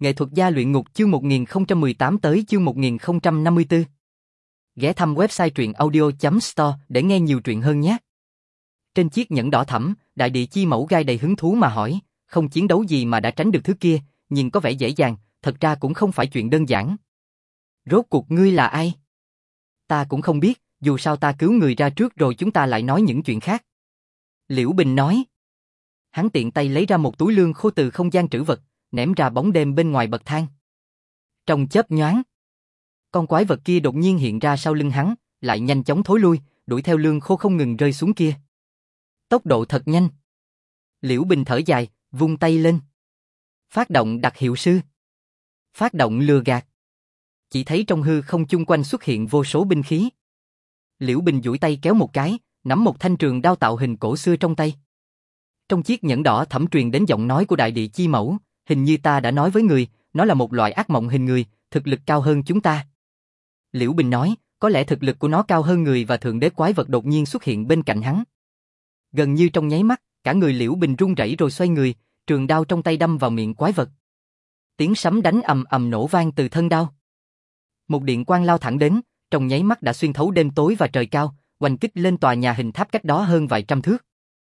Nghệ thuật gia luyện ngục chương 1018 tới chương 1054. Ghé thăm website truyện audio.store để nghe nhiều truyện hơn nhé. Trên chiếc nhẫn đỏ thẫm, đại địa chi mẫu gai đầy hứng thú mà hỏi, không chiến đấu gì mà đã tránh được thứ kia, nhưng có vẻ dễ dàng, thật ra cũng không phải chuyện đơn giản. Rốt cuộc ngươi là ai? Ta cũng không biết, dù sao ta cứu người ra trước rồi chúng ta lại nói những chuyện khác. Liễu Bình nói. Hắn tiện tay lấy ra một túi lương khô từ không gian trữ vật, ném ra bóng đêm bên ngoài bậc thang. Trong chớp nhoáng, con quái vật kia đột nhiên hiện ra sau lưng hắn, lại nhanh chóng thối lui, đuổi theo lương khô không ngừng rơi xuống kia. Tốc độ thật nhanh. Liễu Bình thở dài, vung tay lên. Phát động đặc hiệu sư. Phát động lừa gạt. Chỉ thấy trong hư không chung quanh xuất hiện vô số binh khí. Liễu Bình duỗi tay kéo một cái, nắm một thanh trường đao tạo hình cổ xưa trong tay. Trong chiếc nhẫn đỏ thẫm truyền đến giọng nói của đại địa chi mẫu, hình như ta đã nói với người, nó là một loại ác mộng hình người, thực lực cao hơn chúng ta. Liễu Bình nói, có lẽ thực lực của nó cao hơn người và thượng đế quái vật đột nhiên xuất hiện bên cạnh hắn. Gần như trong nháy mắt, cả người Liễu Bình run rẩy rồi xoay người, trường đao trong tay đâm vào miệng quái vật. Tiếng sấm đánh ầm ầm nổ vang từ thân đao. Một điện quang lao thẳng đến, trong nháy mắt đã xuyên thấu đêm tối và trời cao, oanh kích lên tòa nhà hình tháp cách đó hơn vài trăm thước.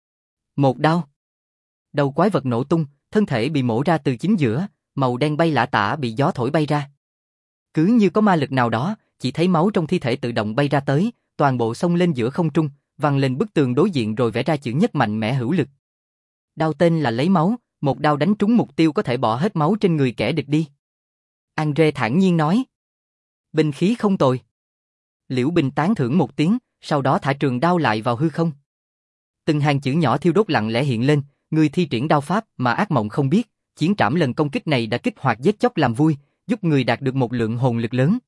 Một đao. Đầu quái vật nổ tung, thân thể bị mổ ra từ chính giữa, màu đen bay lả tả bị gió thổi bay ra. Cứ như có ma lực nào đó, chỉ thấy máu trong thi thể tự động bay ra tới, toàn bộ xông lên giữa không trung, văng lên bức tường đối diện rồi vẽ ra chữ nhất mạnh mẽ hữu lực. Đao tên là lấy máu, một đao đánh trúng mục tiêu có thể bỏ hết máu trên người kẻ địch đi. Andre thản nhiên nói. Binh khí không tồi. Liễu Bình tán thưởng một tiếng, sau đó thả trường đao lại vào hư không. Từng hàng chữ nhỏ thiêu đốt lặng lẽ hiện lên, người thi triển đao pháp mà ác mộng không biết, chiến trảm lần công kích này đã kích hoạt giết chóc làm vui, giúp người đạt được một lượng hồn lực lớn.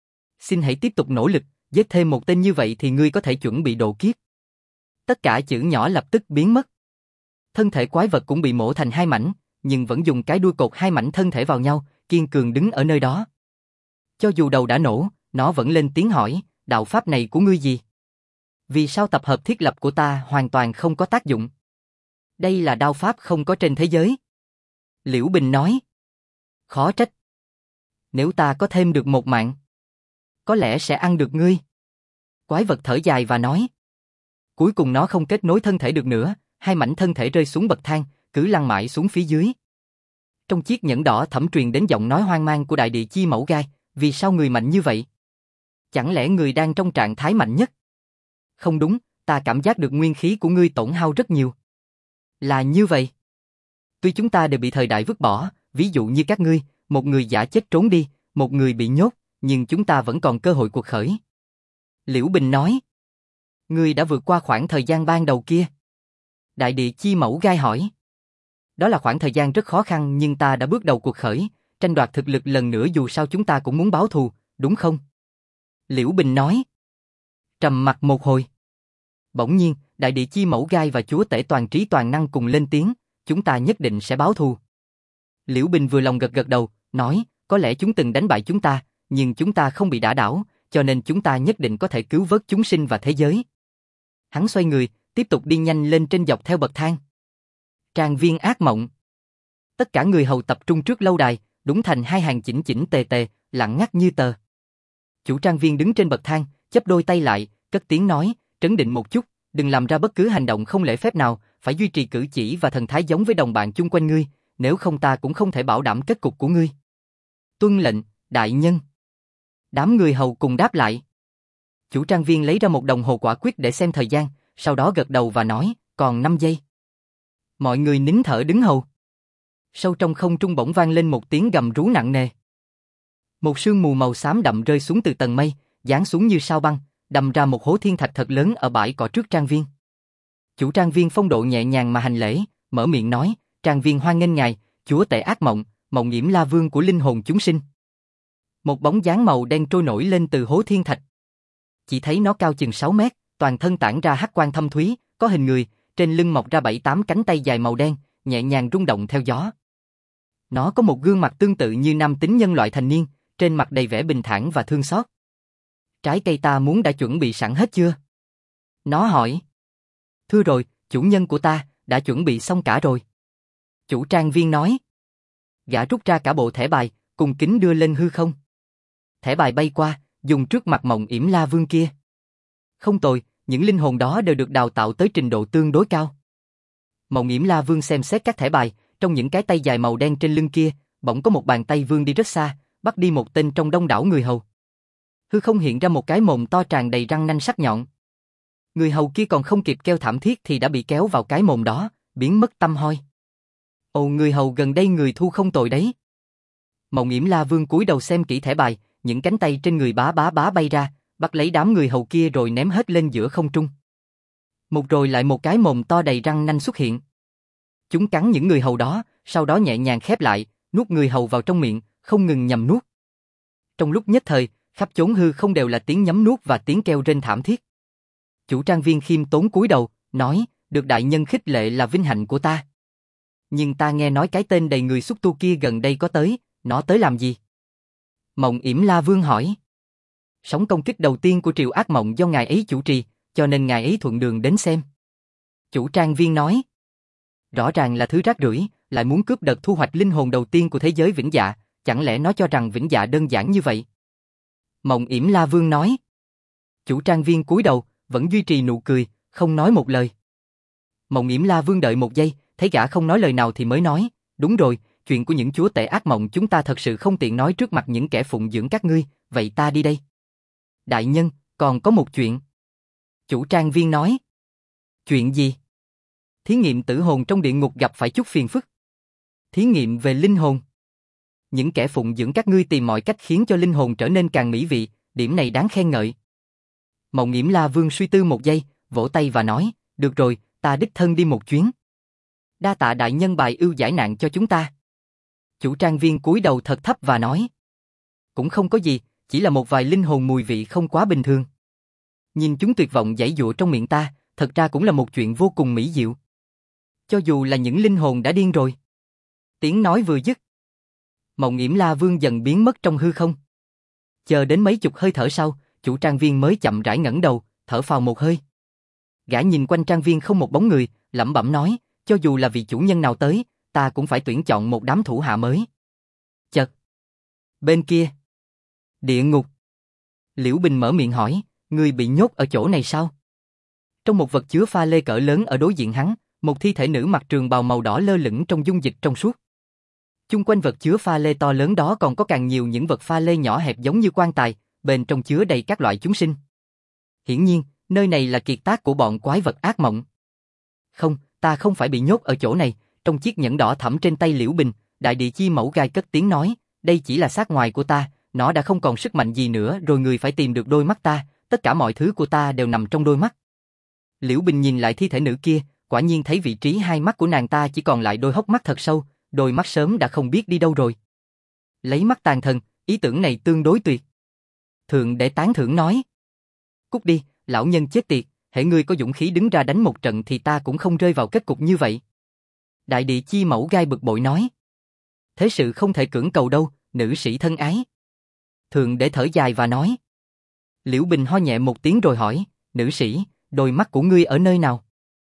Xin hãy tiếp tục nỗ lực, giết thêm một tên như vậy thì ngươi có thể chuẩn bị độ kiếp. Tất cả chữ nhỏ lập tức biến mất. Thân thể quái vật cũng bị mổ thành hai mảnh, nhưng vẫn dùng cái đuôi cột hai mảnh thân thể vào nhau, kiên cường đứng ở nơi đó. Cho dù đầu đã nổ, nó vẫn lên tiếng hỏi, đạo pháp này của ngươi gì? Vì sao tập hợp thiết lập của ta hoàn toàn không có tác dụng? Đây là đao pháp không có trên thế giới. Liễu Bình nói. Khó trách. Nếu ta có thêm được một mạng, có lẽ sẽ ăn được ngươi. Quái vật thở dài và nói. Cuối cùng nó không kết nối thân thể được nữa, hai mảnh thân thể rơi xuống bậc thang, cứ lăn mãi xuống phía dưới. Trong chiếc nhẫn đỏ thẫm truyền đến giọng nói hoang mang của đại địa chi mẫu gai, vì sao người mạnh như vậy? Chẳng lẽ người đang trong trạng thái mạnh nhất? Không đúng, ta cảm giác được nguyên khí của ngươi tổn hao rất nhiều. Là như vậy. Tuy chúng ta đều bị thời đại vứt bỏ, ví dụ như các ngươi, một người giả chết trốn đi, một người bị nhốt, nhưng chúng ta vẫn còn cơ hội cuộc khởi. Liễu Bình nói. Ngươi đã vượt qua khoảng thời gian ban đầu kia. Đại địa chi mẫu gai hỏi. Đó là khoảng thời gian rất khó khăn nhưng ta đã bước đầu cuộc khởi, tranh đoạt thực lực lần nữa dù sao chúng ta cũng muốn báo thù, đúng không? Liễu Bình nói. Trầm mặc một hồi. Bỗng nhiên, đại địa chi mẫu gai và chúa tể toàn trí toàn năng cùng lên tiếng, chúng ta nhất định sẽ báo thù. Liễu Bình vừa lòng gật gật đầu, nói, có lẽ chúng từng đánh bại chúng ta, nhưng chúng ta không bị đả đảo, cho nên chúng ta nhất định có thể cứu vớt chúng sinh và thế giới. Hắn xoay người, tiếp tục đi nhanh lên trên dọc theo bậc thang. Trang viên ác mộng. Tất cả người hầu tập trung trước lâu đài, đúng thành hai hàng chỉnh chỉnh tề tề, lặng ngắt như tờ. Chủ trang viên đứng trên bậc thang, chắp đôi tay lại, cất tiếng nói, trấn định một chút, đừng làm ra bất cứ hành động không lễ phép nào, phải duy trì cử chỉ và thần thái giống với đồng bạn chung quanh ngươi, nếu không ta cũng không thể bảo đảm kết cục của ngươi. Tuân lệnh, đại nhân. Đám người hầu cùng đáp lại. Chủ trang viên lấy ra một đồng hồ quả quyết để xem thời gian, sau đó gật đầu và nói, còn 5 giây. Mọi người nín thở đứng hầu. Sâu trong không trung bỗng vang lên một tiếng gầm rú nặng nề. Một sương mù màu xám đậm rơi xuống từ tầng mây, giáng xuống như sao băng, đâm ra một hố thiên thạch thật lớn ở bãi cỏ trước trang viên. Chủ trang viên phong độ nhẹ nhàng mà hành lễ, mở miệng nói, trang viên hoan nghênh ngài, chúa tể ác mộng, mộng nhiễm la vương của linh hồn chúng sinh. Một bóng dáng màu đen trôi nổi lên từ hố thiên thạch. Chỉ thấy nó cao chừng 6 mét, toàn thân tản ra hắc quang thâm thúy, có hình người, trên lưng mọc ra 7-8 cánh tay dài màu đen, nhẹ nhàng rung động theo gió. Nó có một gương mặt tương tự như nam tính nhân loại thành niên, trên mặt đầy vẻ bình thản và thương xót. Trái cây ta muốn đã chuẩn bị sẵn hết chưa? Nó hỏi. Thưa rồi, chủ nhân của ta, đã chuẩn bị xong cả rồi. Chủ trang viên nói. Gã rút ra cả bộ thẻ bài, cùng kính đưa lên hư không. Thẻ bài bay qua, dùng trước mặt Mộng Yểm La Vương kia. Không tồi, những linh hồn đó đều được đào tạo tới trình độ tương đối cao. Mộng Yểm La Vương xem xét các thẻ bài, trong những cái tay dài màu đen trên lưng kia, bỗng có một bàn tay vươn đi rất xa, bắt đi một tên trong đông đảo người hầu. Hư không hiện ra một cái mồm to tràn đầy răng nanh sắc nhọn. Người hầu kia còn không kịp kêu thảm thiết thì đã bị kéo vào cái mồm đó, biến mất tăm hoi. Ồ, người hầu gần đây người thu không tồi đấy. Mộng Yểm La Vương cúi đầu xem kỹ thẻ bài, những cánh tay trên người bá bá bá bay ra, bắt lấy đám người hầu kia rồi ném hết lên giữa không trung. Một rồi lại một cái mồm to đầy răng nanh xuất hiện. Chúng cắn những người hầu đó, sau đó nhẹ nhàng khép lại, nuốt người hầu vào trong miệng, không ngừng nhấm nuốt. Trong lúc nhất thời, khắp chốn hư không đều là tiếng nhấm nuốt và tiếng kêu rên thảm thiết. Chủ trang viên khiêm tốn cúi đầu, nói, được đại nhân khích lệ là vinh hạnh của ta. Nhưng ta nghe nói cái tên đầy người xúc tu kia gần đây có tới, nó tới làm gì? Mộng Yểm La Vương hỏi. Sóng công kích đầu tiên của Triều Ác Mộng do ngài ấy chủ trì, cho nên ngài ấy thuận đường đến xem. Chủ trang viên nói. Rõ ràng là thứ rác rưởi, lại muốn cướp đợt thu hoạch linh hồn đầu tiên của thế giới vĩnh dạ, chẳng lẽ nó cho rằng vĩnh dạ đơn giản như vậy? Mộng Yểm La Vương nói. Chủ trang viên cúi đầu, vẫn duy trì nụ cười, không nói một lời. Mộng Yểm La Vương đợi một giây, thấy gã không nói lời nào thì mới nói, đúng rồi, chuyện của những chúa tể ác mộng chúng ta thật sự không tiện nói trước mặt những kẻ phụng dưỡng các ngươi, vậy ta đi đây. Đại nhân, còn có một chuyện. Chủ trang viên nói. Chuyện gì? Thí nghiệm tử hồn trong địa ngục gặp phải chút phiền phức. Thí nghiệm về linh hồn. Những kẻ phụng dưỡng các ngươi tìm mọi cách khiến cho linh hồn trở nên càng mỹ vị, điểm này đáng khen ngợi. Mộng Yểm La Vương suy tư một giây, vỗ tay và nói, được rồi, ta đích thân đi một chuyến. Đa tạ đại nhân bài ưu giải nạn cho chúng ta. Chủ trang viên cúi đầu thật thấp và nói, cũng không có gì, chỉ là một vài linh hồn mùi vị không quá bình thường. Nhìn chúng tuyệt vọng giãy giụa trong miệng ta, thật ra cũng là một chuyện vô cùng mỹ diệu. Cho dù là những linh hồn đã điên rồi. Tiếng nói vừa dứt, Mộng Yểm La Vương dần biến mất trong hư không. Chờ đến mấy chục hơi thở sau, chủ trang viên mới chậm rãi ngẩng đầu, thở phào một hơi. Gã nhìn quanh trang viên không một bóng người, lẩm bẩm nói, cho dù là vị chủ nhân nào tới, ta cũng phải tuyển chọn một đám thủ hạ mới. Chợt, bên kia, địa ngục. Liễu Bình mở miệng hỏi, ngươi bị nhốt ở chỗ này sao? Trong một vật chứa pha lê cỡ lớn ở đối diện hắn, một thi thể nữ mặc trường bào màu đỏ lơ lửng trong dung dịch trong suốt. Chung quanh vật chứa pha lê to lớn đó còn có càng nhiều những vật pha lê nhỏ hẹp giống như quan tài, bên trong chứa đầy các loại chúng sinh. Hiển nhiên, nơi này là kiệt tác của bọn quái vật ác mộng. Không, ta không phải bị nhốt ở chỗ này. Trong chiếc nhẫn đỏ thẫm trên tay Liễu Bình, đại địa chi mẫu gai cất tiếng nói, đây chỉ là xác ngoài của ta, nó đã không còn sức mạnh gì nữa rồi, người phải tìm được đôi mắt ta, tất cả mọi thứ của ta đều nằm trong đôi mắt. Liễu Bình nhìn lại thi thể nữ kia, quả nhiên thấy vị trí hai mắt của nàng ta chỉ còn lại đôi hốc mắt thật sâu, đôi mắt sớm đã không biết đi đâu rồi. Lấy mắt tàn thần, ý tưởng này tương đối tuyệt. Thượng để tán thưởng nói, cút đi, lão nhân chết tiệt, hễ ngươi có dũng khí đứng ra đánh một trận thì ta cũng không rơi vào kết cục như vậy. Đại địa chi mẫu gai bực bội nói, thế sự không thể cưỡng cầu đâu, nữ sĩ thân ái. Thượng để thở dài và nói. Liễu Bình ho nhẹ một tiếng rồi hỏi, nữ sĩ, đôi mắt của ngươi ở nơi nào?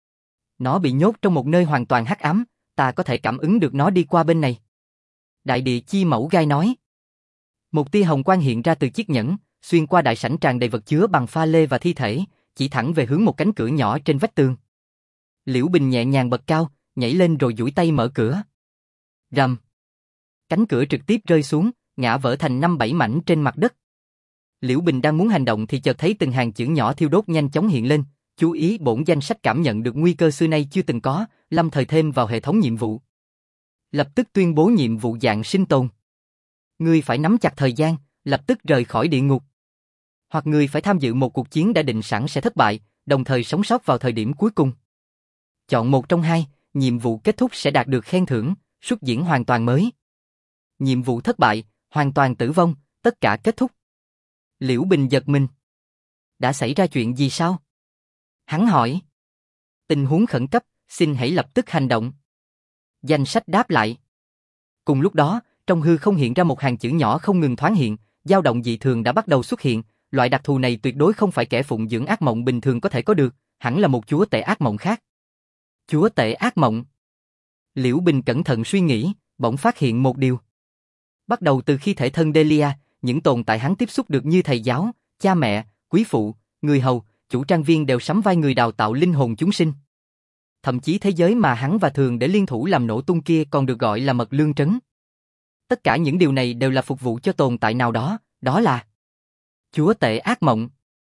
Nó bị nhốt trong một nơi hoàn toàn hắc ám, ta có thể cảm ứng được nó đi qua bên này. Đại địa chi mẫu gai nói. Một tia hồng quang hiện ra từ chiếc nhẫn, xuyên qua đại sảnh tràn đầy vật chứa bằng pha lê và thi thể, chỉ thẳng về hướng một cánh cửa nhỏ trên vách tường. Liễu Bình nhẹ nhàng bật cao, nhảy lên rồi duỗi tay mở cửa. Rầm. Cánh cửa trực tiếp rơi xuống, ngã vỡ thành 5-7 mảnh trên mặt đất. Liễu Bình đang muốn hành động thì chợt thấy từng hàng chữ nhỏ thiêu đốt nhanh chóng hiện lên, chú ý bổn danh sách cảm nhận được nguy cơ xưa nay chưa từng có, lâm thời thêm vào hệ thống nhiệm vụ. Lập tức tuyên bố nhiệm vụ dạng sinh tồn. Ngươi phải nắm chặt thời gian, lập tức rời khỏi địa ngục. Hoặc ngươi phải tham dự một cuộc chiến đã định sẵn sẽ thất bại, đồng thời sống sót vào thời điểm cuối cùng. Chọn một trong hai, nhiệm vụ kết thúc sẽ đạt được khen thưởng, xuất diễn hoàn toàn mới. Nhiệm vụ thất bại, hoàn toàn tử vong, tất cả kết thúc. Liễu Bình giật mình. Đã xảy ra chuyện gì sao? Hắn hỏi. Tình huống khẩn cấp, xin hãy lập tức hành động. Danh sách đáp lại. Cùng lúc đó, trong hư không hiện ra một hàng chữ nhỏ không ngừng thoáng hiện, dao động dị thường đã bắt đầu xuất hiện, loại đặc thù này tuyệt đối không phải kẻ phụng dưỡng ác mộng bình thường có thể có được, hẳn là một chúa tể ác mộng khác. Chúa tể ác mộng. Liễu Bình cẩn thận suy nghĩ, bỗng phát hiện một điều. Bắt đầu từ khi thể thân Delia, những tồn tại hắn tiếp xúc được như thầy giáo, cha mẹ, quý phụ, người hầu, chủ trang viên đều sắm vai người đào tạo linh hồn chúng sinh. Thậm chí thế giới mà hắn và Thường để liên thủ làm nổ tung kia còn được gọi là Mật Lương Trấn. Tất cả những điều này đều là phục vụ cho tồn tại nào đó, đó là chúa tể ác mộng.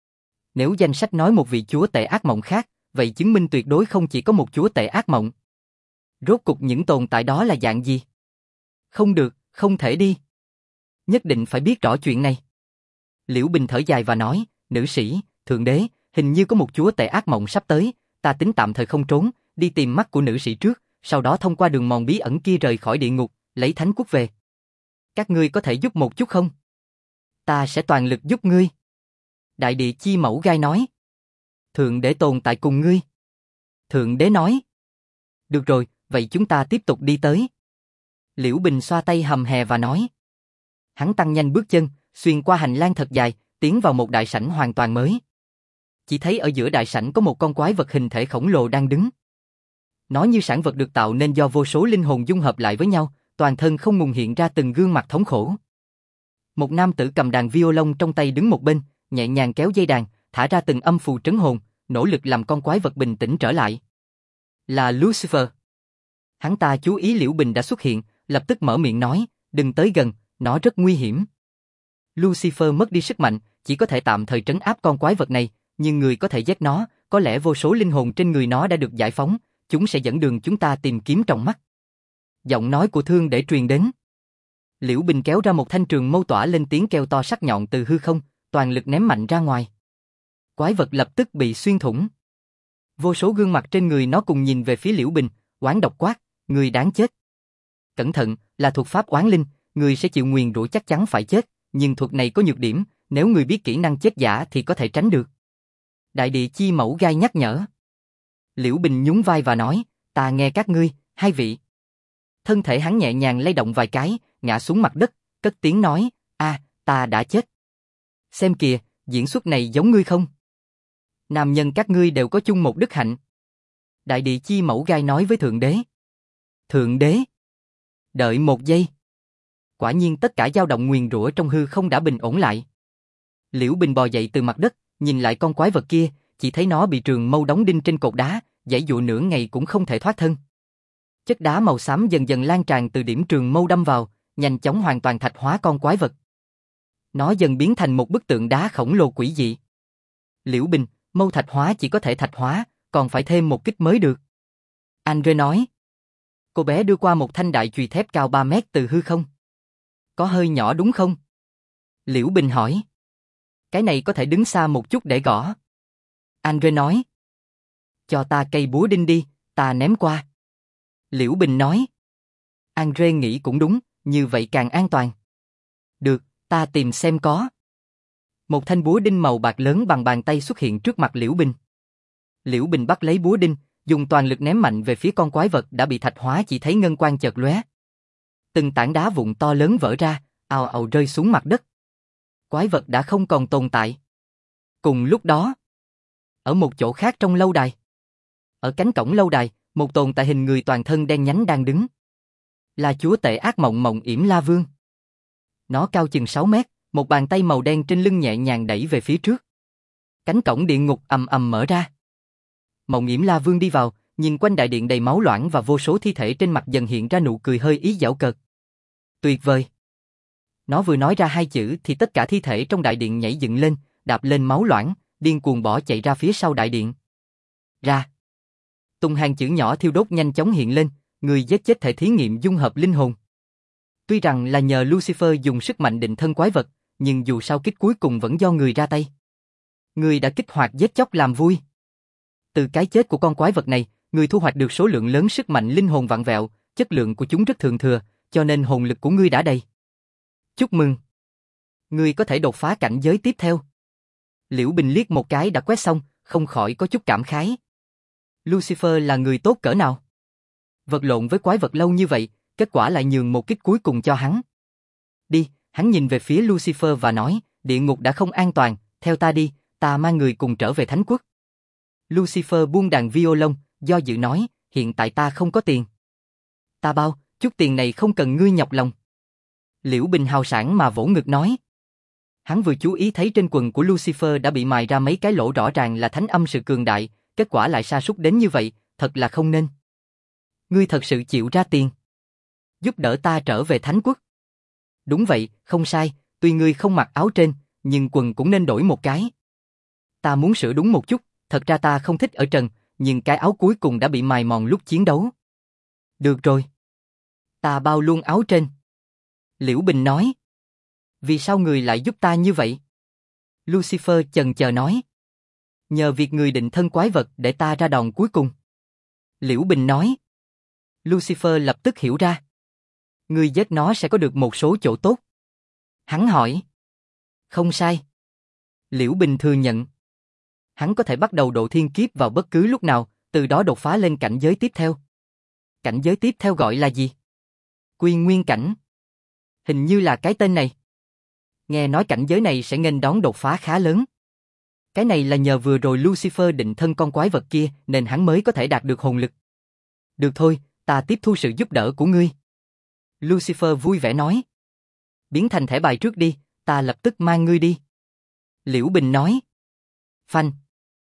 Nếu danh sách nói một vị chúa tể ác mộng khác, vậy chứng minh tuyệt đối không chỉ có một chúa tể ác mộng. Rốt cục những tồn tại đó là dạng gì? Không được, không thể đi. Nhất định phải biết rõ chuyện này. Liễu Bình thở dài và nói, nữ sĩ, thượng đế, hình như có một chúa tể ác mộng sắp tới, ta tính tạm thời không trốn, đi tìm mắt của nữ sĩ trước, sau đó thông qua đường mòn bí ẩn kia rời khỏi địa ngục, lấy thánh quốc về. Các ngươi có thể giúp một chút không? Ta sẽ toàn lực giúp ngươi. Đại địa chi mẫu gai nói. Thượng đế tồn tại cùng ngươi. Thượng đế nói. Được rồi, vậy chúng ta tiếp tục đi tới. Liễu Bình xoa tay hầm hè và nói. Hắn tăng nhanh bước chân, xuyên qua hành lang thật dài, tiến vào một đại sảnh hoàn toàn mới. Chỉ thấy ở giữa đại sảnh có một con quái vật hình thể khổng lồ đang đứng. Nó như sản vật được tạo nên do vô số linh hồn dung hợp lại với nhau, toàn thân không ngừng hiện ra từng gương mặt thống khổ. Một nam tử cầm đàn violon trong tay đứng một bên, nhẹ nhàng kéo dây đàn, thả ra từng âm phù trấn hồn, nỗ lực làm con quái vật bình tĩnh trở lại. Là Lucifer. Hắn ta chú ý Liễu Bình đã xuất hiện, lập tức mở miệng nói, đừng tới gần, nó rất nguy hiểm. Lucifer mất đi sức mạnh, chỉ có thể tạm thời trấn áp con quái vật này, nhưng người có thể giết nó, có lẽ vô số linh hồn trên người nó đã được giải phóng, chúng sẽ dẫn đường chúng ta tìm kiếm trong mắt. Giọng nói của Thương để truyền đến. Liễu Bình kéo ra một thanh trường mâu tỏa lên tiếng kêu to sắc nhọn từ hư không, toàn lực ném mạnh ra ngoài. Quái vật lập tức bị xuyên thủng. Vô số gương mặt trên người nó cùng nhìn về phía Liễu Bình, oán độc quát, người đáng chết. Cẩn thận, là thuật pháp oán linh, người sẽ chịu nguyền rủa chắc chắn phải chết, nhưng thuật này có nhược điểm, nếu người biết kỹ năng chết giả thì có thể tránh được. Đại địa chi mẫu gai nhắc nhở. Liễu Bình nhún vai và nói, ta nghe các ngươi, hai vị. Thân thể hắn nhẹ nhàng lay động vài cái, ngã xuống mặt đất, cất tiếng nói, ta đã chết. Xem kìa, diễn xuất này giống ngươi không? Nam nhân các ngươi đều có chung một đức hạnh. Đại địa chi mẫu gai nói với Thượng đế. Thượng đế. Đợi một giây. Quả nhiên tất cả dao động nguyền rủa trong hư không đã bình ổn lại. Liễu Bình bò dậy từ mặt đất, nhìn lại con quái vật kia, chỉ thấy nó bị trường mâu đóng đinh trên cột đá, giãy giụa nửa ngày cũng không thể thoát thân. Chất đá màu xám dần dần lan tràn từ điểm trường mâu đâm vào, nhanh chóng hoàn toàn thạch hóa con quái vật. Nó dần biến thành một bức tượng đá khổng lồ quỷ dị. Liễu Bình, mâu thạch hóa chỉ có thể thạch hóa, còn phải thêm một kích mới được. Andre nói. Cô bé đưa qua một thanh đại chùy thép cao 3 mét từ hư không. Có hơi nhỏ đúng không? Liễu Bình hỏi. Cái này có thể đứng xa một chút để gõ. Andre nói. Cho ta cây búa đinh đi, ta ném qua. Liễu Bình nói. Andre nghĩ cũng đúng, như vậy càng an toàn. Được, ta tìm xem có. Một thanh búa đinh màu bạc lớn bằng bàn tay xuất hiện trước mặt Liễu Bình. Liễu Bình bắt lấy búa đinh, dùng toàn lực ném mạnh về phía con quái vật đã bị thạch hóa, chỉ thấy ngân quang chợt lóe. Từng tảng đá vụn to lớn vỡ ra, ào ào rơi xuống mặt đất. Quái vật đã không còn tồn tại. Cùng lúc đó, ở một chỗ khác trong lâu đài. Ở cánh cổng lâu đài, một tồn tại hình người toàn thân đen nhánh đang đứng. Là chúa tể ác mộng Mộng Yểm La Vương. Nó cao chừng 6 mét, một bàn tay màu đen trên lưng nhẹ nhàng đẩy về phía trước. Cánh cổng địa ngục ầm ầm mở ra. Mộng Yểm La Vương đi vào, nhìn quanh đại điện đầy máu loãng và vô số thi thể trên mặt dần hiện ra nụ cười hơi ý giảo cợt. Tuyệt vời. Nó vừa nói ra hai chữ thì tất cả thi thể trong đại điện nhảy dựng lên, đạp lên máu loãng, điên cuồng bỏ chạy ra phía sau đại điện. Ra. Từng hàng chữ nhỏ thiêu đốt nhanh chóng hiện lên, người giết chết thể thí nghiệm dung hợp linh hồn. Tuy rằng là nhờ Lucifer dùng sức mạnh định thân quái vật, nhưng dù sao kích cuối cùng vẫn do người ra tay. Người đã kích hoạt giết chóc làm vui. Từ cái chết của con quái vật này, người thu hoạch được số lượng lớn sức mạnh linh hồn vặn vẹo, chất lượng của chúng rất thượng thừa, cho nên hồn lực của ngươi đã đầy. Chúc mừng. Ngươi có thể đột phá cảnh giới tiếp theo. Liễu Bình liếc một cái đã quét xong, không khỏi có chút cảm khái. Lucifer là người tốt cỡ nào? Vật lộn với quái vật lâu như vậy, kết quả lại nhường một kích cuối cùng cho hắn. Đi, hắn nhìn về phía Lucifer và nói, địa ngục đã không an toàn, theo ta đi, ta mang người cùng trở về Thánh Quốc. Lucifer buông đàn violon, do dự nói, hiện tại ta không có tiền. Ta bao, Chút tiền này không cần ngươi nhọc lòng. Liễu Bình hào sảng mà vỗ ngực nói. Hắn vừa chú ý thấy trên quần của Lucifer đã bị mài ra mấy cái lỗ rõ ràng là thánh âm sự cường đại, kết quả lại sa sút đến như vậy, thật là không nên. Ngươi thật sự chịu ra tiền. Giúp đỡ ta trở về Thánh Quốc. Đúng vậy, không sai, tuy ngươi không mặc áo trên, nhưng quần cũng nên đổi một cái. Ta muốn sửa đúng một chút, thật ra ta không thích ở trần, nhưng cái áo cuối cùng đã bị mài mòn lúc chiến đấu. Được rồi. Ta bao luôn áo trên. Liễu Bình nói. Vì sao người lại giúp ta như vậy? Lucifer chần chờ nói. Nhờ việc người định thân quái vật để ta ra đòn cuối cùng. Liễu Bình nói. Lucifer lập tức hiểu ra. Người giết nó sẽ có được một số chỗ tốt. Hắn hỏi. Không sai. Liễu Bình thừa nhận. Hắn có thể bắt đầu độ thiên kiếp vào bất cứ lúc nào, từ đó đột phá lên cảnh giới tiếp theo. Cảnh giới tiếp theo gọi là gì? Quy nguyên cảnh. Hình như là cái tên này. Nghe nói cảnh giới này sẽ nghênh đón đột phá khá lớn. Cái này là nhờ vừa rồi Lucifer định thân con quái vật kia nên hắn mới có thể đạt được hồn lực. Được thôi, ta tiếp thu sự giúp đỡ của ngươi. Lucifer vui vẻ nói. Biến thành thẻ bài trước đi, ta lập tức mang ngươi đi. Liễu Bình nói. Phanh.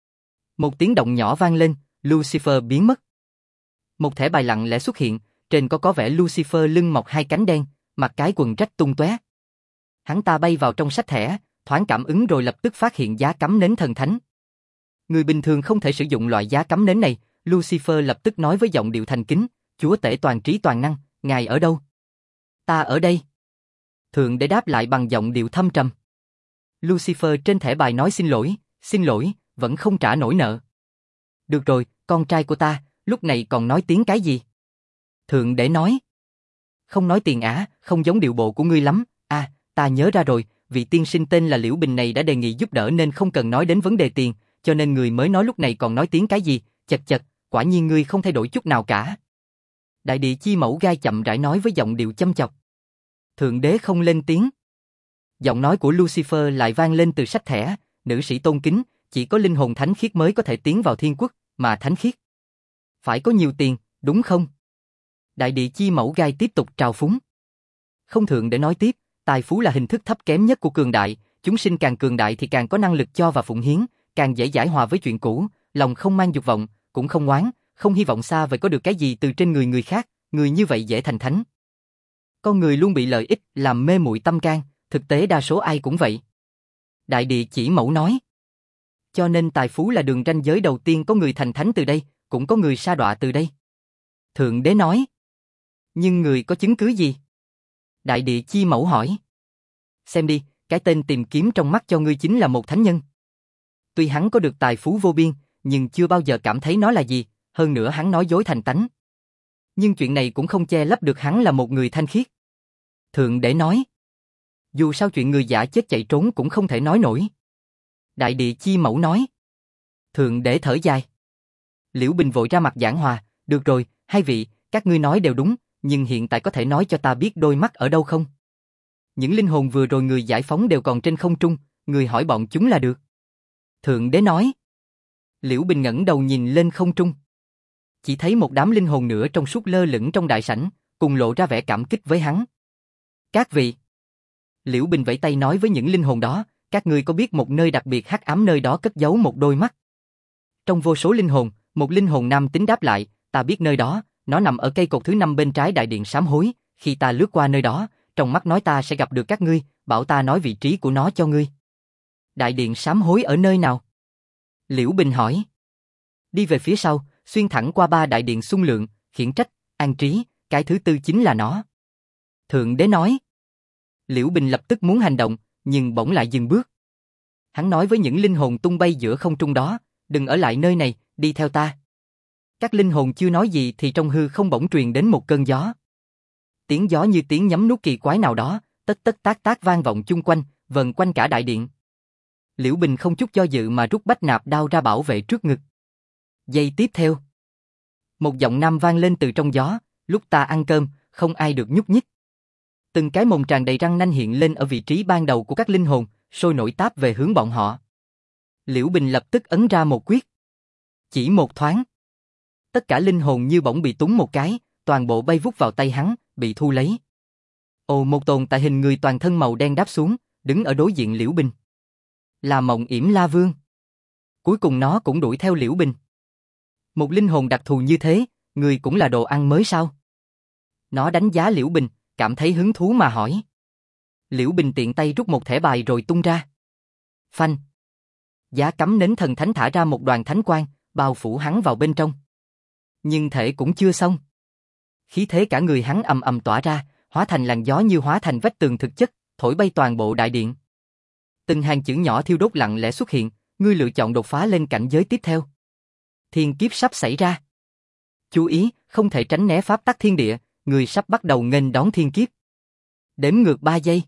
Một tiếng động nhỏ vang lên, Lucifer biến mất. Một thẻ bài lặng lẽ xuất hiện, trên có vẻ Lucifer lưng mọc hai cánh đen, mặc cái quần rách tung tóe. Hắn ta bay vào trong sách thẻ, thoáng cảm ứng rồi lập tức phát hiện giá cắm nến thần thánh. Người bình thường không thể sử dụng loại giá cắm nến này, Lucifer lập tức nói với giọng điệu thành kính, Chúa tể toàn trí toàn năng, ngài ở đâu? Ta ở đây. Thượng đế đáp lại bằng giọng điệu thâm trầm. Lucifer trên thẻ bài nói xin lỗi, vẫn không trả nổi nợ. Được rồi, con trai của ta, lúc này còn nói tiếng cái gì? Thượng đế nói. Không nói tiền không giống điệu bộ của ngươi lắm, ta nhớ ra rồi, vị tiên sinh tên là Liễu Bình này đã đề nghị giúp đỡ nên không cần nói đến vấn đề tiền, cho nên người mới nói lúc này còn nói tiếng cái gì, chật, quả nhiên ngươi không thay đổi chút nào cả. Đại địa chi mẫu gai chậm rãi nói với giọng điệu châm chọc. Thượng đế không lên tiếng. Giọng nói của Lucifer lại vang lên từ sách thẻ, nữ sĩ tôn kính, chỉ có linh hồn thánh khiết mới có thể tiến vào thiên quốc, mà thánh khiết phải có nhiều tiền, đúng không? Đại địa chi mẫu gai tiếp tục trào phúng. Không thượng để nói tiếp, tài phú là hình thức thấp kém nhất của cường đại, chúng sinh càng cường đại thì càng có năng lực cho và phụng hiến, càng dễ giải hòa với chuyện cũ, lòng không mang dục vọng, cũng không oán, không hy vọng xa vời có được cái gì từ trên người người khác, người như vậy dễ thành thánh. Con người luôn bị lợi ích làm mê muội tâm can, thực tế đa số ai cũng vậy. Đại địa chỉ mẫu nói. Cho nên tài phú là đường ranh giới đầu tiên có người thành thánh từ đây, cũng có người sa đọa từ đây. Thượng đế nói. Nhưng người có chứng cứ gì? Đại địa chi mẫu hỏi. Xem đi, cái tên tìm kiếm trong mắt cho ngươi chính là một thánh nhân. Tuy hắn có được tài phú vô biên, nhưng chưa bao giờ cảm thấy nó là gì, hơn nữa hắn nói dối thành tánh. Nhưng chuyện này cũng không che lấp được hắn là một người thanh khiết. Thượng đế nói. Dù sao chuyện người giả chết chạy trốn cũng không thể nói nổi. Đại địa chi mẫu nói. Thượng đế thở dài. Liễu Bình vội ra mặt giảng hòa, được rồi, hai vị, các ngươi nói đều đúng, nhưng hiện tại có thể nói cho ta biết đôi mắt ở đâu không? Những linh hồn vừa rồi người giải phóng đều còn trên không trung, người hỏi bọn chúng là được. Thượng đế nói. Liễu Bình ngẩng đầu nhìn lên không trung. Chỉ thấy một đám linh hồn nữa trong suốt lơ lửng trong đại sảnh, cùng lộ ra vẻ cảm kích với hắn. Các vị. Liễu Bình vẫy tay nói với những linh hồn đó, các ngươi có biết một nơi đặc biệt hắc ám nơi đó cất giấu một đôi mắt? Trong vô số linh hồn, một linh hồn nam tính đáp lại, ta biết nơi đó, nó nằm ở cây cột thứ 5 bên trái đại điện sám hối, khi ta lướt qua nơi đó, trong mắt nói ta sẽ gặp được các ngươi, bảo ta nói vị trí của nó cho ngươi. Đại điện sám hối ở nơi nào? Liễu Bình hỏi. Đi về phía sau, xuyên thẳng qua 3 đại điện xung lượng, khiển trách, an trí, cái thứ 4 chính là nó. Thượng đế nói. Liễu Bình lập tức muốn hành động, nhưng bỗng lại dừng bước. Hắn nói với những linh hồn tung bay giữa không trung đó, đừng ở lại nơi này, đi theo ta. Các linh hồn chưa nói gì thì trong hư không bỗng truyền đến một cơn gió. Tiếng gió như tiếng nhấm nuốt kỳ quái nào đó, tất tất tác tác vang vọng chung quanh, vần quanh cả đại điện. Liễu Bình không chút do dự mà rút bách nạp đao ra bảo vệ trước ngực. Giây tiếp theo, một giọng nam vang lên từ trong gió, lúc ta ăn cơm, không ai được nhúc nhích. Từng cái mồm tràn đầy răng nanh hiện lên ở vị trí ban đầu của các linh hồn, sôi nổi táp về hướng bọn họ. Liễu Bình lập tức ấn ra một quyết. Chỉ một thoáng, tất cả linh hồn như bỗng bị túng một cái, toàn bộ bay vút vào tay hắn, bị thu lấy. Ồ, một tồn tại hình người toàn thân màu đen đáp xuống, đứng ở đối diện Liễu Bình. Là Mộng Yểm La Vương. Cuối cùng nó cũng đuổi theo Liễu Bình. Một linh hồn đặc thù như thế, người cũng là đồ ăn mới sao? Nó đánh giá Liễu Bình, cảm thấy hứng thú mà hỏi. Liễu Bình tiện tay rút một thẻ bài rồi tung ra. Phanh. Giá cắm nến thần thánh thả ra một đoàn thánh quang, bao phủ hắn vào bên trong. Nhưng thể cũng chưa xong. Khí thế cả người hắn ầm ầm tỏa ra, hóa thành làn gió như hóa thành vách tường thực chất, thổi bay toàn bộ đại điện. Từng hàng chữ nhỏ thiêu đốt lặng lẽ xuất hiện, ngươi lựa chọn đột phá lên cảnh giới tiếp theo. Thiên kiếp sắp xảy ra. Chú ý, không thể tránh né pháp tắc thiên địa, người sắp bắt đầu nghênh đón thiên kiếp. Đếm ngược 3 giây.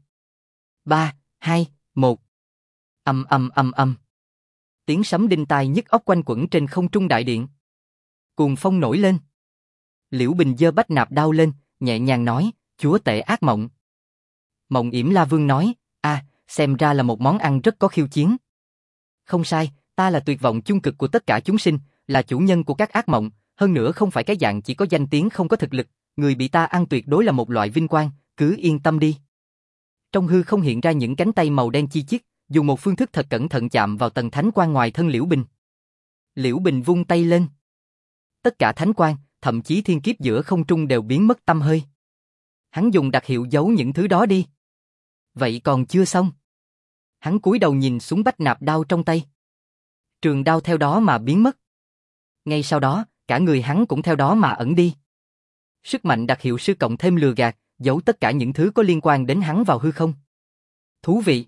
3, 2, 1. Ầm ầm ầm ầm. Tiếng sấm đinh tai nhức óc quanh quẩn trên không trung đại điện. Cuồng phong nổi lên. Liễu Bình giơ bách nạp đao lên, nhẹ nhàng nói, chúa tể ác mộng. Mộng Yểm La Vương nói, xem ra là một món ăn rất có khiêu chiến. Không sai, ta là tuyệt vọng chung cực của tất cả chúng sinh, là chủ nhân của các ác mộng, hơn nữa không phải cái dạng chỉ có danh tiếng không có thực lực, người bị ta ăn tuyệt đối là một loại vinh quang, cứ yên tâm đi. Trong hư không hiện ra những cánh tay màu đen chi chít, dùng một phương thức thật cẩn thận chạm vào tầng thánh quang ngoài thân Liễu Bình. Liễu Bình vung tay lên. Tất cả thánh quang, thậm chí thiên kiếp giữa không trung đều biến mất tăm hơi. Hắn dùng đặc hiệu giấu những thứ đó đi. Vậy còn chưa xong. Hắn cúi đầu nhìn xuống bách nạp đao trong tay. Trường đao theo đó mà biến mất. Ngay sau đó, cả người hắn cũng theo đó mà ẩn đi. Sức mạnh đặc hiệu sư cộng thêm lừa gạt, giấu tất cả những thứ có liên quan đến hắn vào hư không. Thú vị.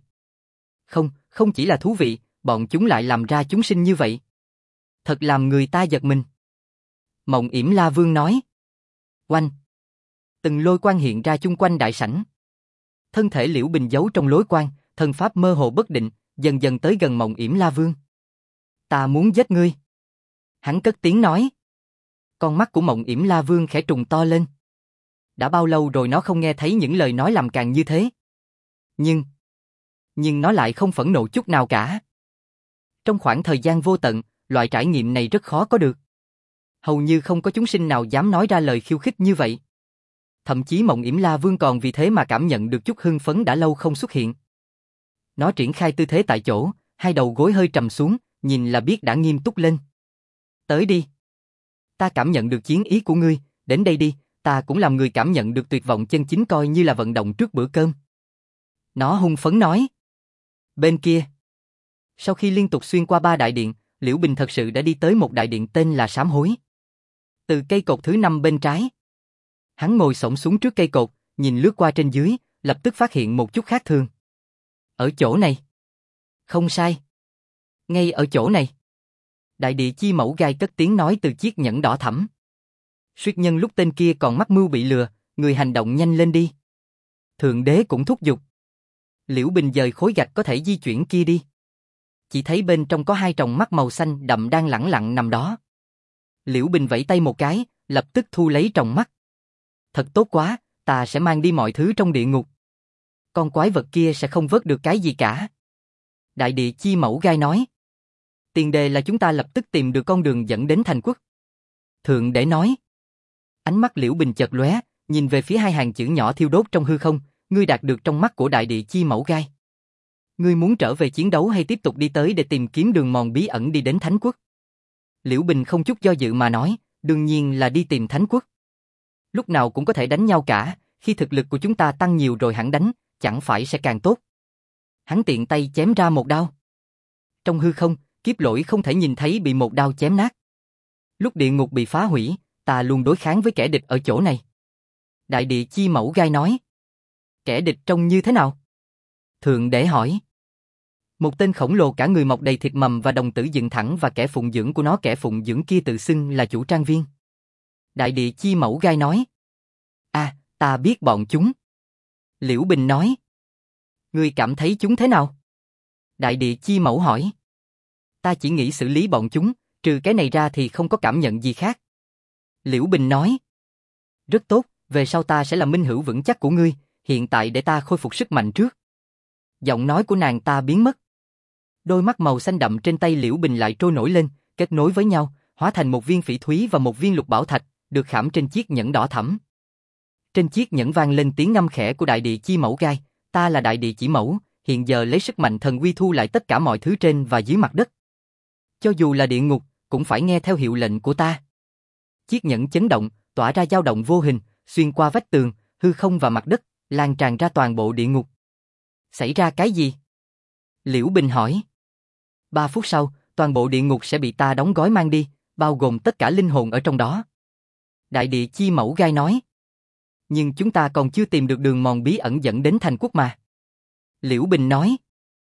Không chỉ là thú vị, bọn chúng lại làm ra chúng sinh như vậy. Thật làm người ta giật mình. Mộng Yểm La Vương nói. Oanh. Từng lôi quang hiện ra chung quanh đại sảnh. Thân thể Liễu Bình giấu trong lối quang, thân pháp mơ hồ bất định, dần dần tới gần Mộng Yểm La Vương. Ta muốn giết ngươi. Hắn cất tiếng nói. Con mắt của Mộng Yểm La Vương khẽ trùng to lên. Đã bao lâu rồi nó không nghe thấy những lời nói làm càng như thế. Nhưng nó lại không phẫn nộ chút nào cả. Trong khoảng thời gian vô tận, loại trải nghiệm này rất khó có được. Hầu như không có chúng sinh nào dám nói ra lời khiêu khích như vậy. Thậm chí Mộng Yểm La Vương còn vì thế mà cảm nhận được chút hưng phấn đã lâu không xuất hiện. Nó triển khai tư thế tại chỗ, hai đầu gối hơi trầm xuống, nhìn là biết đã nghiêm túc lên. Tới đi. Ta cảm nhận được chiến ý của ngươi, đến đây đi, ta cũng làm người cảm nhận được tuyệt vọng chân chính coi như là vận động trước bữa cơm. Nó hung phấn nói. Bên kia. Sau khi liên tục xuyên qua 3 đại điện, Liễu Bình thật sự đã đi tới một đại điện tên là Sám Hối. Từ cây cột thứ 5 bên trái. Hắn ngồi xổm xuống trước cây cột, nhìn lướt qua trên dưới, lập tức phát hiện một chút khác thường. Ở chỗ này. Không sai. Ngay ở chỗ này. Đại địa chi mẫu gai cất tiếng nói từ chiếc nhẫn đỏ thẫm. Suýt nhân lúc tên kia còn mắc mưu bị lừa, người hành động nhanh lên đi. Thượng đế cũng thúc giục. Liễu Bình dời khối gạch có thể di chuyển kia đi. Chỉ thấy bên trong có 2 tròng mắt màu xanh đậm đang lẳng lặng nằm đó. Liễu Bình vẫy tay một cái, lập tức thu lấy tròng mắt. Thật tốt quá, ta sẽ mang đi mọi thứ trong địa ngục. Con quái vật kia sẽ không vớt được cái gì cả. Đại địa chi mẫu gai nói. Tiền đề là chúng ta lập tức tìm được con đường dẫn đến thành quốc. Thượng đế nói. Ánh mắt Liễu Bình chợt lóe, nhìn về phía 2 hàng chữ nhỏ thiêu đốt trong hư không, ngươi đạt được trong mắt của đại địa chi mẫu gai. Ngươi muốn trở về chiến đấu hay tiếp tục đi tới để tìm kiếm đường mòn bí ẩn đi đến Thánh Quốc? Liễu Bình không chút do dự mà nói, đương nhiên là đi tìm Thánh Quốc. Lúc nào cũng có thể đánh nhau cả, khi thực lực của chúng ta tăng nhiều rồi hẳn đánh, chẳng phải sẽ càng tốt. Hắn tiện tay chém ra một đao. Trong hư không, kiếp lỗi không thể nhìn thấy bị một đao chém nát. Lúc địa ngục bị phá hủy, ta luôn đối kháng với kẻ địch ở chỗ này. Đại địa chi mẫu gai nói. Kẻ địch trông như thế nào? Thượng đế hỏi. Một tên khổng lồ cả người mọc đầy thịt mầm và đồng tử dựng thẳng và kẻ phụng dưỡng của nó, kẻ phụng dưỡng kia tự xưng là chủ trang viên. Đại địa chi mẫu gai nói. Ta biết bọn chúng. Liễu Bình nói. Ngươi cảm thấy chúng thế nào? Đại địa chi mẫu hỏi. Ta chỉ nghĩ xử lý bọn chúng, trừ cái này ra thì không có cảm nhận gì khác. Liễu Bình nói. Rất tốt, về sau ta sẽ là minh hữu vững chắc của ngươi, hiện tại để ta khôi phục sức mạnh trước. Giọng nói của nàng ta biến mất. Đôi mắt màu xanh đậm trên tay Liễu Bình lại trôi nổi lên, kết nối với nhau, hóa thành một viên phỉ thúy và một viên lục bảo thạch, được khảm trên chiếc nhẫn đỏ thẫm. Trên chiếc nhẫn vang lên tiếng ngâm khẽ của đại địa chi mẫu gai, ta là đại địa chỉ mẫu, hiện giờ lấy sức mạnh thần uy thu lại tất cả mọi thứ trên và dưới mặt đất. Cho dù là địa ngục, cũng phải nghe theo hiệu lệnh của ta. Chiếc nhẫn chấn động, tỏa ra dao động vô hình, xuyên qua vách tường, hư không và mặt đất, lan tràn ra toàn bộ địa ngục. Xảy ra cái gì? Liễu Bình hỏi. 3 phút sau, toàn bộ địa ngục sẽ bị ta đóng gói mang đi, bao gồm tất cả linh hồn ở trong đó. Đại địa chi mẫu gai nói. Nhưng chúng ta còn chưa tìm được đường mòn bí ẩn dẫn đến thành quốc mà. Liễu Bình nói.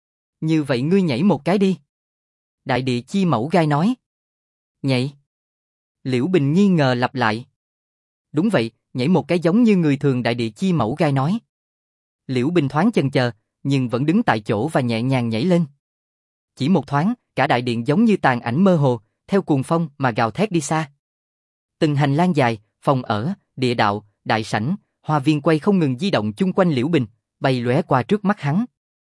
Như vậy ngươi nhảy một cái đi. Đại địa chi mẫu gai nói. Nhảy. Liễu Bình nghi ngờ lặp lại. Đúng vậy, nhảy một cái giống như người thường, đại địa chi mẫu gai nói. Liễu Bình thoáng chần chờ, nhưng vẫn đứng tại chỗ và nhẹ nhàng nhảy lên. Chỉ một thoáng, cả đại điện giống như tàn ảnh mơ hồ, theo cuồng phong mà gào thét đi xa. Từng hành lang dài, phòng ở, địa đạo, đại sảnh, hoa viên quay không ngừng di động chung quanh Liễu Bình, bay lóe qua trước mắt hắn.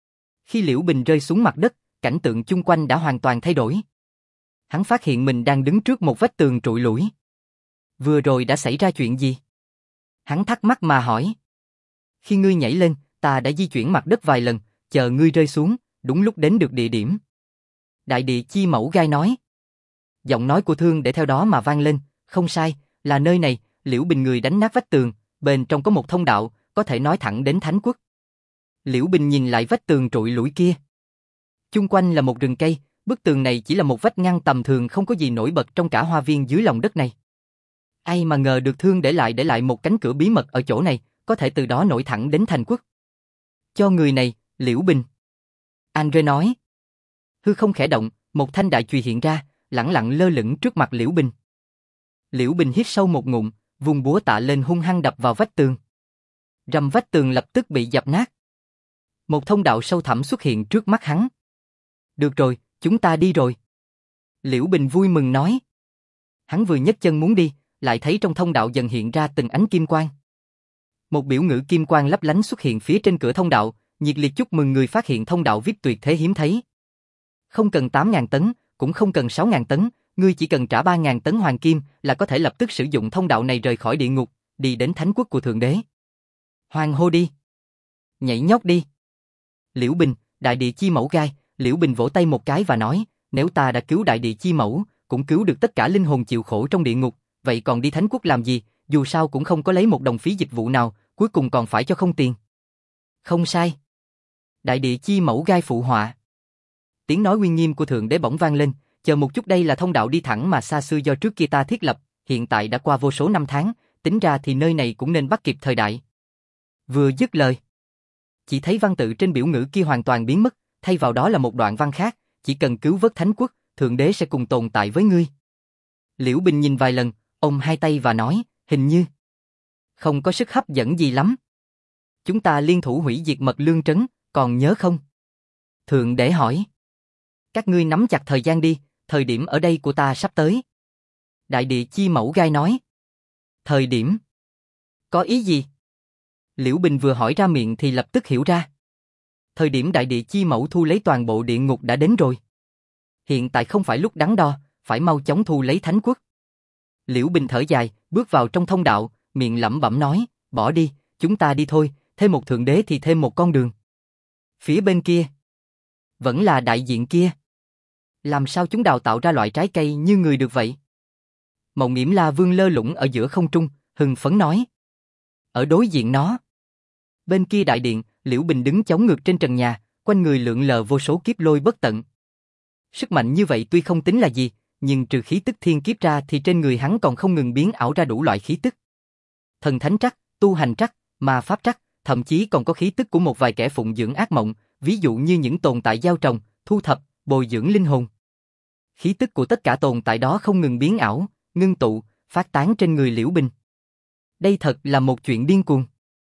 Khi Liễu Bình rơi xuống mặt đất, cảnh tượng chung quanh đã hoàn toàn thay đổi. Hắn phát hiện mình đang đứng trước một vách tường trụi lủi. Vừa rồi đã xảy ra chuyện gì? Hắn thắc mắc mà hỏi. Khi ngươi nhảy lên, ta đã di chuyển mặt đất vài lần, chờ ngươi rơi xuống, đúng lúc đến được địa điểm. Đại địa chi mẫu gai nói. Giọng nói của Thương để theo đó mà vang lên, không sai, là nơi này. Liễu Bình người đánh nát vách tường, bên trong có một thông đạo, có thể nói thẳng đến Thánh Quốc. Liễu Bình nhìn lại vách tường trụi lủi kia. Chung quanh là một rừng cây, bức tường này chỉ là một vách ngăn tầm thường, không có gì nổi bật trong cả hoa viên dưới lòng đất này. Ai mà ngờ được Thương để lại một cánh cửa bí mật ở chỗ này, có thể từ đó nổi thẳng đến Thành Quốc. Cho người này, Liễu Bình. Andre nói. Hư không khẽ động, một thanh đại chùy hiện ra, lẳng lặng lơ lửng trước mặt Liễu Bình. Liễu Bình hít sâu một ngụm, vung búa tạ lên hung hăng đập vào vách tường. Rầm, vách tường lập tức bị dập nát. Một thông đạo sâu thẳm xuất hiện trước mắt hắn. Được rồi, chúng ta đi rồi. Liễu Bình vui mừng nói. Hắn vừa nhấc chân muốn đi, lại thấy trong thông đạo dần hiện ra từng ánh kim quang. Một biểu ngữ kim quang lấp lánh xuất hiện phía trên cửa thông đạo, nhiệt liệt chúc mừng người phát hiện thông đạo viết tuyệt thế hiếm thấy. Không cần 8.000 tấn, cũng không cần 6.000 tấn, ngươi chỉ cần trả 3.000 tấn hoàng kim là có thể lập tức sử dụng thông đạo này rời khỏi địa ngục, đi đến Thánh Quốc của Thượng Đế. Hoan hô đi. Nhảy nhót đi. Liễu Bình, đại địa chi mẫu gai. Liễu Bình vỗ tay một cái và nói, nếu ta đã cứu đại địa chi mẫu, cũng cứu được tất cả linh hồn chịu khổ trong địa ngục, vậy còn đi Thánh Quốc làm gì, dù sao cũng không có lấy một đồng phí dịch vụ nào, cuối cùng còn phải cho không tiền. Không sai. Đại địa chi mẫu gai phụ họa. Tiếng nói uy nghiêm của Thượng Đế bỗng vang lên, chờ một chút, đây là thông đạo đi thẳng mà xa xưa do trước kia ta thiết lập, hiện tại đã qua vô số năm tháng, tính ra thì nơi này cũng nên bắt kịp thời đại. Vừa dứt lời, chỉ thấy văn tự trên biểu ngữ kia hoàn toàn biến mất, thay vào đó là một đoạn văn khác, chỉ cần cứu vớt Thánh Quốc, Thượng Đế sẽ cùng tồn tại với ngươi. Liễu Bình nhìn vài lần, ôm hai tay và nói, hình như không có sức hấp dẫn gì lắm. Chúng ta liên thủ hủy diệt Mật Lương Trấn, còn nhớ không? Thượng Đế hỏi. Các ngươi nắm chặt thời gian đi, thời điểm ở đây của ta sắp tới. Đại địa chi mẫu gai nói. Thời điểm? Có ý gì? Liễu Bình vừa hỏi ra miệng thì lập tức hiểu ra. Thời điểm đại địa chi mẫu thu lấy toàn bộ địa ngục đã đến rồi. Hiện tại không phải lúc đắn đo, phải mau chóng thu lấy Thánh Quốc. Liễu Bình thở dài, bước vào trong thông đạo, miệng lẩm bẩm nói, bỏ đi, chúng ta đi thôi, thêm một thượng đế thì thêm một con đường. Phía bên kia, vẫn là đại diện kia. Làm sao chúng đào tạo ra loại trái cây như người được vậy? Mộng Nghiễm La Vương lơ lửng ở giữa không trung, hưng phấn nói. Ở đối diện nó. Bên kia đại điện, Liễu Bình đứng chống ngược trên trần nhà, quanh người lượn lờ vô số kiếp lôi bất tận. Sức mạnh như vậy tuy không tính là gì, nhưng trừ khí tức thiên kiếp ra thì trên người hắn còn không ngừng biến ảo ra đủ loại khí tức. Thần thánh trắc, tu hành trắc, ma pháp trắc, thậm chí còn có khí tức của một vài kẻ phụng dưỡng ác mộng, ví dụ như những tồn tại gieo trồng, thu thập, bồi dưỡng linh hồn. Khí tức của tất cả tồn tại đó không ngừng biến ảo, ngưng tụ, phát tán trên người Liễu Bình. Đây thật là một chuyện điên cuồng.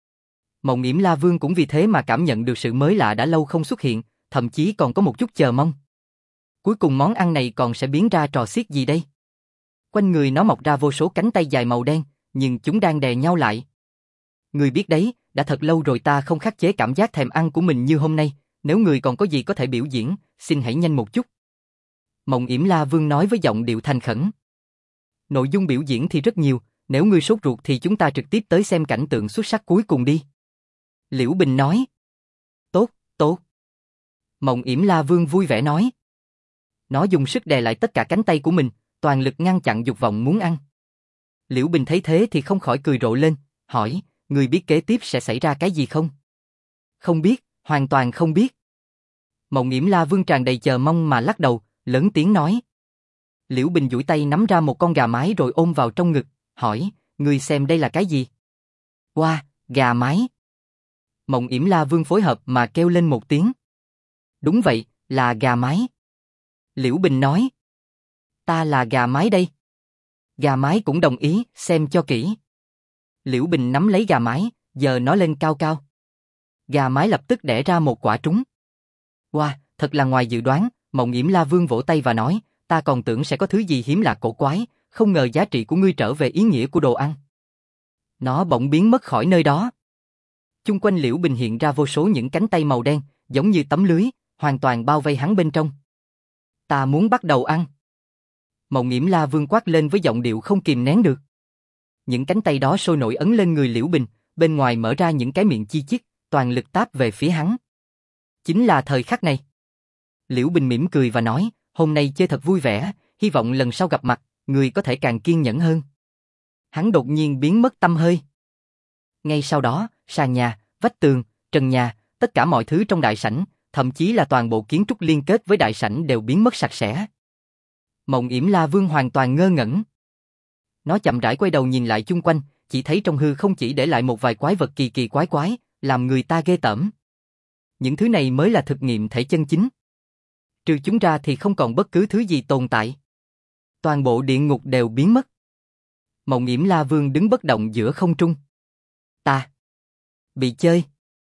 Mộng Nghiễm La Vương cũng vì thế mà cảm nhận được sự mới lạ đã lâu không xuất hiện, thậm chí còn có một chút chờ mong. Cuối cùng món ăn này còn sẽ biến ra trò xiết gì đây? Quanh người nó mọc ra vô số cánh tay dài màu đen, nhưng chúng đang đè nhau lại. Người biết đấy, đã thật lâu rồi ta không khắc chế cảm giác thèm ăn của mình như hôm nay, nếu người còn có gì có thể biểu diễn, xin hãy nhanh một chút. Mộng Nghiễm La Vương nói với giọng điệu thành khẩn. Nội dung biểu diễn thì rất nhiều, nếu ngươi sốt ruột thì chúng ta trực tiếp tới xem cảnh tượng xuất sắc cuối cùng đi. Liễu Bình nói. Tốt, tốt. Mộng Yểm La Vương vui vẻ nói. Nó dùng sức đè lại tất cả cánh tay của mình, toàn lực ngăn chặn dục vọng muốn ăn. Liễu Bình thấy thế thì không khỏi cười rộ lên, hỏi, ngươi biết kế tiếp sẽ xảy ra cái gì không? Không biết, hoàn toàn không biết. Mộng Yểm La Vương tràn đầy chờ mong mà lắc đầu, lớn tiếng nói. Liễu Bình duỗi tay nắm ra một con gà mái rồi ôm vào trong ngực, hỏi, ngươi xem đây là cái gì? Wow, gà mái. Mộng Yểm La Vương phối hợp mà kêu lên một tiếng. Đúng vậy, là gà mái. Liễu Bình nói. Ta là gà mái đây. Gà mái cũng đồng ý, xem cho kỹ. Liễu Bình nắm lấy gà mái, giơ nó lên cao cao. Gà mái lập tức đẻ ra một quả trứng. Wow, thật là ngoài dự đoán, Mộng Yểm La Vương vỗ tay và nói, ta còn tưởng sẽ có thứ gì hiếm lạ cổ quái, không ngờ giá trị của ngươi trở về ý nghĩa của đồ ăn. Nó bỗng biến mất khỏi nơi đó. Chung quanh Liễu Bình hiện ra vô số những cánh tay màu đen, giống như tấm lưới, hoàn toàn bao vây hắn bên trong. Ta muốn bắt đầu ăn. Mộng Yểm La Vương quát lên với giọng điệu không kìm nén được. Những cánh tay đó sôi nổi ấn lên người Liễu Bình, bên ngoài mở ra những cái miệng chi chít, toàn lực táp về phía hắn. Chính là thời khắc này. Liễu Bình mỉm cười và nói, hôm nay chơi thật vui vẻ, hy vọng lần sau gặp mặt, người có thể càng kiên nhẫn hơn. Hắn đột nhiên biến mất tăm hơi. Ngay sau đó, sàn nhà, vách tường, trần nhà, tất cả mọi thứ trong đại sảnh, thậm chí là toàn bộ kiến trúc liên kết với đại sảnh đều biến mất sạch sẽ. Mộng Yểm La Vương hoàn toàn ngơ ngẩn. Nó chậm rãi quay đầu nhìn lại chung quanh, chỉ thấy trong hư không chỉ để lại một vài quái vật kỳ kỳ quái quái, làm người ta ghê tởm. Những thứ này mới là thực nghiệm thể chân chính. Trừ chúng ra thì không còn bất cứ thứ gì tồn tại. Toàn bộ địa ngục đều biến mất. Mộng Yểm La Vương đứng bất động giữa không trung. Ta bị chơi.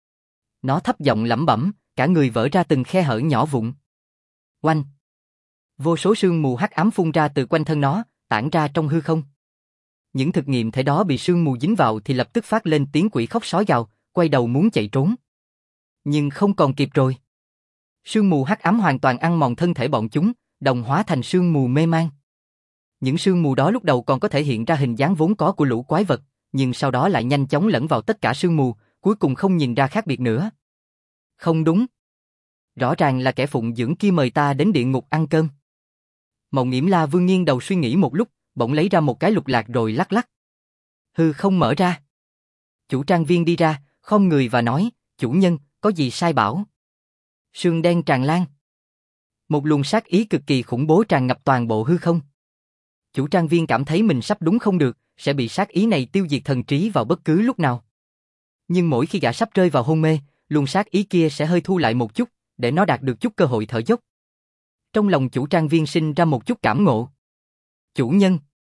Nó thấp giọng lẩm bẩm, cả người vỡ ra từng khe hở nhỏ vụn. Oanh! Vô số sương mù hắc ám phun ra từ quanh thân nó, tản ra trong hư không. Những thực nghiệm thể đó bị sương mù dính vào thì lập tức phát lên tiếng quỷ khóc sói gào, quay đầu muốn chạy trốn. Nhưng không còn kịp rồi. Sương mù hắc ám hoàn toàn ăn mòn thân thể bọn chúng, đồng hóa thành sương mù mê man. Những sương mù đó lúc đầu còn có thể hiện ra hình dáng vốn có của lũ quái vật, nhưng sau đó lại nhanh chóng lẫn vào tất cả sương mù, cuối cùng không nhìn ra khác biệt nữa. Không đúng. Rõ ràng là kẻ phụng dưỡng kia mời ta đến địa ngục ăn cơm. Mộng Yểm La Vương nghiêng đầu suy nghĩ một lúc, bỗng lấy ra một cái lục lạc rồi lắc lắc. Hư không mở ra. Chủ trang viên đi ra, khom người và nói, chủ nhân, có gì sai bảo? Sương đen tràn lan. Một luồng sát ý cực kỳ khủng bố tràn ngập toàn bộ hư không. Chủ trang viên cảm thấy mình sắp đúng không được, sẽ bị sát ý này tiêu diệt thần trí vào bất cứ lúc nào. Nhưng mỗi khi gã sắp rơi vào hôn mê, luồng sát ý kia sẽ hơi thu lại một chút, để nó đạt được chút cơ hội thở dốc. Trong lòng chủ trang viên sinh ra một chút cảm ngộ. Chủ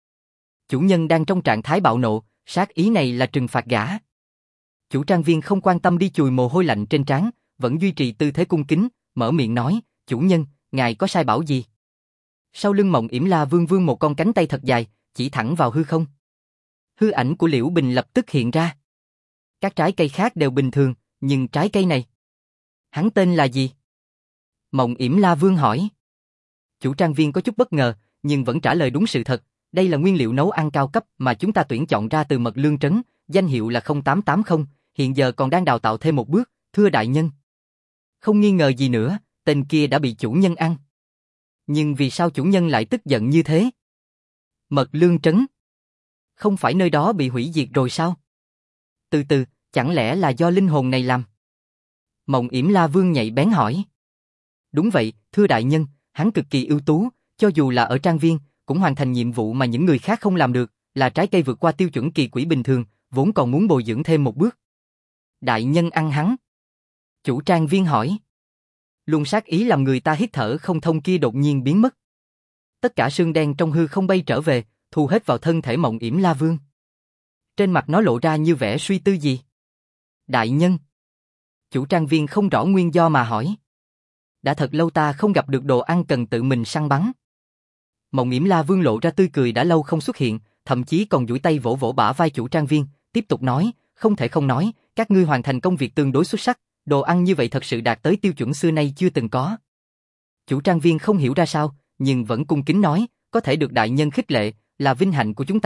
nhân đang trong trạng thái bạo nộ, sát ý này là trừng phạt gã. Chủ trang viên không quan tâm đi chùi mồ hôi lạnh trên trán, vẫn duy trì tư thế cung kính, mở miệng nói, chủ nhân, ngài có sai bảo gì? Sau lưng Mộng Yểm La Vương vươn một con cánh tay thật dài, chỉ thẳng vào hư không. Hư ảnh của Liễu Bình lập tức hiện ra. Các trái cây khác đều bình thường, nhưng trái cây này, hắn tên là gì? Mộng Yểm La Vương hỏi. Chủ trang viên có chút bất ngờ, nhưng vẫn trả lời đúng sự thật. Đây là nguyên liệu nấu ăn cao cấp mà chúng ta tuyển chọn ra từ mật lương trấn, danh hiệu là 0880, hiện giờ còn đang đào tạo thêm một bước, thưa đại nhân. Không nghi ngờ gì nữa, tên kia đã bị chủ nhân ăn. Nhưng vì sao chủ nhân lại tức giận như thế? Mật lương trấn? Không phải nơi đó bị hủy diệt rồi sao? Từ từ, chẳng lẽ là do linh hồn này làm? Mộng Yểm La Vương nhạy bén hỏi. Đúng vậy, thưa đại nhân, hắn cực kỳ ưu tú, cho dù là ở trang viên, cũng hoàn thành nhiệm vụ mà những người khác không làm được, là trái cây vượt qua tiêu chuẩn kỳ quỷ bình thường, vốn còn muốn bồi dưỡng thêm một bước. Đại nhân ăn hắn. Chủ trang viên hỏi. Luồng sát ý làm người ta hít thở không thông kia đột nhiên biến mất. Tất cả sương đen trong hư không bay trở về, thu hết vào thân thể Mộng Yểm La Vương. Trên mặt nó lộ ra như vẻ suy tư gì. Đại nhân. Chủ trang viên không rõ nguyên do mà hỏi. Đã thật lâu ta không gặp được đồ ăn cần tự mình săn bắn. Mộng Yểm La Vương lộ ra tươi cười đã lâu không xuất hiện, thậm chí còn duỗi tay vỗ vỗ bả vai chủ trang viên, tiếp tục nói, không thể không nói, các ngươi hoàn thành công việc tương đối xuất sắc, đồ ăn như vậy thật sự đạt tới tiêu chuẩn xưa nay chưa từng có. Chủ trang viên không hiểu ra sao, nhưng vẫn cung kính nói, có thể được đại nhân khích lệ, là vinh hạnh của chúng ta,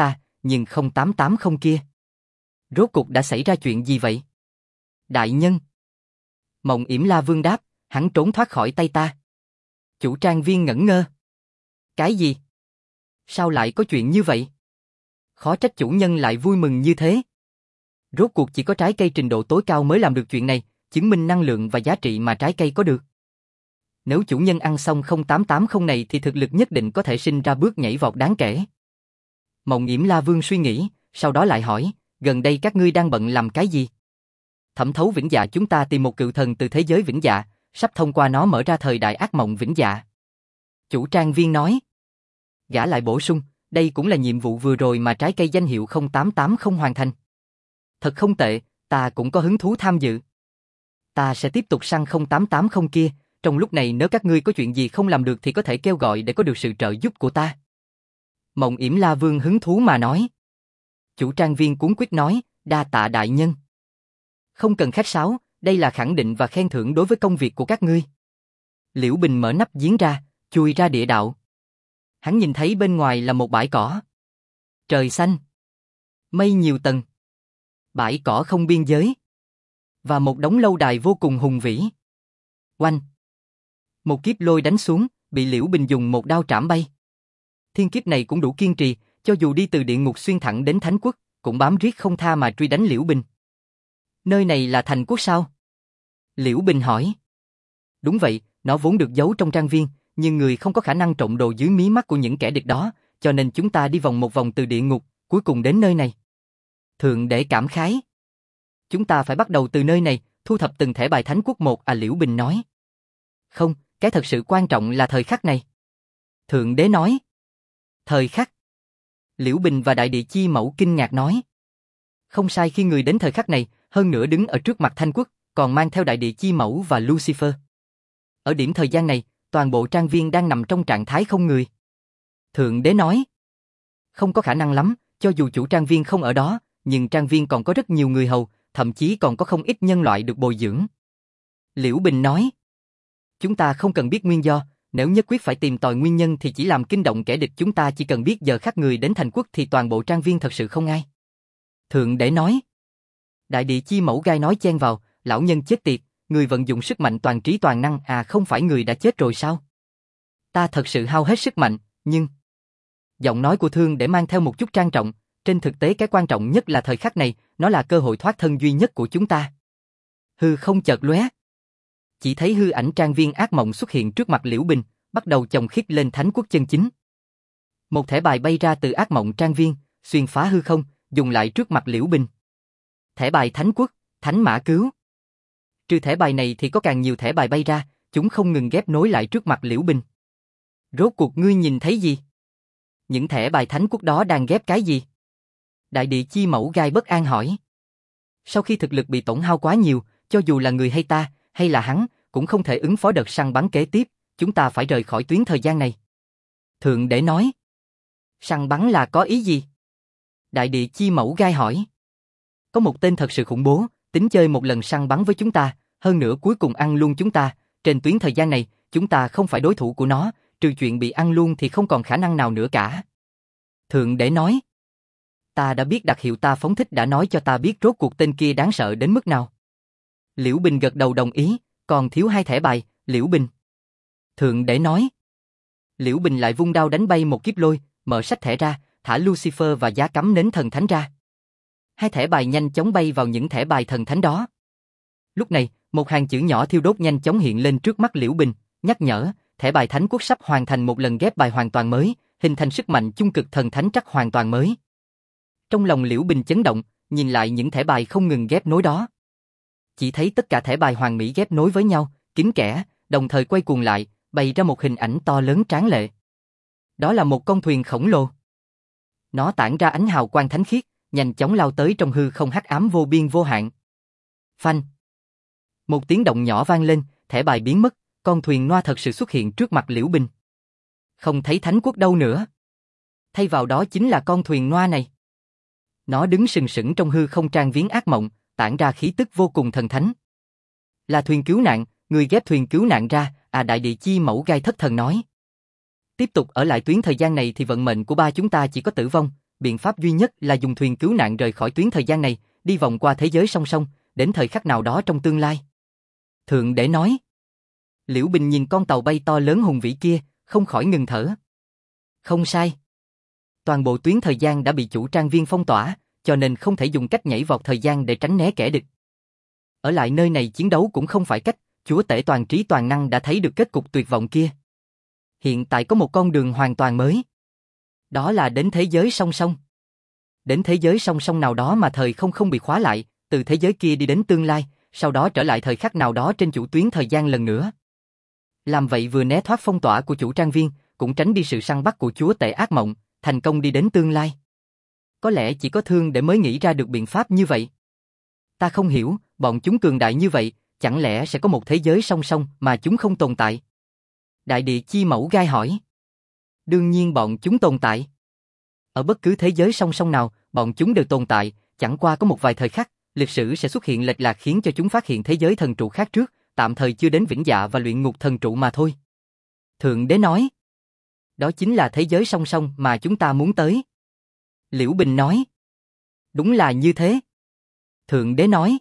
nhưng 0880 kia. Rốt cuộc đã xảy ra chuyện gì vậy? Đại nhân. Mộng Yểm La Vương đáp, hắn trốn thoát khỏi tay ta. Chủ trang viên ngẩn ngơ. Cái gì? Sao lại có chuyện như vậy? Khó trách chủ nhân lại vui mừng như thế. Rốt cuộc chỉ có trái cây trình độ tối cao mới làm được chuyện này, chứng minh năng lượng và giá trị mà trái cây có được. Nếu chủ nhân ăn xong 0880 này thì thực lực nhất định có thể sinh ra bước nhảy vọt đáng kể. Mộng Yểm La Vương suy nghĩ, sau đó lại hỏi, gần đây các ngươi đang bận làm cái gì? Thẩm thấu vĩnh dạ chúng ta tìm một cựu thần từ thế giới vĩnh dạ, sắp thông qua nó mở ra thời đại ác mộng vĩnh dạ. Chủ trang viên nói. Gã lại bổ sung, đây cũng là nhiệm vụ vừa rồi mà trái cây danh hiệu 0880 hoàn thành. Thật không tệ, ta cũng có hứng thú tham dự. Ta sẽ tiếp tục săn 0880 kia, trong lúc này nếu các ngươi có chuyện gì không làm được thì có thể kêu gọi để có được sự trợ giúp của ta. Mộng Yểm La Vương hứng thú mà nói. Chủ trang viên cuống quýt nói, đa tạ đại nhân. Không cần khách sáo, đây là khẳng định và khen thưởng đối với công việc của các ngươi. Liễu Bình mở nắp giếng ra, chui ra địa đạo. Hắn nhìn thấy bên ngoài là một bãi cỏ. Trời xanh. Mây nhiều tầng. Bãi cỏ không biên giới. Và một đống lâu đài vô cùng hùng vĩ. Oanh. Một kiếp lôi đánh xuống, bị Liễu Bình dùng một đao trảm bay. Thiên kiếp này cũng đủ kiên trì, cho dù đi từ địa ngục xuyên thẳng đến Thánh Quốc, cũng bám riết không tha mà truy đánh Liễu Bình. Nơi này là thành quốc sao? Liễu Bình hỏi. Đúng vậy, nó vốn được giấu trong trang viên, nhưng người không có khả năng trộm đồ dưới mí mắt của những kẻ địch đó, cho nên chúng ta đi vòng một vòng từ địa ngục, cuối cùng đến nơi này. Thượng đế cảm khái. Chúng ta phải bắt đầu từ nơi này, thu thập từng thẻ bài Thánh Quốc một, Liễu Bình nói. Không, cái thật sự quan trọng là thời khắc này. Thượng đế nói. Thời khắc. Liễu Bình và Đại Địa Chi Mẫu kinh ngạc nói. Không sai, khi người đến thời khắc này, hơn nữa đứng ở trước mặt Thanh Quốc, còn mang theo Đại Địa Chi Mẫu và Lucifer. Ở điểm thời gian này, toàn bộ trang viên đang nằm trong trạng thái không người. Thượng đế nói. Không có khả năng lắm, cho dù chủ trang viên không ở đó, nhưng trang viên còn có rất nhiều người hầu, thậm chí còn có không ít nhân loại được bồi dưỡng. Liễu Bình nói. Chúng ta không cần biết nguyên do, nếu nhất quyết phải tìm tòi nguyên nhân thì chỉ làm kinh động kẻ địch, chúng ta chỉ cần biết giờ khắc người đến Thành Quốc thì toàn bộ trang viên thật sự không ai. Thượng đế nói. Đại Địa Chi Mẫu gai nói chen vào, lão nhân chết tiệt, người vận dụng sức mạnh toàn trí toàn năng không phải người đã chết rồi sao? Ta thật sự hao hết sức mạnh, nhưng... Giọng nói của Thương để mang theo một chút trang trọng, trên thực tế cái quan trọng nhất là thời khắc này, nó là cơ hội thoát thân duy nhất của chúng ta. Hư không chợt lóe. Chỉ thấy hư ảnh trang viên ác mộng xuất hiện trước mặt Liễu Bình, bắt đầu chồng khít lên Thánh Quốc chân chính. Một thẻ bài bay ra từ ác mộng trang viên, xuyên phá hư không, dùng lại trước mặt Liễu Bình. Thẻ bài Thánh Quốc, Thánh Mã Cứu. Trừ thẻ bài này thì có càng nhiều thẻ bài bay ra, chúng không ngừng ghép nối lại trước mặt Liễu Bình. Rốt cuộc ngươi nhìn thấy gì? Những thẻ bài Thánh Quốc đó đang ghép cái gì? Đại Địa Chi Mẫu gai bất an hỏi. Sau khi thực lực bị tổn hao quá nhiều, cho dù là người hay ta, hay là hắn, cũng không thể ứng phó đợt săn bắn kế tiếp, chúng ta phải rời khỏi tuyến thời gian này. Thượng đế nói. Săn bắn là có ý gì? Đại Địa Chi Mẫu gai hỏi. Có một tên thật sự khủng bố, tính chơi một lần săn bắn với chúng ta, hơn nữa cuối cùng ăn luôn chúng ta, trên tuyến thời gian này, chúng ta không phải đối thủ của nó, trừ chuyện bị ăn luôn thì không còn khả năng nào nữa cả. Thượng đế nói. Ta đã biết đặc hiệu ta phóng thích đã nói cho ta biết rốt cuộc tên kia đáng sợ đến mức nào. Liễu Bình gật đầu đồng ý, còn thiếu 2 thẻ bài, Liễu Bình. Thượng đế nói. Liễu Bình lại vung đao đánh bay một kiếp lôi, mở sách thẻ ra, thả Lucifer và giá cắm nến thần thánh ra. 2 thẻ bài nhanh chóng bay vào những thẻ bài thần thánh đó. Lúc này, một hàng chữ nhỏ thiêu đốt nhanh chóng hiện lên trước mắt Liễu Bình, nhắc nhở, thẻ bài Thánh Quốc sắp hoàn thành một lần ghép bài hoàn toàn mới, hình thành sức mạnh chung cực thần thánh trắc hoàn toàn mới. Trong lòng Liễu Bình chấn động, nhìn lại những thẻ bài không ngừng ghép nối đó. Chỉ thấy tất cả thẻ bài hoàn mỹ ghép nối với nhau, kín kẽ, đồng thời quay cuồng lại, bày ra một hình ảnh to lớn tráng lệ. Đó là một con thuyền khổng lồ. Nó tản ra ánh hào quang thánh khiết, nhanh chóng lao tới trong hư không hắc ám vô biên vô hạn. Phanh. Một tiếng động nhỏ vang lên, thẻ bài biến mất, con thuyền noa thật sự xuất hiện trước mặt Liễu Bình. Không thấy Thánh Quốc đâu nữa. Thay vào đó chính là con thuyền noa này. Nó đứng sừng sững trong hư không trang viếng ác mộng, tản ra khí tức vô cùng thần thánh. Là thuyền cứu nạn, người ghép thuyền cứu nạn ra, Đại Địa Chi Mẫu gai thất thần nói. Tiếp tục ở lại tuyến thời gian này thì vận mệnh của ba chúng ta chỉ có tử vong, biện pháp duy nhất là dùng thuyền cứu nạn rời khỏi tuyến thời gian này, đi vòng qua thế giới song song, đến thời khắc nào đó trong tương lai. Thượng đế nói. Liễu Bình nhìn con tàu bay to lớn hùng vĩ kia, không khỏi ngừng thở. Không sai. Toàn bộ tuyến thời gian đã bị chủ trang viên phong tỏa, cho nên không thể dùng cách nhảy vọt thời gian để tránh né kẻ địch. Ở lại nơi này chiến đấu cũng không phải cách, chúa tể toàn trí toàn năng đã thấy được kết cục tuyệt vọng kia. Hiện tại có một con đường hoàn toàn mới. Đó là đến thế giới song song. Đến thế giới song song nào đó mà thời không bị khóa lại, từ thế giới kia đi đến tương lai, sau đó trở lại thời khắc nào đó trên chủ tuyến thời gian lần nữa. Làm vậy vừa né thoát phong tỏa của chủ trang viên, cũng tránh đi sự săn bắt của chúa tể ác mộng, thành công đi đến tương lai. Có lẽ chỉ có Thương để mới nghĩ ra được biện pháp như vậy. Ta không hiểu, bọn chúng cường đại như vậy, chẳng lẽ sẽ có một thế giới song song mà chúng không tồn tại? Đại địa chi mẫu gai hỏi. Đương nhiên bọn chúng tồn tại. Ở bất cứ thế giới song song nào, bọn chúng đều tồn tại, chẳng qua có một vài thời khắc, lịch sử sẽ xuất hiện lệch lạc khiến cho chúng phát hiện thế giới thần trụ khác trước, tạm thời chưa đến vĩnh dạ và luyện ngục thần trụ mà thôi. Thượng đế nói. Đó chính là thế giới song song mà chúng ta muốn tới. Liễu Bình nói. Đúng là như thế. Thượng đế nói.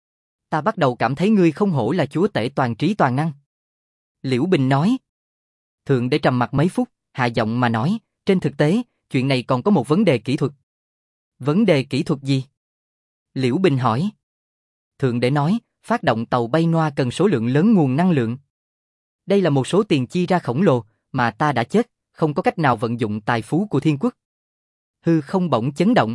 Ta bắt đầu cảm thấy ngươi không hổ là chúa tể toàn trí toàn năng. Liễu Bình nói. Thượng đế trầm mặt mấy phút, hạ giọng mà nói, trên thực tế, chuyện này còn có một vấn đề kỹ thuật. Vấn đề kỹ thuật gì? Liễu Bình hỏi. Thượng đế nói, phát động tàu bay Noa cần số lượng lớn nguồn năng lượng. Đây là một số tiền chi ra khổng lồ, mà ta đã chết, không có cách nào vận dụng tài phú của thiên quốc. Hư không bỗng chấn động.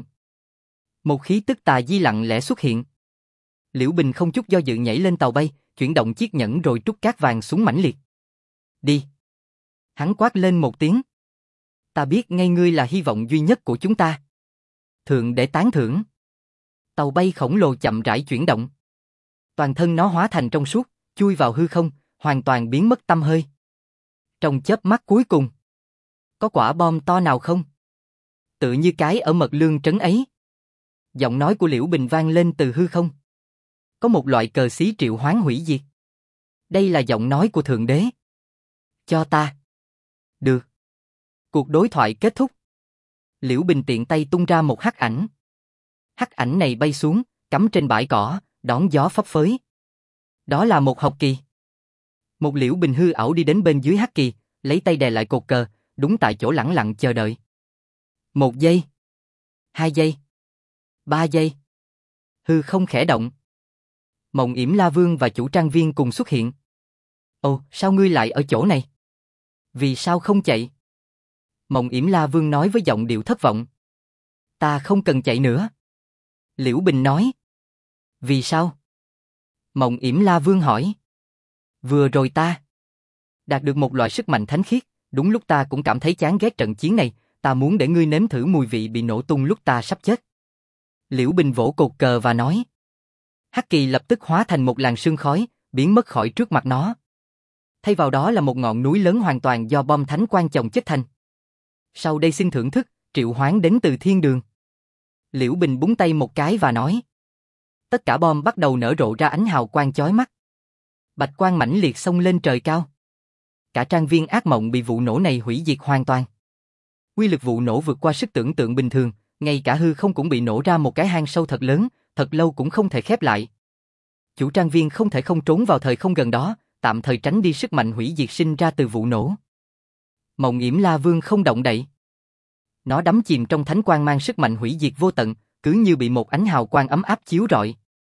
Một khí tức tà di lặng lẽ xuất hiện. Liễu Bình không chút do dự nhảy lên tàu bay, chuyển động chiếc nhẫn rồi trút cát vàng xuống mãnh liệt. Đi. Hắn quát lên một tiếng. Ta biết ngay ngươi là hy vọng duy nhất của chúng ta. Thượng đế tán thưởng. Tàu bay khổng lồ chậm rãi chuyển động. Toàn thân nó hóa thành trong suốt, chui vào hư không, hoàn toàn biến mất tăm hơi. Trong chớp mắt cuối cùng, có quả bom to nào không? Tự như cái ở mật lương trấn ấy. Giọng nói của Liễu Bình vang lên từ hư không. Có một loại cờ xí triệu hoán hủy diệt. Đây là giọng nói của Thượng đế. Cho ta. Được. Cuộc đối thoại kết thúc. Liễu Bình tiện tay tung ra một hắc ảnh. Hắc ảnh này bay xuống, cắm trên bãi cỏ, đón gió phấp phới. Đó là một học kỳ. Một Liễu Bình hư ảo đi đến bên dưới hắc kỳ, lấy tay đè lại cột cờ, đúng tại chỗ lẳng lặng chờ đợi. 1 giây. 2 giây. 3 giây. Hư không khẽ động. Mộng Yểm La Vương và chủ trang viên cùng xuất hiện. Ồ, sao ngươi lại ở chỗ này? Vì sao không chạy? Mộng Yểm La Vương nói với giọng điệu thất vọng. Ta không cần chạy nữa. Liễu Bình nói. Vì sao? Mộng Yểm La Vương hỏi. Vừa rồi ta đạt được một loại sức mạnh thánh khiết, đúng lúc ta cũng cảm thấy chán ghét trận chiến này, ta muốn để ngươi nếm thử mùi vị bị nổ tung lúc ta sắp chết. Liễu Bình vỗ cột cờ và nói. Hắc kỳ lập tức hóa thành một làn sương khói, biến mất khỏi trước mặt nó. Thay vào đó là một ngọn núi lớn hoàn toàn do bom thánh quang chồng chất thành. Sau đây xin thưởng thức, triệu hoán đến từ thiên đường. Liễu Bình búng tay một cái và nói. Tất cả bom bắt đầu nở rộ ra ánh hào quang chói mắt. Bạch quang mãnh liệt xông lên trời cao. Cả trang viên ác mộng bị vụ nổ này hủy diệt hoàn toàn. Uy lực vụ nổ vượt qua sức tưởng tượng bình thường, ngay cả hư không cũng bị nổ ra một cái hang sâu thật lớn, thật lâu cũng không thể khép lại. Chủ trang viên không thể không trốn vào thời không gần đó, tạm thời tránh đi sức mạnh hủy diệt sinh ra từ vụ nổ. Mộng Yểm La Vương không động đậy. Nó đắm chìm trong thánh quang mang sức mạnh hủy diệt vô tận, cứ như bị một ánh hào quang ấm áp chiếu rọi.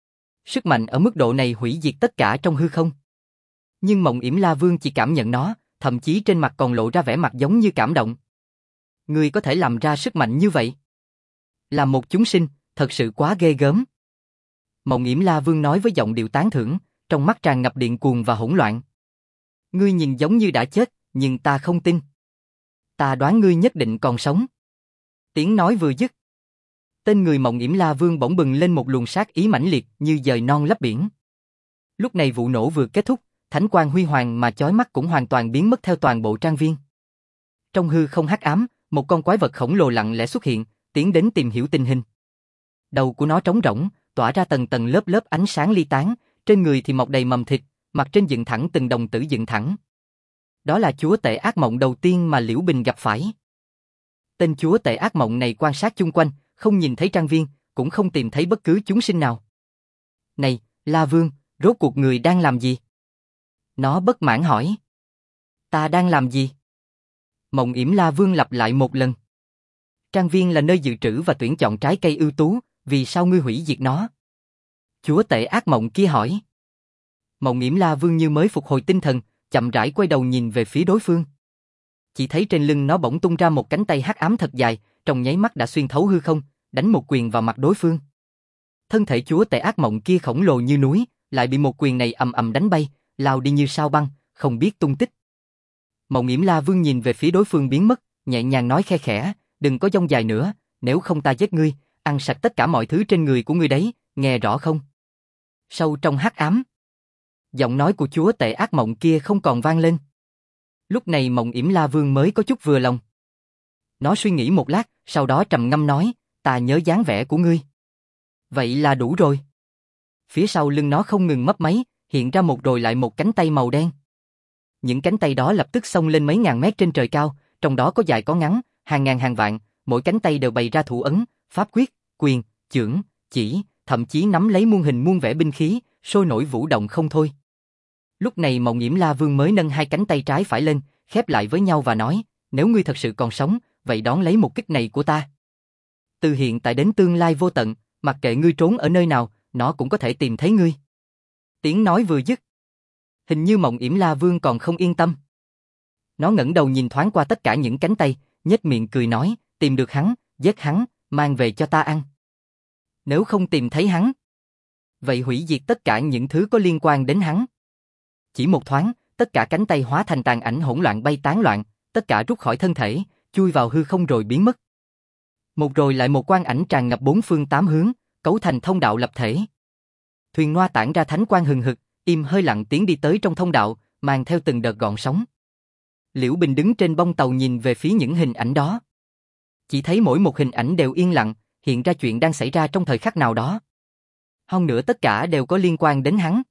Sức mạnh ở mức độ này hủy diệt tất cả trong hư không. Nhưng Mộng Yểm La Vương chỉ cảm nhận nó, thậm chí trên mặt còn lộ ra vẻ mặt giống như cảm động. Ngươi có thể làm ra sức mạnh như vậy? Là một chúng sinh, thật sự quá ghê gớm. Mộng Yểm La Vương nói với giọng điệu tán thưởng, trong mắt tràn ngập điên cuồng và hỗn loạn. Ngươi nhìn giống như đã chết, nhưng ta không tin. Ta đoán ngươi nhất định còn sống. Tiếng nói vừa dứt. Tên người Mộng Yểm La Vương bỗng bừng lên một luồng sát ý mãnh liệt như dời non lấp biển. Lúc này vụ nổ vừa kết thúc, thánh quang huy hoàng mà chói mắt cũng hoàn toàn biến mất theo toàn bộ trang viên. Trong hư không hắc ám, một con quái vật khổng lồ lặng lẽ xuất hiện, tiến đến tìm hiểu tình hình. Đầu của nó trống rỗng, tỏa ra tầng tầng lớp lớp ánh sáng ly tán, trên người thì mọc đầy mầm thịt, mặt trên dựng thẳng từng đồng tử dựng thẳng. Đó là chúa tể ác mộng đầu tiên mà Liễu Bình gặp phải. Tên chúa tể ác mộng này quan sát chung quanh, không nhìn thấy trang viên, cũng không tìm thấy bất cứ chúng sinh nào. Này, La Vương, rốt cuộc người đang làm gì? Nó bất mãn hỏi. Ta đang làm gì? Mộng yểm La Vương lặp lại một lần. Trang viên là nơi dự trữ và tuyển chọn trái cây ưu tú, vì sao ngươi hủy diệt nó? Chúa tể ác mộng kia hỏi. Mộng yểm La Vương như mới phục hồi tinh thần, chậm rãi quay đầu nhìn về phía đối phương. Chỉ thấy trên lưng nó bỗng tung ra một cánh tay hắc ám thật dài, trong nháy mắt đã xuyên thấu hư không, đánh một quyền vào mặt đối phương. Thân thể chúa tể ác mộng kia khổng lồ như núi, lại bị một quyền này ầm ầm đánh bay, lao đi như sao băng, không biết tung tích. Mộng yểm La Vương nhìn về phía đối phương biến mất, nhẹ nhàng nói khe khẽ, đừng có dông dài nữa, nếu không ta giết ngươi, ăn sạch tất cả mọi thứ trên người của ngươi đấy, nghe rõ không? Sâu trong hắc ám, giọng nói của chúa tể ác mộng kia không còn vang lên. Lúc này Mộng yểm La Vương mới có chút vừa lòng. Nó suy nghĩ một lát, sau đó trầm ngâm nói, ta nhớ dáng vẻ của ngươi. Vậy là đủ rồi. Phía sau lưng nó không ngừng mấp máy, hiện ra một rồi lại một cánh tay màu đen. Những cánh tay đó lập tức xông lên mấy ngàn mét trên trời cao, trong đó có dài có ngắn, hàng ngàn hàng vạn, mỗi cánh tay đều bày ra thủ ấn, pháp quyết, quyền, chưởng, chỉ, thậm chí nắm lấy muôn hình muôn vẻ binh khí, sôi nổi vũ động không thôi. Lúc này Mộng yểm La Vương mới nâng hai cánh tay trái phải lên, khép lại với nhau và nói, nếu ngươi thật sự còn sống, vậy đón lấy một kích này của ta. Từ hiện tại đến tương lai vô tận, mặc kệ ngươi trốn ở nơi nào, nó cũng có thể tìm thấy ngươi. Tiếng nói vừa dứt, hình như Mộng yểm La Vương còn không yên tâm. Nó ngẩng đầu nhìn thoáng qua tất cả những cánh tay, nhếch miệng cười nói, tìm được hắn, giết hắn, mang về cho ta ăn. Nếu không tìm thấy hắn, vậy hủy diệt tất cả những thứ có liên quan đến hắn. Chỉ một thoáng, tất cả cánh tay hóa thành tàn ảnh hỗn loạn bay tán loạn, tất cả rút khỏi thân thể, chui vào hư không rồi biến mất. Một rồi lại một quang ảnh tràn ngập bốn phương tám hướng, cấu thành thông đạo lập thể. Thuyền Noa tản ra thánh quang hừng hực, im hơi lặng tiến đi tới trong thông đạo, mang theo từng đợt gợn sóng. Liễu Bình đứng trên bông tàu nhìn về phía những hình ảnh đó. Chỉ thấy mỗi một hình ảnh đều yên lặng, hiện ra chuyện đang xảy ra trong thời khắc nào đó. Hơn nữa tất cả đều có liên quan đến hắn.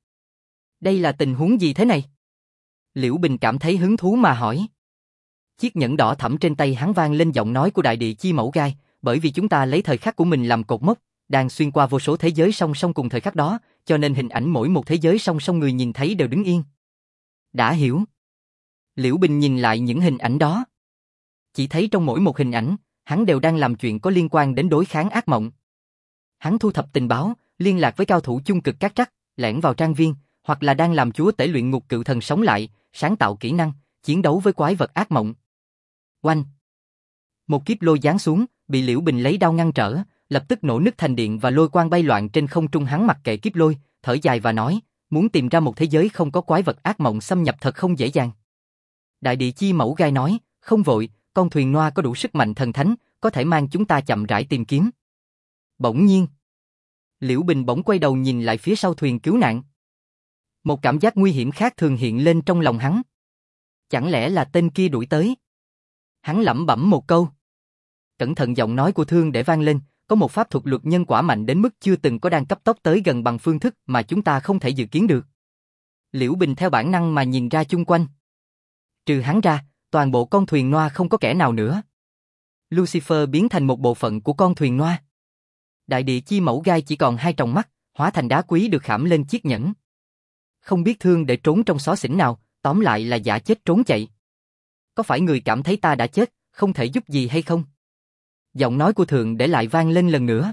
Đây là tình huống gì thế này? Liễu Bình cảm thấy hứng thú mà hỏi. Chiếc nhẫn đỏ thẫm trên tay hắn vang lên giọng nói của đại địa chi mẫu gai, bởi vì chúng ta lấy thời khắc của mình làm cột mốc, đang xuyên qua vô số thế giới song song cùng thời khắc đó, cho nên hình ảnh mỗi một thế giới song song người nhìn thấy đều đứng yên. Đã hiểu. Liễu Bình nhìn lại những hình ảnh đó. Chỉ thấy trong mỗi một hình ảnh, hắn đều đang làm chuyện có liên quan đến đối kháng ác mộng. Hắn thu thập tình báo, liên lạc với cao thủ chung cực các trắc, lẻn vào trang viên, hoặc là đang làm chúa tể luyện ngục cự thần sống lại, sáng tạo kỹ năng, chiến đấu với quái vật ác mộng. Oanh! Một kiếp lôi giáng xuống, bị Liễu Bình lấy đao ngăn trở, lập tức nổ nứt thành điện và lôi quang bay loạn trên không trung. Hắn mặc kệ kiếp lôi, thở dài và nói, muốn tìm ra một thế giới không có quái vật ác mộng xâm nhập thật không dễ dàng. Đại địa chi mẫu gai nói, không vội, con thuyền Noa có đủ sức mạnh thần thánh, có thể mang chúng ta chậm rãi tìm kiếm. Bỗng nhiên, Liễu Bình bỗng quay đầu nhìn lại phía sau thuyền cứu nạn. Một cảm giác nguy hiểm khác thường hiện lên trong lòng hắn. Chẳng lẽ là tên kia đuổi tới? Hắn lẩm bẩm một câu. Cẩn thận, giọng nói của Thương để vang lên, có một pháp thuật luật nhân quả mạnh đến mức chưa từng có đang cấp tốc tới gần bằng phương thức mà chúng ta không thể dự kiến được. Liễu Bình theo bản năng mà nhìn ra chung quanh. Trừ hắn ra, toàn bộ con thuyền Noa không có kẻ nào nữa. Lucifer biến thành một bộ phận của con thuyền Noa. Đại địa chi mẫu gai chỉ còn hai tròng mắt, hóa thành đá quý được khảm lên chiếc nhẫn. Không biết Thương để trốn trong xó xỉnh nào, tóm lại là giả chết trốn chạy. Có phải người cảm thấy ta đã chết, không thể giúp gì hay không? Giọng nói của Thượng để lại vang lên lần nữa.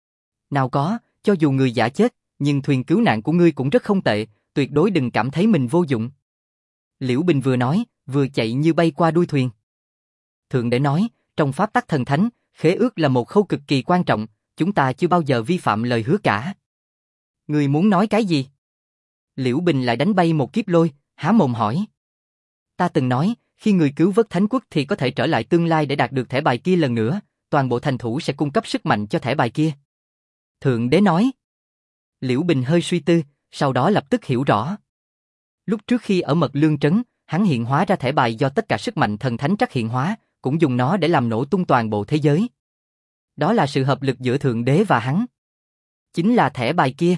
Nào có, cho dù người giả chết, nhưng thuyền cứu nạn của ngươi cũng rất không tệ, tuyệt đối đừng cảm thấy mình vô dụng. Liễu Bình vừa nói, vừa chạy như bay qua đuôi thuyền. Thượng để nói, trong pháp tắc thần thánh, khế ước là một khâu cực kỳ quan trọng, chúng ta chưa bao giờ vi phạm lời hứa cả. Ngươi muốn nói cái gì? Liễu Bình lại đánh bay một kiếp lôi, há mồm hỏi. Ta từng nói, khi người cứu vớt thánh quốc thì có thể trở lại tương lai để đạt được thẻ bài kia lần nữa, toàn bộ thành thủ sẽ cung cấp sức mạnh cho thẻ bài kia. Thượng đế nói. Liễu Bình hơi suy tư, sau đó lập tức hiểu rõ. Lúc trước khi ở Mật Lương Trấn, hắn hiện hóa ra thẻ bài do tất cả sức mạnh thần thánh trắc hiện hóa, cũng dùng nó để làm nổ tung toàn bộ thế giới. Đó là sự hợp lực giữa Thượng đế và hắn. Chính là thẻ bài kia.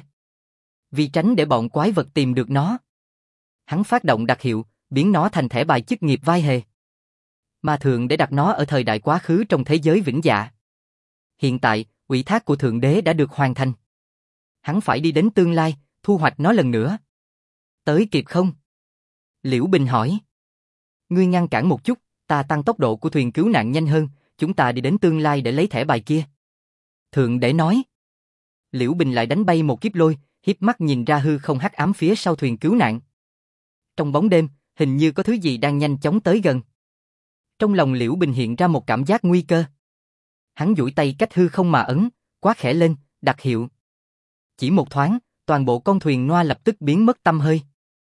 Vì tránh để bọn quái vật tìm được nó, hắn phát động đặc hiệu, biến nó thành thẻ bài chức nghiệp vai hề. mà Thượng Đế đặt nó ở thời đại quá khứ trong thế giới vĩnh dạ. Hiện tại, ủy thác của Thượng Đế đã được hoàn thành. Hắn phải đi đến tương lai, thu hoạch nó lần nữa. Tới kịp không? Liễu Bình hỏi. Ngươi ngăn cản một chút, ta tăng tốc độ của thuyền cứu nạn nhanh hơn, chúng ta đi đến tương lai để lấy thẻ bài kia. Thượng Đế nói. Liễu Bình lại đánh bay một kiếp lôi, hiếp mắt nhìn ra hư không hắc ám phía sau thuyền cứu nạn. Trong bóng đêm, hình như có thứ gì đang nhanh chóng tới gần. Trong lòng Liễu Bình hiện ra một cảm giác nguy cơ. Hắn duỗi tay cách hư không mà ấn, quát khẽ lên, đặc hiệu. Chỉ một thoáng, toàn bộ con thuyền Noa lập tức biến mất tăm hơi.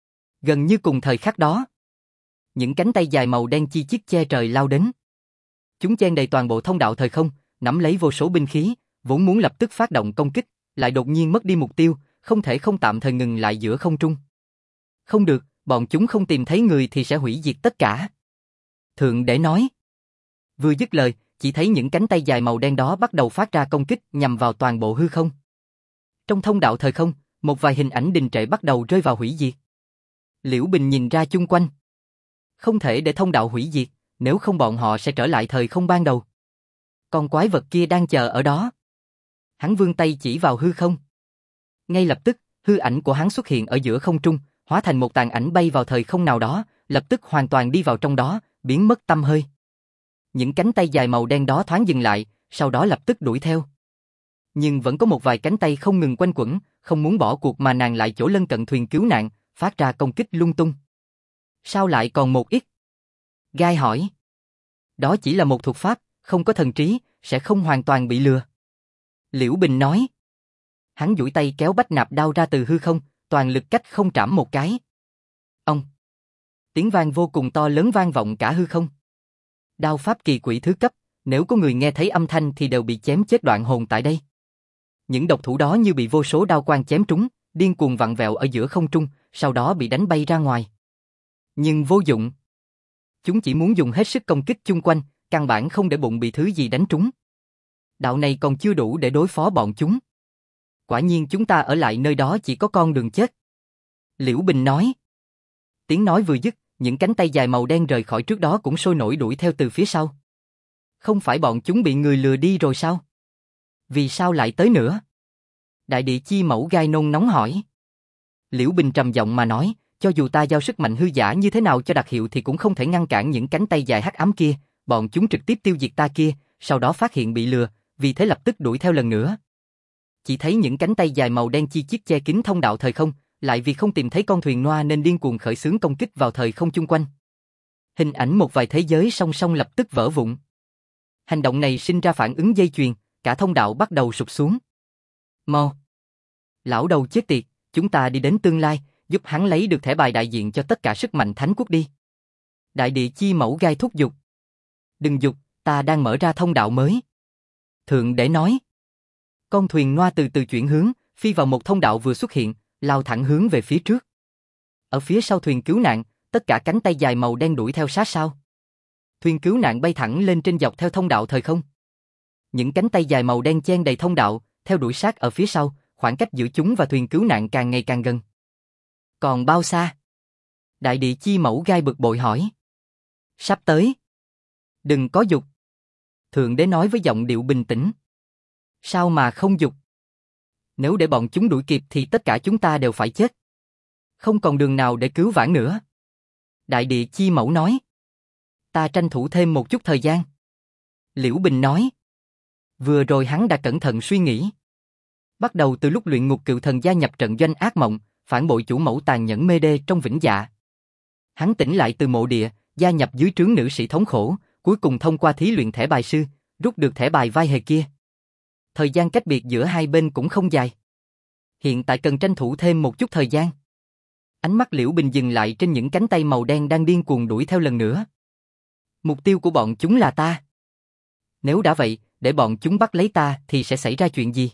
Gần như cùng thời khắc đó, những cánh tay dài màu đen chi chít che trời lao đến. Chúng chen đầy toàn bộ thông đạo thời không, nắm lấy vô số binh khí, vốn muốn lập tức phát động công kích, lại đột nhiên mất đi mục tiêu, không thể không tạm thời ngừng lại giữa không trung. Không được, bọn chúng không tìm thấy người thì sẽ hủy diệt tất cả. Thượng Đế nói. Vừa dứt lời, chỉ thấy những cánh tay dài màu đen đó bắt đầu phát ra công kích nhằm vào toàn bộ hư không. Trong thông đạo thời không, một vài hình ảnh đình trệ bắt đầu rơi vào hủy diệt. Liễu Bình nhìn ra chung quanh. Không thể để thông đạo hủy diệt, nếu không bọn họ sẽ trở lại thời không ban đầu. Con quái vật kia đang chờ ở đó. Hắn vươn tay chỉ vào hư không. Ngay lập tức, hư ảnh của hắn xuất hiện ở giữa không trung, hóa thành một tàn ảnh bay vào thời không nào đó, lập tức hoàn toàn đi vào trong đó, biến mất tăm hơi. Những cánh tay dài màu đen đó thoáng dừng lại, sau đó lập tức đuổi theo. Nhưng vẫn có một vài cánh tay không ngừng quanh quẩn, không muốn bỏ cuộc mà nàng lại chỗ lân cận thuyền cứu nạn, phát ra công kích lung tung. Sao lại còn một ít? Gai hỏi. Đó chỉ là một thuật pháp, không có thần trí, sẽ không hoàn toàn bị lừa. Liễu Bình nói. Hắn duỗi tay kéo bách nạp đao ra từ hư không, toàn lực cách không trảm một cái. Ông! Tiếng vang vô cùng to lớn vang vọng cả hư không. Đao pháp kỳ quỷ thứ cấp, nếu có người nghe thấy âm thanh thì đều bị chém chết đoạn hồn tại đây. Những độc thủ đó như bị vô số đao quang chém trúng, điên cuồng vặn vẹo ở giữa không trung, sau đó bị đánh bay ra ngoài. Nhưng vô dụng. Chúng chỉ muốn dùng hết sức công kích chung quanh, căn bản không để bụng bị thứ gì đánh trúng. Đạo này còn chưa đủ để đối phó bọn chúng. Quả nhiên chúng ta ở lại nơi đó chỉ có con đường chết. Liễu Bình nói. Tiếng nói vừa dứt, những cánh tay dài màu đen rời khỏi trước đó cũng sôi nổi đuổi theo từ phía sau. Không phải bọn chúng bị người lừa đi rồi sao? Vì sao lại tới nữa? Đại địa chi mẫu gai nôn nóng hỏi. Liễu Bình trầm giọng mà nói, cho dù ta giao sức mạnh hư giả như thế nào cho đặc hiệu thì cũng không thể ngăn cản những cánh tay dài hắc ám kia, bọn chúng trực tiếp tiêu diệt ta kia, sau đó phát hiện bị lừa, vì thế lập tức đuổi theo lần nữa. Chỉ thấy những cánh tay dài màu đen chi chít che kín thông đạo thời không, lại vì không tìm thấy con thuyền Noa nên điên cuồng khởi xướng công kích vào thời không chung quanh. Hình ảnh một vài thế giới song song lập tức vỡ vụn. Hành động này sinh ra phản ứng dây chuyền, cả thông đạo bắt đầu sụp xuống. Mau! Lão đầu chết tiệt, chúng ta đi đến tương lai, giúp hắn lấy được thẻ bài đại diện cho tất cả sức mạnh thánh quốc đi. Đại địa chi mẫu gai thúc giục. Đừng giục, ta đang mở ra thông đạo mới. Thượng Đế nói. Con thuyền Noa từ từ chuyển hướng, phi vào một thông đạo vừa xuất hiện, lao thẳng hướng về phía trước. Ở phía sau thuyền cứu nạn, tất cả cánh tay dài màu đen đuổi theo sát sau. Thuyền cứu nạn bay thẳng lên trên dọc theo thông đạo thời không. Những cánh tay dài màu đen chen đầy thông đạo, theo đuổi sát ở phía sau, khoảng cách giữa chúng và thuyền cứu nạn càng ngày càng gần. Còn bao xa? Đại địa chi mẫu gai bực bội hỏi. Sắp tới. Đừng có giục. Thượng Đế nói với giọng điệu bình tĩnh. Sao mà không giục? Nếu để bọn chúng đuổi kịp thì tất cả chúng ta đều phải chết. Không còn đường nào để cứu vãn nữa. Đại địa chi mẫu nói. Ta tranh thủ thêm một chút thời gian. Liễu Bình nói. Vừa rồi hắn đã cẩn thận suy nghĩ. Bắt đầu từ lúc luyện ngục cựu thần gia nhập trận doanh ác mộng, phản bội chủ mẫu tàn nhẫn mê đê trong vĩnh dạ. Hắn tỉnh lại từ mộ địa, gia nhập dưới trướng nữ sĩ thống khổ, cuối cùng thông qua thí luyện thẻ bài sư, rút được thẻ bài vai hề kia. Thời gian cách biệt giữa hai bên cũng không dài. Hiện tại cần tranh thủ thêm một chút thời gian. Ánh mắt Liễu Bình dừng lại trên những cánh tay màu đen đang điên cuồng đuổi theo lần nữa. Mục tiêu của bọn chúng là ta. Nếu đã vậy, để bọn chúng bắt lấy ta thì sẽ xảy ra chuyện gì?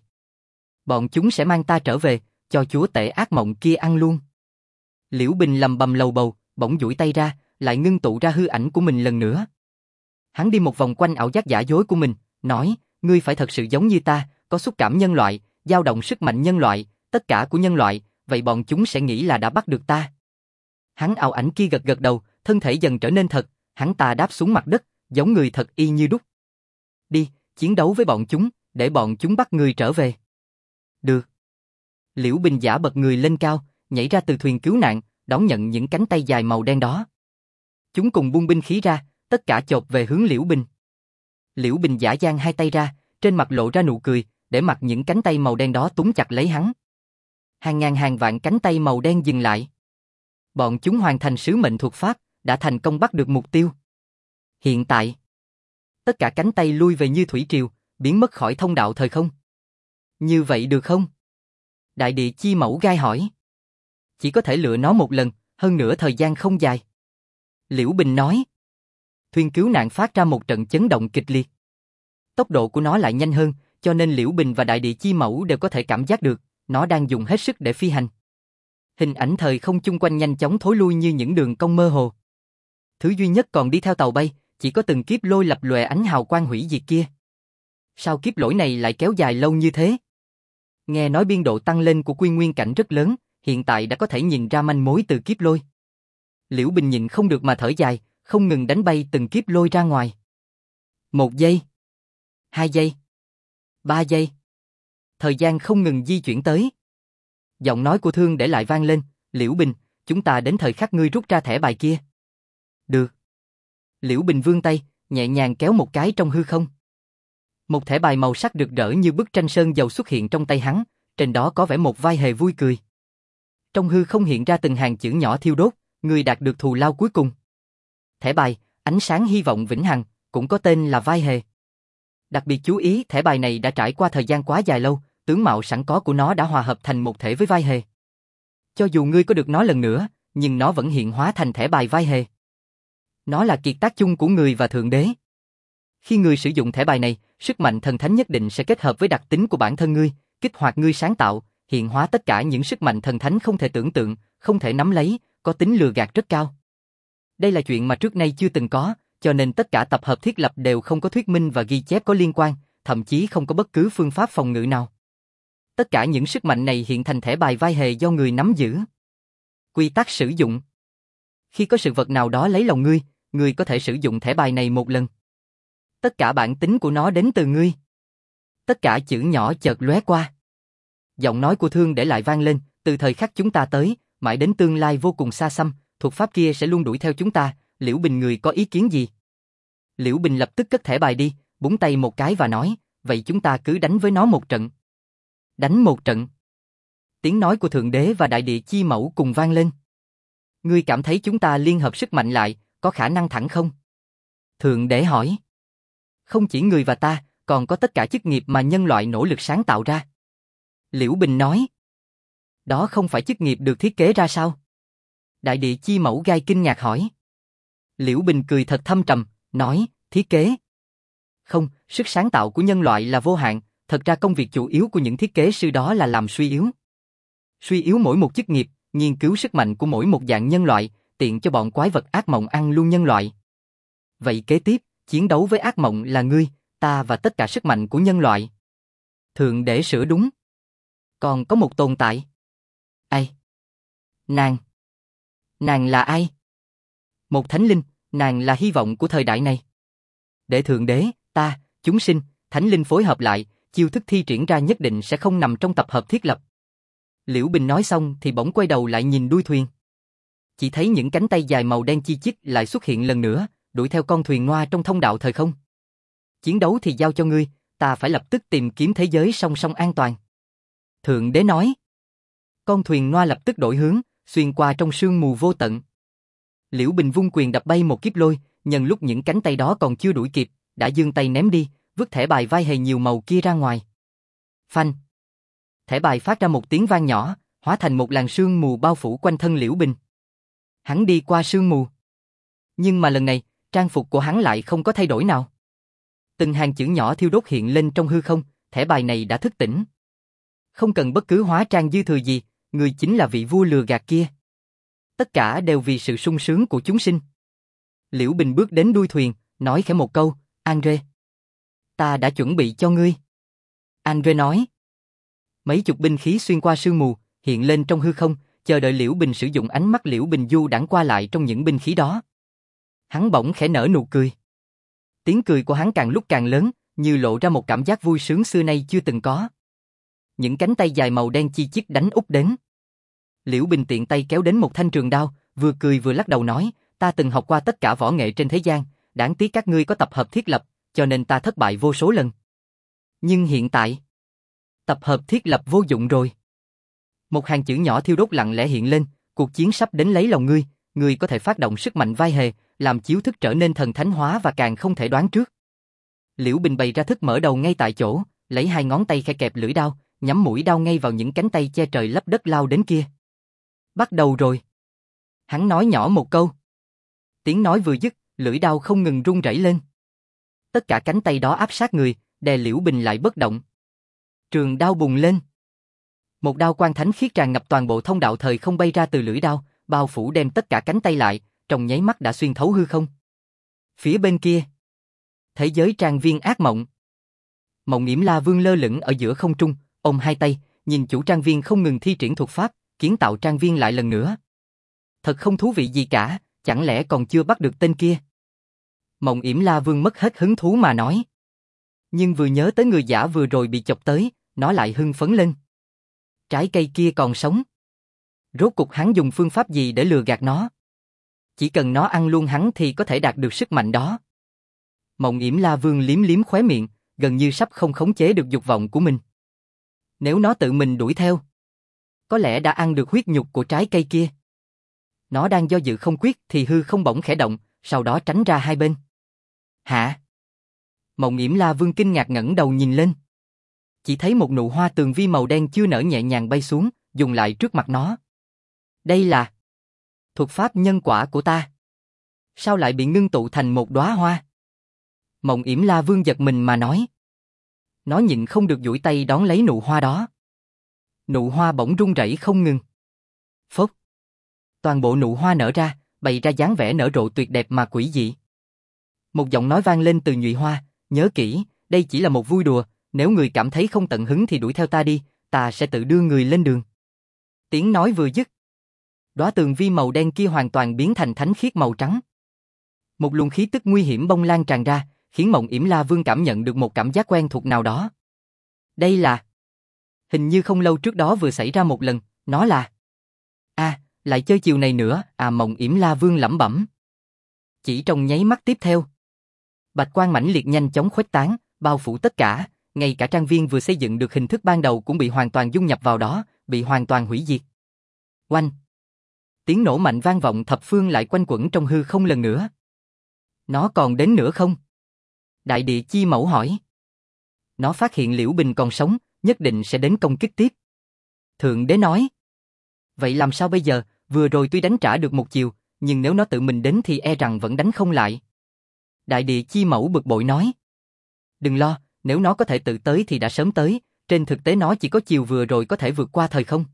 Bọn chúng sẽ mang ta trở về, cho chúa tể ác mộng kia ăn luôn. Liễu Bình lầm bầm lầu bầu, bỗng duỗi tay ra, lại ngưng tụ ra hư ảnh của mình lần nữa. Hắn đi một vòng quanh ảo giác giả dối của mình, nói, ngươi phải thật sự giống như ta, có xúc cảm nhân loại, dao động sức mạnh nhân loại, tất cả của nhân loại, vậy bọn chúng sẽ nghĩ là đã bắt được ta. Hắn ảo ảnh kia gật gật đầu, thân thể dần trở nên thật, Hắn ta đáp xuống mặt đất, giống người thật y như đúc. Đi, chiến đấu với bọn chúng, để bọn chúng bắt người trở về. Được. Liễu Bình giả bật người lên cao, nhảy ra từ thuyền cứu nạn, đón nhận những cánh tay dài màu đen đó. Chúng cùng buông binh khí ra, tất cả chộp về hướng Liễu Bình. Liễu Bình giã dang hai tay ra, trên mặt lộ ra nụ cười, để mặc những cánh tay màu đen đó túm chặt lấy hắn. Hàng ngàn hàng vạn cánh tay màu đen dừng lại. Bọn chúng hoàn thành sứ mệnh thuật pháp, đã thành công bắt được mục tiêu. Hiện tại, tất cả cánh tay lui về như thủy triều, biến mất khỏi thông đạo thời không. Như vậy được không? Đại địa chi mẫu gai hỏi. Chỉ có thể lựa nó một lần, hơn nữa thời gian không dài. Liễu Bình nói. Thuyền cứu nạn phát ra một trận chấn động kịch liệt. Tốc độ của nó lại nhanh hơn, cho nên Liễu Bình và đại địa chi mẫu đều có thể cảm giác được, nó đang dùng hết sức để phi hành. Hình ảnh thời không chung quanh nhanh chóng thối lui như những đường cong mơ hồ. Thứ duy nhất còn đi theo tàu bay, chỉ có từng kiếp lôi lập lòe ánh hào quang hủy diệt kia. Sao kiếp lỗi này lại kéo dài lâu như thế? Nghe nói biên độ tăng lên của quy nguyên cảnh rất lớn, hiện tại đã có thể nhìn ra manh mối từ kiếp lôi. Liễu Bình nhìn không được mà thở dài, không ngừng đánh bay từng kiếp lôi ra ngoài. 1 giây, 2 giây, 3 giây. Thời gian không ngừng di chuyển tới. Giọng nói của Thương để lại vang lên, Liễu Bình, chúng ta đến thời khắc ngươi rút ra thẻ bài kia. Được. Liễu Bình vươn tay, nhẹ nhàng kéo một cái trong hư không. Một thẻ bài màu sắc rực rỡ như bức tranh sơn dầu xuất hiện trong tay hắn, trên đó có vẽ một vai hề vui cười. Trong hư không hiện ra từng hàng chữ nhỏ thiêu đốt, người đạt được thù lao cuối cùng. Thẻ bài, ánh sáng hy vọng vĩnh hằng, cũng có tên là vai hề. Đặc biệt chú ý, thẻ bài này đã trải qua thời gian quá dài lâu, tướng mạo sẵn có của nó đã hòa hợp thành một thể với vai hề. Cho dù ngươi có được nó lần nữa, nhưng nó vẫn hiện hóa thành thẻ bài vai hề. Nó là kiệt tác chung của người và Thượng Đế. Khi ngươi sử dụng thẻ bài này, sức mạnh thần thánh nhất định sẽ kết hợp với đặc tính của bản thân ngươi, kích hoạt ngươi sáng tạo, hiện hóa tất cả những sức mạnh thần thánh không thể tưởng tượng, không thể nắm lấy, có tính lừa gạt rất cao. Đây là chuyện mà trước nay chưa từng có, cho nên tất cả tập hợp thiết lập đều không có thuyết minh và ghi chép có liên quan, thậm chí không có bất cứ phương pháp phòng ngự nào. Tất cả những sức mạnh này hiện thành thẻ bài vai hề do người nắm giữ. Quy tắc sử dụng. Khi có sự vật nào đó lấy lòng ngươi, ngươi có thể sử dụng thẻ bài này một lần. Tất cả bản tính của nó đến từ ngươi. Tất cả chữ nhỏ chợt lóe qua. Giọng nói của Thương để lại vang lên, từ thời khắc chúng ta tới, mãi đến tương lai vô cùng xa xăm, thuật pháp kia sẽ luôn đuổi theo chúng ta, Liễu Bình người có ý kiến gì? Liễu Bình lập tức cất thẻ bài đi, búng tay một cái và nói, vậy chúng ta cứ đánh với nó một trận. Đánh một trận. Tiếng nói của Thượng Đế và Đại Địa Chi Mẫu cùng vang lên. Ngươi cảm thấy chúng ta liên hợp sức mạnh lại, có khả năng thắng không? Thượng Đế hỏi. Không chỉ người và ta, còn có tất cả chức nghiệp mà nhân loại nỗ lực sáng tạo ra. Liễu Bình nói. Đó không phải chức nghiệp được thiết kế ra sao? Đại Địa Chi Mẫu gai kinh ngạc hỏi. Liễu Bình cười thật thâm trầm, nói, thiết kế. Không, sức sáng tạo của nhân loại là vô hạn, thật ra công việc chủ yếu của những thiết kế sư đó là làm suy yếu. Suy yếu mỗi một chức nghiệp, nghiên cứu sức mạnh của mỗi một dạng nhân loại, tiện cho bọn quái vật ác mộng ăn luôn nhân loại. Vậy kế tiếp, chiến đấu với ác mộng là ngươi, ta và tất cả sức mạnh của nhân loại. Thượng Đế sửa đúng. Còn có một tồn tại. Ai? Nàng. Nàng là ai? Một thánh linh, nàng là hy vọng của thời đại này. Để Thượng Đế, ta, chúng sinh, thánh linh phối hợp lại, chiêu thức thi triển ra nhất định sẽ không nằm trong tập hợp thiết lập. Liễu Bình nói xong thì bỗng quay đầu lại nhìn đuôi thuyền. Chỉ thấy những cánh tay dài màu đen chi chít lại xuất hiện lần nữa, đuổi theo con thuyền noa trong thông đạo thời không. Chiến đấu thì giao cho ngươi, ta phải lập tức tìm kiếm thế giới song song an toàn. Thượng Đế nói. Con thuyền noa lập tức đổi hướng, xuyên qua trong sương mù vô tận. Liễu Bình vung quyền đập bay một kiếp lôi, nhân lúc những cánh tay đó còn chưa đuổi kịp, đã giương tay ném đi, vứt thẻ bài vai hề nhiều màu kia ra ngoài. Phanh. Thẻ bài phát ra một tiếng vang nhỏ, hóa thành một làn sương mù bao phủ quanh thân Liễu Bình. Hắn đi qua sương mù. Nhưng mà lần này, trang phục của hắn lại không có thay đổi nào. Từng hàng chữ nhỏ thiêu đốt hiện lên trong hư không, thẻ bài này đã thức tỉnh. Không cần bất cứ hóa trang dư thừa gì, người chính là vị vua lừa gạt kia. Tất cả đều vì sự sung sướng của chúng sinh. Liễu Bình bước đến đuôi thuyền, nói khẽ một câu, Andre. Ta đã chuẩn bị cho ngươi. Andre nói. Mấy chục binh khí xuyên qua sương mù, hiện lên trong hư không, chờ đợi Liễu Bình sử dụng ánh mắt Liễu Bình du đãng qua lại trong những binh khí đó. Hắn bỗng khẽ nở nụ cười. Tiếng cười của hắn càng lúc càng lớn, như lộ ra một cảm giác vui sướng xưa nay chưa từng có. Những cánh tay dài màu đen chi chít đánh úp đến. Liễu Bình tiện tay kéo đến một thanh trường đao, vừa cười vừa lắc đầu nói, ta từng học qua tất cả võ nghệ trên thế gian, đáng tiếc các ngươi có tập hợp thiết lập, cho nên ta thất bại vô số lần. Nhưng hiện tại, tập hợp thiết lập vô dụng rồi. Một hàng chữ nhỏ thiêu đốt lặng lẽ hiện lên, cuộc chiến sắp đến lấy lòng ngươi, ngươi có thể phát động sức mạnh vai hề, làm chiếu thức trở nên thần thánh hóa và càng không thể đoán trước. Liễu Bình bày ra thức mở đầu ngay tại chỗ, lấy hai ngón tay khẽ kẹp lưỡi đao, nhắm mũi đao ngay vào những cánh tay che trời lấp đất lao đến kia. Bắt đầu rồi. Hắn nói nhỏ một câu. Tiếng nói vừa dứt, lưỡi đao không ngừng rung rẩy lên. Tất cả cánh tay đó áp sát người, đè Liễu Bình lại bất động. Trường đao bùng lên. Một đao quang thánh khiết tràn ngập toàn bộ thông đạo thời không bay ra từ lưỡi đao, bao phủ đem tất cả cánh tay lại, trong nháy mắt đã xuyên thấu hư không. Phía bên kia, thế giới trang viên ác mộng. Mộng Nghiễm La Vương lơ lửng ở giữa không trung, ôm hai tay, nhìn chủ trang viên không ngừng thi triển thuật pháp, kiến tạo trang viên lại lần nữa. Thật không thú vị gì cả, chẳng lẽ còn chưa bắt được tên kia? Mộng Nghiễm La Vương mất hết hứng thú mà nói. Nhưng vừa nhớ tới người giả vừa rồi bị chọc tới, nó lại hưng phấn lên. Trái cây kia còn sống. Rốt cục hắn dùng phương pháp gì để lừa gạt nó? Chỉ cần nó ăn luôn hắn thì có thể đạt được sức mạnh đó. Mộng Nghiễm La Vương liếm liếm khóe miệng, gần như sắp không khống chế được dục vọng của mình. Nếu nó tự mình đuổi theo, có lẽ đã ăn được huyết nhục của trái cây kia. Nó đang do dự không quyết thì hư không bỗng khẽ động, sau đó tránh ra hai bên. Hả? Mộng Nghiễm La Vương kinh ngạc ngẩng đầu nhìn lên. Chỉ thấy một nụ hoa tường vi màu đen chưa nở nhẹ nhàng bay xuống, dùng lại trước mặt nó. Đây là thuật pháp nhân quả của ta. Sao lại bị ngưng tụ thành một đóa hoa? Mộng Nghiễm La Vương giật mình mà nói. Nó nhịn không được duỗi tay đón lấy nụ hoa đó. Nụ hoa bỗng rung rẩy không ngừng. Phốc. Toàn bộ nụ hoa nở ra, bày ra dáng vẻ nở rộ tuyệt đẹp mà quỷ dị. Một giọng nói vang lên từ nhụy hoa, nhớ kỹ, đây chỉ là một vui đùa, nếu người cảm thấy không tận hứng thì đuổi theo ta đi, ta sẽ tự đưa người lên đường. Tiếng nói vừa dứt, đóa tường vi màu đen kia hoàn toàn biến thành thánh khiết màu trắng. Một luồng khí tức nguy hiểm bông lan tràn ra, khiến Mộng Nghiễm La Vương cảm nhận được một cảm giác quen thuộc nào đó. Đây là... Hình như không lâu trước đó vừa xảy ra một lần, nó là... lại chơi chiều này nữa, Mộng Nghiễm La Vương lẩm bẩm. Chỉ trong nháy mắt tiếp theo, bạch quang mãnh liệt nhanh chóng khuếch tán, bao phủ tất cả, ngay cả trang viên vừa xây dựng được hình thức ban đầu cũng bị hoàn toàn dung nhập vào đó, bị hoàn toàn hủy diệt. Oanh! Tiếng nổ mạnh vang vọng thập phương lại quanh quẩn trong hư không lần nữa. Nó còn đến nữa không? Đại địa chi mẫu hỏi. Nó phát hiện Liễu Bình còn sống, nhất định sẽ đến công kích tiếp. Thượng đế nói. Vậy làm sao bây giờ, vừa rồi tuy đánh trả được một chiều, nhưng nếu nó tự mình đến thì e rằng vẫn đánh không lại. Đại địa chi mẫu bực bội nói. Đừng lo, nếu nó có thể tự tới thì đã sớm tới, trên thực tế nó chỉ có chiều vừa rồi có thể vượt qua thời không.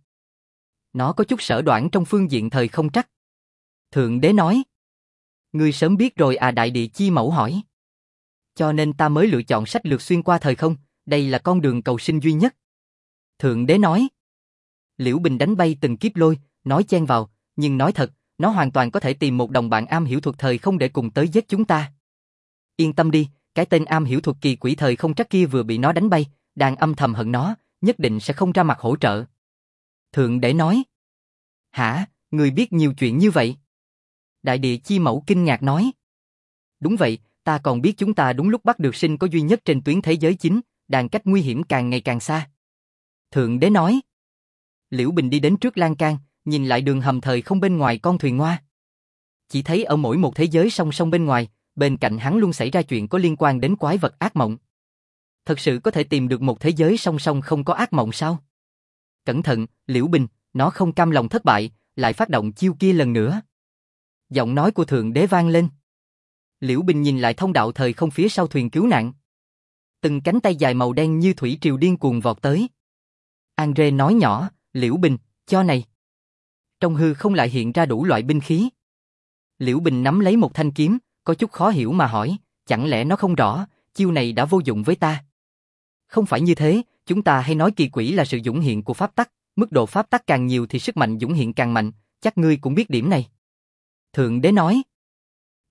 Nó có chút sở đoản trong phương diện thời không trắc. Thượng đế nói. Ngươi sớm biết rồi Đại địa chi mẫu hỏi. Cho nên ta mới lựa chọn sách lược xuyên qua thời không, đây là con đường cầu sinh duy nhất. Thượng đế nói. Liễu Bình đánh bay từng kiếp lôi, nói chen vào, nhưng nói thật, nó hoàn toàn có thể tìm một đồng bạn am hiểu thuật thời không để cùng tới giết chúng ta. Yên tâm đi, cái tên am hiểu thuật kỳ quỷ thời không trắc kia vừa bị nó đánh bay, đang âm thầm hận nó, nhất định sẽ không ra mặt hỗ trợ. Thượng đế nói. Hả, người biết nhiều chuyện như vậy? Đại địa chi mẫu kinh ngạc nói. Đúng vậy, ta còn biết chúng ta đúng lúc bắt được sinh có duy nhất trên tuyến thế giới chính, đang cách nguy hiểm càng ngày càng xa. Thượng đế nói. Liễu Bình đi đến trước lan can, nhìn lại đường hầm thời không bên ngoài con thuyền ngoa. Chỉ thấy ở mỗi một thế giới song song bên ngoài, bên cạnh hắn luôn xảy ra chuyện có liên quan đến quái vật ác mộng. Thật sự có thể tìm được một thế giới song song không có ác mộng sao? Cẩn thận, Liễu Bình, nó không cam lòng thất bại, lại phát động chiêu kia lần nữa. Giọng nói của Thượng đế vang lên. Liễu Bình nhìn lại thông đạo thời không phía sau thuyền cứu nạn. Từng cánh tay dài màu đen như thủy triều điên cuồng vọt tới. Andre nói nhỏ, Liễu Bình, cho này. Trong hư không lại hiện ra đủ loại binh khí. Liễu Bình nắm lấy một thanh kiếm, có chút khó hiểu mà hỏi, chẳng lẽ nó không rõ, chiêu này đã vô dụng với ta? Không phải như thế, chúng ta hay nói kỳ quỷ là sự dũng hiện của pháp tắc, mức độ pháp tắc càng nhiều thì sức mạnh dũng hiện càng mạnh, chắc ngươi cũng biết điểm này. Thượng đế nói.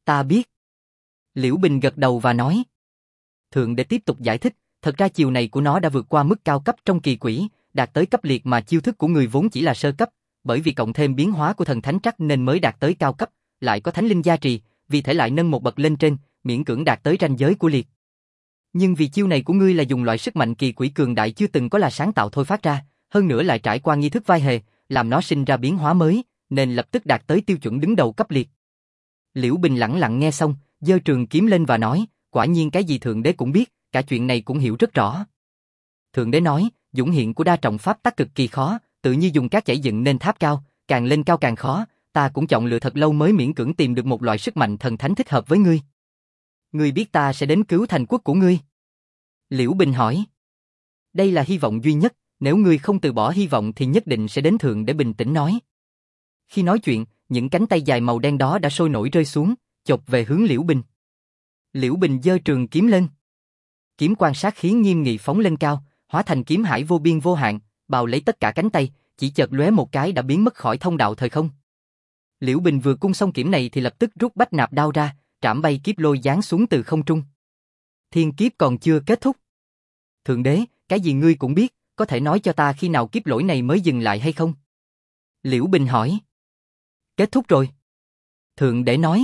Ta biết. Liễu Bình gật đầu và nói. Thượng đế tiếp tục giải thích, thật ra chiều này của nó đã vượt qua mức cao cấp trong kỳ quỷ, đạt tới cấp liệt mà chiêu thức của người vốn chỉ là sơ cấp, bởi vì cộng thêm biến hóa của thần thánh trắc nên mới đạt tới cao cấp, lại có thánh linh gia trì, vì thể lại nâng một bậc lên trên, miễn cưỡng đạt tới ranh giới của liệt. Nhưng vì chiêu này của ngươi là dùng loại sức mạnh kỳ quỷ cường đại chưa từng có là sáng tạo thôi phát ra, hơn nữa lại trải qua nghi thức vai hề, làm nó sinh ra biến hóa mới, nên lập tức đạt tới tiêu chuẩn đứng đầu cấp liệt. Liễu Bình lẳng lặng nghe xong, giơ trường kiếm lên và nói, quả nhiên cái gì thượng đế cũng biết, cả chuyện này cũng hiểu rất rõ. Thượng đế nói, dũng hiện của đa trọng pháp tắc cực kỳ khó, tự như dùng cát chảy dựng nên tháp cao, càng lên cao càng khó, ta cũng chọn lựa thật lâu mới miễn cưỡng tìm được một loại sức mạnh thần thánh thích hợp với ngươi. Ngươi biết ta sẽ đến cứu thành quốc của ngươi. Liễu Bình hỏi. Đây là hy vọng duy nhất, nếu ngươi không từ bỏ hy vọng thì nhất định sẽ đến. Thượng đế bình tĩnh nói. Khi nói chuyện, những cánh tay dài màu đen đó đã sôi nổi rơi xuống, chộp về hướng Liễu Bình. Liễu Bình giơ trường kiếm lên. Kiếm quan sát khí nghiêm nghị phóng lên cao, hóa thành kiếm hải vô biên vô hạn, bào lấy tất cả cánh tay, chỉ chợt lóe một cái đã biến mất khỏi thông đạo thời không. Liễu Bình vừa cung xong kiếm này thì lập tức rút bách nạp đao ra, trảm bay kiếp lôi giáng xuống từ không trung. Thiên kiếp còn chưa kết thúc. Thượng đế, cái gì ngươi cũng biết, có thể nói cho ta khi nào kiếp lỗi này mới dừng lại hay không? Liễu Bình hỏi. Kết thúc rồi. Thượng đế nói.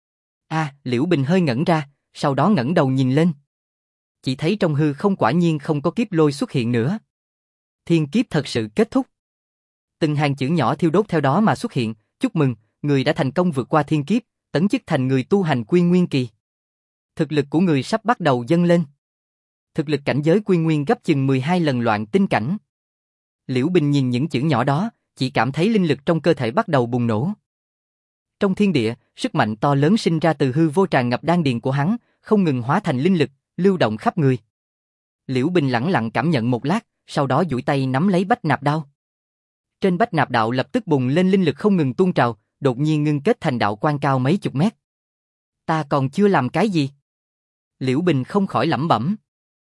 Liễu Bình hơi ngẩn ra, sau đó ngẩng đầu nhìn lên. Chỉ thấy trong hư không quả nhiên không có kiếp lôi xuất hiện nữa. Thiên kiếp thật sự kết thúc. Từng hàng chữ nhỏ thiêu đốt theo đó mà xuất hiện, chúc mừng, người đã thành công vượt qua thiên kiếp, tấn chức thành người tu hành Quy Nguyên kỳ. Thực lực của người sắp bắt đầu dâng lên. Thực lực cảnh giới Quy Nguyên gấp chừng 12 lần loạn tinh cảnh. Liễu Bình nhìn những chữ nhỏ đó, chỉ cảm thấy linh lực trong cơ thể bắt đầu bùng nổ. Trong thiên địa, sức mạnh to lớn sinh ra từ hư vô tràn ngập đan điền của hắn, không ngừng hóa thành linh lực, lưu động khắp người. Liễu Bình lẳng lặng cảm nhận một lát, sau đó duỗi tay nắm lấy bách nạp đao. Trên bách nạp đạo lập tức bùng lên linh lực không ngừng tuôn trào, đột nhiên ngưng kết thành đạo quan cao mấy chục mét. Ta còn chưa làm cái gì? Liễu Bình không khỏi lẩm bẩm.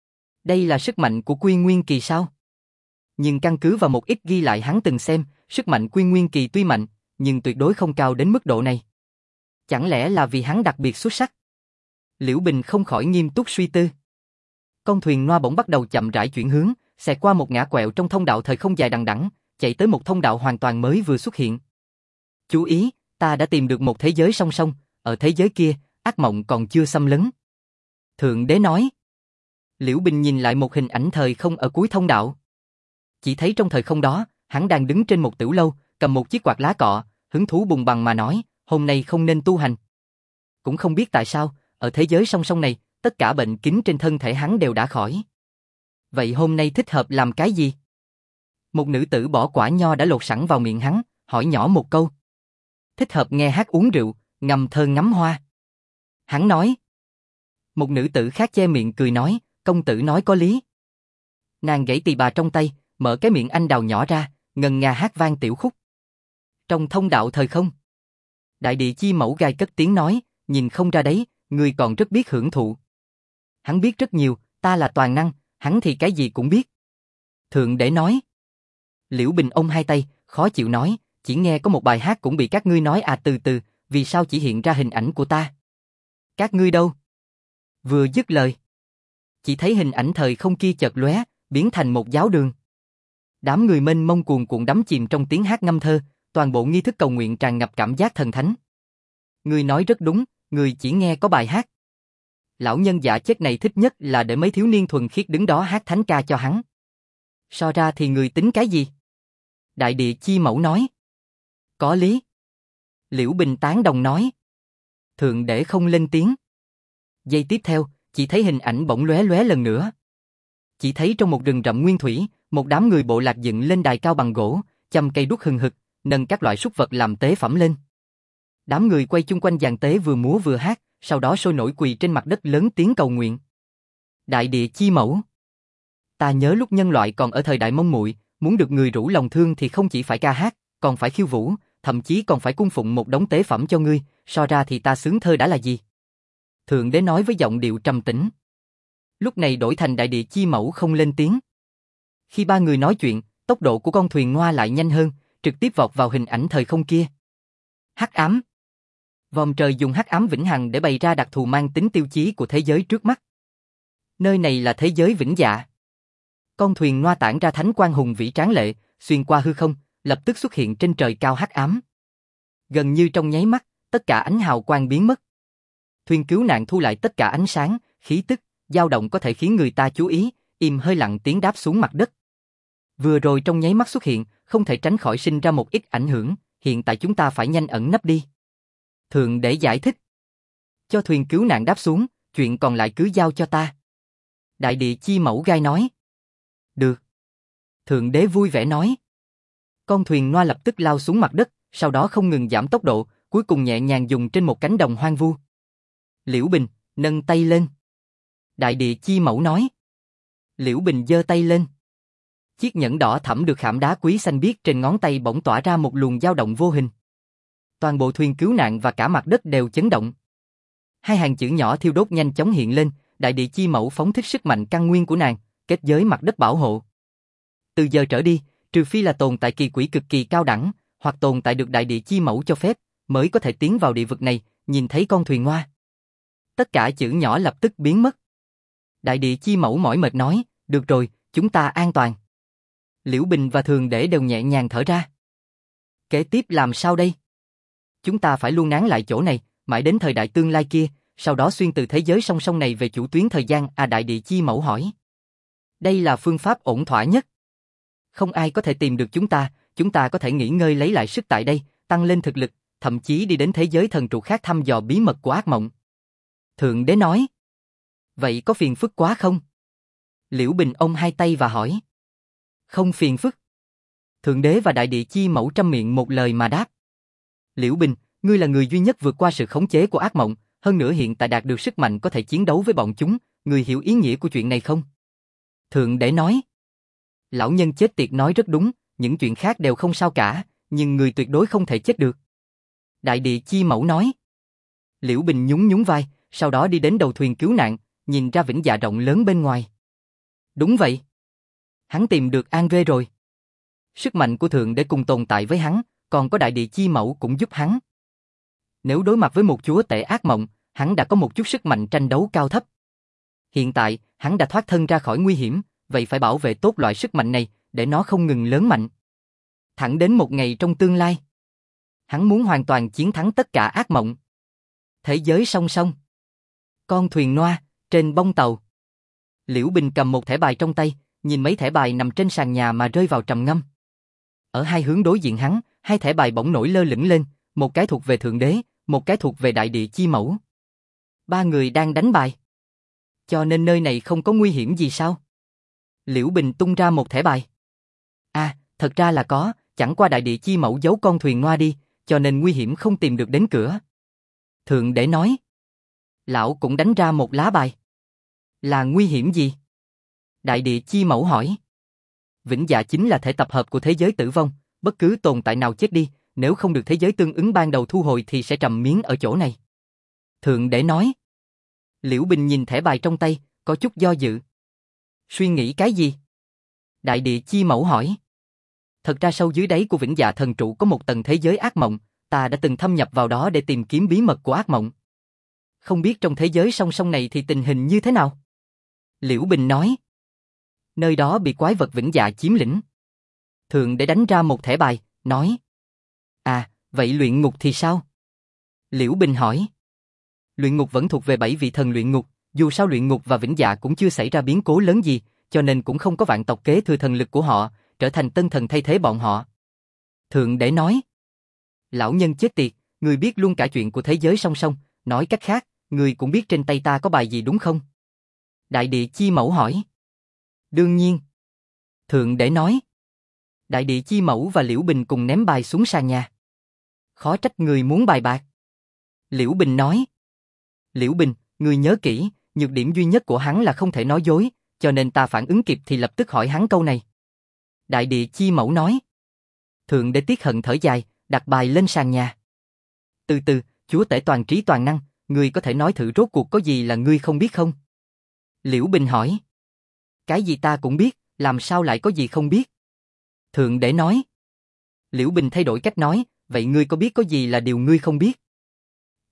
Đây là sức mạnh của Quy Nguyên kỳ sao? Nhưng căn cứ vào một ít ghi lại hắn từng xem, sức mạnh Quy Nguyên kỳ tuy mạnh, nhưng tuyệt đối không cao đến mức độ này. Chẳng lẽ là vì hắn đặc biệt xuất sắc? Liễu Bình không khỏi nghiêm túc suy tư. Con thuyền noa bỗng bắt đầu chậm rãi chuyển hướng, xẹt qua một ngã quẹo trong thông đạo thời không dài đằng đẵng, chạy tới một thông đạo hoàn toàn mới vừa xuất hiện. Chú ý, ta đã tìm được một thế giới song song, ở thế giới kia, ác mộng còn chưa xâm lấn. Thượng đế nói. Liễu Bình nhìn lại một hình ảnh thời không ở cuối thông đạo. Chỉ thấy trong thời không đó, hắn đang đứng trên một tiểu lâu, cầm một chiếc quạt lá cọ, hứng thú bùng bằng mà nói, hôm nay không nên tu hành. Cũng không biết tại sao, ở thế giới song song này, tất cả bệnh kín trên thân thể hắn đều đã khỏi. Vậy hôm nay thích hợp làm cái gì? Một nữ tử bỏ quả nho đã lột sẵn vào miệng hắn, hỏi nhỏ một câu. Thích hợp nghe hát uống rượu, ngâm thơ ngắm hoa. Hắn nói. Một nữ tử khác che miệng cười nói, công tử nói có lý. Nàng gãy tỳ bà trong tay, mở cái miệng anh đào nhỏ ra, ngân nga hát vang tiểu khúc. Trong thông đạo thời không, đại địa chi mẫu gai cất tiếng nói, nhìn không ra đấy, người còn rất biết hưởng thụ. Hắn biết rất nhiều, ta là toàn năng, hắn thì cái gì cũng biết. Thượng đế nói. Liễu Bình ôm hai tay, khó chịu nói, chỉ nghe có một bài hát cũng bị các ngươi nói từ từ, vì sao chỉ hiện ra hình ảnh của ta? Các ngươi đâu? Vừa dứt lời, chỉ thấy hình ảnh thời không kia chợt lóe, biến thành một giáo đường. Đám người mênh mông cuồn cuộn đắm chìm trong tiếng hát ngâm thơ, toàn bộ nghi thức cầu nguyện tràn ngập cảm giác thần thánh. Người nói rất đúng, người chỉ nghe có bài hát. Lão nhân dạ chết này thích nhất là để mấy thiếu niên thuần khiết đứng đó hát thánh ca cho hắn. So ra thì người tính cái gì? Đại địa chi mẫu nói. Có lý. Liễu Bình tán đồng nói. Thượng đế không lên tiếng. Giây tiếp theo, chỉ thấy hình ảnh bỗng lóe lóe lần nữa. Chỉ thấy trong một rừng rậm nguyên thủy, một đám người bộ lạc dựng lên đài cao bằng gỗ, châm cây đuốc hừng hực, nâng các loại súc vật làm tế phẩm lên. Đám người quay chung quanh giàn tế vừa múa vừa hát, sau đó sôi nổi quỳ trên mặt đất lớn tiếng cầu nguyện. Đại địa chi mẫu. Ta nhớ lúc nhân loại còn ở thời đại mông muội, muốn được người rủ lòng thương thì không chỉ phải ca hát, còn phải khiêu vũ, thậm chí còn phải cung phụng một đống tế phẩm cho ngươi, so ra thì ta sướng thơ đã là gì? Thượng đế nói với giọng điệu trầm tĩnh. Lúc này đổi thành đại địa chi mẫu không lên tiếng. Khi ba người nói chuyện, tốc độ của con thuyền ngoa lại nhanh hơn, trực tiếp vọt vào hình ảnh thời không kia. Hắc ám. Vòm trời dùng hắc ám vĩnh hằng để bày ra đặc thù mang tính tiêu chí của thế giới trước mắt. Nơi này là thế giới vĩnh dạ. Con thuyền noa tản ra thánh quang hùng vĩ tráng lệ, xuyên qua hư không, lập tức xuất hiện trên trời cao hắc ám. Gần như trong nháy mắt, tất cả ánh hào quang biến mất. Thuyền cứu nạn thu lại tất cả ánh sáng, khí tức, dao động có thể khiến người ta chú ý, im hơi lặng tiếng đáp xuống mặt đất. Vừa rồi trong nháy mắt xuất hiện, không thể tránh khỏi sinh ra một ít ảnh hưởng, hiện tại chúng ta phải nhanh ẩn nấp đi. Thượng để giải thích. Cho thuyền cứu nạn đáp xuống, chuyện còn lại cứ giao cho ta. Đại địa chi mẫu gai nói. Được. Thượng đế vui vẻ nói. Con thuyền noa lập tức lao xuống mặt đất, sau đó không ngừng giảm tốc độ, cuối cùng nhẹ nhàng dùng trên một cánh đồng hoang vu. Liễu Bình, nâng tay lên. Đại địa chi mẫu nói. Liễu Bình giơ tay lên. Chiếc nhẫn đỏ thẫm được khảm đá quý xanh biếc trên ngón tay bỗng tỏa ra một luồng dao động vô hình. Toàn bộ thuyền cứu nạn và cả mặt đất đều chấn động. Hai hàng chữ nhỏ thiêu đốt nhanh chóng hiện lên, đại địa chi mẫu phóng thích sức mạnh căn nguyên của nàng, kết giới mặt đất bảo hộ. Từ giờ trở đi, trừ phi là tồn tại kỳ quỷ cực kỳ cao đẳng, hoặc tồn tại được đại địa chi mẫu cho phép, mới có thể tiến vào địa vực này, nhìn thấy con thuyền hoa. Tất cả chữ nhỏ lập tức biến mất. Đại địa chi mẫu mỏi mệt nói, được rồi, chúng ta an toàn. Liễu Bình và Thường Để đều nhẹ nhàng thở ra. Kế tiếp làm sao đây? Chúng ta phải luôn nán lại chỗ này, mãi đến thời đại tương lai kia, sau đó xuyên từ thế giới song song này về chủ tuyến thời gian. Đại địa chi mẫu hỏi. Đây là phương pháp ổn thỏa nhất. Không ai có thể tìm được chúng ta có thể nghỉ ngơi lấy lại sức tại đây, tăng lên thực lực, thậm chí đi đến thế giới thần trụ khác thăm dò bí mật của ác mộng. Thượng đế nói. Vậy có phiền phức quá không? Liễu Bình ôm hai tay và hỏi. Không phiền phức. Thượng đế và đại địa chi mẫu trăm miệng một lời mà đáp. Liễu Bình, ngươi là người duy nhất vượt qua sự khống chế của ác mộng, hơn nữa hiện tại đạt được sức mạnh có thể chiến đấu với bọn chúng, ngươi hiểu ý nghĩa của chuyện này không? Thượng đế nói. Lão nhân chết tiệt nói rất đúng, những chuyện khác đều không sao cả, nhưng người tuyệt đối không thể chết được. Đại địa chi mẫu nói. Liễu Bình nhún nhún vai, sau đó đi đến đầu thuyền cứu nạn, nhìn ra vĩnh dạ rộng lớn bên ngoài. Đúng vậy. Hắn tìm được Andre rồi. Sức mạnh của Thượng Đế cùng tồn tại với hắn, còn có đại địa chi mẫu cũng giúp hắn. Nếu đối mặt với một chúa tể ác mộng, hắn đã có một chút sức mạnh tranh đấu cao thấp. Hiện tại, hắn đã thoát thân ra khỏi nguy hiểm, vậy phải bảo vệ tốt loại sức mạnh này, để nó không ngừng lớn mạnh. Thẳng đến một ngày trong tương lai, hắn muốn hoàn toàn chiến thắng tất cả ác mộng. Thế giới song song. Con thuyền noa, trên bông tàu. Liễu Bình cầm một thẻ bài trong tay, nhìn mấy thẻ bài nằm trên sàn nhà mà rơi vào trầm ngâm. Ở hai hướng đối diện hắn, hai thẻ bài bỗng nổi lơ lửng lên, một cái thuộc về Thượng Đế, một cái thuộc về đại địa chi mẫu. Ba người đang đánh bài. Cho nên nơi này không có nguy hiểm gì sao? Liễu Bình tung ra một thẻ bài. Thật ra là có, chẳng qua đại địa chi mẫu giấu con thuyền noa đi, cho nên nguy hiểm không tìm được đến cửa. Thượng Đế nói. Lão cũng đánh ra một lá bài. Là nguy hiểm gì? Đại địa chi mẫu hỏi. Vĩnh dạ chính là thể tập hợp của thế giới tử vong, bất cứ tồn tại nào chết đi, nếu không được thế giới tương ứng ban đầu thu hồi thì sẽ trầm miếng ở chỗ này. Thượng Đế nói. Liễu Bình nhìn thẻ bài trong tay, có chút do dự. Suy nghĩ cái gì? Đại địa chi mẫu hỏi. Thật ra sâu dưới đáy của vĩnh dạ thần trụ có một tầng thế giới ác mộng, ta đã từng thâm nhập vào đó để tìm kiếm bí mật của ác mộng. Không biết trong thế giới song song này thì tình hình như thế nào? Liễu Bình nói. Nơi đó bị quái vật vĩnh dạ chiếm lĩnh. Thượng Đế đánh ra một thẻ bài, nói. Vậy luyện ngục thì sao? Liễu Bình hỏi. Luyện ngục vẫn thuộc về 7 vị thần luyện ngục, dù sao luyện ngục và vĩnh dạ cũng chưa xảy ra biến cố lớn gì, cho nên cũng không có vạn tộc kế thừa thần lực của họ, trở thành tân thần thay thế bọn họ. Thượng Đế nói. Lão nhân chết tiệt, người biết luôn cả chuyện của thế giới song song, nói cách khác, người cũng biết trên tay ta có bài gì đúng không? Đại địa chi mẫu hỏi. Đương nhiên. Thượng Đế nói. Đại địa chi mẫu và Liễu Bình cùng ném bài xuống sàn nhà. Khó trách người muốn bài bạc. Liễu Bình nói. Liễu Bình, người nhớ kỹ, nhược điểm duy nhất của hắn là không thể nói dối, cho nên ta phản ứng kịp thì lập tức hỏi hắn câu này. Đại địa chi mẫu nói. Thượng Đế tiếc hận thở dài, đặt bài lên sàn nhà. Từ từ, chúa tể toàn trí toàn năng, ngươi có thể nói thử rốt cuộc có gì là ngươi không biết không? Liễu Bình hỏi. Cái gì ta cũng biết, làm sao lại có gì không biết? Thượng Đế nói. Liễu Bình thay đổi cách nói, vậy ngươi có biết có gì là điều ngươi không biết?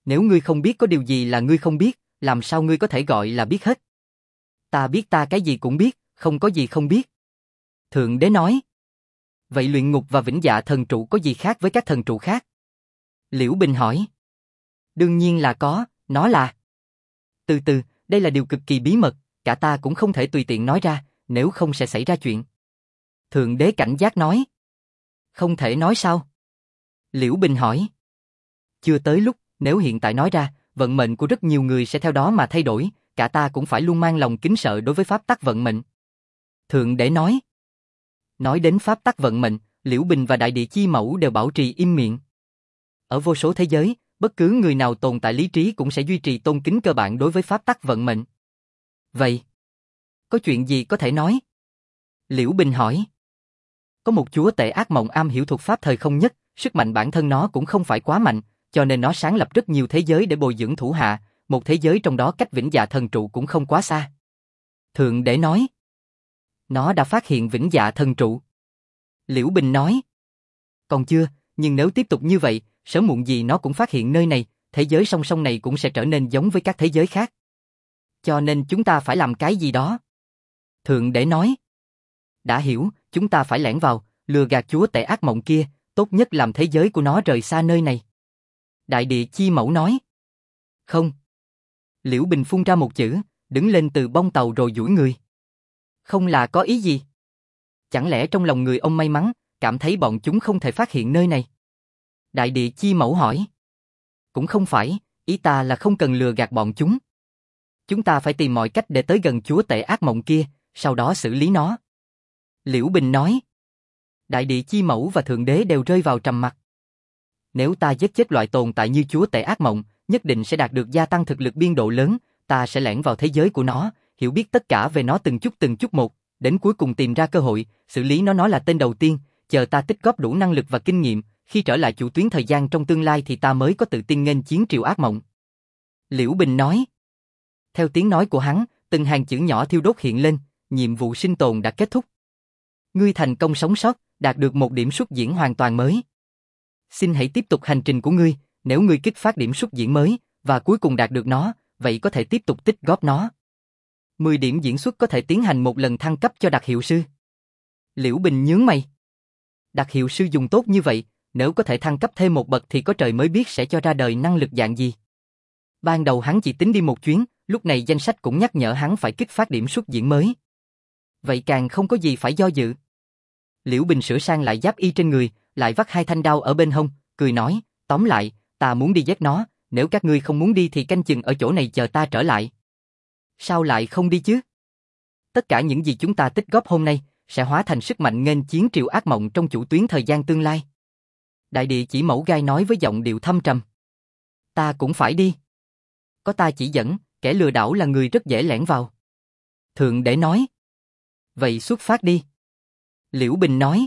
Nếu ngươi không biết có điều gì là ngươi không biết, làm sao ngươi có thể gọi là biết hết? Ta biết ta cái gì cũng biết, không có gì không biết. Thượng đế nói. Vậy luyện ngục và vĩnh dạ thần trụ có gì khác với các thần trụ khác? Liễu Bình hỏi. Đương nhiên là có, nó là... Từ từ, đây là điều cực kỳ bí mật, cả ta cũng không thể tùy tiện nói ra, nếu không sẽ xảy ra chuyện. Thượng đế cảnh giác nói. Không thể nói sao? Liễu Bình hỏi. Chưa tới lúc, nếu hiện tại nói ra, vận mệnh của rất nhiều người sẽ theo đó mà thay đổi, cả ta cũng phải luôn mang lòng kính sợ đối với pháp tắc vận mệnh. Thượng đế nói. Nói đến pháp tắc vận mệnh, Liễu Bình và Đại Địa Chi Mẫu đều bảo trì im miệng. Ở vô số thế giới, bất cứ người nào tồn tại lý trí cũng sẽ duy trì tôn kính cơ bản đối với pháp tắc vận mệnh. Vậy, có chuyện gì có thể nói? Liễu Bình hỏi. Có một chúa tể ác mộng am hiểu thuật pháp thời không nhất, sức mạnh bản thân nó cũng không phải quá mạnh, cho nên nó sáng lập rất nhiều thế giới để bồi dưỡng thủ hạ, một thế giới trong đó cách vĩnh dạ thần trụ cũng không quá xa. Thượng đế nói. Nó đã phát hiện vĩnh dạ thần trụ. Liễu Bình nói. Còn chưa, nhưng nếu tiếp tục như vậy, sớm muộn gì nó cũng phát hiện nơi này, thế giới song song này cũng sẽ trở nên giống với các thế giới khác. Cho nên chúng ta phải làm cái gì đó. Thượng đế nói. Đã hiểu, chúng ta phải lẻn vào, lừa gạt chúa tể ác mộng kia, tốt nhất làm thế giới của nó rời xa nơi này. Đại Địa Chi Mẫu nói. Không. Liễu Bình phun ra một chữ, đứng lên từ bông tàu rồi duỗi người. Không là có ý gì? Chẳng lẽ trong lòng người ông may mắn, cảm thấy bọn chúng không thể phát hiện nơi này? Đại Địa Chi Mẫu hỏi. Cũng không phải, ý ta là không cần lừa gạt bọn chúng. Chúng ta phải tìm mọi cách để tới gần chúa tể ác mộng kia, sau đó xử lý nó. Liễu Bình nói. Đại Địa Chi Mẫu và Thượng Đế đều rơi vào trầm mặc. Nếu ta giết chết loại tồn tại như chúa tể ác mộng, nhất định sẽ đạt được gia tăng thực lực biên độ lớn, ta sẽ lẻn vào thế giới của nó, hiểu biết tất cả về nó từng chút một, đến cuối cùng tìm ra cơ hội, xử lý nó là tên đầu tiên, chờ ta tích góp đủ năng lực và kinh nghiệm, khi trở lại chủ tuyến thời gian trong tương lai thì ta mới có tự tin nghênh chiến triều ác mộng. Liễu Bình nói. Theo tiếng nói của hắn, từng hàng chữ nhỏ thiêu đốt hiện lên, nhiệm vụ sinh tồn đã kết thúc. Ngươi thành công sống sót, đạt được một điểm xuất diễn hoàn toàn mới. Xin hãy tiếp tục hành trình của ngươi, nếu ngươi kích phát điểm xuất diễn mới, và cuối cùng đạt được nó, vậy có thể tiếp tục tích góp nó. 10 điểm diễn xuất có thể tiến hành một lần thăng cấp cho đặc hiệu sư. Liễu Bình nhướng mày. Đặc hiệu sư dùng tốt như vậy, nếu có thể thăng cấp thêm một bậc thì có trời mới biết sẽ cho ra đời năng lực dạng gì. Ban đầu hắn chỉ tính đi một chuyến, lúc này danh sách cũng nhắc nhở hắn phải kích phát điểm xuất diễn mới. Vậy càng không có gì phải do dự. Liễu Bình sửa sang lại giáp y trên người, lại vắt 2 thanh đao ở bên hông, cười nói, tóm lại, ta muốn đi giết nó, nếu các ngươi không muốn đi thì canh chừng ở chỗ này chờ ta trở lại. Sao lại không đi chứ? Tất cả những gì chúng ta tích góp hôm nay, sẽ hóa thành sức mạnh nghênh chiến triều ác mộng trong chủ tuyến thời gian tương lai. Đại Địa Chỉ Mẫu gai nói với giọng điệu thâm trầm. Ta cũng phải đi. Có ta chỉ dẫn, kẻ lừa đảo là người rất dễ lẻn vào. Thượng Đế nói. Vậy xuất phát đi. Liễu Bình nói.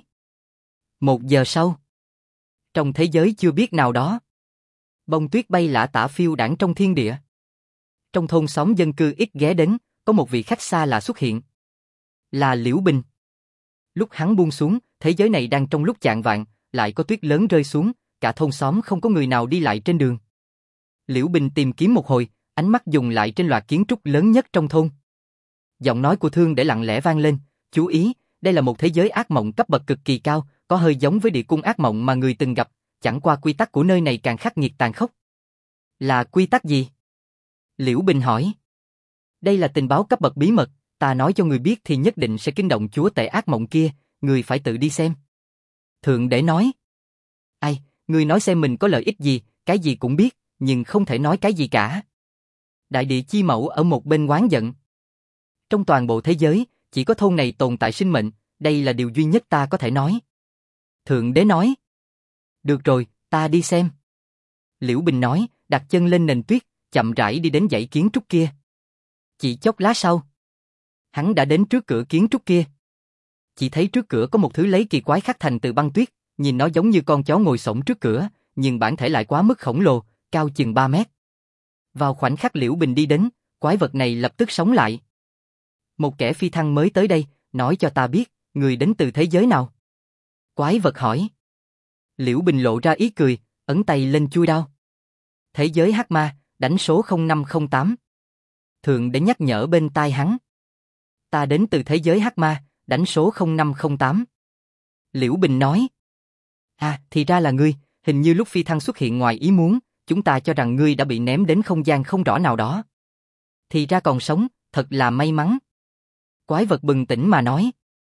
1 giờ sau. Trong thế giới chưa biết nào đó. Bông tuyết bay lả tả phiêu đãng trong thiên địa. Trong thôn xóm dân cư ít ghé đến, có một vị khách xa lạ xuất hiện. Là Liễu Bình. Lúc hắn buông xuống, thế giới này đang trong lúc chạng vạng, lại có tuyết lớn rơi xuống, cả thôn xóm không có người nào đi lại trên đường. Liễu Bình tìm kiếm một hồi, ánh mắt dùng lại trên loạt kiến trúc lớn nhất trong thôn. Giọng nói của Thương để lặng lẽ vang lên, chú ý, đây là một thế giới ác mộng cấp bậc cực kỳ cao, có hơi giống với địa cung ác mộng mà người từng gặp, chẳng qua quy tắc của nơi này càng khắc nghiệt tàn khốc. Là quy tắc gì? Liễu Bình hỏi. Đây là tình báo cấp bậc bí mật, ta nói cho người biết thì nhất định sẽ kinh động chúa tể ác mộng kia, người phải tự đi xem. Thượng Đế nói. Ai, người nói xem mình có lợi ích gì, cái gì cũng biết, nhưng không thể nói cái gì cả. Đại Địa Chi Mẫu ở một bên oán giận. Trong toàn bộ thế giới, chỉ có thôn này tồn tại sinh mệnh, đây là điều duy nhất ta có thể nói. Thượng Đế nói. Được rồi, ta đi xem. Liễu Bình nói, đặt chân lên nền tuyết, chậm rãi đi đến dãy kiến trúc kia. Chỉ chốc lát sau, hắn đã đến trước cửa kiến trúc kia. Chỉ thấy trước cửa có một thứ lấy kỳ quái khắc thành từ băng tuyết, nhìn nó giống như con chó ngồi xổm trước cửa, nhưng bản thể lại quá mức khổng lồ, cao chừng 3 mét. Vào khoảnh khắc Liễu Bình đi đến, quái vật này lập tức sống lại. Một kẻ phi thăng mới tới đây, nói cho ta biết, người đến từ thế giới nào? Quái vật hỏi. Liễu Bình lộ ra ý cười, ấn tay lên chuôi đao. Thế giới hắc ma, đánh số 0508. Thượng để nhắc nhở bên tai hắn. Ta đến từ thế giới hắc ma, đánh số 0508. Liễu Bình nói. À, thì ra là ngươi, hình như lúc phi thăng xuất hiện ngoài ý muốn, chúng ta cho rằng ngươi đã bị ném đến không gian không rõ nào đó. Thì ra còn sống, thật là may mắn. Quái vật bừng tỉnh mà nói.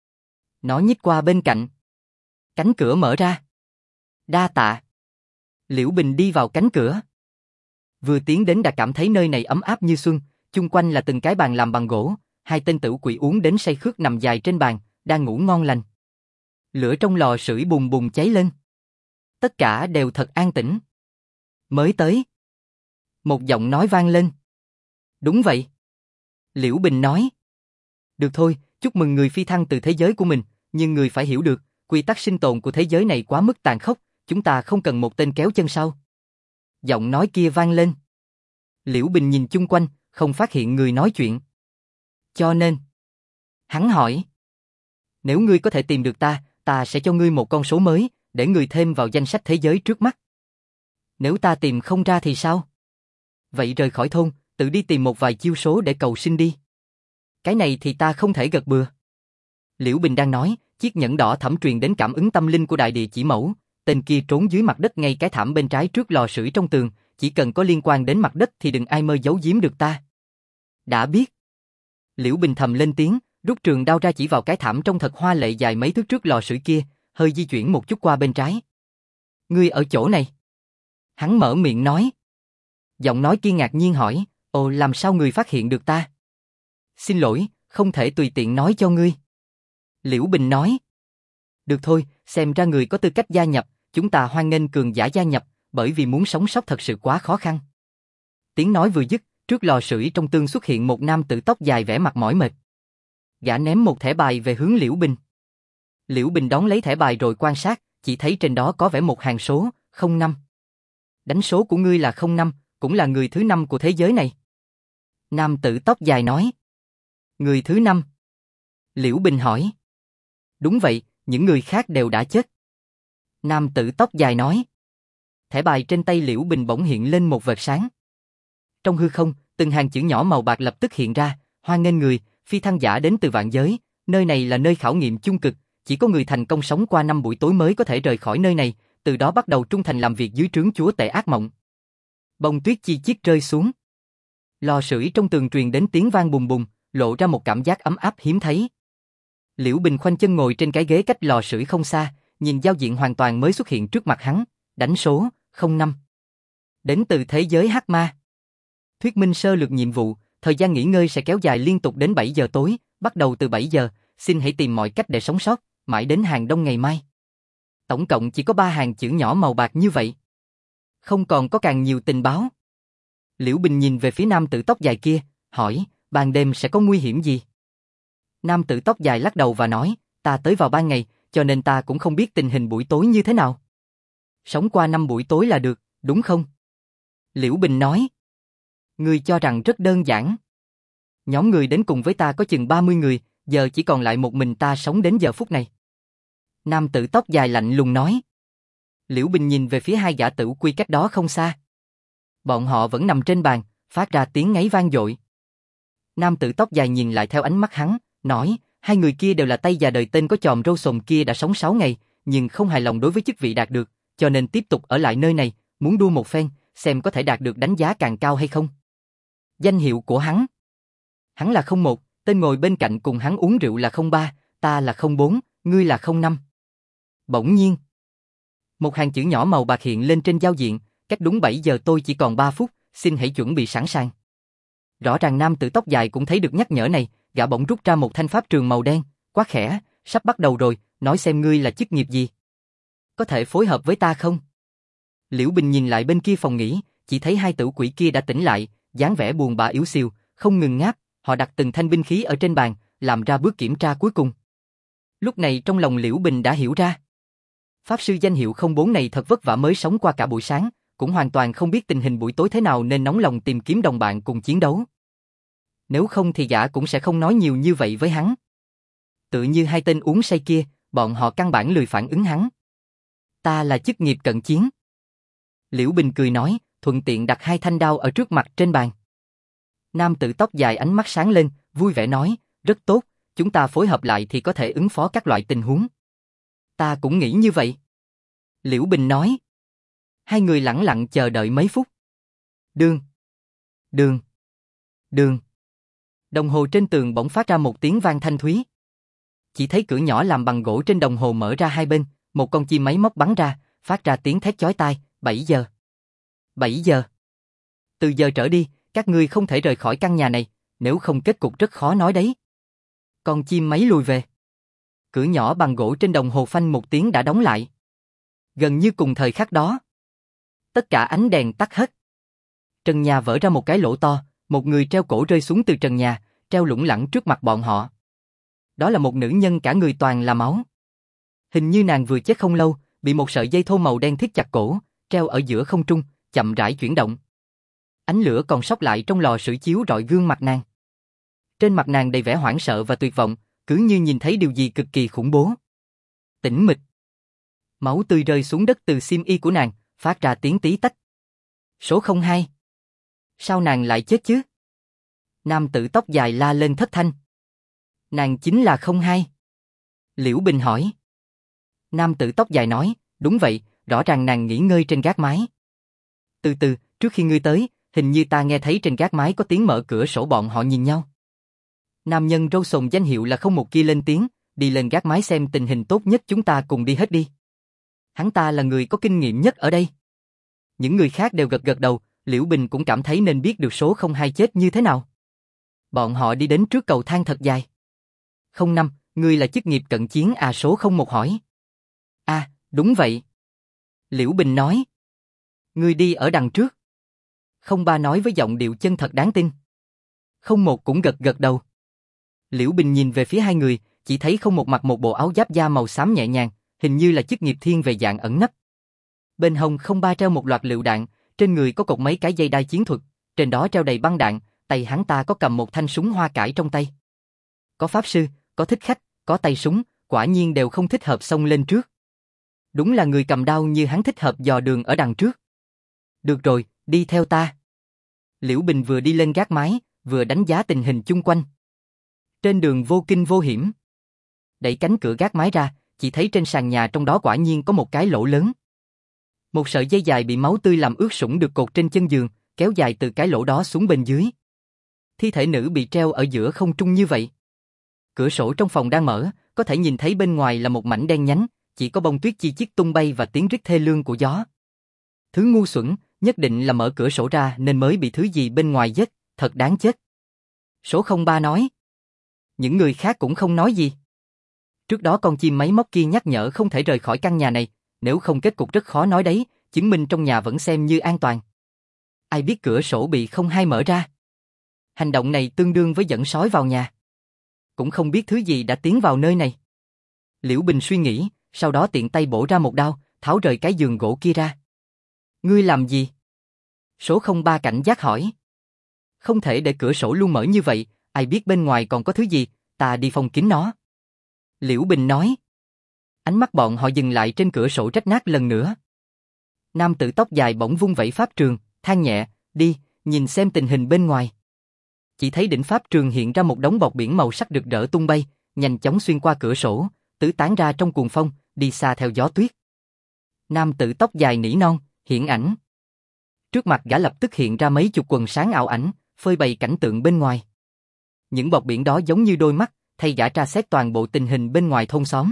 Nó nhích qua bên cạnh. Cánh cửa mở ra. Đa tạ. Liễu Bình đi vào cánh cửa. Vừa tiến đến đã cảm thấy nơi này ấm áp như xuân, chung quanh là từng cái bàn làm bằng gỗ, hai tên tử quỷ uống đến say khướt nằm dài trên bàn, đang ngủ ngon lành. Lửa trong lò sưởi bùng bùng cháy lên. Tất cả đều thật an tĩnh. Mới tới. Một giọng nói vang lên. Đúng vậy. Liễu Bình nói. Được thôi, chúc mừng người phi thăng từ thế giới của mình, nhưng người phải hiểu được, quy tắc sinh tồn của thế giới này quá mức tàn khốc, chúng ta không cần một tên kéo chân sau. Giọng nói kia vang lên. Liễu Bình nhìn chung quanh, không phát hiện người nói chuyện. Cho nên, hắn hỏi. Nếu ngươi có thể tìm được ta, ta sẽ cho ngươi một con số mới, để ngươi thêm vào danh sách thế giới trước mắt. Nếu ta tìm không ra thì sao? Vậy rời khỏi thôn, tự đi tìm một vài chiêu số để cầu sinh đi. Cái này thì ta không thể gật bừa. Liễu Bình đang nói, chiếc nhẫn đỏ thẫm truyền đến cảm ứng tâm linh của đại địa chỉ mẫu, tên kia trốn dưới mặt đất ngay cái thảm bên trái trước lò sưởi trong tường, chỉ cần có liên quan đến mặt đất thì đừng ai mơ giấu giếm được ta. Đã biết. Liễu Bình thầm lên tiếng, rút trường đao ra chỉ vào cái thảm trông thật hoa lệ dài mấy thước trước lò sưởi kia, hơi di chuyển một chút qua bên trái. Ngươi ở chỗ này. Hắn mở miệng nói. Giọng nói kia ngạc nhiên hỏi, ồ làm sao người phát hiện được ta? Xin lỗi, không thể tùy tiện nói cho ngươi. Liễu Bình nói. Được thôi, xem ra người có tư cách gia nhập, chúng ta hoan nghênh cường giả gia nhập, bởi vì muốn sống sót thật sự quá khó khăn. Tiếng nói vừa dứt, trước lò sưởi trong tương xuất hiện một nam tử tóc dài vẻ mặt mỏi mệt. Gã ném một thẻ bài về hướng Liễu Bình. Liễu Bình đón lấy thẻ bài rồi quan sát, chỉ thấy trên đó có vẽ một hàng số, 05. Đánh số của ngươi là 05, cũng là người thứ 5 của thế giới này. Nam tử tóc dài nói. Người thứ 5. Liễu Bình hỏi. Đúng vậy, những người khác đều đã chết. Nam tử tóc dài nói. Thẻ bài trên tay Liễu Bình bỗng hiện lên một vệt sáng. Trong hư không, từng hàng chữ nhỏ màu bạc lập tức hiện ra, hoan nghênh người, phi thăng giả đến từ vạn giới, nơi này là nơi khảo nghiệm chung cực, chỉ có người thành công sống qua 5 buổi tối mới có thể rời khỏi nơi này, từ đó bắt đầu trung thành làm việc dưới trướng chúa tể ác mộng. Bông tuyết chi chít rơi xuống. Lò sưởi trong tường truyền đến tiếng vang bùng bùng, lộ ra một cảm giác ấm áp hiếm thấy. Liễu Bình khoanh chân ngồi trên cái ghế cách lò sưởi không xa, nhìn giao diện hoàn toàn mới xuất hiện trước mặt hắn, đánh số 05. Đến từ thế giới hắc ma. Thuyết minh sơ lược nhiệm vụ, thời gian nghỉ ngơi sẽ kéo dài liên tục đến 7 giờ tối, bắt đầu từ 7 giờ, xin hãy tìm mọi cách để sống sót, mãi đến hàng đông ngày mai. Tổng cộng chỉ có 3 hàng chữ nhỏ màu bạc như vậy. Không còn có càng nhiều tình báo. Liễu Bình nhìn về phía nam tử tóc dài kia, hỏi, ban đêm sẽ có nguy hiểm gì? Nam tử tóc dài lắc đầu và nói, ta tới vào ban ngày, cho nên ta cũng không biết tình hình buổi tối như thế nào. Sống qua 5 buổi tối là được, đúng không? Liễu Bình nói. Ngươi cho rằng rất đơn giản. Nhóm người đến cùng với ta có chừng 30 người, giờ chỉ còn lại một mình ta sống đến giờ phút này. Nam tử tóc dài lạnh lùng nói. Liễu Bình nhìn về phía hai gã tử quy cách đó không xa. Bọn họ vẫn nằm trên bàn, phát ra tiếng ngáy vang dội. Nam tử tóc dài nhìn lại theo ánh mắt hắn, nói, hai người kia đều là tay già đời tên có chòm râu sồm kia đã sống 6 ngày, nhưng không hài lòng đối với chức vị đạt được, cho nên tiếp tục ở lại nơi này, muốn đua một phen, xem có thể đạt được đánh giá càng cao hay không. Danh hiệu của hắn. Hắn là 01, tên ngồi bên cạnh cùng hắn uống rượu là 03, ta là 04, ngươi là 05. Bỗng nhiên, một hàng chữ nhỏ màu bạc hiện lên trên giao diện, cách đúng 7 giờ tôi chỉ còn 3 phút, xin hãy chuẩn bị sẵn sàng. Rõ ràng nam tử tóc dài cũng thấy được nhắc nhở này, gã bỗng rút ra một thanh pháp trường màu đen, quá khẽ, sắp bắt đầu rồi, nói xem ngươi là chức nghiệp gì. Có thể phối hợp với ta không? Liễu Bình nhìn lại bên kia phòng nghỉ, chỉ thấy hai tử quỷ kia đã tỉnh lại, dáng vẻ buồn bã yếu xìu, không ngừng ngáp, họ đặt từng thanh binh khí ở trên bàn, làm ra bước kiểm tra cuối cùng. Lúc này trong lòng Liễu Bình đã hiểu ra. Pháp sư danh hiệu 04 này thật vất vả mới sống qua cả buổi sáng, cũng hoàn toàn không biết tình hình buổi tối thế nào nên nóng lòng tìm kiếm đồng bạn cùng chiến đấu. Nếu không thì gã cũng sẽ không nói nhiều như vậy với hắn. Tự như hai tên uống say kia, bọn họ căn bản lười phản ứng hắn. Ta là chức nghiệp cận chiến. Liễu Bình cười nói, thuận tiện đặt 2 thanh đao ở trước mặt trên bàn. Nam tử tóc dài ánh mắt sáng lên, vui vẻ nói, rất tốt, chúng ta phối hợp lại thì có thể ứng phó các loại tình huống. Ta cũng nghĩ như vậy. Liễu Bình nói. Hai người lẳng lặng chờ đợi mấy phút. Đương, đương, đương. Đồng hồ trên tường bỗng phát ra một tiếng vang thanh thúy. Chỉ thấy cửa nhỏ làm bằng gỗ trên đồng hồ mở ra hai bên, một con chim máy móc bắn ra, phát ra tiếng thét chói tai, 7 giờ. 7 giờ. Từ giờ trở đi, các ngươi không thể rời khỏi căn nhà này, nếu không kết cục rất khó nói đấy. Con chim máy lùi về. Cửa nhỏ bằng gỗ trên đồng hồ phanh một tiếng đã đóng lại. Gần như cùng thời khắc đó, tất cả ánh đèn tắt hết. Trần nhà vỡ ra một cái lỗ to, một người treo cổ rơi xuống từ trần nhà, treo lủng lẳng trước mặt bọn họ. Đó là một nữ nhân cả người toàn là máu. Hình như nàng vừa chết không lâu, bị một sợi dây thô màu đen thít chặt cổ, treo ở giữa không trung, chậm rãi chuyển động. Ánh lửa còn sót lại trong lò sưởi chiếu rọi gương mặt nàng. Trên mặt nàng đầy vẻ hoảng sợ và tuyệt vọng, cứ như nhìn thấy điều gì cực kỳ khủng bố. Tĩnh mịch. Máu tươi rơi xuống đất từ xiêm y của nàng, phát ra tiếng tí tách. Số 02. Sao nàng lại chết chứ? Nam tử tóc dài la lên thất thanh. Nàng chính là 02. Liễu Bình hỏi. Nam tử tóc dài nói, đúng vậy, rõ ràng nàng nghỉ ngơi trên gác mái. Từ từ, trước khi ngươi tới, hình như ta nghe thấy trên gác mái có tiếng mở cửa sổ, bọn họ nhìn nhau. Nam nhân râu sồn danh hiệu là 01 kia lên tiếng, đi lên gác mái xem tình hình, tốt nhất chúng ta cùng đi hết đi. Hắn ta là người có kinh nghiệm nhất ở đây. Những người khác đều gật gật đầu, Liễu Bình cũng cảm thấy nên biết được số 02 chết như thế nào. Bọn họ đi đến trước cầu thang thật dài. 05, ngươi là chức nghiệp cận chiến à? Số 01 hỏi. À, đúng vậy. Liễu Bình nói. Ngươi đi ở đằng trước. 03 nói với giọng điệu chân thật đáng tin. 01 cũng gật gật đầu. Liễu Bình nhìn về phía hai người, chỉ thấy 01 mặc một bộ áo giáp da màu xám nhẹ nhàng, hình như là chức nghiệp thiên về dạng ẩn nấp. Bên hông 03 treo một loạt lựu đạn, trên người có cột mấy cái dây đai chiến thuật, trên đó treo đầy băng đạn, tay hắn ta có cầm một thanh súng hoa cải trong tay. Có pháp sư, có thích khách, có tay súng, quả nhiên đều không thích hợp xông lên trước. Đúng là người cầm đao như hắn thích hợp dò đường ở đằng trước. Được rồi, đi theo ta. Liễu Bình vừa đi lên gác mái, vừa đánh giá tình hình chung quanh. Trên đường vô kinh vô hiểm. Đẩy cánh cửa gác mái ra, chỉ thấy trên sàn nhà trong đó quả nhiên có một cái lỗ lớn. Một sợi dây dài bị máu tươi làm ướt sũng được cột trên chân giường, kéo dài từ cái lỗ đó xuống bên dưới. Thi thể nữ bị treo ở giữa không trung như vậy. Cửa sổ trong phòng đang mở, có thể nhìn thấy bên ngoài là một mảnh đen nhánh, chỉ có bông tuyết chi chít tung bay và tiếng rít thê lương của gió. Thứ ngu xuẩn, nhất định là mở cửa sổ ra nên mới bị thứ gì bên ngoài giết, thật đáng chết. Số 03 nói. Những người khác cũng không nói gì. Trước đó con chim máy móc kia nhắc nhở không thể rời khỏi căn nhà này, nếu không kết cục rất khó nói đấy, chứng minh trong nhà vẫn xem như an toàn. Ai biết cửa sổ bị 02 mở ra. Hành động này tương đương với dẫn sói vào nhà. Cũng không biết thứ gì đã tiến vào nơi này. Liễu Bình suy nghĩ, sau đó tiện tay bổ ra một đao, tháo rời cái giường gỗ kia ra. Ngươi làm gì? Số 03 cảnh giác hỏi. Không thể để cửa sổ luôn mở như vậy, ai biết bên ngoài còn có thứ gì, ta đi phong kín nó. Liễu Bình nói. Ánh mắt bọn họ dừng lại trên cửa sổ rách nát lần nữa. Nam tử tóc dài bỗng vung vẩy pháp trường, than nhẹ, đi, nhìn xem tình hình bên ngoài. Chỉ thấy đỉnh pháp trường hiện ra một đống bọt biển màu sắc rực rỡ tung bay, nhanh chóng xuyên qua cửa sổ, tứ tán ra trong cuồng phong, đi xa theo gió tuyết. Nam tử tóc dài nỉ non, hiện ảnh. Trước mặt gã lập tức hiện ra mấy chục quần sáng ảo ảnh, phơi bày cảnh tượng bên ngoài. Những bọt biển đó giống như đôi mắt, thay gã tra xét toàn bộ tình hình bên ngoài thôn xóm.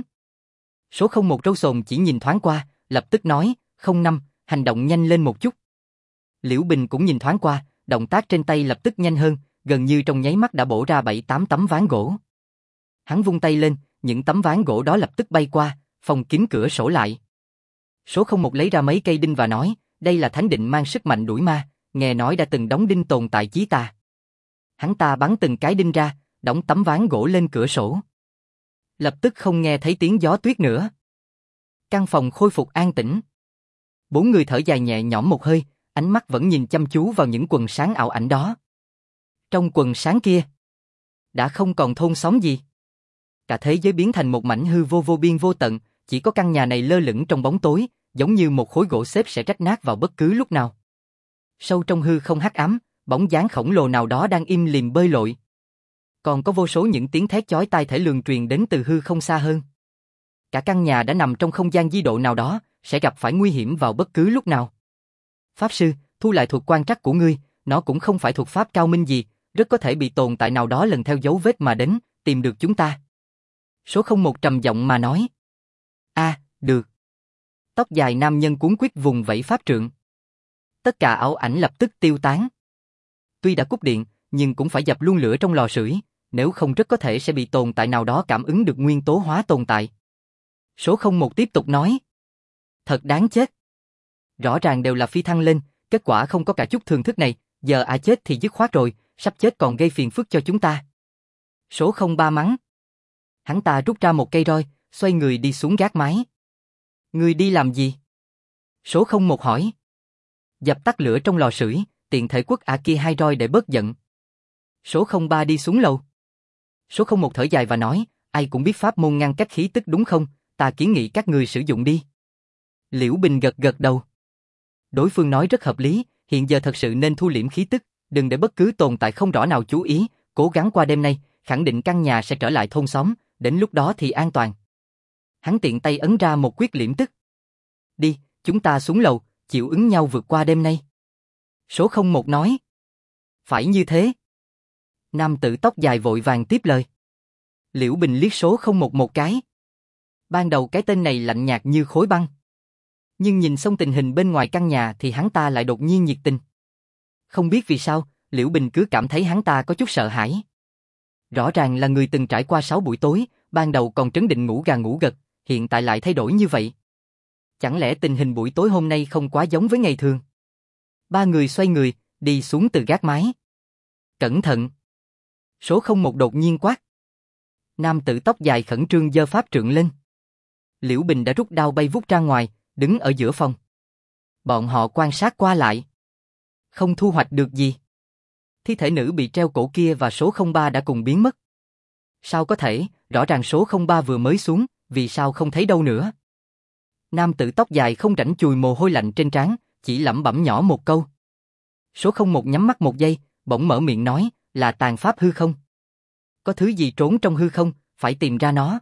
Số 01 râu sồn chỉ nhìn thoáng qua, lập tức nói, 05, hành động nhanh lên một chút. Liễu Bình cũng nhìn thoáng qua, động tác trên tay lập tức nhanh hơn, gần như trong nháy mắt đã bổ ra 7-8 tấm ván gỗ. Hắn vung tay lên, những tấm ván gỗ đó lập tức bay qua, phòng kín cửa sổ lại. Số 01 lấy ra mấy cây đinh và nói, đây là thánh định mang sức mạnh đuổi ma, nghe nói đã từng đóng đinh tồn tại chí tà. Hắn ta bắn từng cái đinh ra, đóng tấm ván gỗ lên cửa sổ. Lập tức không nghe thấy tiếng gió tuyết nữa. Căn phòng khôi phục an tĩnh. 4 người thở dài nhẹ nhõm một hơi, ánh mắt vẫn nhìn chăm chú vào những quần sáng ảo ảnh đó. Trong quần sáng kia, đã không còn thôn xóm gì. Cả thế giới biến thành một mảnh hư vô vô biên vô tận, chỉ có căn nhà này lơ lửng trong bóng tối, giống như một khối gỗ xếp sẽ rách nát vào bất cứ lúc nào. Sâu trong hư không hắc ám, bóng dáng khổng lồ nào đó đang im lìm bơi lội. Còn có vô số những tiếng thét chói tai thể lường truyền đến từ hư không xa hơn. Cả căn nhà đã nằm trong không gian di độ nào đó, sẽ gặp phải nguy hiểm vào bất cứ lúc nào. Pháp sư, thu lại thuật quan trắc của ngươi, nó cũng không phải thuật pháp cao minh gì, rất có thể bị tồn tại nào đó lần theo dấu vết mà đến, tìm được chúng ta. Số 01 trầm giọng mà nói. Được. Tóc dài nam nhân cuốn quýt vùng vẫy pháp trượng. Tất cả ảo ảnh lập tức tiêu tán. Tuy đã cúp điện, nhưng cũng phải dập luôn lửa trong lò sưởi, nếu không rất có thể sẽ bị tồn tại nào đó cảm ứng được nguyên tố hóa tồn tại. Số 01 tiếp tục nói. Thật đáng chết. Rõ ràng đều là phi thăng lên, kết quả không có cả chút thường thức này, giờ chết thì dứt khoát rồi, sắp chết còn gây phiền phức cho chúng ta. Số 03 mắng. Hắn ta rút ra một cây roi, xoay người đi xuống gác mái. Ngươi đi làm gì? Số 01 hỏi. Dập tắt lửa trong lò sưởi, tiện thể quất kia hai roi để bớt giận. Số 03 đi xuống lầu. Số 01 thở dài và nói, ai cũng biết pháp môn ngăn cách khí tức đúng không, ta kiến nghị các người sử dụng đi. Liễu Bình gật gật đầu. Đối phương nói rất hợp lý, hiện giờ thật sự nên thu liễm khí tức, đừng để bất cứ tồn tại không rõ nào chú ý, cố gắng qua đêm nay, khẳng định căn nhà sẽ trở lại thôn xóm, đến lúc đó thì an toàn. Hắn tiện tay ấn ra một quyết liễm tức. Đi, chúng ta xuống lầu, chịu ứng nhau vượt qua đêm nay. Số 01 nói. Phải như thế. Nam tử tóc dài vội vàng tiếp lời. Liễu Bình liếc số 01 một cái. Ban đầu cái tên này lạnh nhạt như khối băng. Nhưng nhìn xong tình hình bên ngoài căn nhà thì hắn ta lại đột nhiên nhiệt tình. Không biết vì sao, Liễu Bình cứ cảm thấy hắn ta có chút sợ hãi. Rõ ràng là người từng trải qua 6 buổi tối, ban đầu còn trấn định ngủ gà ngủ gật, hiện tại lại thay đổi như vậy. Chẳng lẽ tình hình buổi tối hôm nay không quá giống với ngày thường? Ba người xoay người, đi xuống từ gác mái. Cẩn thận! Số 01 đột nhiên quát. Nam tử tóc dài khẩn trương giơ pháp trượng lên. Liễu Bình đã rút đao bay vút ra ngoài, đứng ở giữa phòng. Bọn họ quan sát qua lại. Không thu hoạch được gì. Thi thể nữ bị treo cổ kia và số 03 đã cùng biến mất. Sao có thể, rõ ràng số 03 vừa mới xuống, vì sao không thấy đâu nữa? Nam tử tóc dài không rảnh chùi mồ hôi lạnh trên trán, chỉ lẩm bẩm nhỏ một câu. Số 01 nhắm mắt một giây, bỗng mở miệng nói, là tàn pháp hư không? Có thứ gì trốn trong hư không, phải tìm ra nó.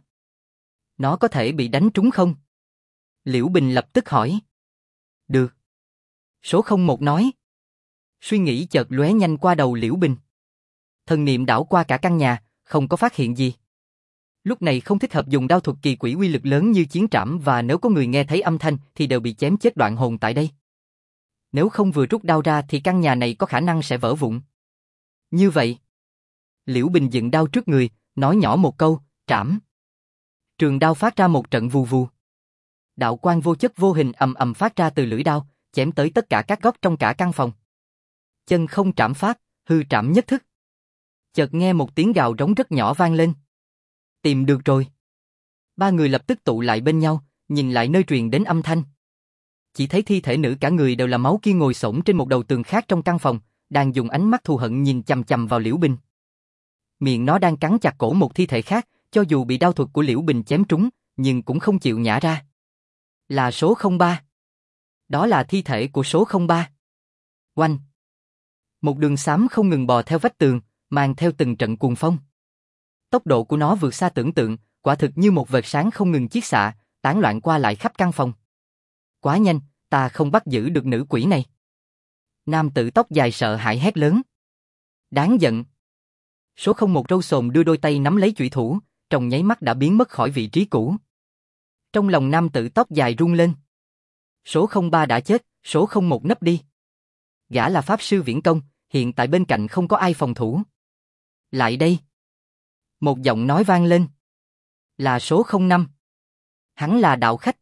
Nó có thể bị đánh trúng không? Liễu Bình lập tức hỏi. Được. Số 01 nói. Suy nghĩ chợt lóe nhanh qua đầu Liễu Bình. Thần niệm đảo qua cả căn nhà, không có phát hiện gì. Lúc này không thích hợp dùng đao thuật kỳ quỷ uy lực lớn như chiến trảm và nếu có người nghe thấy âm thanh thì đều bị chém chết đoạn hồn tại đây. Nếu không vừa rút đao ra thì căn nhà này có khả năng sẽ vỡ vụn. Như vậy. Liễu Bình dựng đao trước người, nói nhỏ một câu, trảm. Trường đao phát ra một trận vù vù. Đạo quang vô chất vô hình ầm ầm phát ra từ lưỡi đao, chém tới tất cả các góc trong cả căn phòng. Chân không trảm pháp, hư trảm nhất thức. Chợt nghe một tiếng gào rống rất nhỏ vang lên. Tìm được rồi. Ba người lập tức tụ lại bên nhau, nhìn lại nơi truyền đến âm thanh. Chỉ thấy thi thể nữ cả người đều là máu kia ngồi xổm trên một đầu tường khác trong căn phòng, đang dùng ánh mắt thù hận nhìn chằm chằm vào Liễu Bình. Miệng nó đang cắn chặt cổ một thi thể khác, cho dù bị đao thuật của Liễu Bình chém trúng, nhưng cũng không chịu nhả ra. Là số 03. Đó là thi thể của số 03. Oanh. Một đường xám không ngừng bò theo vách tường, mang theo từng trận cuồng phong. Tốc độ của nó vượt xa tưởng tượng, quả thực như một vệt sáng không ngừng chiết xạ, tán loạn qua lại khắp căn phòng. Quá nhanh, ta không bắt giữ được nữ quỷ này. Nam tử tóc dài sợ hãi hét lớn. Đáng giận. Số 01 râu xồm đưa đôi tay nắm lấy chủy thủ, trong nháy mắt đã biến mất khỏi vị trí cũ. Trong lòng nam tử tóc dài rung lên. Số 03 đã chết, số 01 nấp đi. Gã là pháp sư viễn công, hiện tại bên cạnh không có ai phòng thủ. Lại đây. Một giọng nói vang lên. Là số 05. Hắn là đạo khách.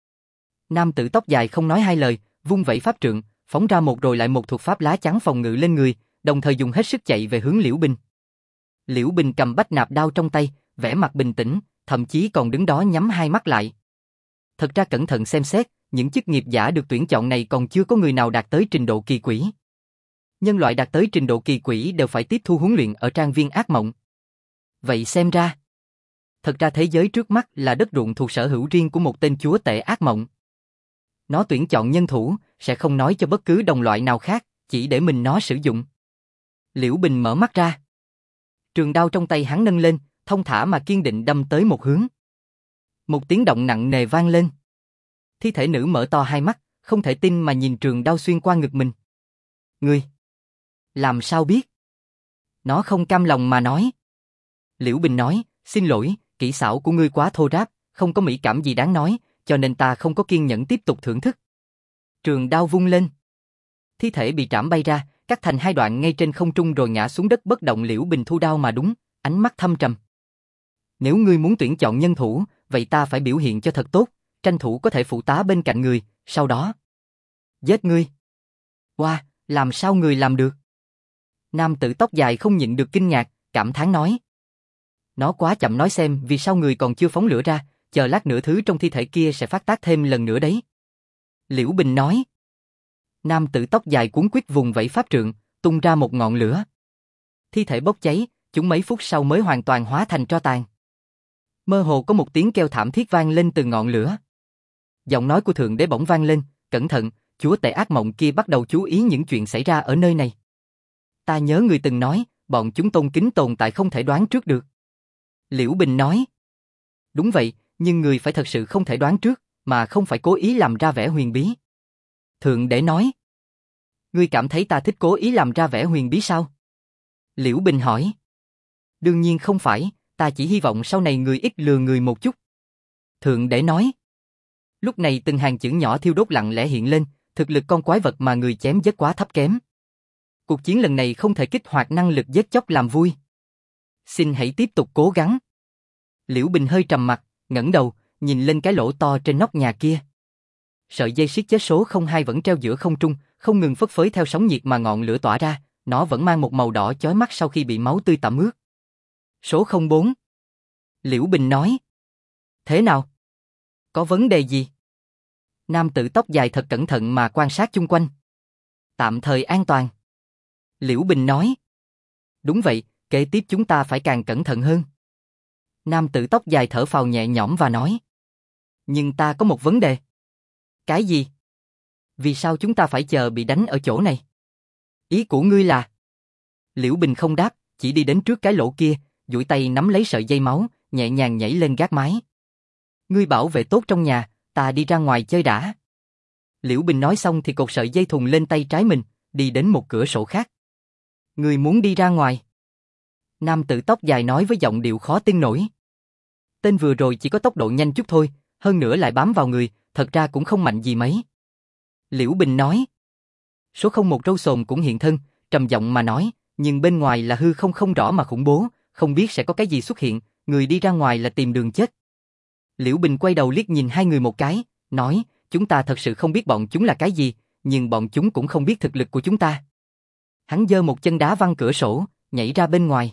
Nam tử tóc dài không nói hai lời, vung vẩy pháp trượng, phóng ra một rồi lại một thuật pháp lá chắn phòng ngự lên người, đồng thời dùng hết sức chạy về hướng Liễu Bình. Liễu Bình cầm bách nạp đao trong tay, vẻ mặt bình tĩnh, thậm chí còn đứng đó nhắm hai mắt lại. Thật ra cẩn thận xem xét, những chức nghiệp giả được tuyển chọn này còn chưa có người nào đạt tới trình độ kỳ quỷ. Nhân loại đạt tới trình độ kỳ quỷ đều phải tiếp thu huấn luyện ở trang viên ác mộng. Vậy xem ra, thật ra thế giới trước mắt là đất ruộng thuộc sở hữu riêng của một tên chúa tể ác mộng. Nó tuyển chọn nhân thủ, sẽ không nói cho bất cứ đồng loại nào khác, chỉ để mình nó sử dụng. Liễu Bình mở mắt ra. Trường đao trong tay hắn nâng lên, thông thả mà kiên định đâm tới một hướng. Một tiếng động nặng nề vang lên. Thi thể nữ mở to hai mắt, không thể tin mà nhìn trường đao xuyên qua ngực mình. Ngươi! Làm sao biết? Nó không cam lòng mà nói. Liễu Bình nói, xin lỗi, kỹ xảo của ngươi quá thô ráp, không có mỹ cảm gì đáng nói, cho nên ta không có kiên nhẫn tiếp tục thưởng thức. Trường đao vung lên. Thi thể bị trảm bay ra, cắt thành hai đoạn ngay trên không trung rồi ngã xuống đất bất động. Liễu Bình thu đao mà đúng, ánh mắt thâm trầm. Nếu ngươi muốn tuyển chọn nhân thủ, vậy ta phải biểu hiện cho thật tốt, tranh thủ có thể phụ tá bên cạnh người, sau đó giết ngươi. Wow, làm sao người làm được? Nam tử tóc dài không nhịn được kinh ngạc, cảm thán nói. Nó quá chậm, nói xem vì sao người còn chưa phóng lửa ra, chờ lát nữa thứ trong thi thể kia sẽ phát tác thêm lần nữa đấy. Liễu Bình nói. Nam tử tóc dài cuống quýt vùng vẫy pháp trượng, tung ra một ngọn lửa. Thi thể bốc cháy, chúng mấy phút sau mới hoàn toàn hóa thành tro tàn. Mơ hồ có một tiếng kêu thảm thiết vang lên từ ngọn lửa. Giọng nói của Thượng Đế bỗng vang lên, cẩn thận, chúa tể ác mộng kia bắt đầu chú ý những chuyện xảy ra ở nơi này. Ta nhớ người từng nói, bọn chúng tôn kính tồn tại không thể đoán trước được. Liễu Bình nói. Đúng vậy, nhưng người phải thật sự không thể đoán trước, mà không phải cố ý làm ra vẻ huyền bí. Thượng Đế nói. Ngươi cảm thấy ta thích cố ý làm ra vẻ huyền bí sao? Liễu Bình hỏi. Đương nhiên không phải, ta chỉ hy vọng sau này người ít lừa người một chút. Thượng Đế nói. Lúc này từng hàng chữ nhỏ thiêu đốt lặng lẽ hiện lên, thực lực con quái vật mà người chém giết quá thấp kém. Cuộc chiến lần này không thể kích hoạt năng lực giết chóc làm vui. Xin hãy tiếp tục cố gắng. Liễu Bình hơi trầm mặt, ngẩng đầu, nhìn lên cái lỗ to trên nóc nhà kia. Sợi dây siết chết số 02 vẫn treo giữa không trung, không ngừng phất phới theo sóng nhiệt mà ngọn lửa tỏa ra, nó vẫn mang một màu đỏ chói mắt sau khi bị máu tươi tẩm ướt. Số 04. Liễu Bình nói. Thế nào? Có vấn đề gì? Nam tử tóc dài thật cẩn thận mà quan sát chung quanh. Tạm thời an toàn. Liễu Bình nói. Đúng vậy, kế tiếp chúng ta phải càng cẩn thận hơn. Nam tử tóc dài thở phào nhẹ nhõm và nói. Nhưng ta có một vấn đề. Cái gì? Vì sao chúng ta phải chờ bị đánh ở chỗ này? Ý của ngươi là? Liễu Bình không đáp, chỉ đi đến trước cái lỗ kia, duỗi tay nắm lấy sợi dây máu, nhẹ nhàng nhảy lên gác mái. Ngươi bảo vệ tốt trong nhà, ta đi ra ngoài chơi đã. Liễu Bình nói xong thì cột sợi dây thùng lên tay trái mình, đi đến một cửa sổ khác. Ngươi muốn đi ra ngoài? Nam tử tóc dài nói với giọng điệu khó tin nổi. Tên vừa rồi chỉ có tốc độ nhanh chút thôi, hơn nữa lại bám vào người, thật ra cũng không mạnh gì mấy. Liễu Bình nói. Số 01 râu xồm cũng hiện thân, trầm giọng mà nói, nhưng bên ngoài là hư không không rõ mà khủng bố, không biết sẽ có cái gì xuất hiện, người đi ra ngoài là tìm đường chết. Liễu Bình quay đầu liếc nhìn hai người một cái, nói, chúng ta thật sự không biết bọn chúng là cái gì, nhưng bọn chúng cũng không biết thực lực của chúng ta. Hắn giơ một chân đá văng cửa sổ, nhảy ra bên ngoài.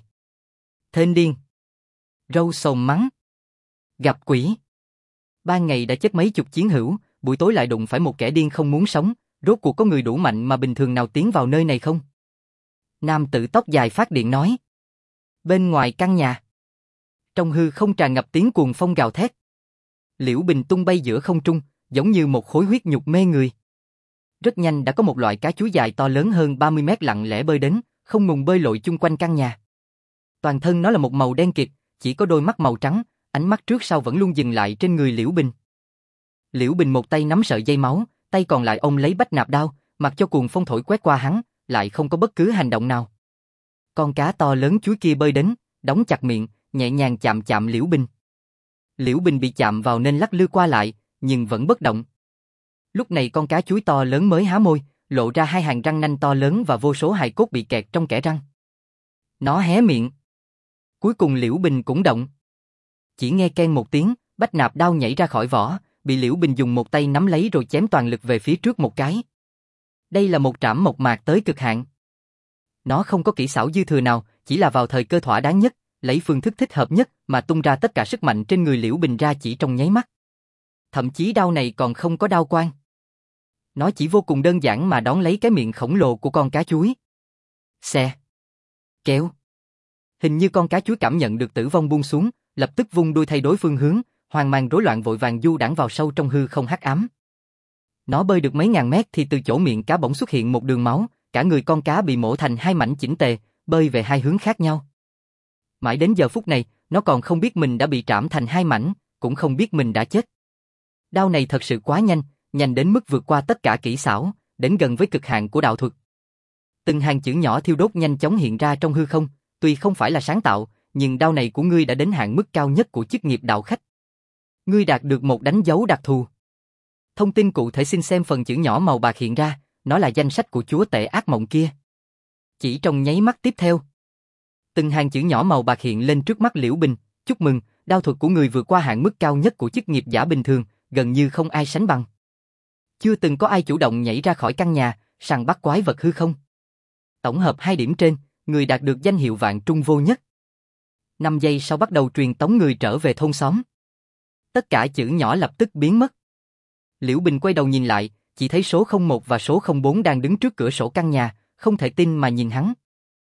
Tên điên. Râu xồm mắng. Gặp quỷ. Ban ngày đã chết mấy chục chiến hữu, buổi tối lại đụng phải một kẻ điên không muốn sống, rốt cuộc có người đủ mạnh mà bình thường nào tiến vào nơi này không? Nam tử tóc dài phát điện nói. Bên ngoài căn nhà. Trong hư không tràn ngập tiếng cuồng phong gào thét. Liễu Bình tung bay giữa không trung, giống như một khối huyết nhục mê người. Rất nhanh đã có một loại cá chuối dài to lớn hơn 30 mét lặng lẽ bơi đến, không ngừng bơi lội chung quanh căn nhà. Toàn thân nó là một màu đen kịt, chỉ có đôi mắt màu trắng, ánh mắt trước sau vẫn luôn dừng lại trên người Liễu Bình. Liễu Bình một tay nắm sợi dây máu, tay còn lại ôm lấy bách nạp đao, mặc cho cuồng phong thổi quét qua hắn, lại không có bất cứ hành động nào. Con cá to lớn chuối kia bơi đến, đóng chặt miệng, nhẹ nhàng chạm chạm Liễu Bình. Liễu Bình bị chạm vào nên lắc lư qua lại, nhưng vẫn bất động. Lúc này con cá chuối to lớn mới há môi, lộ ra hai hàng răng nanh to lớn và vô số hài cốt bị kẹt trong kẽ răng. Nó hé miệng. Cuối cùng Liễu Bình cũng động. Chỉ nghe keng một tiếng, bách nạp đao nhảy ra khỏi vỏ, bị Liễu Bình dùng một tay nắm lấy rồi chém toàn lực về phía trước một cái. Đây là một trảm mộc mạc tới cực hạn. Nó không có kỹ xảo dư thừa nào, chỉ là vào thời cơ thỏa đáng nhất, lấy phương thức thích hợp nhất mà tung ra tất cả sức mạnh trên người Liễu Bình ra chỉ trong nháy mắt. Thậm chí đao này còn không có đao quang. Nó chỉ vô cùng đơn giản mà đón lấy cái miệng khổng lồ của con cá chuối. Xe. Kéo. Hình như con cá chuối cảm nhận được tử vong buông xuống, lập tức vung đuôi thay đổi phương hướng, hoang mang rối loạn vội vàng du đãng vào sâu trong hư không hắc ám. Nó bơi được mấy ngàn mét thì từ chỗ miệng cá bỗng xuất hiện một đường máu, cả người con cá bị mổ thành hai mảnh chỉnh tề, bơi về hai hướng khác nhau. Mãi đến giờ phút này, nó còn không biết mình đã bị trảm thành hai mảnh, cũng không biết mình đã chết. Đao này thật sự quá nhanh, nhanh đến mức vượt qua tất cả kỹ xảo, đến gần với cực hạn của đạo thuật. Từng hàng chữ nhỏ thiêu đốt nhanh chóng hiện ra trong hư không, tuy không phải là sáng tạo, nhưng đao này của ngươi đã đến hạn mức cao nhất của chức nghiệp đạo khách. Ngươi đạt được một đánh dấu đặc thù. Thông tin cụ thể xin xem phần chữ nhỏ màu bạc hiện ra, nó là danh sách của chúa tể ác mộng kia. Chỉ trong nháy mắt tiếp theo, từng hàng chữ nhỏ màu bạc hiện lên trước mắt Liễu Bình, chúc mừng, đao thuật của người vượt qua hạn mức cao nhất của chức nghiệp giả bình thường, gần như không ai sánh bằng. Chưa từng có ai chủ động nhảy ra khỏi căn nhà, săn bắt quái vật hư không. Tổng hợp 2 điểm trên, người đạt được danh hiệu vạn trung vô nhất. 5 giây sau bắt đầu truyền tống người trở về thôn xóm. Tất cả chữ nhỏ lập tức biến mất. Liễu Bình quay đầu nhìn lại, chỉ thấy số 01 và số 04 đang đứng trước cửa sổ căn nhà, không thể tin mà nhìn hắn.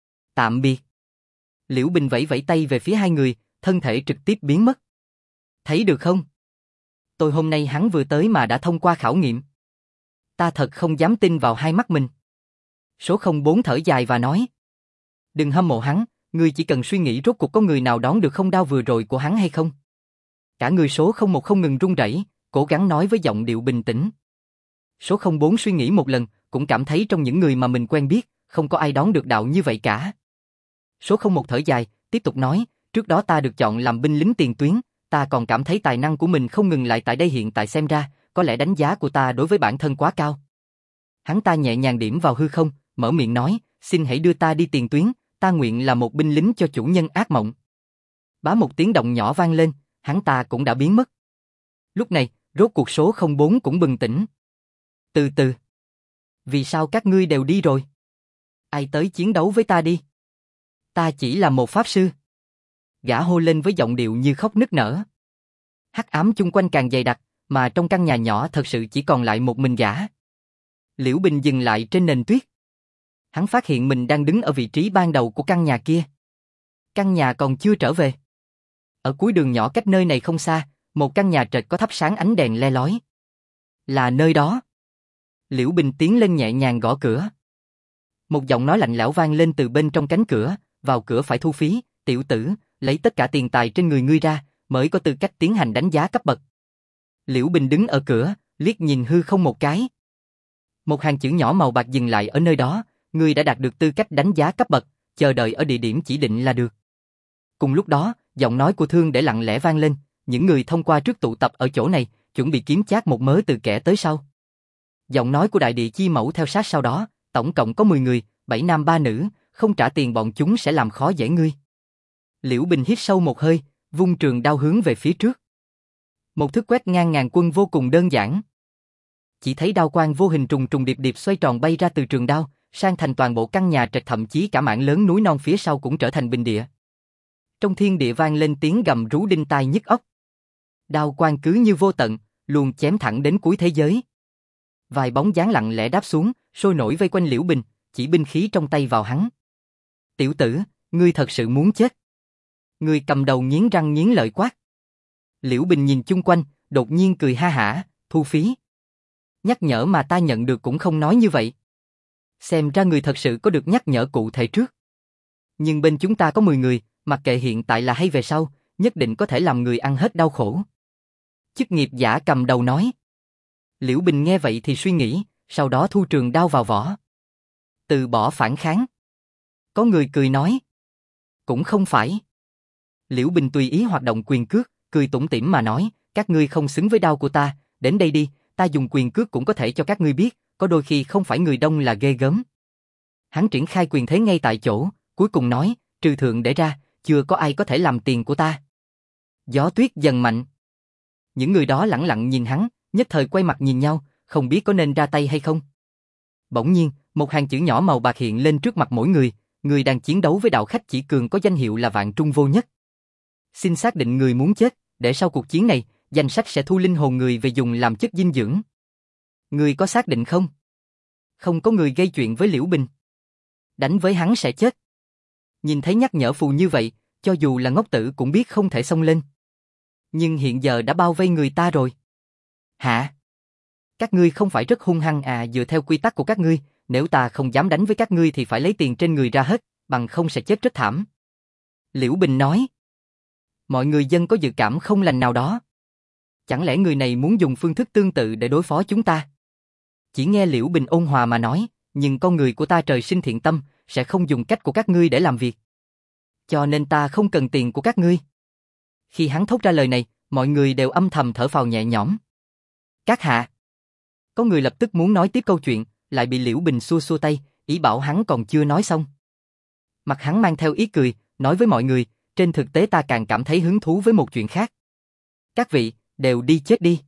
Tạm biệt. Liễu Bình vẫy vẫy tay về phía hai người, thân thể trực tiếp biến mất. Thấy được không? Tôi hôm nay hắn vừa tới mà đã thông qua khảo nghiệm. Ta thật không dám tin vào hai mắt mình. Số 04 thở dài và nói. Đừng hâm mộ hắn, ngươi chỉ cần suy nghĩ rốt cuộc có người nào đón được không đao vừa rồi của hắn hay không. Cả người số 01 không ngừng run rẩy, cố gắng nói với giọng điệu bình tĩnh. Số 04 suy nghĩ một lần, cũng cảm thấy trong những người mà mình quen biết, không có ai đón được đạo như vậy cả. Số 01 thở dài, tiếp tục nói, trước đó ta được chọn làm binh lính tiền tuyến, ta còn cảm thấy tài năng của mình không ngừng lại tại đây hiện tại xem ra, có lẽ đánh giá của ta đối với bản thân quá cao. Hắn ta nhẹ nhàng điểm vào hư không, mở miệng nói, xin hãy đưa ta đi tiền tuyến, ta nguyện là một binh lính cho chủ nhân ác mộng. Bá một tiếng động nhỏ vang lên, hắn ta cũng đã biến mất. Lúc này, rốt cuộc số 04 cũng bừng tỉnh. Từ từ. Vì sao các ngươi đều đi rồi? Ai tới chiến đấu với ta đi? Ta chỉ là một pháp sư. Gã hô lên với giọng điệu như khóc nức nở. Hắc ám chung quanh càng dày đặc, mà trong căn nhà nhỏ thật sự chỉ còn lại một mình gã. Liễu Bình dừng lại trên nền tuyết. Hắn phát hiện mình đang đứng ở vị trí ban đầu của căn nhà kia. Căn nhà còn chưa trở về. Ở cuối đường nhỏ cách nơi này không xa, một căn nhà trệt có thắp sáng ánh đèn le lói. Là nơi đó. Liễu Bình tiến lên nhẹ nhàng gõ cửa. Một giọng nói lạnh lẽo vang lên từ bên trong cánh cửa, vào cửa phải thu phí, tiểu tử, lấy tất cả tiền tài trên người ngươi ra, mới có tư cách tiến hành đánh giá cấp bậc. Liễu Bình đứng ở cửa, liếc nhìn hư không một cái. Một hàng chữ nhỏ màu bạc dừng lại ở nơi đó, ngươi đã đạt được tư cách đánh giá cấp bậc, chờ đợi ở địa điểm chỉ định là được. Cùng lúc đó, giọng nói của Thương để lặng lẽ vang lên, những người thông qua trước tụ tập ở chỗ này, chuẩn bị kiếm chác một mớ từ kẻ tới sau. Giọng nói của đại địa chi mẫu theo sát sau đó, tổng cộng có 10 người, 7 nam 3 nữ, không trả tiền bọn chúng sẽ làm khó dễ ngươi. Liễu Bình hít sâu một hơi, vung trường đao hướng về phía trước. Một thức quét ngang ngàn quân vô cùng đơn giản. Chỉ thấy đao quang vô hình trùng trùng điệp điệp xoay tròn bay ra từ trường đao, sang thành toàn bộ căn nhà trệt, thậm chí cả mảng lớn núi non phía sau cũng trở thành bình địa. Trong thiên địa vang lên tiếng gầm rú đinh tai nhức óc. Đao quang cứ như vô tận, luôn chém thẳng đến cuối thế giới. Vài bóng dáng lặng lẽ đáp xuống, sôi nổi vây quanh Liễu Bình, chỉ binh khí trong tay vào hắn. Tiểu tử, ngươi thật sự muốn chết. Người cầm đầu nghiến răng nghiến lợi quát. Liễu Bình nhìn chung quanh, đột nhiên cười ha hả, thu phí. Nhắc nhở mà ta nhận được cũng không nói như vậy. Xem ra người thật sự có được nhắc nhở cụ thể trước. Nhưng bên chúng ta có 10 người, mặc kệ hiện tại là hay về sau, nhất định có thể làm người ăn hết đau khổ. Chức nghiệp giả cầm đầu nói. Liễu Bình nghe vậy thì suy nghĩ, sau đó thu trường đao vào vỏ. Từ bỏ phản kháng. Có người cười nói. Cũng không phải. Liễu Bình tùy ý hoạt động quyền cước, cười tủm tỉm mà nói, các ngươi không xứng với đao của ta, đến đây đi, ta dùng quyền cước cũng có thể cho các ngươi biết, có đôi khi không phải người đông là ghê gớm. Hắn triển khai quyền thế ngay tại chỗ, cuối cùng nói, trừ thượng để ra, chưa có ai có thể làm tiền của ta. Gió tuyết dần mạnh. Những người đó lẳng lặng nhìn hắn, nhất thời quay mặt nhìn nhau, không biết có nên ra tay hay không. Bỗng nhiên, một hàng chữ nhỏ màu bạc hiện lên trước mặt mỗi người, người đang chiến đấu với đạo khách chỉ cường có danh hiệu là vạn trung vô nhất. Xin xác định người muốn chết, để sau cuộc chiến này, danh sách sẽ thu linh hồn người về dùng làm chất dinh dưỡng. Người có xác định không? Không có người gây chuyện với Liễu Bình. Đánh với hắn sẽ chết. Nhìn thấy nhắc nhở phù như vậy, cho dù là ngốc tử cũng biết không thể xông lên. Nhưng hiện giờ đã bao vây người ta rồi. Hả? Các ngươi không phải rất hung hăng à? Dựa theo quy tắc của các ngươi, nếu ta không dám đánh với các ngươi thì phải lấy tiền trên người ra hết, bằng không sẽ chết rất thảm. Liễu Bình nói. Mọi người dân có dự cảm không lành nào đó. Chẳng lẽ người này muốn dùng phương thức tương tự để đối phó chúng ta? Chỉ nghe Liễu Bình ôn hòa mà nói, nhưng con người của ta trời sinh thiện tâm, sẽ không dùng cách của các ngươi để làm việc. Cho nên ta không cần tiền của các ngươi. Khi hắn thốt ra lời này, mọi người đều âm thầm thở phào nhẹ nhõm. Các hạ. Có người lập tức muốn nói tiếp câu chuyện, lại bị Liễu Bình xua xua tay, ý bảo hắn còn chưa nói xong. Mặt hắn mang theo ý cười, nói với mọi người, trên thực tế ta càng cảm thấy hứng thú với một chuyện khác. Các vị, đều đi chết đi.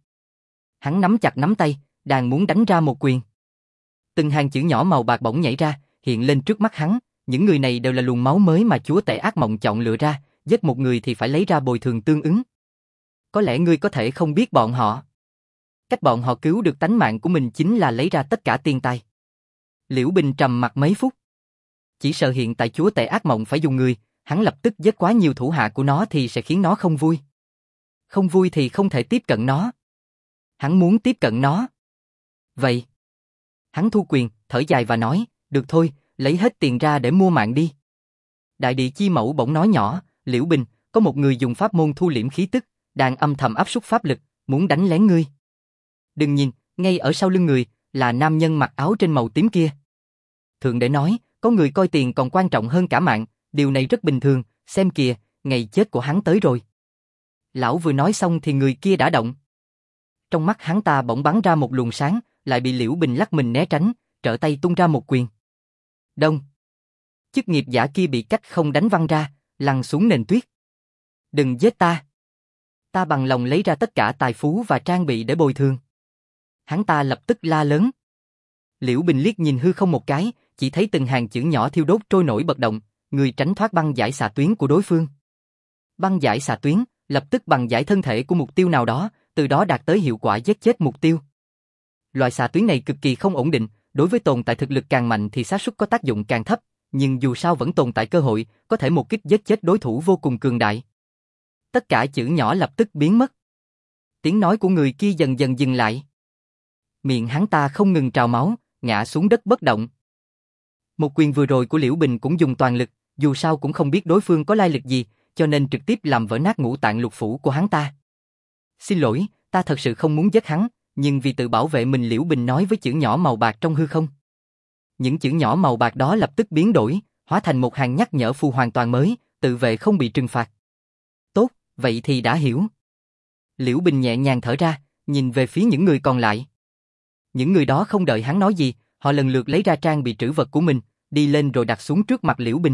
Hắn nắm chặt nắm tay, đang muốn đánh ra một quyền. Từng hàng chữ nhỏ màu bạc bỗng nhảy ra, hiện lên trước mắt hắn, những người này đều là luồng máu mới mà chúa tể ác mộng chọn lựa ra, giết một người thì phải lấy ra bồi thường tương ứng. Có lẽ ngươi có thể không biết bọn họ. Cách bọn họ cứu được tánh mạng của mình chính là lấy ra tất cả tiền tài. Liễu Bình trầm mặt mấy phút. Chỉ sợ hiện tại chúa tể ác mộng phải dùng người, hắn lập tức giết quá nhiều thủ hạ của nó thì sẽ khiến nó không vui. Không vui thì không thể tiếp cận nó. Hắn muốn tiếp cận nó. Vậy. Hắn thu quyền, thở dài và nói, được thôi, lấy hết tiền ra để mua mạng đi. Đại địa chi mẫu bỗng nói nhỏ, Liễu Bình, có một người dùng pháp môn thu liễm khí tức, đang âm thầm áp suất pháp lực, muốn đánh lén ngươi. Đừng nhìn, ngay ở sau lưng người, là nam nhân mặc áo trên màu tím kia. Thượng đế nói, có người coi tiền còn quan trọng hơn cả mạng, điều này rất bình thường, xem kìa, ngày chết của hắn tới rồi. Lão vừa nói xong thì người kia đã động. Trong mắt hắn ta bỗng bắn ra một luồng sáng, lại bị Liễu Bình lắc mình né tránh, trở tay tung ra một quyền. Đông. Chức nghiệp giả kia bị cách không đánh văng ra, lăn xuống nền tuyết. Đừng giết ta. Ta bằng lòng lấy ra tất cả tài phú và trang bị để bồi thường. Hắn ta lập tức la lớn. Liễu Bình liếc nhìn hư không một cái, chỉ thấy từng hàng chữ nhỏ thiêu đốt trôi nổi bật động, người tránh thoát băng giải xạ tuyến của đối phương. Băng giải xạ tuyến, lập tức băng giải thân thể của mục tiêu nào đó, từ đó đạt tới hiệu quả giết chết mục tiêu. Loại xạ tuyến này cực kỳ không ổn định, đối với tồn tại thực lực càng mạnh thì xác suất có tác dụng càng thấp, nhưng dù sao vẫn tồn tại cơ hội, có thể một kích giết chết đối thủ vô cùng cường đại. Tất cả chữ nhỏ lập tức biến mất. Tiếng nói của người kia dần dần dừng lại. Miệng hắn ta không ngừng trào máu, ngã xuống đất bất động. Một quyền vừa rồi của Liễu Bình cũng dùng toàn lực, dù sao cũng không biết đối phương có lai lịch gì, cho nên trực tiếp làm vỡ nát ngũ tạng lục phủ của hắn ta. Xin lỗi, ta thật sự không muốn giết hắn, nhưng vì tự bảo vệ mình Liễu Bình nói với chữ nhỏ màu bạc trong hư không. Những chữ nhỏ màu bạc đó lập tức biến đổi, hóa thành một hàng nhắc nhở phù hoàn toàn mới, tự vệ không bị trừng phạt. Tốt, vậy thì đã hiểu. Liễu Bình nhẹ nhàng thở ra, nhìn về phía những người còn lại. Những người đó không đợi hắn nói gì, họ lần lượt lấy ra trang bị trữ vật của mình, đi lên rồi đặt xuống trước mặt Liễu Bình.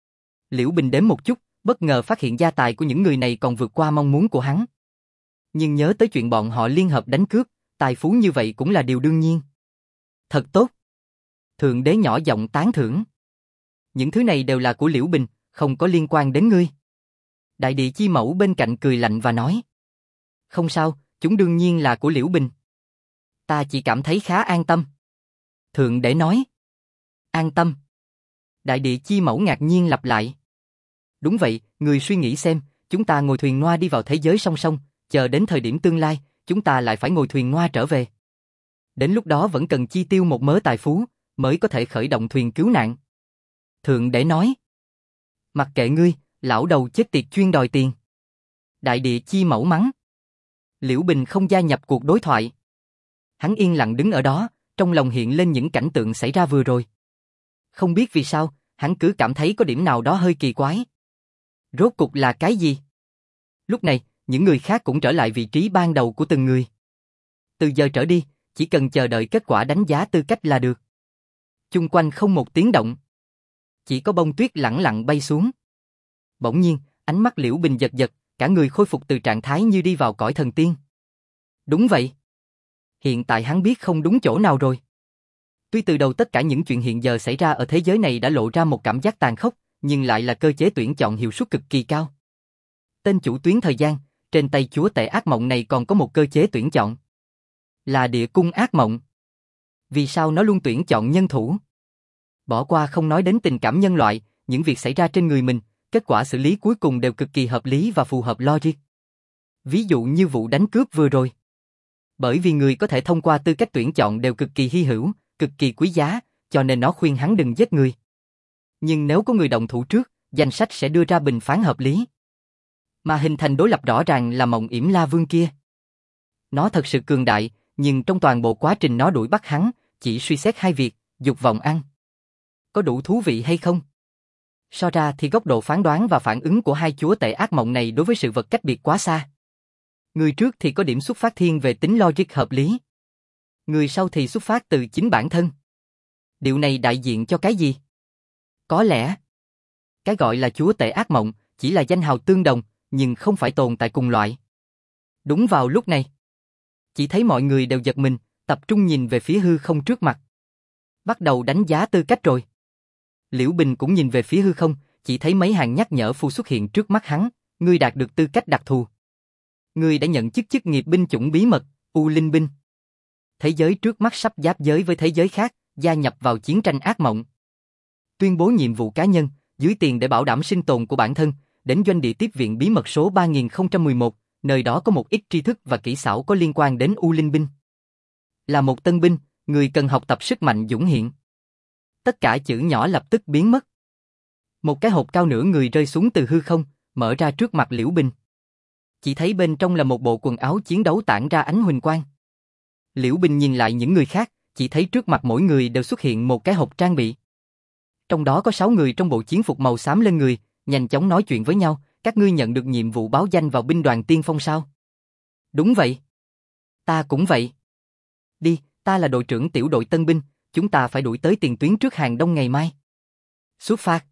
Liễu Bình đếm một chút, bất ngờ phát hiện gia tài của những người này còn vượt qua mong muốn của hắn. Nhưng nhớ tới chuyện bọn họ liên hợp đánh cướp, tài phú như vậy cũng là điều đương nhiên. Thật tốt. Thượng đế nhỏ giọng tán thưởng. Những thứ này đều là của Liễu Bình, không có liên quan đến ngươi. Đại địa chi mẫu bên cạnh cười lạnh và nói. Không sao, chúng đương nhiên là của Liễu Bình. Ta chỉ cảm thấy khá an tâm. Thượng đế nói. An tâm. Đại địa chi mẫu ngạc nhiên lặp lại. Đúng vậy, người suy nghĩ xem, chúng ta ngồi thuyền noa đi vào thế giới song song, chờ đến thời điểm tương lai, chúng ta lại phải ngồi thuyền noa trở về. Đến lúc đó vẫn cần chi tiêu một mớ tài phú, mới có thể khởi động thuyền cứu nạn. Thượng đế nói. Mặc kệ ngươi, lão đầu chết tiệt chuyên đòi tiền. Đại địa chi mẫu mắng. Liễu Bình không gia nhập cuộc đối thoại. Hắn yên lặng đứng ở đó, trong lòng hiện lên những cảnh tượng xảy ra vừa rồi. Không biết vì sao, hắn cứ cảm thấy có điểm nào đó hơi kỳ quái. Rốt cục là cái gì? Lúc này, những người khác cũng trở lại vị trí ban đầu của từng người. Từ giờ trở đi, chỉ cần chờ đợi kết quả đánh giá tư cách là được. Chung quanh không một tiếng động. Chỉ có bông tuyết lẳng lặng bay xuống. Bỗng nhiên, ánh mắt Liễu Bình giật giật, cả người khôi phục từ trạng thái như đi vào cõi thần tiên. Đúng vậy. Hiện tại hắn biết không đúng chỗ nào rồi. Tuy từ đầu tất cả những chuyện hiện giờ xảy ra ở thế giới này đã lộ ra một cảm giác tàn khốc, nhưng lại là cơ chế tuyển chọn hiệu suất cực kỳ cao. Tên chủ tuyến thời gian, trên tay chúa tể ác mộng này còn có một cơ chế tuyển chọn. Là địa cung ác mộng. Vì sao nó luôn tuyển chọn nhân thủ? Bỏ qua không nói đến tình cảm nhân loại, những việc xảy ra trên người mình, kết quả xử lý cuối cùng đều cực kỳ hợp lý và phù hợp logic. Ví dụ như vụ đánh cướp vừa rồi. Bởi vì người có thể thông qua tư cách tuyển chọn đều cực kỳ hy hữu, cực kỳ quý giá, cho nên nó khuyên hắn đừng giết người. Nhưng nếu có người động thủ trước, danh sách sẽ đưa ra bình phán hợp lý. Mà hình thành đối lập rõ ràng là Mộng Yểm La Vương kia. Nó thật sự cường đại, nhưng trong toàn bộ quá trình nó đuổi bắt hắn, chỉ suy xét hai việc, dục vọng ăn. Có đủ thú vị hay không? So ra thì góc độ phán đoán và phản ứng của hai chúa tể ác mộng này đối với sự vật cách biệt quá xa. Người trước thì có điểm xuất phát thiên về tính logic hợp lý. Người sau thì xuất phát từ chính bản thân. Điều này đại diện cho cái gì? Có lẽ, cái gọi là chúa tể ác mộng chỉ là danh hào tương đồng, nhưng không phải tồn tại cùng loại. Đúng vào lúc này, chỉ thấy mọi người đều giật mình, tập trung nhìn về phía hư không trước mặt. Bắt đầu đánh giá tư cách rồi. Liễu Bình cũng nhìn về phía hư không, chỉ thấy mấy hàng nhắc nhở phù xuất hiện trước mắt hắn, ngươi đạt được tư cách đặc thù. Ngươi đã nhận chức nghiệp binh chủng bí mật, U Linh binh. Thế giới trước mắt sắp giáp giới với thế giới khác, gia nhập vào chiến tranh ác mộng. Tuyên bố nhiệm vụ cá nhân, dưới tiền để bảo đảm sinh tồn của bản thân, đến doanh địa tiếp viện bí mật số 3011, nơi đó có một ít tri thức và kỹ xảo có liên quan đến U Linh binh. Là một tân binh, người cần học tập sức mạnh dũng hiện. Tất cả chữ nhỏ lập tức biến mất. Một cái hộp cao nửa người rơi xuống từ hư không, mở ra trước mặt Liễu Bình. Chỉ thấy bên trong là một bộ quần áo chiến đấu tản ra ánh huỳnh quang. Liễu Bình nhìn lại những người khác, chỉ thấy trước mặt mỗi người đều xuất hiện một cái hộp trang bị. Trong đó có 6 người trong bộ chiến phục màu xám lên người, nhanh chóng nói chuyện với nhau, các ngươi nhận được nhiệm vụ báo danh vào binh đoàn tiên phong sao? Đúng vậy. Ta cũng vậy. Đi, ta là đội trưởng tiểu đội tân binh, chúng ta phải đuổi tới tiền tuyến trước hàng đông ngày mai. Xuất phát.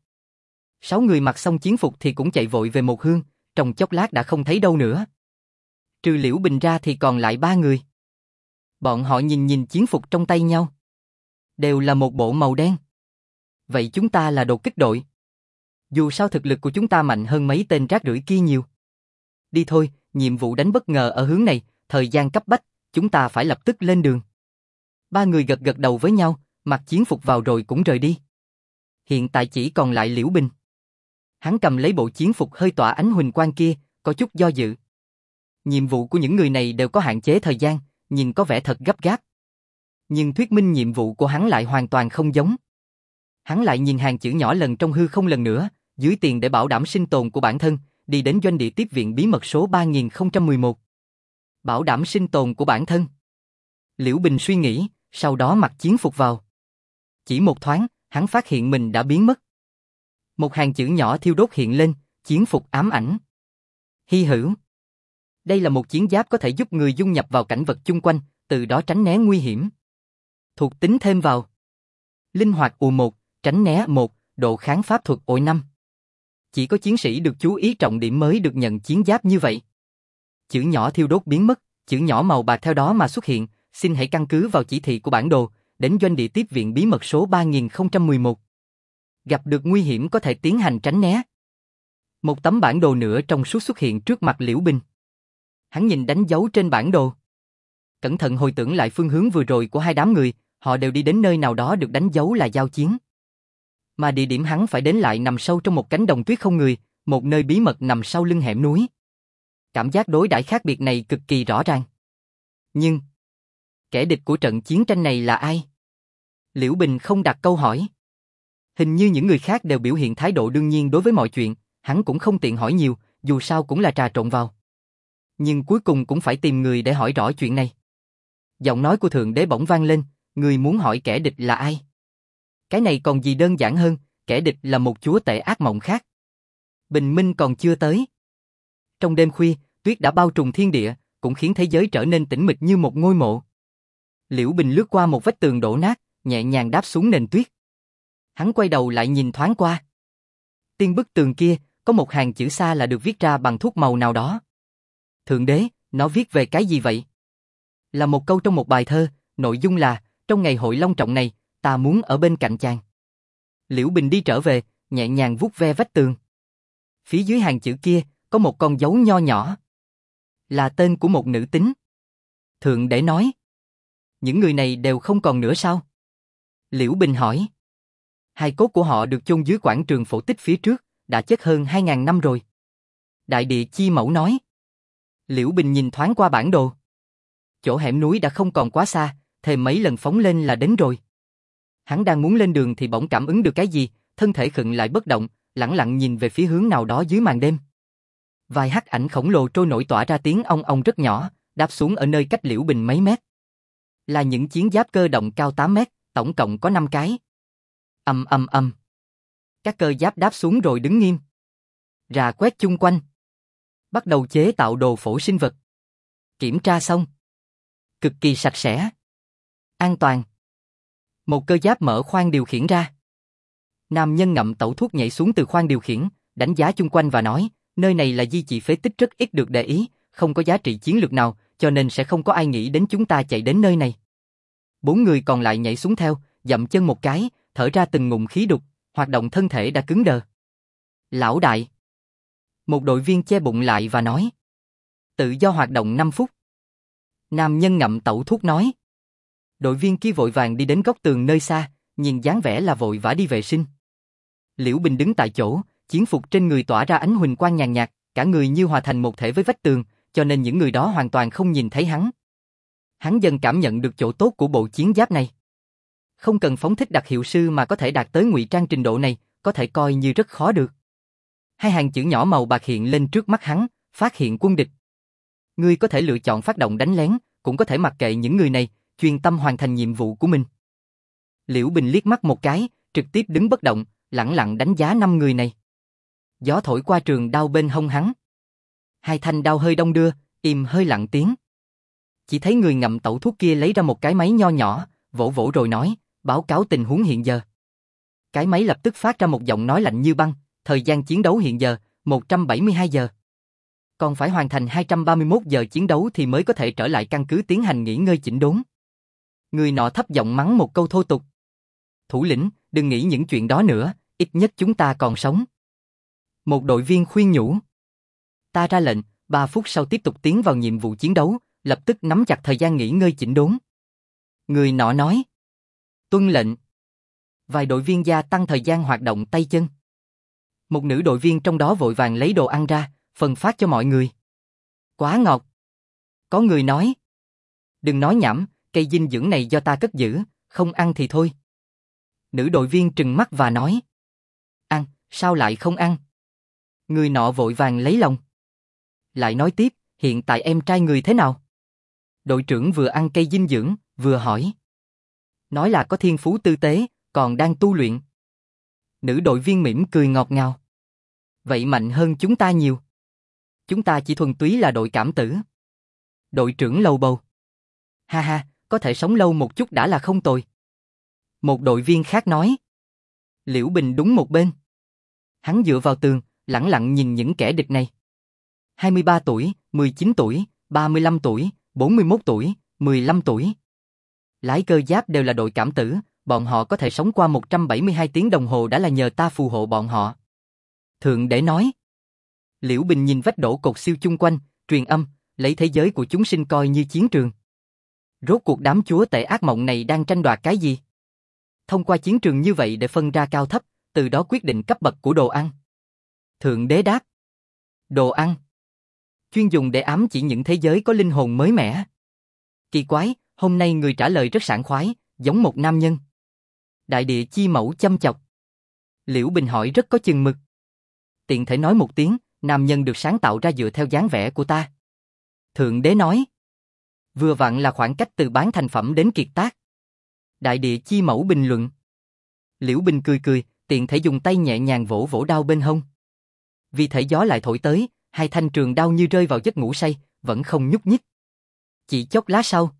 6 người mặc xong chiến phục thì cũng chạy vội về một hướng, trong chốc lát đã không thấy đâu nữa. Trừ Liễu Bình ra thì còn lại 3 người. Bọn họ nhìn chiến phục trong tay nhau. Đều là một bộ màu đen. Vậy chúng ta là đột kích đội. Dù sao thực lực của chúng ta mạnh hơn mấy tên rác rưởi kia nhiều. Đi thôi, nhiệm vụ đánh bất ngờ ở hướng này, thời gian cấp bách, chúng ta phải lập tức lên đường. 3 người gật đầu với nhau, mặc chiến phục vào rồi cũng rời đi. Hiện tại chỉ còn lại Liễu Bình. Hắn cầm lấy bộ chiến phục hơi tỏa ánh huỳnh quang kia, có chút do dự. Nhiệm vụ của những người này đều có hạn chế thời gian, nhìn có vẻ thật gấp gáp. Nhưng thuyết minh nhiệm vụ của hắn lại hoàn toàn không giống. Hắn lại nhìn hàng chữ nhỏ lần trong hư không lần nữa, dưới tiền để bảo đảm sinh tồn của bản thân, đi đến doanh địa tiếp viện bí mật số 3011. Bảo đảm sinh tồn của bản thân. Liễu Bình suy nghĩ, sau đó mặc chiến phục vào. Chỉ một thoáng, hắn phát hiện mình đã biến mất. Một hàng chữ nhỏ thiêu đốt hiện lên, chiến phục ám ảnh. Hy hữu. Đây là một chiến giáp có thể giúp người dung nhập vào cảnh vật chung quanh, từ đó tránh né nguy hiểm. Thuộc tính thêm vào. Linh hoạt U1, tránh né 1, độ kháng pháp thuật ội 5. Chỉ có chiến sĩ được chú ý trọng điểm mới được nhận chiến giáp như vậy. Chữ nhỏ thiêu đốt biến mất, chữ nhỏ màu bạc theo đó mà xuất hiện, xin hãy căn cứ vào chỉ thị của bản đồ, đến doanh địa tiếp viện bí mật số 3011. Gặp được nguy hiểm có thể tiến hành tránh né. Một tấm bản đồ nữa trong suốt xuất hiện trước mặt Liễu Bình. Hắn nhìn đánh dấu trên bản đồ. Cẩn thận hồi tưởng lại phương hướng vừa rồi của hai đám người, họ đều đi đến nơi nào đó được đánh dấu là giao chiến. Mà địa điểm hắn phải đến lại nằm sâu trong một cánh đồng tuyết không người, một nơi bí mật nằm sau lưng hẻm núi. Cảm giác đối đãi khác biệt này cực kỳ rõ ràng. Nhưng, kẻ địch của trận chiến tranh này là ai? Liễu Bình không đặt câu hỏi. Hình như những người khác đều biểu hiện thái độ đương nhiên đối với mọi chuyện, hắn cũng không tiện hỏi nhiều, dù sao cũng là trà trộn vào. Nhưng cuối cùng cũng phải tìm người để hỏi rõ chuyện này. Giọng nói của Thượng Đế bỗng vang lên, người muốn hỏi kẻ địch là ai? Cái này còn gì đơn giản hơn, kẻ địch là một chúa tể ác mộng khác. Bình minh còn chưa tới. Trong đêm khuya, tuyết đã bao trùm thiên địa, cũng khiến thế giới trở nên tĩnh mịch như một ngôi mộ. Liễu Bình lướt qua một vách tường đổ nát, nhẹ nhàng đáp xuống nền tuyết. Hắn quay đầu lại nhìn thoáng qua. Trên bức tường kia, có một hàng chữ xa là được viết ra bằng thuốc màu nào đó. Thượng Đế, nó viết về cái gì vậy? Là một câu trong một bài thơ, nội dung là, trong ngày hội long trọng này, ta muốn ở bên cạnh chàng. Liễu Bình đi trở về, nhẹ nhàng vuốt ve vách tường. Phía dưới hàng chữ kia, có một con dấu nho nhỏ. Là tên của một nữ tính. Thượng Đế nói. Những người này đều không còn nữa sao? Liễu Bình hỏi. Hài cốt của họ được chôn dưới quảng trường phổ tích phía trước, đã chết hơn 2000 năm rồi. Đại địa chi mẫu nói. Liễu Bình nhìn thoáng qua bản đồ. Chỗ hẻm núi đã không còn quá xa, thêm mấy lần phóng lên là đến rồi. Hắn đang muốn lên đường thì bỗng cảm ứng được cái gì, thân thể khựng lại bất động, lẳng lặng nhìn về phía hướng nào đó dưới màn đêm. Vài hắc ảnh khổng lồ trôi nổi tỏa ra tiếng ong ong rất nhỏ, đáp xuống ở nơi cách Liễu Bình mấy mét. Là những chiến giáp cơ động cao 8 mét, tổng cộng có 5 cái. Ầm ầm ầm. Các cơ giáp đáp xuống rồi đứng nghiêm. Rà quét chung quanh. Bắt đầu chế tạo đồ phổ sinh vật. Kiểm tra xong. Cực kỳ sạch sẽ. An toàn. Một cơ giáp mở khoang điều khiển ra. Nam nhân ngậm tẩu thuốc nhảy xuống từ khoang điều khiển, đánh giá chung quanh và nói, nơi này là di chỉ phế tích rất ít được để ý, không có giá trị chiến lược nào, cho nên sẽ không có ai nghĩ đến chúng ta chạy đến nơi này. 4 người còn lại nhảy xuống theo, dậm chân một cái, thở ra từng ngụm khí đục, hoạt động thân thể đã cứng đờ. Lão đại. Một đội viên che bụng lại và nói. Tự do hoạt động 5 phút. Nam nhân ngậm tẩu thuốc nói. Đội viên kia vội vàng đi đến góc tường nơi xa, nhìn dáng vẻ là vội vã đi vệ sinh. Liễu Bình đứng tại chỗ, chiến phục trên người tỏa ra ánh huỳnh quang nhàn nhạt, cả người như hòa thành một thể với vách tường, cho nên những người đó hoàn toàn không nhìn thấy hắn. Hắn dần cảm nhận được chỗ tốt của bộ chiến giáp này. Không cần phóng thích đặc hiệu sư mà có thể đạt tới ngụy trang trình độ này, có thể coi như rất khó được. Hai hàng chữ nhỏ màu bạc hiện lên trước mắt hắn, phát hiện quân địch. Ngươi có thể lựa chọn phát động đánh lén, cũng có thể mặc kệ những người này, chuyên tâm hoàn thành nhiệm vụ của mình. Liễu Bình liếc mắt một cái, trực tiếp đứng bất động, lẳng lặng đánh giá 5 người này. Gió thổi qua trường đao bên hông hắn. Hai thanh đao hơi đong đưa, im hơi lặng tiếng. Chỉ thấy người ngậm tẩu thuốc kia lấy ra một cái máy nho nhỏ, vỗ vỗ rồi nói, báo cáo tình huống hiện giờ. Cái máy lập tức phát ra một giọng nói lạnh như băng, thời gian chiến đấu hiện giờ, 172 giờ. Còn phải hoàn thành 231 giờ chiến đấu thì mới có thể trở lại căn cứ tiến hành nghỉ ngơi chỉnh đốn. Người nọ thấp giọng mắng một câu thô tục. Thủ lĩnh, đừng nghĩ những chuyện đó nữa, ít nhất chúng ta còn sống. Một đội viên khuyên nhủ. Ta ra lệnh, 3 phút sau tiếp tục tiến vào nhiệm vụ chiến đấu, lập tức nắm chặt thời gian nghỉ ngơi chỉnh đốn. Người nọ nói. Tuân lệnh. Vài đội viên gia tăng thời gian hoạt động tay chân. Một nữ đội viên trong đó vội vàng lấy đồ ăn ra, phân phát cho mọi người. Quá ngọt. Có người nói. Đừng nói nhảm, cây dinh dưỡng này do ta cất giữ, không ăn thì thôi. Nữ đội viên trừng mắt và nói. Ăn, sao lại không ăn? Người nọ vội vàng lấy lòng. Lại nói tiếp, hiện tại em trai người thế nào? Đội trưởng vừa ăn cây dinh dưỡng, vừa hỏi. Nói là có thiên phú tư tế, còn đang tu luyện. Nữ đội viên mỉm cười ngọt ngào. Vậy mạnh hơn chúng ta nhiều. Chúng ta chỉ thuần túy là đội cảm tử. Đội trưởng lầu bầu. Ha ha, có thể sống lâu một chút đã là không tồi. Một đội viên khác nói. Liễu Bình đúng một bên. Hắn dựa vào tường, lẳng lặng nhìn những kẻ địch này. 23 tuổi, 19 tuổi, 35 tuổi, 41 tuổi, 15 tuổi. Lái cơ giáp đều là đội cảm tử, bọn họ có thể sống qua 172 tiếng đồng hồ đã là nhờ ta phù hộ bọn họ. Thượng đế nói. Liễu Bình nhìn vách đổ cột siêu chung quanh, truyền âm, lấy thế giới của chúng sinh coi như chiến trường. Rốt cuộc đám chúa tể ác mộng này đang tranh đoạt cái gì? Thông qua chiến trường như vậy để phân ra cao thấp, từ đó quyết định cấp bậc của đồ ăn. Thượng đế đáp. Đồ ăn. Chuyên dùng để ám chỉ những thế giới có linh hồn mới mẻ. Kỳ quái, hôm nay người trả lời rất sảng khoái, giống một nam nhân. Đại địa chi mẫu chăm chọc. Liễu Bình hỏi rất có chừng mực. Tiện thể nói một tiếng, nam nhân được sáng tạo ra dựa theo dáng vẻ của ta. Thượng đế nói. Vừa vặn là khoảng cách từ bán thành phẩm đến kiệt tác. Đại địa chi mẫu bình luận. Liễu Bình cười cười, tiện thể dùng tay nhẹ nhàng vỗ vỗ đao bên hông. Vì thể gió lại thổi tới, hai thanh trường đao như rơi vào giấc ngủ say, vẫn không nhúc nhích. Chỉ chốc lát sau,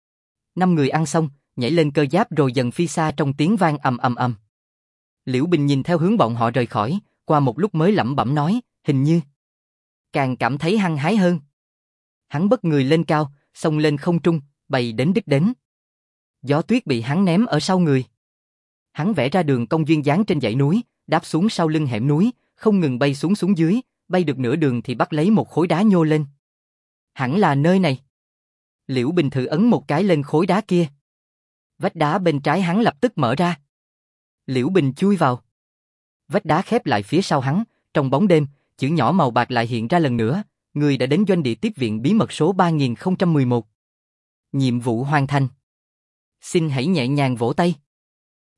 5 người ăn xong, nhảy lên cơ giáp rồi dần phi xa trong tiếng vang ầm ầm ầm. Liễu Bình nhìn theo hướng bọn họ rời khỏi, qua một lúc mới lẩm bẩm nói, hình như càng cảm thấy hăng hái hơn. Hắn bất người lên cao, xông lên không trung, bay đến đích đến. Gió tuyết bị hắn ném ở sau người. Hắn vẽ ra đường cong duyên dáng trên dãy núi, đáp xuống sau lưng hẻm núi, không ngừng bay xuống xuống dưới, bay được nửa đường thì bắt lấy một khối đá nhô lên. Hẳn là nơi này. Liễu Bình thử ấn một cái lên khối đá kia. Vách đá bên trái hắn lập tức mở ra. Liễu Bình chui vào. Vách đá khép lại phía sau hắn, trong bóng đêm, chữ nhỏ màu bạc lại hiện ra lần nữa, người đã đến doanh địa tiếp viện bí mật số 3011. Nhiệm vụ hoàn thành. Xin hãy nhẹ nhàng vỗ tay.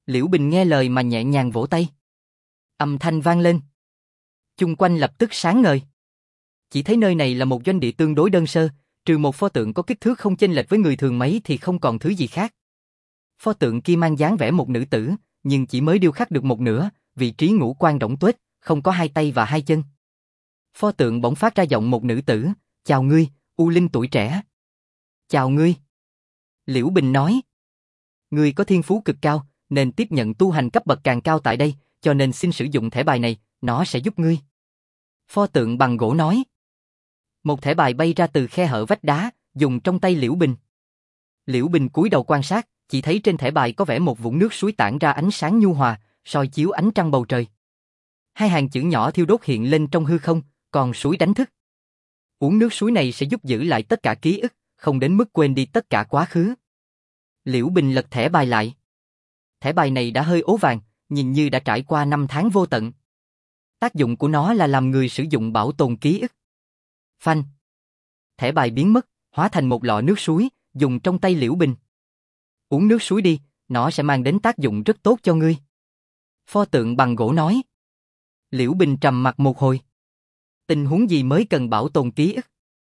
Liễu Bình nghe lời mà nhẹ nhàng vỗ tay. Âm thanh vang lên. Chung quanh lập tức sáng ngời. Chỉ thấy nơi này là một doanh địa tương đối đơn sơ, trừ một pho tượng có kích thước không chênh lệch với người thường mấy thì không còn thứ gì khác. Pho tượng kia mang dáng vẻ một nữ tử, nhưng chỉ mới điêu khắc được một nửa, vị trí ngũ quan rỗng tuếch, không có hai tay và hai chân. Pho tượng bỗng phát ra giọng một nữ tử, chào ngươi, U Linh tuổi trẻ. Chào ngươi. Liễu Bình nói. Ngươi có thiên phú cực cao, nên tiếp nhận tu hành cấp bậc càng cao tại đây, cho nên xin sử dụng thẻ bài này, nó sẽ giúp ngươi. Pho tượng bằng gỗ nói. Một thẻ bài bay ra từ khe hở vách đá, dùng trong tay Liễu Bình. Liễu Bình cúi đầu quan sát, chỉ thấy trên thẻ bài có vẽ một vũng nước suối tản ra ánh sáng nhu hòa, soi chiếu ánh trăng bầu trời. Hai hàng chữ nhỏ thiêu đốt hiện lên trong hư không, còn suối đánh thức. Uống nước suối này sẽ giúp giữ lại tất cả ký ức, không đến mức quên đi tất cả quá khứ. Liễu Bình lật thẻ bài lại. Thẻ bài này đã hơi ố vàng, nhìn như đã trải qua 5 tháng vô tận. Tác dụng của nó là làm người sử dụng bảo tồn ký ức. Phanh. Thẻ bài biến mất, hóa thành một lọ nước suối, dùng trong tay Liễu Bình. Uống nước suối đi, nó sẽ mang đến tác dụng rất tốt cho ngươi. Pho tượng bằng gỗ nói. Liễu Bình trầm mặc một hồi. Tình huống gì mới cần bảo tồn ký ức?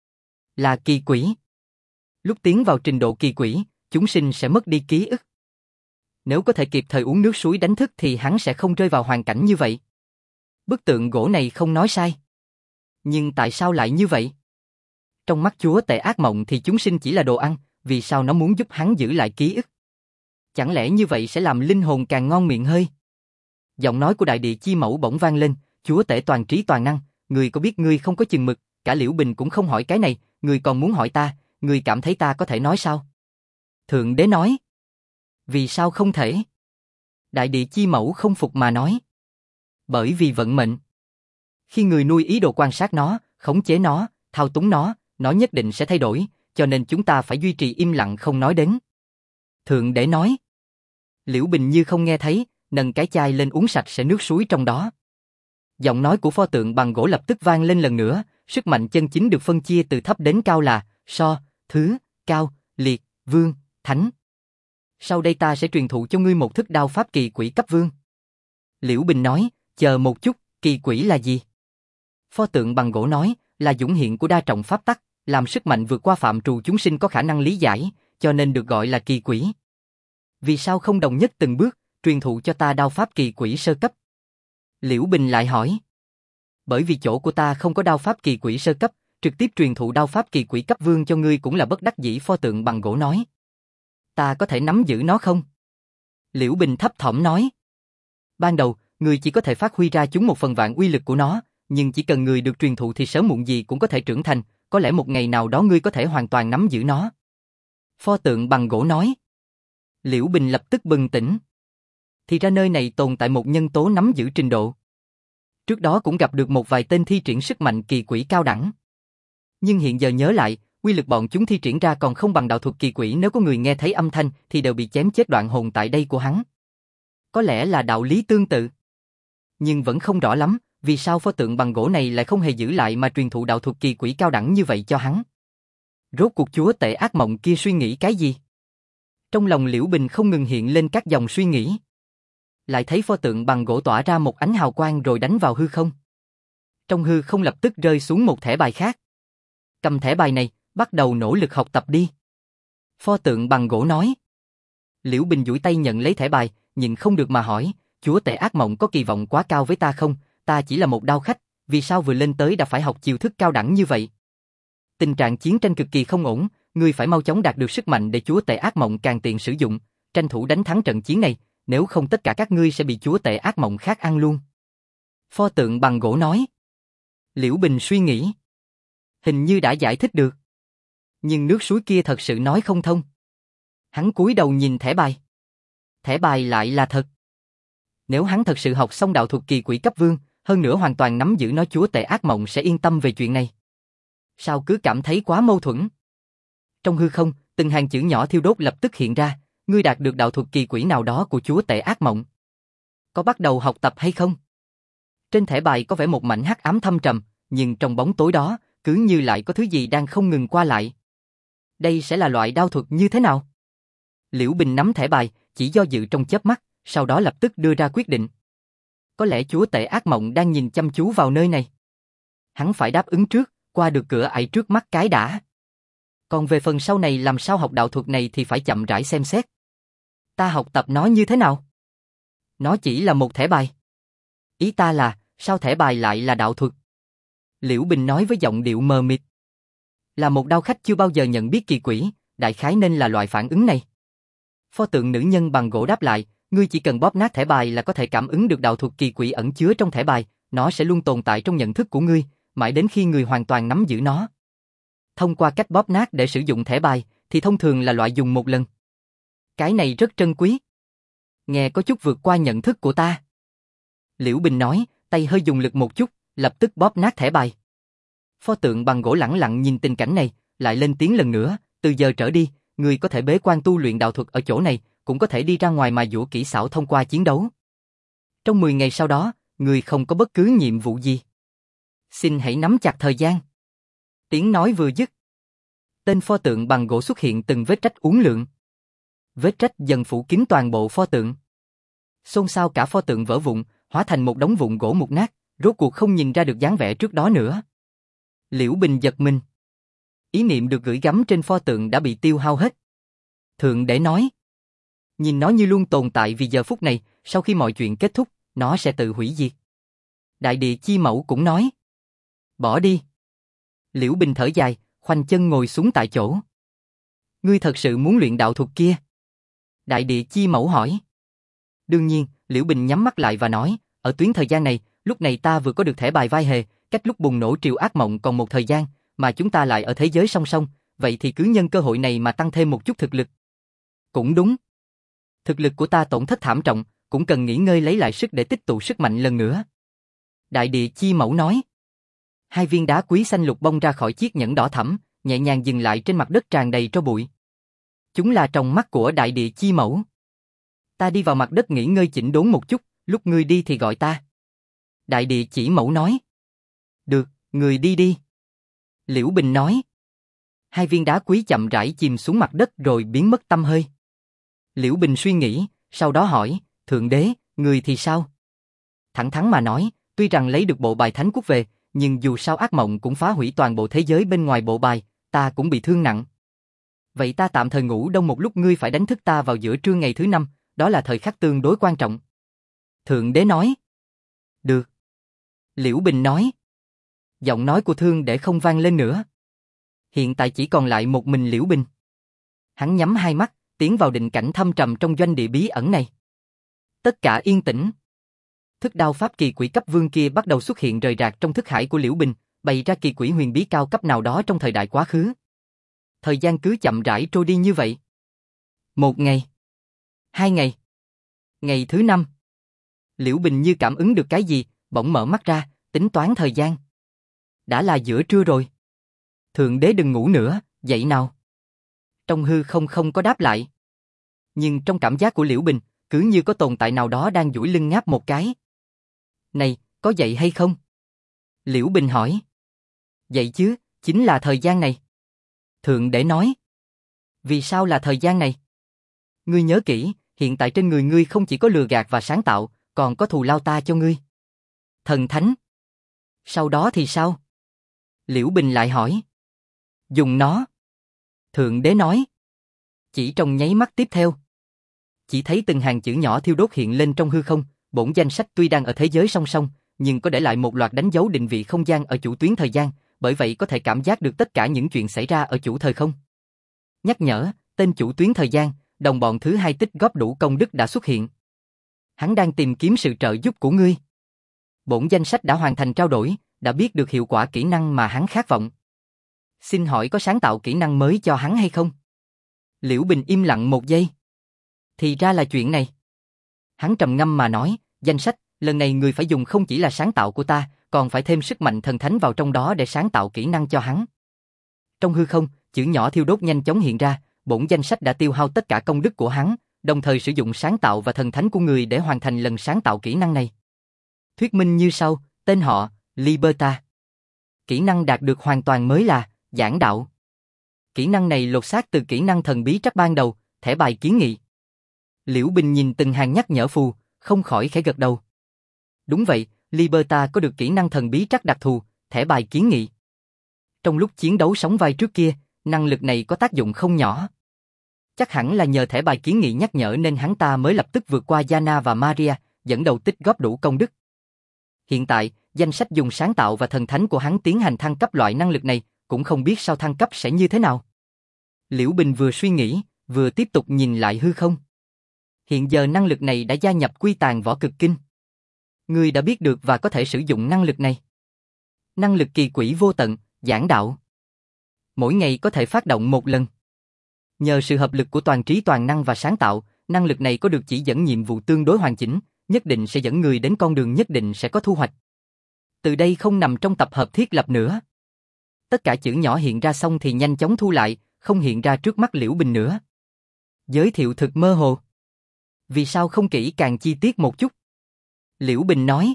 Là kỳ quỷ. Lúc tiến vào trình độ kỳ quỷ, chúng sinh sẽ mất đi ký ức. Nếu có thể kịp thời uống nước suối đánh thức thì hắn sẽ không rơi vào hoàn cảnh như vậy. Bức tượng gỗ này không nói sai. Nhưng tại sao lại như vậy? Trong mắt chúa tể ác mộng thì chúng sinh chỉ là đồ ăn, vì sao nó muốn giúp hắn giữ lại ký ức? Chẳng lẽ như vậy sẽ làm linh hồn càng ngon miệng hơi? Giọng nói của đại địa chi mẫu bỗng vang lên, chúa tể toàn trí toàn năng, ngươi có biết ngươi không có chừng mực, cả Liễu Bình cũng không hỏi cái này, ngươi còn muốn hỏi ta, ngươi cảm thấy ta có thể nói sao? Thượng đế nói. Vì sao không thể? Đại địa chi mẫu không phục mà nói. Bởi vì vận mệnh. Khi người nuôi ý đồ quan sát nó, khống chế nó, thao túng nó nhất định sẽ thay đổi, cho nên chúng ta phải duy trì im lặng không nói đến. Thượng đế nói. Liễu Bình như không nghe thấy, nâng cái chai lên uống sạch sẽ nước suối trong đó. Giọng nói của pho tượng bằng gỗ lập tức vang lên lần nữa, sức mạnh chân chính được phân chia từ thấp đến cao là so, thứ, cao, liệt, vương, thánh. Sau đây ta sẽ truyền thụ cho ngươi một thức đao pháp kỳ quỷ cấp vương. Liễu Bình nói, chờ một chút, kỳ quỷ là gì? Pho tượng bằng gỗ nói, là dũng hiện của đa trọng pháp tắc, làm sức mạnh vượt qua phạm trù chúng sinh có khả năng lý giải, cho nên được gọi là kỳ quỷ. Vì sao không đồng nhất từng bước, truyền thụ cho ta đao pháp kỳ quỷ sơ cấp? Liễu Bình lại hỏi. Bởi vì chỗ của ta không có đao pháp kỳ quỷ sơ cấp, trực tiếp truyền thụ đao pháp kỳ quỷ cấp vương cho ngươi cũng là bất đắc dĩ, pho tượng bằng gỗ nói. Ta có thể nắm giữ nó không? Liễu Bình thấp thỏm nói. Ban đầu, ngươi chỉ có thể phát huy ra chúng 1/1000 uy lực của nó, nhưng chỉ cần người được truyền thụ thì sớm muộn gì cũng có thể trưởng thành, có lẽ một ngày nào đó ngươi có thể hoàn toàn nắm giữ nó. Pho tượng bằng gỗ nói. Liễu Bình lập tức bừng tỉnh. Thì ra nơi này tồn tại một nhân tố nắm giữ trình độ. Trước đó cũng gặp được một vài tên thi triển sức mạnh kỳ quỷ cao đẳng. Nhưng hiện giờ nhớ lại, uy lực bọn chúng thi triển ra còn không bằng đạo thuật kỳ quỷ, nếu có người nghe thấy âm thanh thì đều bị chém chết đoạn hồn tại đây của hắn. Có lẽ là đạo lý tương tự. Nhưng vẫn không rõ lắm, vì sao pho tượng bằng gỗ này lại không hề giữ lại mà truyền thụ đạo thuật kỳ quỷ cao đẳng như vậy cho hắn. Rốt cuộc chúa tể ác mộng kia suy nghĩ cái gì? Trong lòng Liễu Bình không ngừng hiện lên các dòng suy nghĩ. Lại thấy pho tượng bằng gỗ tỏa ra một ánh hào quang rồi đánh vào hư không. Trong hư không lập tức rơi xuống một thẻ bài khác. Cầm thẻ bài này, bắt đầu nỗ lực học tập đi. Pho tượng bằng gỗ nói. Liễu Bình duỗi tay nhận lấy thẻ bài, nhìn không được mà hỏi, chúa tể ác mộng có kỳ vọng quá cao với ta không? Ta chỉ là một đao khách, vì sao vừa lên tới đã phải học chiêu thức cao đẳng như vậy? Tình trạng chiến tranh cực kỳ không ổn, ngươi phải mau chóng đạt được sức mạnh để chúa tể ác mộng càng tiện sử dụng, tranh thủ đánh thắng trận chiến này, nếu không tất cả các ngươi sẽ bị chúa tể ác mộng khác ăn luôn. Pho tượng bằng gỗ nói. Liễu Bình suy nghĩ. Hình như đã giải thích được. Nhưng nước suối kia thật sự nói không thông. Hắn cúi đầu nhìn thẻ bài. Thẻ bài lại là thật. Nếu hắn thật sự học xong đạo thuật kỳ quỷ cấp vương, hơn nữa hoàn toàn nắm giữ nó, chúa tể ác mộng sẽ yên tâm về chuyện này. Sao cứ cảm thấy quá mâu thuẫn? Trong hư không, từng hàng chữ nhỏ thiêu đốt lập tức hiện ra, ngươi đạt được đạo thuật kỳ quỷ nào đó của chúa tể ác mộng. Có bắt đầu học tập hay không? Trên thẻ bài có vẻ một mảnh hắc ám thâm trầm, nhưng trong bóng tối đó, cứ như lại có thứ gì đang không ngừng qua lại. Đây sẽ là loại đao thuật như thế nào? Liễu Bình nắm thẻ bài, chỉ do dự trong chớp mắt, sau đó lập tức đưa ra quyết định. Có lẽ chúa tể ác mộng đang nhìn chăm chú vào nơi này. Hắn phải đáp ứng trước, qua được cửa ải trước mắt cái đã. Còn về phần sau này làm sao học đạo thuật này thì phải chậm rãi xem xét. Ta học tập nó như thế nào? Nó chỉ là một thẻ bài. Ý ta là, sao thẻ bài lại là đạo thuật? Liễu Bình nói với giọng điệu mờ mịt. Là một đao khách chưa bao giờ nhận biết kỳ quỷ, đại khái nên là loại phản ứng này. Pho tượng nữ nhân bằng gỗ đáp lại, ngươi chỉ cần bóp nát thẻ bài là có thể cảm ứng được đạo thuật kỳ quỷ ẩn chứa trong thẻ bài, nó sẽ luôn tồn tại trong nhận thức của ngươi, mãi đến khi ngươi hoàn toàn nắm giữ nó. Thông qua cách bóp nát để sử dụng thẻ bài, thì thông thường là loại dùng một lần. Cái này rất trân quý. Nghe có chút vượt qua nhận thức của ta. Liễu Bình nói, tay hơi dùng lực một chút, lập tức bóp nát thẻ bài. Pho tượng bằng gỗ lẳng lặng nhìn tình cảnh này, lại lên tiếng lần nữa, từ giờ trở đi, ngươi có thể bế quan tu luyện đạo thuật ở chỗ này, cũng có thể đi ra ngoài mà giũa kỹ xảo thông qua chiến đấu. Trong 10 ngày sau đó, ngươi không có bất cứ nhiệm vụ gì. Xin hãy nắm chặt thời gian. Tiếng nói vừa dứt. Tên pho tượng bằng gỗ xuất hiện từng vết rách uốn lượn. Vết rách dần phủ kín toàn bộ pho tượng. Xôn xao cả pho tượng vỡ vụn, hóa thành một đống vụn gỗ mục nát, rốt cuộc không nhìn ra được dáng vẻ trước đó nữa. Liễu Bình giật mình. Ý niệm được gửi gắm trên pho tượng đã bị tiêu hao hết. Thượng đế nói. Nhìn nó như luôn tồn tại vì giờ phút này, sau khi mọi chuyện kết thúc, nó sẽ tự hủy diệt. Đại địa chi mẫu cũng nói. Bỏ đi. Liễu Bình thở dài, khoanh chân ngồi xuống tại chỗ. Ngươi thật sự muốn luyện đạo thuật kia? Đại địa chi mẫu hỏi. Đương nhiên, Liễu Bình nhắm mắt lại và nói, ở tuyến thời gian này, lúc này ta vừa có được thẻ bài vai hề, cách lúc bùng nổ triều ác mộng còn một thời gian, mà chúng ta lại ở thế giới song song, vậy thì cứ nhân cơ hội này mà tăng thêm một chút thực lực. Cũng đúng. Thực lực của ta tổn thất thảm trọng, cũng cần nghỉ ngơi lấy lại sức để tích tụ sức mạnh lần nữa. Đại địa chi mẫu nói. Hai viên đá quý xanh lục bong ra khỏi chiếc nhẫn đỏ thẫm, nhẹ nhàng dừng lại trên mặt đất tràn đầy tro bụi. Chúng là tròng mắt của đại địa chi mẫu. Ta đi vào mặt đất nghỉ ngơi chỉnh đốn một chút, lúc ngươi đi thì gọi ta. Đại địa chỉ mẫu nói. Được, người đi đi. Liễu Bình nói. Hai viên đá quý chậm rãi chìm xuống mặt đất rồi biến mất tăm hơi. Liễu Bình suy nghĩ, sau đó hỏi, Thượng đế, người thì sao? Thẳng thắn mà nói, tuy rằng lấy được bộ bài thánh quốc về, nhưng dù sao ác mộng cũng phá hủy toàn bộ thế giới bên ngoài bộ bài, ta cũng bị thương nặng. Vậy ta tạm thời ngủ đông một lúc, ngươi phải đánh thức ta vào giữa trưa ngày thứ 5, đó là thời khắc tương đối quan trọng. Thượng đế nói. Được. Liễu Bình nói. Giọng nói của Thương để không vang lên nữa. Hiện tại chỉ còn lại một mình Liễu Bình. Hắn nhắm hai mắt, tiến vào định cảnh thâm trầm trong doanh địa bí ẩn này. Tất cả yên tĩnh. Thức đao pháp kỳ quỷ cấp vương kia bắt đầu xuất hiện rời rạc trong thức hải của Liễu Bình, bày ra kỳ quỷ huyền bí cao cấp nào đó trong thời đại quá khứ. Thời gian cứ chậm rãi trôi đi như vậy. 1 ngày. 2 ngày. Ngày thứ 5. Liễu Bình như cảm ứng được cái gì, bỗng mở mắt ra, tính toán thời gian. Đã là giữa trưa rồi. Thượng đế đừng ngủ nữa, dậy nào. Trong hư không có đáp lại. Nhưng trong cảm giác của Liễu Bình, cứ như có tồn tại nào đó đang duỗi lưng ngáp một cái. Này, có dậy hay không? Liễu Bình hỏi. Dậy chứ, chính là thời gian này. Thượng đế nói. Vì sao là thời gian này? Ngươi nhớ kỹ, hiện tại trên người ngươi không chỉ có lừa gạt và sáng tạo, còn có thù lao ta cho ngươi. Thần thánh. Sau đó thì sao? Liễu Bình lại hỏi. Dùng nó. Thượng đế nói. Chỉ trong nháy mắt tiếp theo. Chỉ thấy từng hàng chữ nhỏ thiêu đốt hiện lên trong hư không, bổn danh sách tuy đang ở thế giới song song, nhưng có để lại một loạt đánh dấu định vị không gian ở chủ tuyến thời gian, bởi vậy có thể cảm giác được tất cả những chuyện xảy ra ở chủ thời không. Nhắc nhở, tên chủ tuyến thời gian, đồng bọn thứ 2 tích góp đủ công đức đã xuất hiện. Hắn đang tìm kiếm sự trợ giúp của ngươi. Bổn danh sách đã hoàn thành trao đổi, đã biết được hiệu quả kỹ năng mà hắn khát vọng. Xin hỏi có sáng tạo kỹ năng mới cho hắn hay không? Liễu Bình im lặng một giây. Thì ra là chuyện này. Hắn trầm ngâm mà nói, danh sách, lần này người phải dùng không chỉ là sáng tạo của ta, còn phải thêm sức mạnh thần thánh vào trong đó để sáng tạo kỹ năng cho hắn. Trong hư không, chữ nhỏ thiêu đốt nhanh chóng hiện ra, bổn danh sách đã tiêu hao tất cả công đức của hắn, đồng thời sử dụng sáng tạo và thần thánh của người để hoàn thành lần sáng tạo kỹ năng này. Thuyết minh như sau, tên họ, Liberta. Kỹ năng đạt được hoàn toàn mới là, giảng đạo. Kỹ năng này lột xác từ kỹ năng thần bí trắc ban đầu, thẻ bài kiến nghị. Liễu Bình nhìn từng hàng nhắc nhở phù, không khỏi khẽ gật đầu. Đúng vậy, Liberta có được kỹ năng thần bí trắc đặc thù, thẻ bài kiến nghị. Trong lúc chiến đấu sóng vai trước kia, năng lực này có tác dụng không nhỏ. Chắc hẳn là nhờ thẻ bài kiến nghị nhắc nhở nên hắn ta mới lập tức vượt qua Yana và Maria, dẫn đầu tích góp đủ công đức. Hiện tại, danh sách dùng sáng tạo và thần thánh của hắn tiến hành thăng cấp loại năng lực này, cũng không biết sau thăng cấp sẽ như thế nào. Liễu Bình vừa suy nghĩ, vừa tiếp tục nhìn lại hư không. Hiện giờ năng lực này đã gia nhập Quy Tàng Võ Cực Kinh. Ngươi đã biết được và có thể sử dụng năng lực này. Năng lực kỳ quỷ vô tận, giảng đạo. Mỗi ngày có thể phát động một lần. Nhờ sự hợp lực của toàn trí toàn năng và sáng tạo, năng lực này có được chỉ dẫn nhiệm vụ tương đối hoàn chỉnh, nhất định sẽ dẫn người đến con đường nhất định sẽ có thu hoạch. Từ đây không nằm trong tập hợp thiết lập nữa. Tất cả chữ nhỏ hiện ra xong thì nhanh chóng thu lại, không hiện ra trước mắt Liễu Bình nữa. Giới thiệu thực mơ hồ. Vì sao không kỹ càng chi tiết một chút? Liễu Bình nói.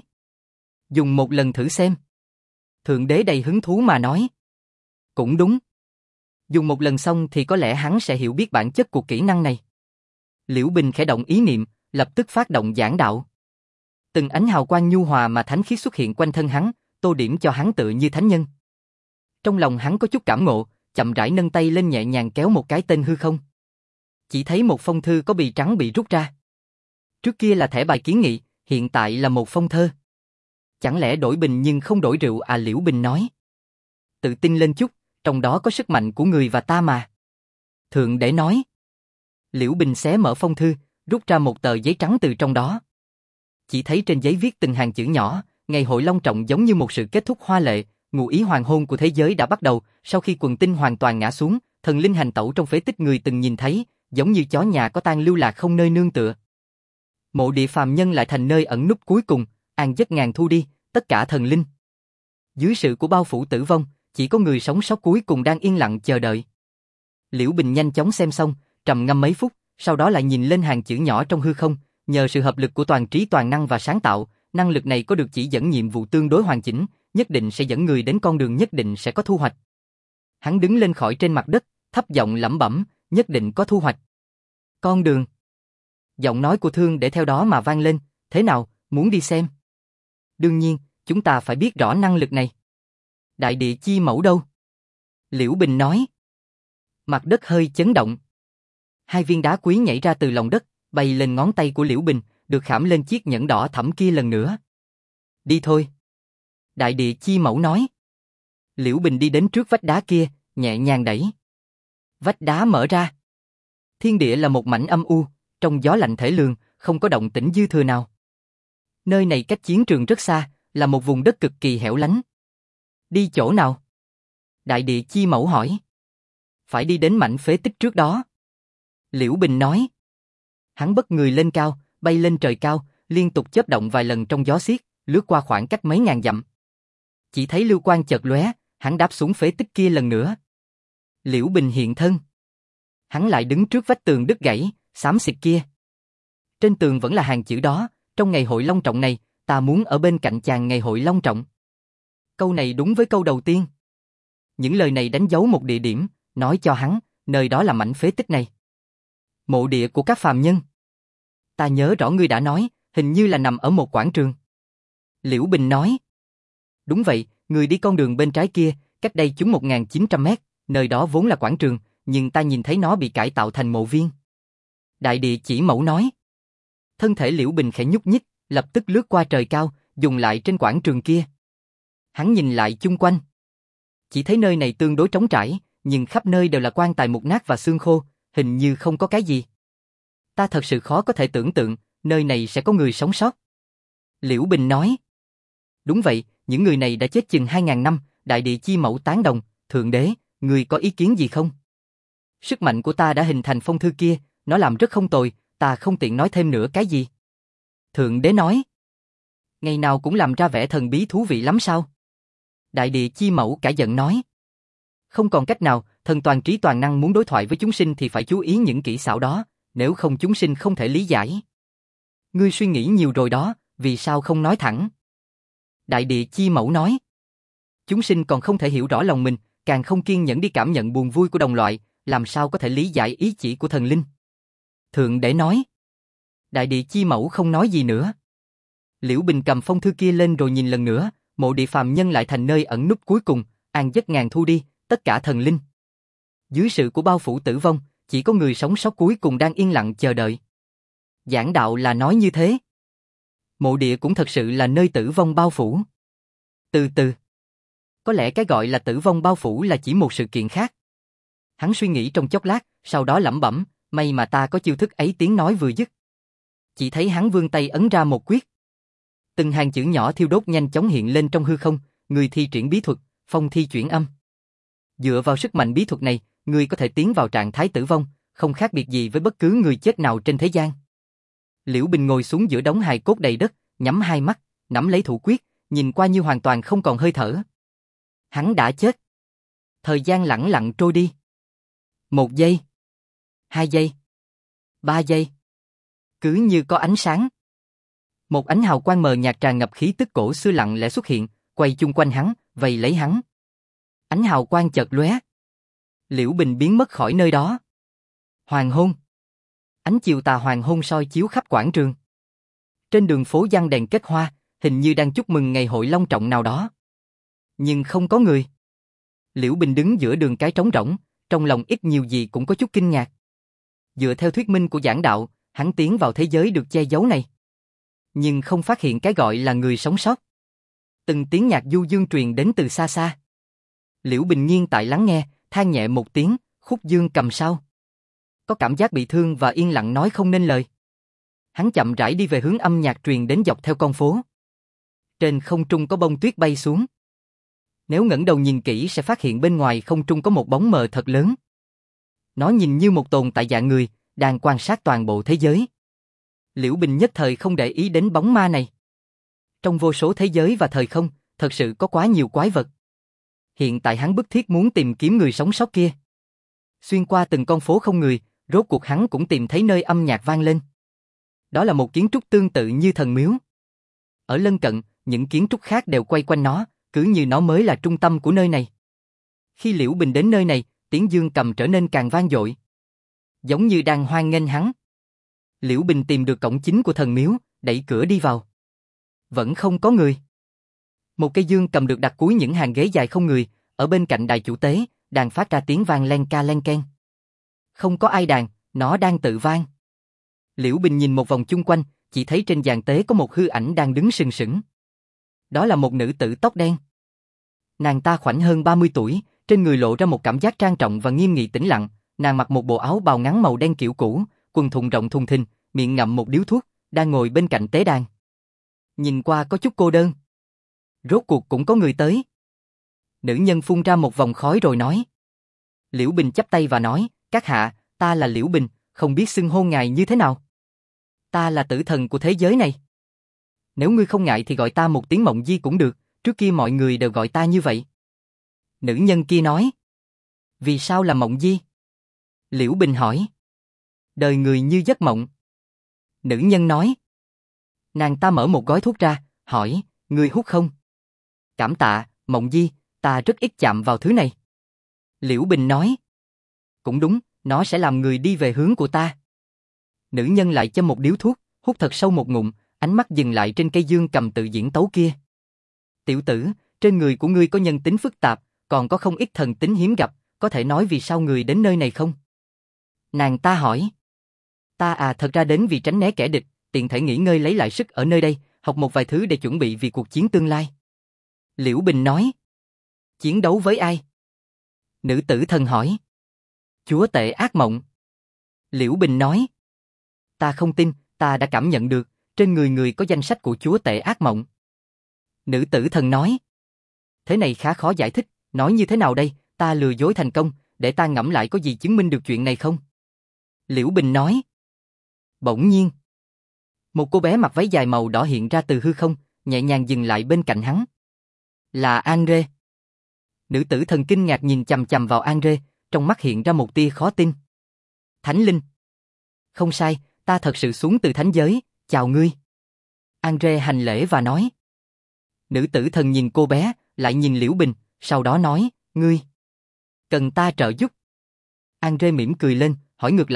Dùng một lần thử xem. Thượng đế đầy hứng thú mà nói. Cũng đúng. Dùng một lần xong thì có lẽ hắn sẽ hiểu biết bản chất của kỹ năng này. Liễu Bình khẽ động ý niệm, lập tức phát động giảng đạo. Từng ánh hào quang nhu hòa mà thánh khiết xuất hiện quanh thân hắn, tô điểm cho hắn tự như thánh nhân. Trong lòng hắn có chút cảm ngộ, chậm rãi nâng tay lên nhẹ nhàng kéo một cái tên hư không. Chỉ thấy một phong thư có bì trắng bị rút ra. Trước kia là thẻ bài kiến nghị, hiện tại là một phong thơ. Chẳng lẽ đổi bình nhưng không đổi rượu à? Liễu Bình nói. Tự tin lên chút, trong đó có sức mạnh của người và ta mà. Thượng đế nói. Liễu Bình xé mở phong thư, rút ra một tờ giấy trắng từ trong đó. Chỉ thấy trên giấy viết từng hàng chữ nhỏ, ngày hội long trọng giống như một sự kết thúc hoa lệ, ngụ ý hoàng hôn của thế giới đã bắt đầu, sau khi quần tinh hoàn toàn ngã xuống, thần linh hành tẩu trong phế tích người từng nhìn thấy, giống như chó nhà có tang lưu lạc không nơi nương tựa. Mộ địa phàm nhân lại thành nơi ẩn núp cuối cùng, an giấc ngàn thu đi, tất cả thần linh. Dưới sự của bao phủ tử vong, chỉ có người sống sót cuối cùng đang yên lặng chờ đợi. Liễu Bình nhanh chóng xem xong, trầm ngâm mấy phút, sau đó lại nhìn lên hàng chữ nhỏ trong hư không, nhờ sự hợp lực của toàn trí toàn năng và sáng tạo, năng lực này có được chỉ dẫn nhiệm vụ tương đối hoàn chỉnh, nhất định sẽ dẫn người đến con đường nhất định sẽ có thu hoạch. Hắn đứng lên khỏi trên mặt đất, thấp giọng lẩm bẩm, nhất định có thu hoạch. Con đường. Giọng nói của Thương để theo đó mà vang lên, thế nào, muốn đi xem? Đương nhiên, chúng ta phải biết rõ năng lực này. Đại địa chi mẫu đâu? Liễu Bình nói. Mặt đất hơi chấn động. Hai viên đá quý nhảy ra từ lòng đất, bay lên ngón tay của Liễu Bình, được khảm lên chiếc nhẫn đỏ thẫm kia lần nữa. Đi thôi. Đại địa chi mẫu nói. Liễu Bình đi đến trước vách đá kia, nhẹ nhàng đẩy. Vách đá mở ra. Thiên địa là một mảnh âm u, trong gió lạnh thể lương, không có động tĩnh dư thừa nào. Nơi này cách chiến trường rất xa, là một vùng đất cực kỳ hẻo lánh. Đi chỗ nào? Đại địa chi mẫu hỏi. Phải đi đến mảnh phế tích trước đó. Liễu Bình nói. Hắn bất người lên cao, bay lên trời cao, liên tục chớp động vài lần trong gió xiết, lướt qua khoảng cách mấy ngàn dặm. Chỉ thấy lưu quang chợt lóe, hắn đáp xuống phế tích kia lần nữa. Liễu Bình hiện thân. Hắn lại đứng trước vách tường đứt gãy, xám xịt kia. Trên tường vẫn là hàng chữ đó, trong ngày hội long trọng này, ta muốn ở bên cạnh chàng ngày hội long trọng. Câu này đúng với câu đầu tiên. Những lời này đánh dấu một địa điểm, nói cho hắn, nơi đó là mảnh phế tích này. Mộ địa của các phàm nhân. Ta nhớ rõ ngươi đã nói, hình như là nằm ở một quảng trường. Liễu Bình nói. Đúng vậy, người đi con đường bên trái kia, cách đây chúng 1900 mét, nơi đó vốn là quảng trường, nhưng ta nhìn thấy nó bị cải tạo thành mộ viên. Đại địa chỉ mẫu nói. Thân thể Liễu Bình khẽ nhúc nhích, lập tức lướt qua trời cao, dùng lại trên quảng trường kia. Hắn nhìn lại chung quanh. Chỉ thấy nơi này tương đối trống trải, nhưng khắp nơi đều là quan tài mục nát và xương khô, hình như không có cái gì. Ta thật sự khó có thể tưởng tượng, nơi này sẽ có người sống sót. Liễu Bình nói. Đúng vậy, những người này đã chết chừng 2000 năm, đại địa chi mẫu tán đồng, thượng đế, người có ý kiến gì không? Sức mạnh của ta đã hình thành phong thư kia, nó làm rất không tồi, ta không tiện nói thêm nữa cái gì. Thượng đế nói. Ngày nào cũng làm ra vẻ thần bí thú vị lắm sao? Đại địa chi mẫu cả giận nói. Không còn cách nào, thần toàn trí toàn năng muốn đối thoại với chúng sinh thì phải chú ý những kỹ xảo đó, nếu không chúng sinh không thể lý giải. Ngươi suy nghĩ nhiều rồi đó, vì sao không nói thẳng? Đại địa chi mẫu nói. Chúng sinh còn không thể hiểu rõ lòng mình, càng không kiên nhẫn đi cảm nhận buồn vui của đồng loại, làm sao có thể lý giải ý chỉ của thần linh? Thượng đế nói. Đại địa chi mẫu không nói gì nữa. Liễu Bình cầm phong thư kia lên rồi nhìn lần nữa, mộ địa phàm nhân lại thành nơi ẩn núp cuối cùng, an giấc ngàn thu đi, tất cả thần linh. Dưới sự của bao phủ tử vong, chỉ có người sống sót cuối cùng đang yên lặng chờ đợi. Giảng đạo là nói như thế. Mộ địa cũng thật sự là nơi tử vong bao phủ. Từ từ. Có lẽ cái gọi là tử vong bao phủ là chỉ một sự kiện khác. Hắn suy nghĩ trong chốc lát, sau đó lẩm bẩm, may mà ta có chiêu thức ấy, tiếng nói vừa dứt. Chỉ thấy hắn vươn tay ấn ra một quyết. Từng hàng chữ nhỏ thiêu đốt nhanh chóng hiện lên trong hư không, người thi triển bí thuật, phong thi chuyển âm. Dựa vào sức mạnh bí thuật này, người có thể tiến vào trạng thái tử vong, không khác biệt gì với bất cứ người chết nào trên thế gian. Liễu Bình ngồi xuống giữa đống hài cốt đầy đất, nhắm hai mắt, nắm lấy thủ quyết, nhìn qua như hoàn toàn không còn hơi thở. Hắn đã chết. Thời gian lẳng lặng trôi đi. 1 giây. 2 giây. 3 giây. Cứ như có ánh sáng. Một ánh hào quang mờ nhạt tràn ngập khí tức cổ xưa lặng lẽ xuất hiện, quay chung quanh hắn, vây lấy hắn. Ánh hào quang chợt lóe. Liễu Bình biến mất khỏi nơi đó. Hoàng hôn. Ánh chiều tà hoàng hôn soi chiếu khắp quảng trường. Trên đường phố giăng đèn kết hoa, hình như đang chúc mừng ngày hội long trọng nào đó. Nhưng không có người. Liễu Bình đứng giữa đường cái trống rỗng, trong lòng ít nhiều gì cũng có chút kinh ngạc. Dựa theo thuyết minh của giảng đạo, hắn tiến vào thế giới được che giấu này. Nhưng không phát hiện cái gọi là người sống sót. Từng tiếng nhạc du dương truyền đến từ xa xa. Liễu Bình nghiêng tại lắng nghe, than nhẹ một tiếng, khúc dương cầm sao. Có cảm giác bị thương và yên lặng nói không nên lời. Hắn chậm rãi đi về hướng âm nhạc truyền đến dọc theo con phố. Trên không trung có bông tuyết bay xuống. Nếu ngẩng đầu nhìn kỹ sẽ phát hiện bên ngoài không trung có một bóng mờ thật lớn. Nó nhìn như một tồn tại dạng người, đang quan sát toàn bộ thế giới. Liễu Bình nhất thời không để ý đến bóng ma này. Trong vô số thế giới và thời không, thật sự có quá nhiều quái vật. Hiện tại hắn bức thiết muốn tìm kiếm người sống sót kia. Xuyên qua từng con phố không người, rốt cuộc hắn cũng tìm thấy nơi âm nhạc vang lên. Đó là một kiến trúc tương tự như thần miếu. Ở lân cận, những kiến trúc khác đều quay quanh nó, cứ như nó mới là trung tâm của nơi này. Khi Liễu Bình đến nơi này, tiếng dương cầm trở nên càng vang dội. Giống như đang hoan nghênh hắn. Liễu Bình tìm được cổng chính của thần miếu, đẩy cửa đi vào. Vẫn không có người. Một cây dương cầm được đặt cuối những hàng ghế dài không người, ở bên cạnh đài chủ tế, đàn phát ra tiếng vang len ca len ken. Không có ai đàn, nó đang tự vang. Liễu Bình nhìn một vòng chung quanh, chỉ thấy trên giàn tế có một hư ảnh đang đứng sừng sững. Đó là một nữ tử tóc đen. Nàng ta khoảng hơn 30 tuổi, trên người lộ ra một cảm giác trang trọng và nghiêm nghị tĩnh lặng. Nàng mặc một bộ áo bào ngắn màu đen kiểu cũ, quần thùng rộng thùng thình, miệng ngậm một điếu thuốc, đang ngồi bên cạnh tế đàn. Nhìn qua có chút cô đơn. Rốt cuộc cũng có người tới. Nữ nhân phun ra một vòng khói rồi nói. Liễu Bình chắp tay và nói, các hạ, ta là Liễu Bình, không biết xưng hô ngài như thế nào. Ta là tử thần của thế giới này. Nếu ngươi không ngại thì gọi ta một tiếng Mộng Di cũng được, trước kia mọi người đều gọi ta như vậy. Nữ nhân kia nói. Vì sao là Mộng Di? Liễu Bình hỏi. Đời người như giấc mộng. Nữ nhân nói. Nàng ta mở một gói thuốc ra, hỏi, ngươi hút không? Cảm tạ, Mộng Di, ta rất ít chạm vào thứ này. Liễu Bình nói. Cũng đúng, nó sẽ làm người đi về hướng của ta. Nữ nhân lại châm một điếu thuốc, hút thật sâu một ngụm, ánh mắt dừng lại trên cây dương cầm tự diễn tấu kia. Tiểu tử, trên người của ngươi có nhân tính phức tạp, còn có không ít thần tính hiếm gặp, có thể nói vì sao người đến nơi này không? Nàng ta hỏi. Ta thật ra đến vì tránh né kẻ địch, tiện thể nghỉ ngơi lấy lại sức ở nơi đây, học một vài thứ để chuẩn bị vì cuộc chiến tương lai. Liễu Bình nói. Chiến đấu với ai? Nữ tử thần hỏi. Chúa tể ác mộng. Liễu Bình nói. Ta không tin, ta đã cảm nhận được, trên người người có danh sách của chúa tể ác mộng. Nữ tử thần nói. Thế này khá khó giải thích, nói như thế nào đây, ta lừa dối thành công, để ta ngẫm lại có gì chứng minh được chuyện này không? Liễu Bình nói. Bỗng nhiên, một cô bé mặc váy dài màu đỏ hiện ra từ hư không, nhẹ nhàng dừng lại bên cạnh hắn. Là Andre. Nữ tử thần kinh ngạc nhìn chằm chằm vào Andre, trong mắt hiện ra một tia khó tin. Thánh linh. Không sai, ta thật sự xuống từ thánh giới, chào ngươi. Andre hành lễ và nói. Nữ tử thần nhìn cô bé, lại nhìn Liễu Bình, sau đó nói, ngươi cần ta trợ giúp. Andre mỉm cười lên, hỏi ngược lại,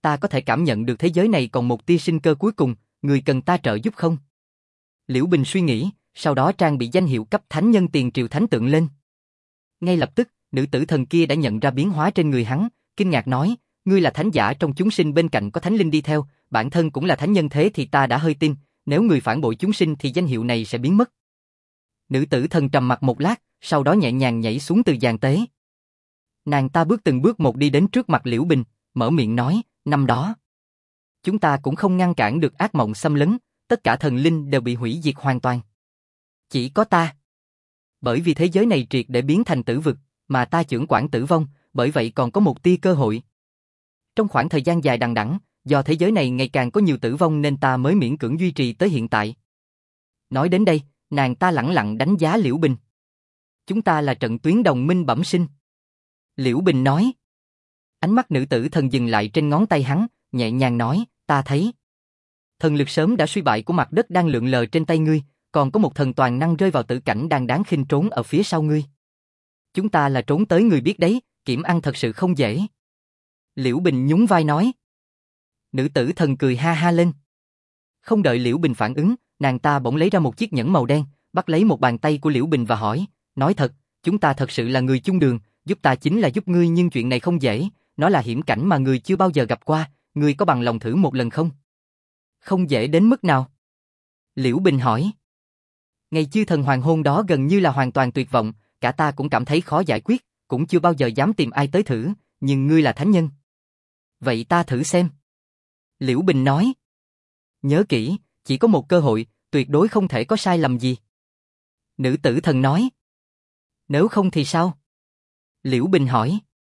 ta có thể cảm nhận được thế giới này còn một tia sinh cơ cuối cùng, người cần ta trợ giúp không? Liễu Bình suy nghĩ, sau đó trang bị danh hiệu cấp thánh nhân tiền triều thánh tượng lên. Ngay lập tức, nữ tử thần kia đã nhận ra biến hóa trên người hắn, kinh ngạc nói, ngươi là thánh giả trong chúng sinh bên cạnh có thánh linh đi theo, bản thân cũng là thánh nhân thế thì ta đã hơi tin, nếu người phản bội chúng sinh thì danh hiệu này sẽ biến mất. Nữ tử thần trầm mặc một lát, sau đó nhẹ nhàng nhảy xuống từ giàn tế. Nàng ta bước từng bước một đi đến trước mặt Liễu Bình, mở miệng nói, năm đó. Chúng ta cũng không ngăn cản được ác mộng xâm lấn, tất cả thần linh đều bị hủy diệt hoàn toàn. Chỉ có ta. Bởi vì thế giới này triệt để biến thành tử vực, mà ta chưởng quản tử vong, bởi vậy còn có một tia cơ hội. Trong khoảng thời gian dài đằng đẵng, do thế giới này ngày càng có nhiều tử vong nên ta mới miễn cưỡng duy trì tới hiện tại. Nói đến đây, nàng ta lẳng lặng đánh giá Liễu Bình. Chúng ta là trận tuyến đồng minh bẩm sinh. Liễu Bình nói. Ánh mắt nữ tử thần dừng lại trên ngón tay hắn, nhẹ nhàng nói, ta thấy. Thần lực sớm đã suy bại của mặt đất đang lượn lờ trên tay ngươi, còn có một thần toàn năng rơi vào tử cảnh đang đáng khinh trốn ở phía sau ngươi. Chúng ta là trốn tới người biết đấy, kiểm ăn thật sự không dễ. Liễu Bình nhún vai nói. Nữ tử thần cười ha ha lên. Không đợi Liễu Bình phản ứng, nàng ta bỗng lấy ra một chiếc nhẫn màu đen, bắt lấy một bàn tay của Liễu Bình và hỏi, nói thật, chúng ta thật sự là người chung đường, giúp ta chính là giúp ngươi nhưng chuyện này không dễ, nó là hiểm cảnh mà người chưa bao giờ gặp qua, ngươi có bằng lòng thử một lần không? Không dễ đến mức nào? Liễu Bình hỏi. Ngày chư thần hoàng hôn đó gần như là hoàn toàn tuyệt vọng, cả ta cũng cảm thấy khó giải quyết, cũng chưa bao giờ dám tìm ai tới thử, nhưng ngươi là thánh nhân. Vậy ta thử xem. Liễu Bình nói. Nhớ kỹ, chỉ có một cơ hội, tuyệt đối không thể có sai lầm gì. Nữ tử thần nói. Nếu không thì sao? Liễu Bình hỏi.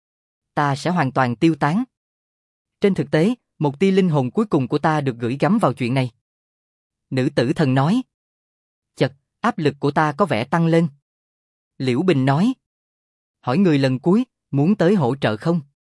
Ta sẽ hoàn toàn tiêu tán. Trên thực tế, một tia linh hồn cuối cùng của ta được gửi gắm vào chuyện này. Nữ tử thần nói. Chật, áp lực của ta có vẻ tăng lên. Liễu Bình nói. Hỏi người lần cuối, muốn tới hỗ trợ không?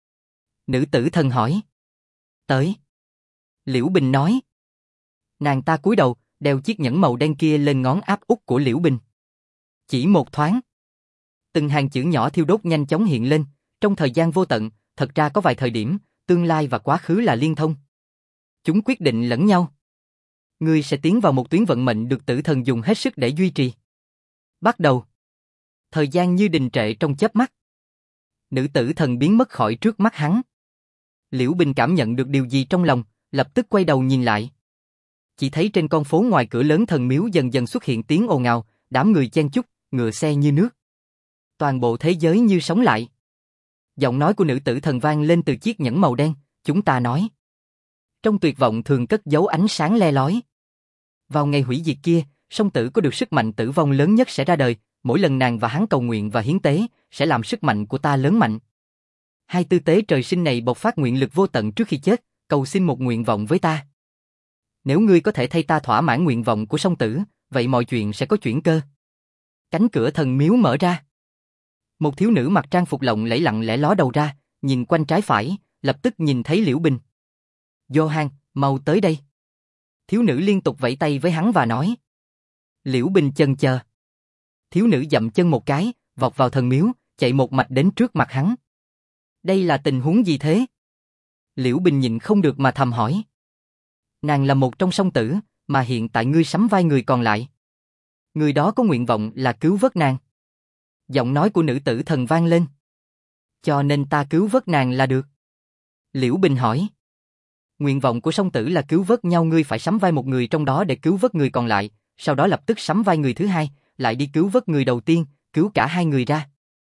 Nữ tử thần hỏi. Tới. Liễu Bình nói. Nàng ta cúi đầu, đeo chiếc nhẫn màu đen kia lên ngón áp út của Liễu Bình. Chỉ một thoáng. Từng hàng chữ nhỏ thiêu đốt nhanh chóng hiện lên, trong thời gian vô tận, thật ra có vài thời điểm, tương lai và quá khứ là liên thông. Chúng quyết định lẫn nhau. Ngươi sẽ tiến vào một tuyến vận mệnh được tử thần dùng hết sức để duy trì. Bắt đầu. Thời gian như đình trệ trong chớp mắt. Nữ tử thần biến mất khỏi trước mắt hắn. Liễu Bình cảm nhận được điều gì trong lòng, lập tức quay đầu nhìn lại. Chỉ thấy trên con phố ngoài cửa lớn thần miếu dần dần xuất hiện tiếng ồn ào, đám người chen chúc, ngựa xe như nước. Toàn bộ thế giới như sống lại. Giọng nói của nữ tử thần vang lên từ chiếc nhẫn màu đen, chúng ta nói. Trong tuyệt vọng thường cất giấu ánh sáng le lói. Vào ngày hủy diệt kia, song tử có được sức mạnh tử vong lớn nhất sẽ ra đời, mỗi lần nàng và hắn cầu nguyện và hiến tế, sẽ làm sức mạnh của ta lớn mạnh. Hai tư tế trời sinh này bộc phát nguyện lực vô tận trước khi chết, cầu xin một nguyện vọng với ta. Nếu ngươi có thể thay ta thỏa mãn nguyện vọng của song tử, vậy mọi chuyện sẽ có chuyển cơ. Cánh cửa thần miếu mở ra. Một thiếu nữ mặc trang phục lộng lẫy lặng lẽ ló đầu ra, nhìn quanh trái phải, lập tức nhìn thấy Liễu Bình. Johan, mau tới đây. Thiếu nữ liên tục vẫy tay với hắn và nói. Liễu Bình chần chờ. Thiếu nữ dậm chân một cái, vọt vào thần miếu, chạy một mạch đến trước mặt hắn. Đây là tình huống gì thế? Liễu Bình nhịn không được mà thầm hỏi. Nàng là một trong song tử, mà hiện tại ngươi sắm vai người còn lại. Người đó có nguyện vọng là cứu vớt nàng. Giọng nói của nữ tử thần vang lên. Cho nên ta cứu vớt nàng là được. Liễu Bình hỏi. Nguyện vọng của song tử là cứu vớt nhau, ngươi phải sắm vai một người trong đó để cứu vớt người còn lại, sau đó lập tức sắm vai người thứ hai, lại đi cứu vớt người đầu tiên, cứu cả hai người ra.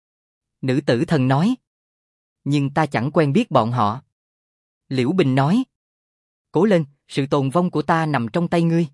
Nữ tử thần nói. Nhưng ta chẳng quen biết bọn họ. Liễu Bình nói. Cố lên, sự tồn vong của ta nằm trong tay ngươi.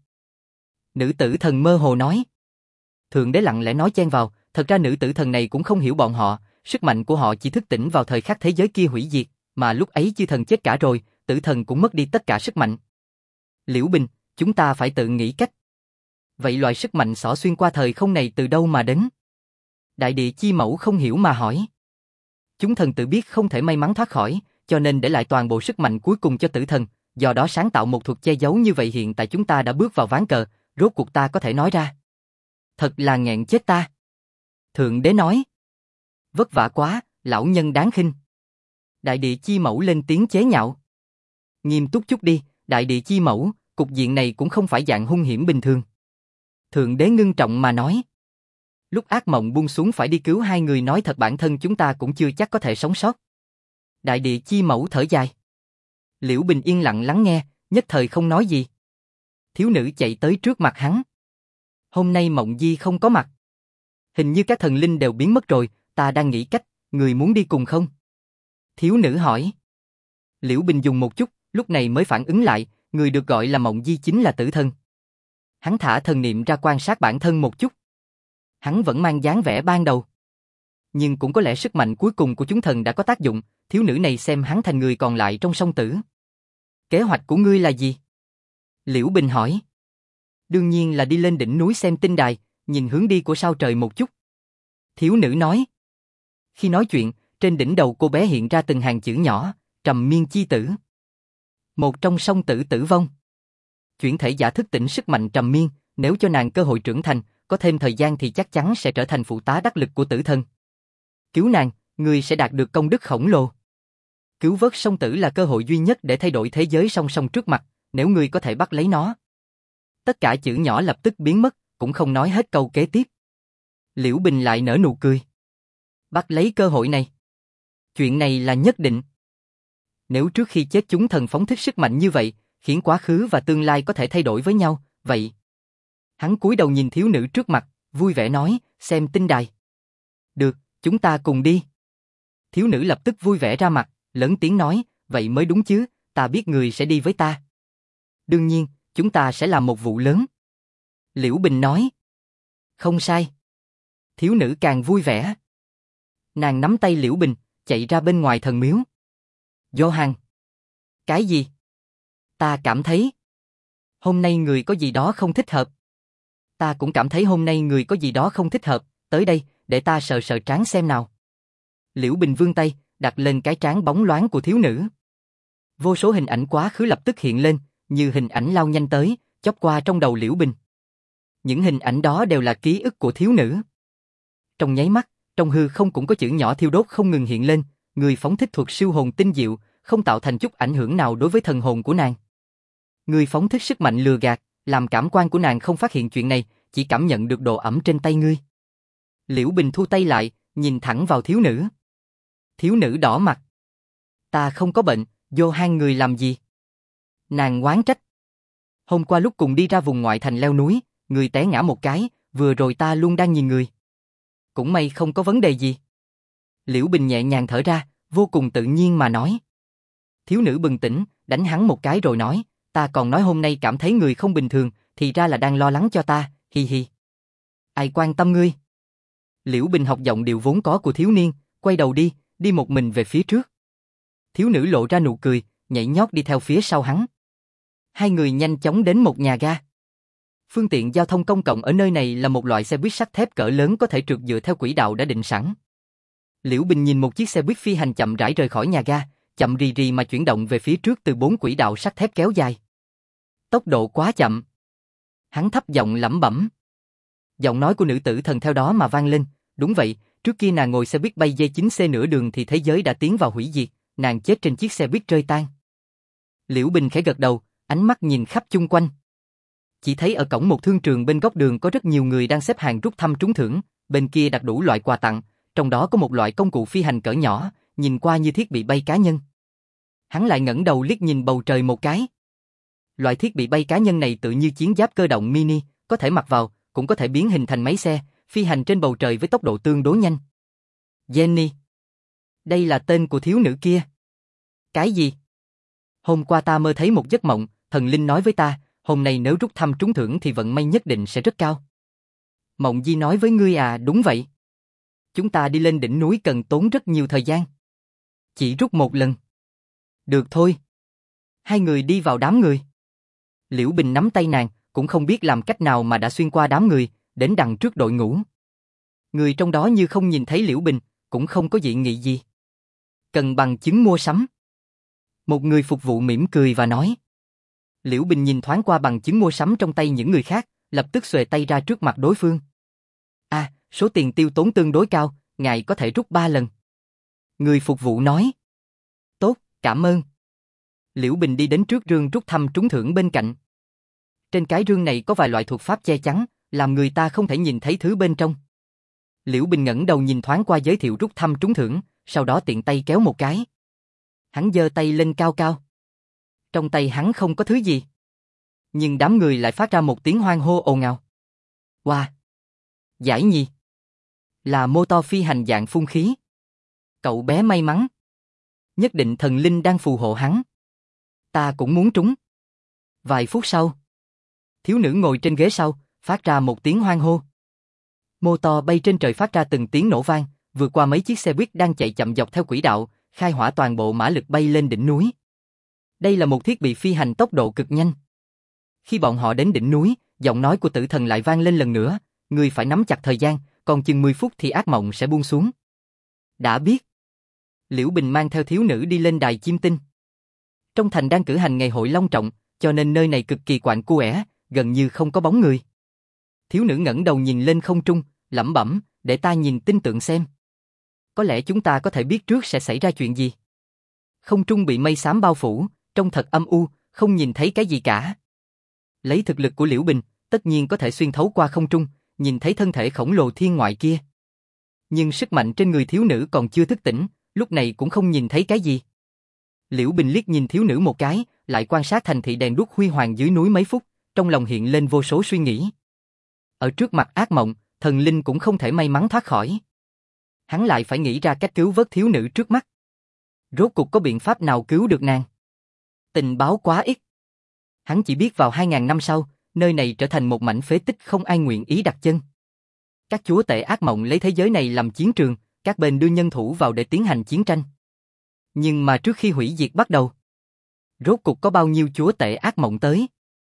Nữ tử thần mơ hồ nói. Thượng đế lặng lẽ nói chen vào, thật ra nữ tử thần này cũng không hiểu bọn họ, sức mạnh của họ chỉ thức tỉnh vào thời khắc thế giới kia hủy diệt, mà lúc ấy chư thần chết cả rồi, tử thần cũng mất đi tất cả sức mạnh. Liễu Bình, chúng ta phải tự nghĩ cách. Vậy loại sức mạnh xỏ xuyên qua thời không này từ đâu mà đến? Đại địa chi mẫu không hiểu mà hỏi. Chúng thần tự biết không thể may mắn thoát khỏi, cho nên để lại toàn bộ sức mạnh cuối cùng cho tử thần, do đó sáng tạo một thuật che giấu như vậy. Hiện tại chúng ta đã bước vào ván cờ, rốt cuộc ta có thể nói ra. Thật là nghẹn chết ta. Thượng đế nói. Vất vả quá, lão nhân đáng khinh. Đại địa chi mẫu lên tiếng chế nhạo. Nghiêm túc chút đi, đại địa chi mẫu, cục diện này cũng không phải dạng hung hiểm bình thường. Thượng đế ngưng trọng mà nói. Lúc ác mộng buông xuống phải đi cứu hai người, nói thật bản thân chúng ta cũng chưa chắc có thể sống sót. Đại địa chi mẫu thở dài. Liễu Bình yên lặng lắng nghe, nhất thời không nói gì. Thiếu nữ chạy tới trước mặt hắn. Hôm nay Mộng Di không có mặt. Hình như các thần linh đều biến mất rồi, ta đang nghĩ cách, người muốn đi cùng không? Thiếu nữ hỏi. Liễu Bình dùng một chút, lúc này mới phản ứng lại, người được gọi là Mộng Di chính là tử thần. Hắn thả thần niệm ra quan sát bản thân một chút. Hắn vẫn mang dáng vẻ ban đầu. Nhưng cũng có lẽ sức mạnh cuối cùng của chúng thần đã có tác dụng, thiếu nữ này xem hắn thành người còn lại trong song tử. Kế hoạch của ngươi là gì? Liễu Bình hỏi. Đương nhiên là đi lên đỉnh núi xem tinh đài, nhìn hướng đi của sao trời một chút. Thiếu nữ nói. Khi nói chuyện, trên đỉnh đầu cô bé hiện ra từng hàng chữ nhỏ, Trầm Miên chi tử. Một trong song tử tử vong. Chuyển thể giả thức tỉnh sức mạnh Trầm Miên, nếu cho nàng cơ hội trưởng thành, có thêm thời gian thì chắc chắn sẽ trở thành phụ tá đắc lực của tử thần. Cứu nàng, ngươi sẽ đạt được công đức khổng lồ. Cứu vớt song tử là cơ hội duy nhất để thay đổi thế giới song song trước mặt, nếu ngươi có thể bắt lấy nó. Tất cả chữ nhỏ lập tức biến mất, cũng không nói hết câu kế tiếp. Liễu Bình lại nở nụ cười. Bắt lấy cơ hội này. Chuyện này là nhất định. Nếu trước khi chết chúng thần phóng thích sức mạnh như vậy, khiến quá khứ và tương lai có thể thay đổi với nhau, vậy. Hắn cúi đầu nhìn thiếu nữ trước mặt, vui vẻ nói, xem tinh đài. Được, chúng ta cùng đi. Thiếu nữ lập tức vui vẻ ra mặt, lớn tiếng nói, vậy mới đúng chứ, ta biết người sẽ đi với ta. Đương nhiên, chúng ta sẽ làm một vụ lớn. Liễu Bình nói. Không sai. Thiếu nữ càng vui vẻ. Nàng nắm tay Liễu Bình, chạy ra bên ngoài thần miếu. Johan. Cái gì? Ta cảm thấy. Hôm nay người có gì đó không thích hợp. Ta cũng cảm thấy hôm nay người có gì đó không thích hợp, tới đây, để ta sờ sờ trán xem nào. Liễu Bình vươn tay, đặt lên cái trán bóng loáng của thiếu nữ. Vô số hình ảnh quá khứ lập tức hiện lên, như hình ảnh lao nhanh tới, chớp qua trong đầu Liễu Bình. Những hình ảnh đó đều là ký ức của thiếu nữ. Trong nháy mắt, trong hư không cũng có chữ nhỏ thiêu đốt không ngừng hiện lên, người phóng thích thuật siêu hồn tinh diệu, không tạo thành chút ảnh hưởng nào đối với thần hồn của nàng. Người phóng thích sức mạnh lừa gạt, làm cảm quan của nàng không phát hiện chuyện này, chỉ cảm nhận được độ ẩm trên tay ngươi. Liễu Bình thu tay lại, nhìn thẳng vào thiếu nữ. Thiếu nữ đỏ mặt. Ta không có bệnh, Johan người làm gì? Nàng oán trách. Hôm qua lúc cùng đi ra vùng ngoại thành leo núi, người té ngã một cái, vừa rồi ta luôn đang nhìn người. Cũng may không có vấn đề gì. Liễu Bình nhẹ nhàng thở ra, vô cùng tự nhiên mà nói. Thiếu nữ bừng tỉnh, đánh hắn một cái rồi nói, ta còn nói hôm nay cảm thấy người không bình thường, thì ra là đang lo lắng cho ta, hi hi. Ai quan tâm ngươi? Liễu Bình học giọng điệu vốn có của thiếu niên, quay đầu đi một mình về phía trước. Thiếu nữ lộ ra nụ cười, nhảy nhót đi theo phía sau hắn. Hai người nhanh chóng đến một nhà ga. Phương tiện giao thông công cộng ở nơi này là một loại xe buýt sắt thép cỡ lớn có thể trượt dựa theo quỹ đạo đã định sẵn. Liễu Bình nhìn một chiếc xe buýt phi hành chậm rãi rời khỏi nhà ga, chậm rì rì mà chuyển động về phía trước từ 4 quỹ đạo sắt thép kéo dài. Tốc độ quá chậm. Hắn thấp giọng lẩm bẩm. Giọng nói của nữ tử thần theo đó mà vang lên, đúng vậy, trước kia nàng ngồi xe buýt bay D9C nửa đường thì thế giới đã tiến vào hủy diệt, nàng chết trên chiếc xe buýt rơi tan. Liễu Bình khẽ gật đầu, ánh mắt nhìn khắp chung quanh. Chỉ thấy ở cổng một thương trường bên góc đường có rất nhiều người đang xếp hàng rút thăm trúng thưởng, bên kia đặt đủ loại quà tặng, trong đó có một loại công cụ phi hành cỡ nhỏ, nhìn qua như thiết bị bay cá nhân. Hắn lại ngẩng đầu liếc nhìn bầu trời một cái. Loại thiết bị bay cá nhân này tự như chiến giáp cơ động mini, có thể mặc vào, cũng có thể biến hình thành máy xe, phi hành trên bầu trời với tốc độ tương đối nhanh. Jenny. Đây là tên của thiếu nữ kia. Cái gì? Hôm qua ta mơ thấy một giấc mộng, thần linh nói với ta, hôm nay nếu rút thăm trúng thưởng thì vận may nhất định sẽ rất cao. Mộng Di nói với ngươi à? Đúng vậy. Chúng ta đi lên đỉnh núi cần tốn rất nhiều thời gian. Chỉ rút một lần. Được thôi. Hai người đi vào đám người. Liễu Bình nắm tay nàng, cũng không biết làm cách nào mà đã xuyên qua đám người, đến đằng trước đội ngũ. Người trong đó như không nhìn thấy Liễu Bình, cũng không có dị nghị gì. Cần bằng chứng mua sắm. Một người phục vụ mỉm cười và nói. Liễu Bình nhìn thoáng qua bằng chứng mua sắm trong tay những người khác, lập tức xuề tay ra trước mặt đối phương. À, số tiền tiêu tốn tương đối cao, ngài có thể rút 3 lần. Người phục vụ nói. Tốt, cảm ơn. Liễu Bình đi đến trước rương rút thăm trúng thưởng bên cạnh. Trên cái rương này có vài loại thuật pháp che chắn, làm người ta không thể nhìn thấy thứ bên trong. Liễu Bình ngẩng đầu nhìn thoáng qua giới thiệu rút thăm trúng thưởng, sau đó tiện tay kéo một cái. Hắn giơ tay lên cao cao. Trong tay hắn không có thứ gì. Nhưng đám người lại phát ra một tiếng hoan hô ồn ào. Wow! Giải nhì! Là mô to phi hành dạng phun khí. Cậu bé may mắn. Nhất định thần linh đang phù hộ hắn. Ta cũng muốn trúng. Vài phút sau, thiếu nữ ngồi trên ghế sau, phát ra một tiếng hoan hô. Mô to bay trên trời phát ra từng tiếng nổ vang, vượt qua mấy chiếc xe buýt đang chạy chậm dọc theo quỹ đạo, khai hỏa toàn bộ mã lực bay lên đỉnh núi. Đây là một thiết bị phi hành tốc độ cực nhanh. Khi bọn họ đến đỉnh núi, giọng nói của tử thần lại vang lên lần nữa, ngươi phải nắm chặt thời gian, còn chừng 10 phút thì ác mộng sẽ buông xuống. Đã biết. Liễu Bình mang theo thiếu nữ đi lên đài chiêm tinh. Trong thành đang cử hành ngày hội long trọng, cho nên nơi này cực kỳ quạnh quẻ, gần như không có bóng người. Thiếu nữ ngẩng đầu nhìn lên không trung, lẩm bẩm, để ta nhìn tinh tượng xem. Có lẽ chúng ta có thể biết trước sẽ xảy ra chuyện gì. Không trung bị mây xám bao phủ, trông thật âm u, không nhìn thấy cái gì cả. Lấy thực lực của Liễu Bình, tất nhiên có thể xuyên thấu qua không trung, nhìn thấy thân thể khổng lồ thiên ngoại kia. Nhưng sức mạnh trên người thiếu nữ còn chưa thức tỉnh, lúc này cũng không nhìn thấy cái gì. Liễu Bình liếc nhìn thiếu nữ một cái, lại quan sát thành thị đèn đuốc huy hoàng dưới núi mấy phút, trong lòng hiện lên vô số suy nghĩ. Ở trước mặt ác mộng, thần linh cũng không thể may mắn thoát khỏi. Hắn lại phải nghĩ ra cách cứu vớt thiếu nữ trước mắt. Rốt cuộc có biện pháp nào cứu được nàng? Tình báo quá ít. Hắn chỉ biết vào 2000 năm sau, nơi này trở thành một mảnh phế tích không ai nguyện ý đặt chân. Các chúa tể ác mộng lấy thế giới này làm chiến trường, các bên đưa nhân thủ vào để tiến hành chiến tranh. Nhưng mà trước khi hủy diệt bắt đầu, rốt cuộc có bao nhiêu chúa tể ác mộng tới?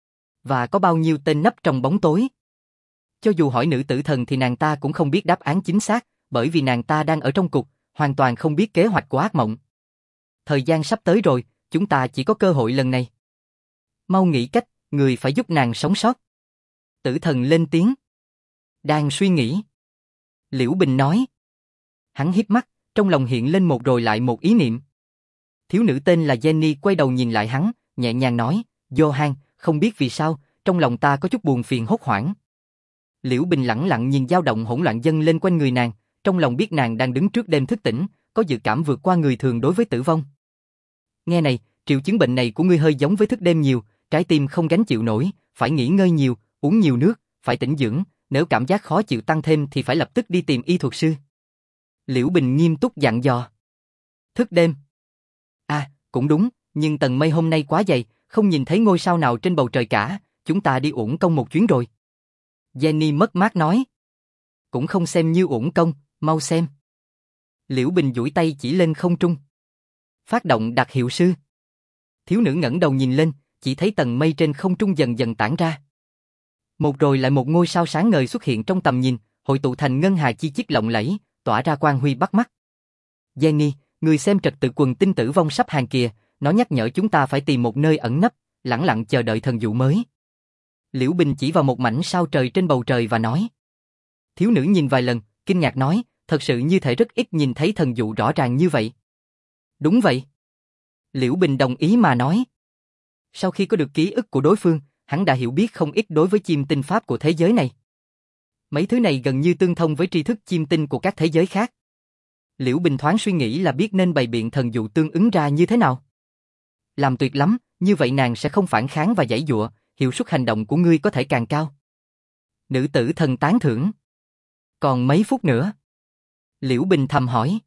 Và có bao nhiêu tên nấp trong bóng tối? Cho dù hỏi nữ tử thần thì nàng ta cũng không biết đáp án chính xác, bởi vì nàng ta đang ở trong cục, hoàn toàn không biết kế hoạch của ác mộng. Thời gian sắp tới rồi, chúng ta chỉ có cơ hội lần này. Mau nghĩ cách, người phải giúp nàng sống sót. Tử thần lên tiếng. Đang suy nghĩ. Liễu Bình nói. Hắn híp mắt, trong lòng hiện lên một rồi lại một ý niệm. Thiếu nữ tên là Jenny quay đầu nhìn lại hắn, nhẹ nhàng nói, Johan, không biết vì sao, trong lòng ta có chút buồn phiền hốt hoảng. Liễu Bình lẳng lặng nhìn dao động hỗn loạn dâng lên quanh người nàng, trong lòng biết nàng đang đứng trước đêm thức tỉnh, có dự cảm vượt qua người thường đối với tử vong. Nghe này, triệu chứng bệnh này của ngươi hơi giống với thức đêm nhiều, trái tim không gánh chịu nổi, phải nghỉ ngơi nhiều, uống nhiều nước, phải tĩnh dưỡng, nếu cảm giác khó chịu tăng thêm thì phải lập tức đi tìm y thuật sư. Liễu Bình nghiêm túc dặn dò. Thức đêm. À, cũng đúng, nhưng tầng mây hôm nay quá dày, không nhìn thấy ngôi sao nào trên bầu trời cả, chúng ta đi uổng công một chuyến rồi. Jenny mất mát nói. Cũng không xem như uổng công, mau xem. Liễu Bình duỗi tay chỉ lên không trung. Phát động đặc hiệu sư. Thiếu nữ ngẩng đầu nhìn lên, chỉ thấy tầng mây trên không trung dần dần tản ra. Một rồi lại một ngôi sao sáng ngời xuất hiện trong tầm nhìn, hội tụ thành ngân hà chi chít lộng lẫy, tỏa ra quang huy bắt mắt. Jenny, người xem trật tự quần tinh tử vong sắp hàng kìa, nó nhắc nhở chúng ta phải tìm một nơi ẩn nấp, lẳng lặng chờ đợi thần dụ mới. Liễu Bình chỉ vào một mảnh sao trời trên bầu trời và nói. Thiếu nữ nhìn vài lần, kinh ngạc nói, thật sự như thể rất ít nhìn thấy thần dụ rõ ràng như vậy. Đúng vậy. Liễu Bình đồng ý mà nói. Sau khi có được ký ức của đối phương, hắn đã hiểu biết không ít đối với chiêm tinh pháp của thế giới này. Mấy thứ này gần như tương thông với tri thức chiêm tinh của các thế giới khác. Liễu Bình thoáng suy nghĩ là biết nên bày biện thần dụ tương ứng ra như thế nào. Làm tuyệt lắm, như vậy nàng sẽ không phản kháng và giãy giụa, hiệu suất hành động của ngươi có thể càng cao. Nữ tử thần tán thưởng. Còn mấy phút nữa? Liễu Bình thầm hỏi.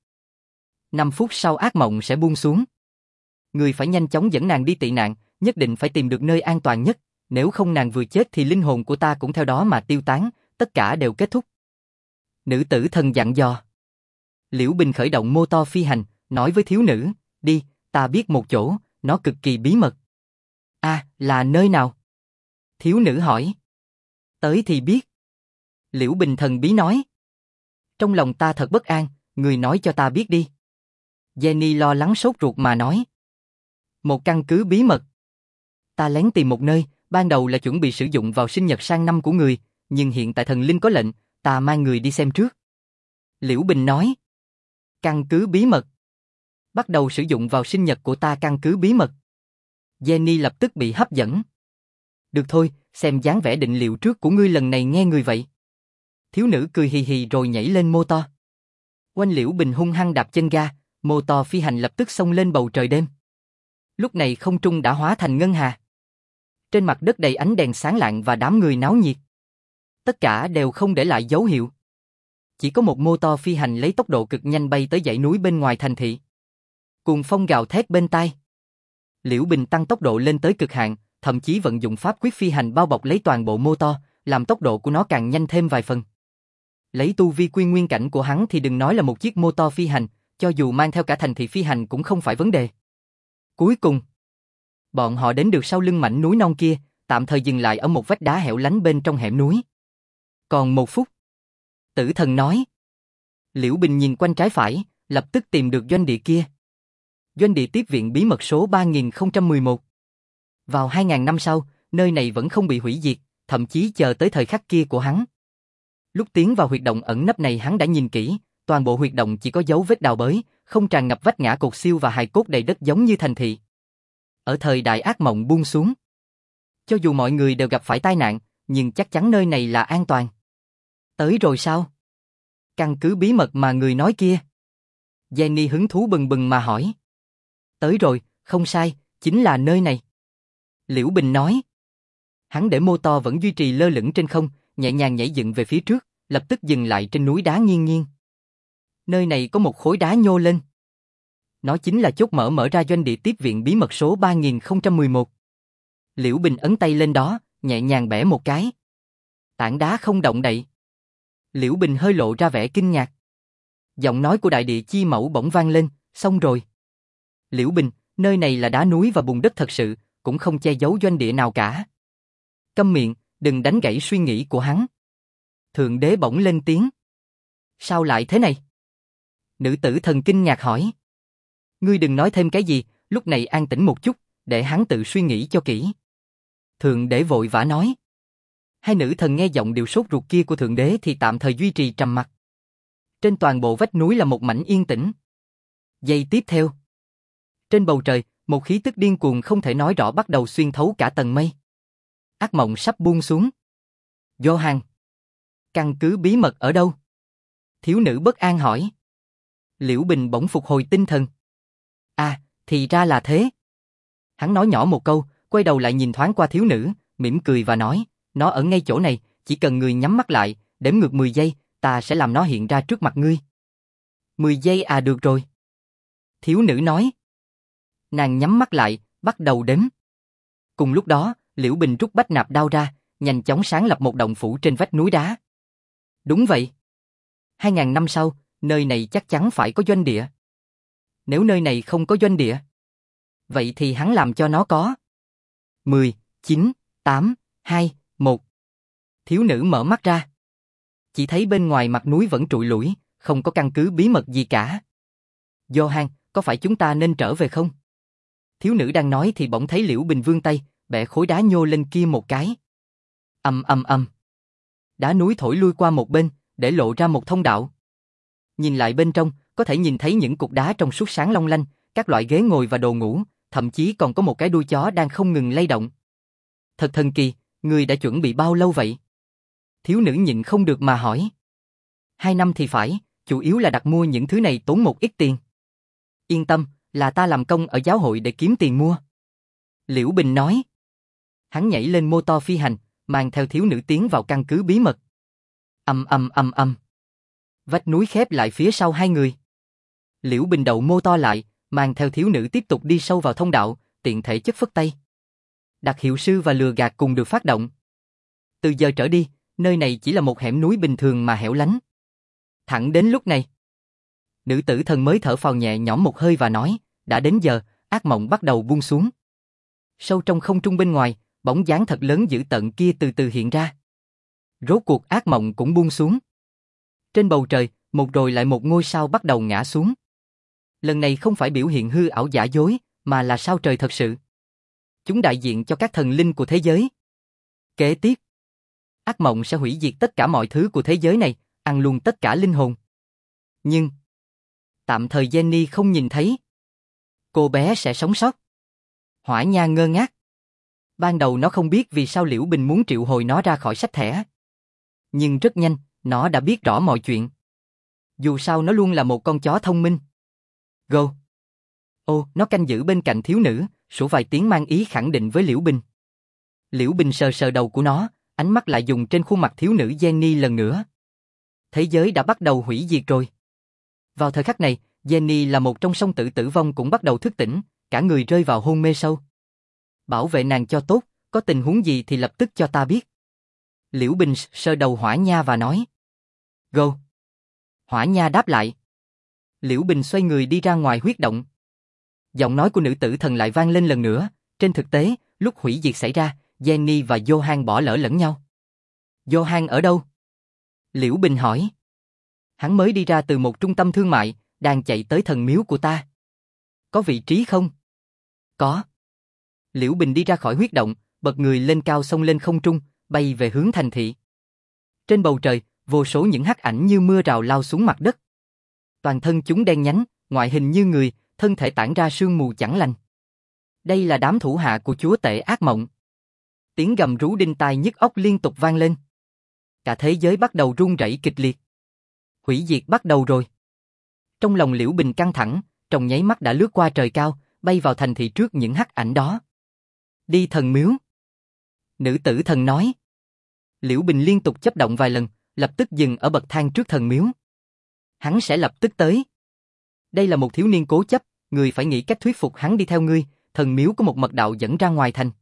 5 phút sau ác mộng sẽ buông xuống. Ngươi phải nhanh chóng dẫn nàng đi tị nạn, nhất định phải tìm được nơi an toàn nhất, nếu không nàng vừa chết thì linh hồn của ta cũng theo đó mà tiêu tán, tất cả đều kết thúc. Nữ tử thần dặn dò. Liễu Bình khởi động mô to phi hành, nói với thiếu nữ, đi, ta biết một chỗ, nó cực kỳ bí mật. À, là nơi nào? Thiếu nữ hỏi. Tới thì biết. Liễu Bình thần bí nói. Trong lòng ta thật bất an, người nói cho ta biết đi. Jenny lo lắng sốt ruột mà nói. Một căn cứ bí mật. Ta lén tìm một nơi, ban đầu là chuẩn bị sử dụng vào sinh nhật sang năm của người, nhưng hiện tại thần linh có lệnh, ta mang người đi xem trước. Liễu Bình nói. Căn cứ bí mật. Bắt đầu sử dụng vào sinh nhật của ta căn cứ bí mật. Jenny lập tức bị hấp dẫn. Được thôi, xem dáng vẻ định liệu trước của ngươi lần này nghe người vậy. Thiếu nữ cười hì hì rồi nhảy lên mô to. Oanh Liễu Bình hung hăng đạp chân ga, mô to phi hành lập tức xông lên bầu trời đêm. Lúc này không trung đã hóa thành ngân hà. Trên mặt đất đầy ánh đèn sáng lạng và đám người náo nhiệt. Tất cả đều không để lại dấu hiệu. Chỉ có một mô to phi hành lấy tốc độ cực nhanh bay tới dãy núi bên ngoài thành thị. Cuồng phong gào thét bên tai. Liễu Bình tăng tốc độ lên tới cực hạn, thậm chí vận dụng pháp quyết phi hành bao bọc lấy toàn bộ mô to, làm tốc độ của nó càng nhanh thêm vài phần. Lấy tu vi quy nguyên cảnh của hắn thì đừng nói là một chiếc mô to phi hành, cho dù mang theo cả thành thị phi hành cũng không phải vấn đề. Cuối cùng, bọn họ đến được sau lưng mảnh núi non kia, tạm thời dừng lại ở một vách đá hẻo lánh bên trong hẻm núi. Còn 1 phút. Tử Thần nói. Liễu Bình nhìn quanh trái phải, lập tức tìm được doanh địa kia. Doanh địa tiếp viện bí mật số 3011. Vào 2000 năm sau, nơi này vẫn không bị hủy diệt, thậm chí chờ tới thời khắc kia của hắn. Lúc tiến vào huyệt động ẩn nấp này hắn đã nhìn kỹ, toàn bộ huyệt động chỉ có dấu vết đào bới, không tràn ngập vách ngã cột siêu và hài cốt đầy đất giống như thành thị. Ở thời đại ác mộng buông xuống, cho dù mọi người đều gặp phải tai nạn, nhưng chắc chắn nơi này là an toàn. Tới rồi sao? Căn cứ bí mật mà người nói kia. Jenny hứng thú bừng bừng mà hỏi. Tới rồi, không sai, chính là nơi này. Liễu Bình nói. Hắn để mô to vẫn duy trì lơ lửng trên không, nhẹ nhàng nhảy dựng về phía trước, lập tức dừng lại trên núi đá nghiêng nghiêng. Nơi này có một khối đá nhô lên. Nó chính là chốt mở ra doanh địa tiếp viện bí mật số 3011. Liễu Bình ấn tay lên đó, nhẹ nhàng bẻ một cái. Tảng đá không động đậy. Liễu Bình hơi lộ ra vẻ kinh ngạc. Giọng nói của đại địa chi mẫu bỗng vang lên, xong rồi. Liễu Bình, nơi này là đá núi và bùn đất thật sự, cũng không che giấu doanh địa nào cả. Câm miệng, đừng đánh gãy suy nghĩ của hắn. Thượng đế bỗng lên tiếng. Sao lại thế này? Nữ tử thần kinh ngạc hỏi. Ngươi đừng nói thêm cái gì, lúc này an tĩnh một chút, để hắn tự suy nghĩ cho kỹ. Thượng đế vội vã nói. Hai nữ thần nghe giọng điệu sốt ruột kia của thượng đế thì tạm thời duy trì trầm mặc. Trên toàn bộ vách núi là một mảnh yên tĩnh. Giây tiếp theo. Trên bầu trời, một khí tức điên cuồng không thể nói rõ bắt đầu xuyên thấu cả tầng mây. Ác mộng sắp buông xuống. Johan. Căn cứ bí mật ở đâu? Thiếu nữ bất an hỏi. Liễu Bình bỗng phục hồi tinh thần. À, thì ra là thế. Hắn nói nhỏ một câu, quay đầu lại nhìn thoáng qua thiếu nữ, mỉm cười và nói, nó ở ngay chỗ này, chỉ cần người nhắm mắt lại, đếm ngược 10 giây, ta sẽ làm nó hiện ra trước mặt ngươi. 10 giây à, được rồi. Thiếu nữ nói. Nàng nhắm mắt lại, bắt đầu đếm. Cùng lúc đó, Liễu Bình rút bách nạp đao ra, nhanh chóng sáng lập một động phủ trên vách núi đá. Đúng vậy. 2000 năm sau, nơi này chắc chắn phải có doanh địa. Nếu nơi này không có doanh địa, vậy thì hắn làm cho nó có. 10, 9, 8, 2, 1. Thiếu nữ mở mắt ra. Chỉ thấy bên ngoài mặt núi vẫn trụi lủi, không có căn cứ bí mật gì cả. Johan, có phải chúng ta nên trở về không? Thiếu nữ đang nói thì bỗng thấy Liễu Bình vươn tay, bẻ khối đá nhô lên kia một cái. Ầm ầm ầm. Đá núi thổi lui qua một bên, để lộ ra một thông đạo. Nhìn lại bên trong, có thể nhìn thấy những cục đá trong suốt sáng long lanh, các loại ghế ngồi và đồ ngủ, thậm chí còn có một cái đuôi chó đang không ngừng lay động. Thật thần kỳ, người đã chuẩn bị bao lâu vậy? Thiếu nữ nhịn không được mà hỏi. 2 năm thì phải, chủ yếu là đặt mua những thứ này tốn một ít tiền. Yên tâm, là ta làm công ở giáo hội để kiếm tiền mua. Liễu Bình nói. Hắn nhảy lên mô to phi hành, mang theo thiếu nữ tiến vào căn cứ bí mật. Ầm ầm ầm ầm. Vách núi khép lại phía sau hai người. Liễu Bình đậu mô to lại, mang theo thiếu nữ tiếp tục đi sâu vào thông đạo, tiện thể chất phất tay. Đặc hiệu sư và lừa gạt cùng được phát động. Từ giờ trở đi, nơi này chỉ là một hẻm núi bình thường mà hẻo lánh. Thẳng đến lúc này, nữ tử thần mới thở phào nhẹ nhõm một hơi và nói, đã đến giờ, ác mộng bắt đầu buông xuống. Sâu trong không trung bên ngoài, bóng dáng thật lớn dữ tợn kia từ từ hiện ra. Rốt cuộc ác mộng cũng buông xuống. Trên bầu trời, một rồi lại một ngôi sao bắt đầu ngã xuống. Lần này không phải biểu hiện hư ảo giả dối, mà là sao trời thật sự. Chúng đại diện cho các thần linh của thế giới. Kế tiếp, ác mộng sẽ hủy diệt tất cả mọi thứ của thế giới này, ăn luôn tất cả linh hồn. Nhưng tạm thời Jenny không nhìn thấy. Cô bé sẽ sống sót. Hỏa Nha ngơ ngác. Ban đầu nó không biết vì sao Liễu Bình muốn triệu hồi nó ra khỏi sách thẻ. Nhưng rất nhanh, nó đã biết rõ mọi chuyện. Dù sao nó luôn là một con chó thông minh. Go. Ô, nó canh giữ bên cạnh thiếu nữ, sủa vài tiếng mang ý khẳng định với Liễu Bình. Liễu Bình sờ sờ đầu của nó, ánh mắt lại dùng trên khuôn mặt thiếu nữ Jenny lần nữa. Thế giới đã bắt đầu hủy diệt rồi. Vào thời khắc này, Jenny là một trong song tử tử vong cũng bắt đầu thức tỉnh, cả người rơi vào hôn mê sâu. Bảo vệ nàng cho tốt, có tình huống gì thì lập tức cho ta biết. Liễu Bình sờ đầu Hỏa Nha và nói. Go. Hỏa Nha đáp lại. Liễu Bình xoay người đi ra ngoài huyết động. Giọng nói của nữ tử thần lại vang lên lần nữa. Trên thực tế, lúc hủy diệt xảy ra, Jenny và Johan bỏ lỡ lẫn nhau. Johan ở đâu? Liễu Bình hỏi. Hắn mới đi ra từ một trung tâm thương mại, đang chạy tới thần miếu của ta. Có vị trí không? Có. Liễu Bình đi ra khỏi huyết động, bật người lên cao xông lên không trung, bay về hướng thành thị. Trên bầu trời, vô số những hắc ảnh như mưa rào lao xuống mặt đất. Toàn thân chúng đen nhánh, ngoại hình như người, thân thể tản ra sương mù chẳng lành. Đây là đám thủ hạ của chúa tể ác mộng. Tiếng gầm rú đinh tai nhức óc liên tục vang lên. Cả thế giới bắt đầu rung rẩy kịch liệt. Hủy diệt bắt đầu rồi. Trong lòng Liễu Bình căng thẳng, trong nháy mắt đã lướt qua trời cao, bay vào thành thị trước những hắc ảnh đó. Đi thần miếu. Nữ tử thần nói. Liễu Bình liên tục chấp động vài lần, lập tức dừng ở bậc thang trước thần miếu. Hắn sẽ lập tức tới. Đây là một thiếu niên cố chấp, người phải nghĩ cách thuyết phục hắn đi theo ngươi, thần miếu có một mật đạo dẫn ra ngoài thành.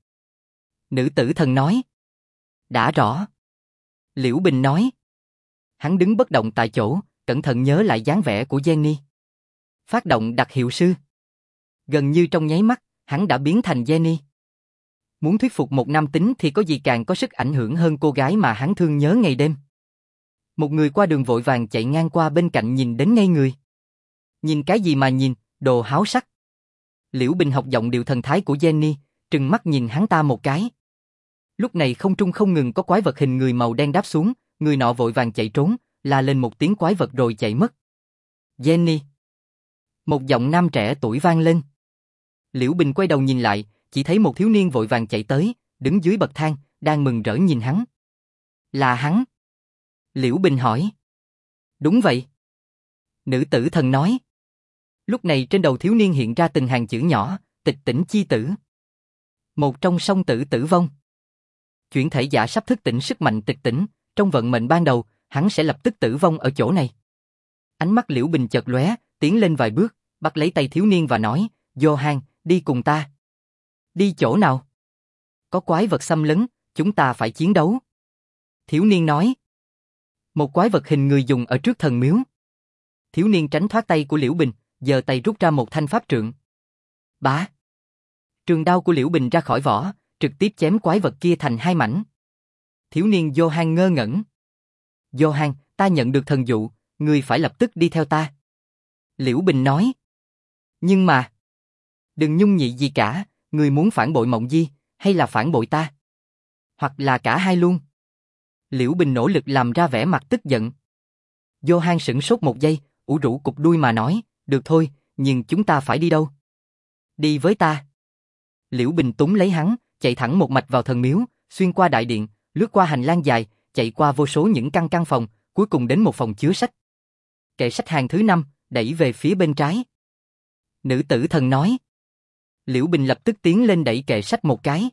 Nữ tử thần nói. Đã rõ. Liễu Bình nói. Hắn đứng bất động tại chỗ, cẩn thận nhớ lại dáng vẻ của Jenny. Phát động đặc hiệu sư. Gần như trong nháy mắt, hắn đã biến thành Jenny. Muốn thuyết phục một nam tính thì có gì càng có sức ảnh hưởng hơn cô gái mà hắn thương nhớ ngày đêm. Một người qua đường vội vàng chạy ngang qua bên cạnh nhìn đến ngây người. Nhìn cái gì mà nhìn, đồ háo sắc. Liễu Bình học giọng điệu thần thái của Jenny, trừng mắt nhìn hắn ta một cái. Lúc này không trung không ngừng có quái vật hình người màu đen đáp xuống, người nọ vội vàng chạy trốn, la lên một tiếng quái vật rồi chạy mất. Jenny. Một giọng nam trẻ tuổi vang lên. Liễu Bình quay đầu nhìn lại, chỉ thấy một thiếu niên vội vàng chạy tới, đứng dưới bậc thang, đang mừng rỡ nhìn hắn. Là hắn. Liễu Bình hỏi. Đúng vậy. Nữ tử thần nói. Lúc này trên đầu thiếu niên hiện ra từng hàng chữ nhỏ, tịch tỉnh chi tử. Một trong song tử tử vong. Chuyển thể giả sắp thức tỉnh sức mạnh tịch tỉnh, trong vận mệnh ban đầu, hắn sẽ lập tức tử vong ở chỗ này. Ánh mắt Liễu Bình chợt lóe, tiến lên vài bước, bắt lấy tay thiếu niên và nói, Johan, đi cùng ta. Đi chỗ nào? Có quái vật xâm lấn, chúng ta phải chiến đấu. Thiếu niên nói. Một quái vật hình người dùng ở trước thần miếu. Thiếu niên tránh thoát tay của Liễu Bình, giơ tay rút ra một thanh pháp trượng. Bá. Trường đao của Liễu Bình ra khỏi vỏ, trực tiếp chém quái vật kia thành hai mảnh. Thiếu niên Johan ngơ ngẩn. Johan, ta nhận được thần dụ, ngươi phải lập tức đi theo ta. Liễu Bình nói. Nhưng mà... Đừng nhung nhị gì cả, ngươi muốn phản bội Mộng Di, hay là phản bội ta? Hoặc là cả hai luôn. Liễu Bình nỗ lực làm ra vẻ mặt tức giận. Johan sửng sốt một giây, ủ rũ cụp đuôi mà nói, được thôi, nhưng chúng ta phải đi đâu? Đi với ta. Liễu Bình túm lấy hắn, chạy thẳng một mạch vào thần miếu, xuyên qua đại điện, lướt qua hành lang dài, chạy qua vô số những căn phòng, cuối cùng đến một phòng chứa sách. Kệ sách hàng thứ 5, đẩy về phía bên trái. Nữ tử thần nói. Liễu Bình lập tức tiến lên đẩy kệ sách một cái.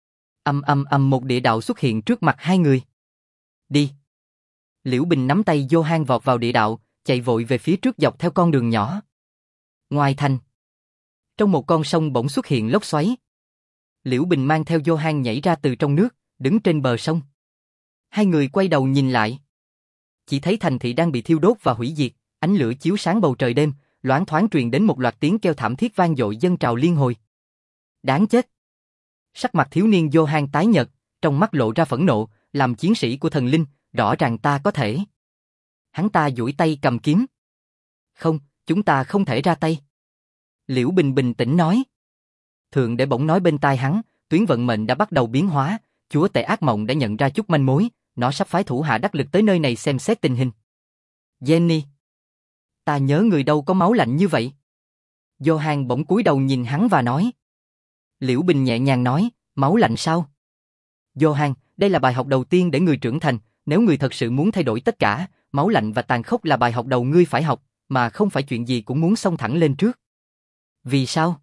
Một địa đạo xuất hiện trước mặt hai người. Đi. Liễu Bình nắm tay Johan vọt vào địa đạo, chạy vội về phía trước dọc theo con đường nhỏ. Ngoài thành, trong một con sông bỗng xuất hiện lốc xoáy. Liễu Bình mang theo Johan nhảy ra từ trong nước, đứng trên bờ sông. Hai người quay đầu nhìn lại. Chỉ thấy thành thị đang bị thiêu đốt và hủy diệt, ánh lửa chiếu sáng bầu trời đêm, loáng thoáng truyền đến một loạt tiếng kêu thảm thiết vang dội dâng trào liên hồi. Đáng chết. Sắc mặt thiếu niên Johan tái nhợt, trong mắt lộ ra phẫn nộ, làm chiến sĩ của thần linh, rõ ràng ta có thể. Hắn ta duỗi tay cầm kiếm. Không, chúng ta không thể ra tay. Liễu Bình bình tĩnh nói. Thượng để bỗng nói bên tai hắn, tuyến vận mệnh đã bắt đầu biến hóa, chúa tể ác mộng đã nhận ra chút manh mối, nó sắp phái thủ hạ đắc lực tới nơi này xem xét tình hình. Jenny. Ta nhớ người đâu có máu lạnh như vậy. Johan bỗng cúi đầu nhìn hắn và nói. Liễu Bình nhẹ nhàng nói, máu lạnh sao? Johan, đây là bài học đầu tiên để người trưởng thành, nếu người thật sự muốn thay đổi tất cả, máu lạnh và tàn khốc là bài học đầu ngươi phải học, mà không phải chuyện gì cũng muốn xông thẳng lên trước. Vì sao?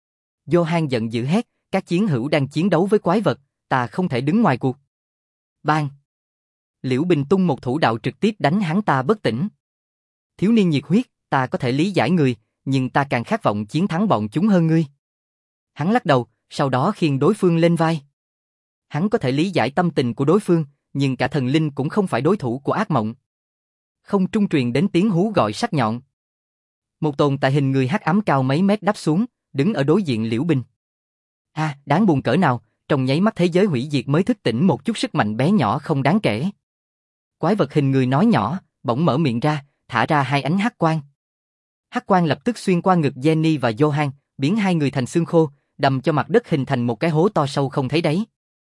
Johan giận dữ hét, các chiến hữu đang chiến đấu với quái vật, ta không thể đứng ngoài cuộc. Bang! Liễu Bình tung một thủ đạo trực tiếp đánh hắn ta bất tỉnh. Thiếu niên nhiệt huyết, ta có thể lý giải người, nhưng ta càng khát vọng chiến thắng bọn chúng hơn ngươi. Hắn lắc đầu, sau đó khiêng đối phương lên vai. Hắn có thể lý giải tâm tình của đối phương, nhưng cả thần linh cũng không phải đối thủ của ác mộng. Không trung truyền đến tiếng hú gọi sắc nhọn. Một tồn tại hình người hắc ám cao mấy mét đáp xuống, đứng ở đối diện Liễu Bình. Đáng buồn cỡ nào, trong nháy mắt thế giới hủy diệt mới thức tỉnh một chút sức mạnh bé nhỏ không đáng kể. Quái vật hình người nói nhỏ, bỗng mở miệng ra, thả ra hai ánh hắc quang. Hắc quang lập tức xuyên qua ngực Jenny và Johan, biến hai người thành xương khô, đâm cho mặt đất hình thành một cái hố to sâu không thấy đáy.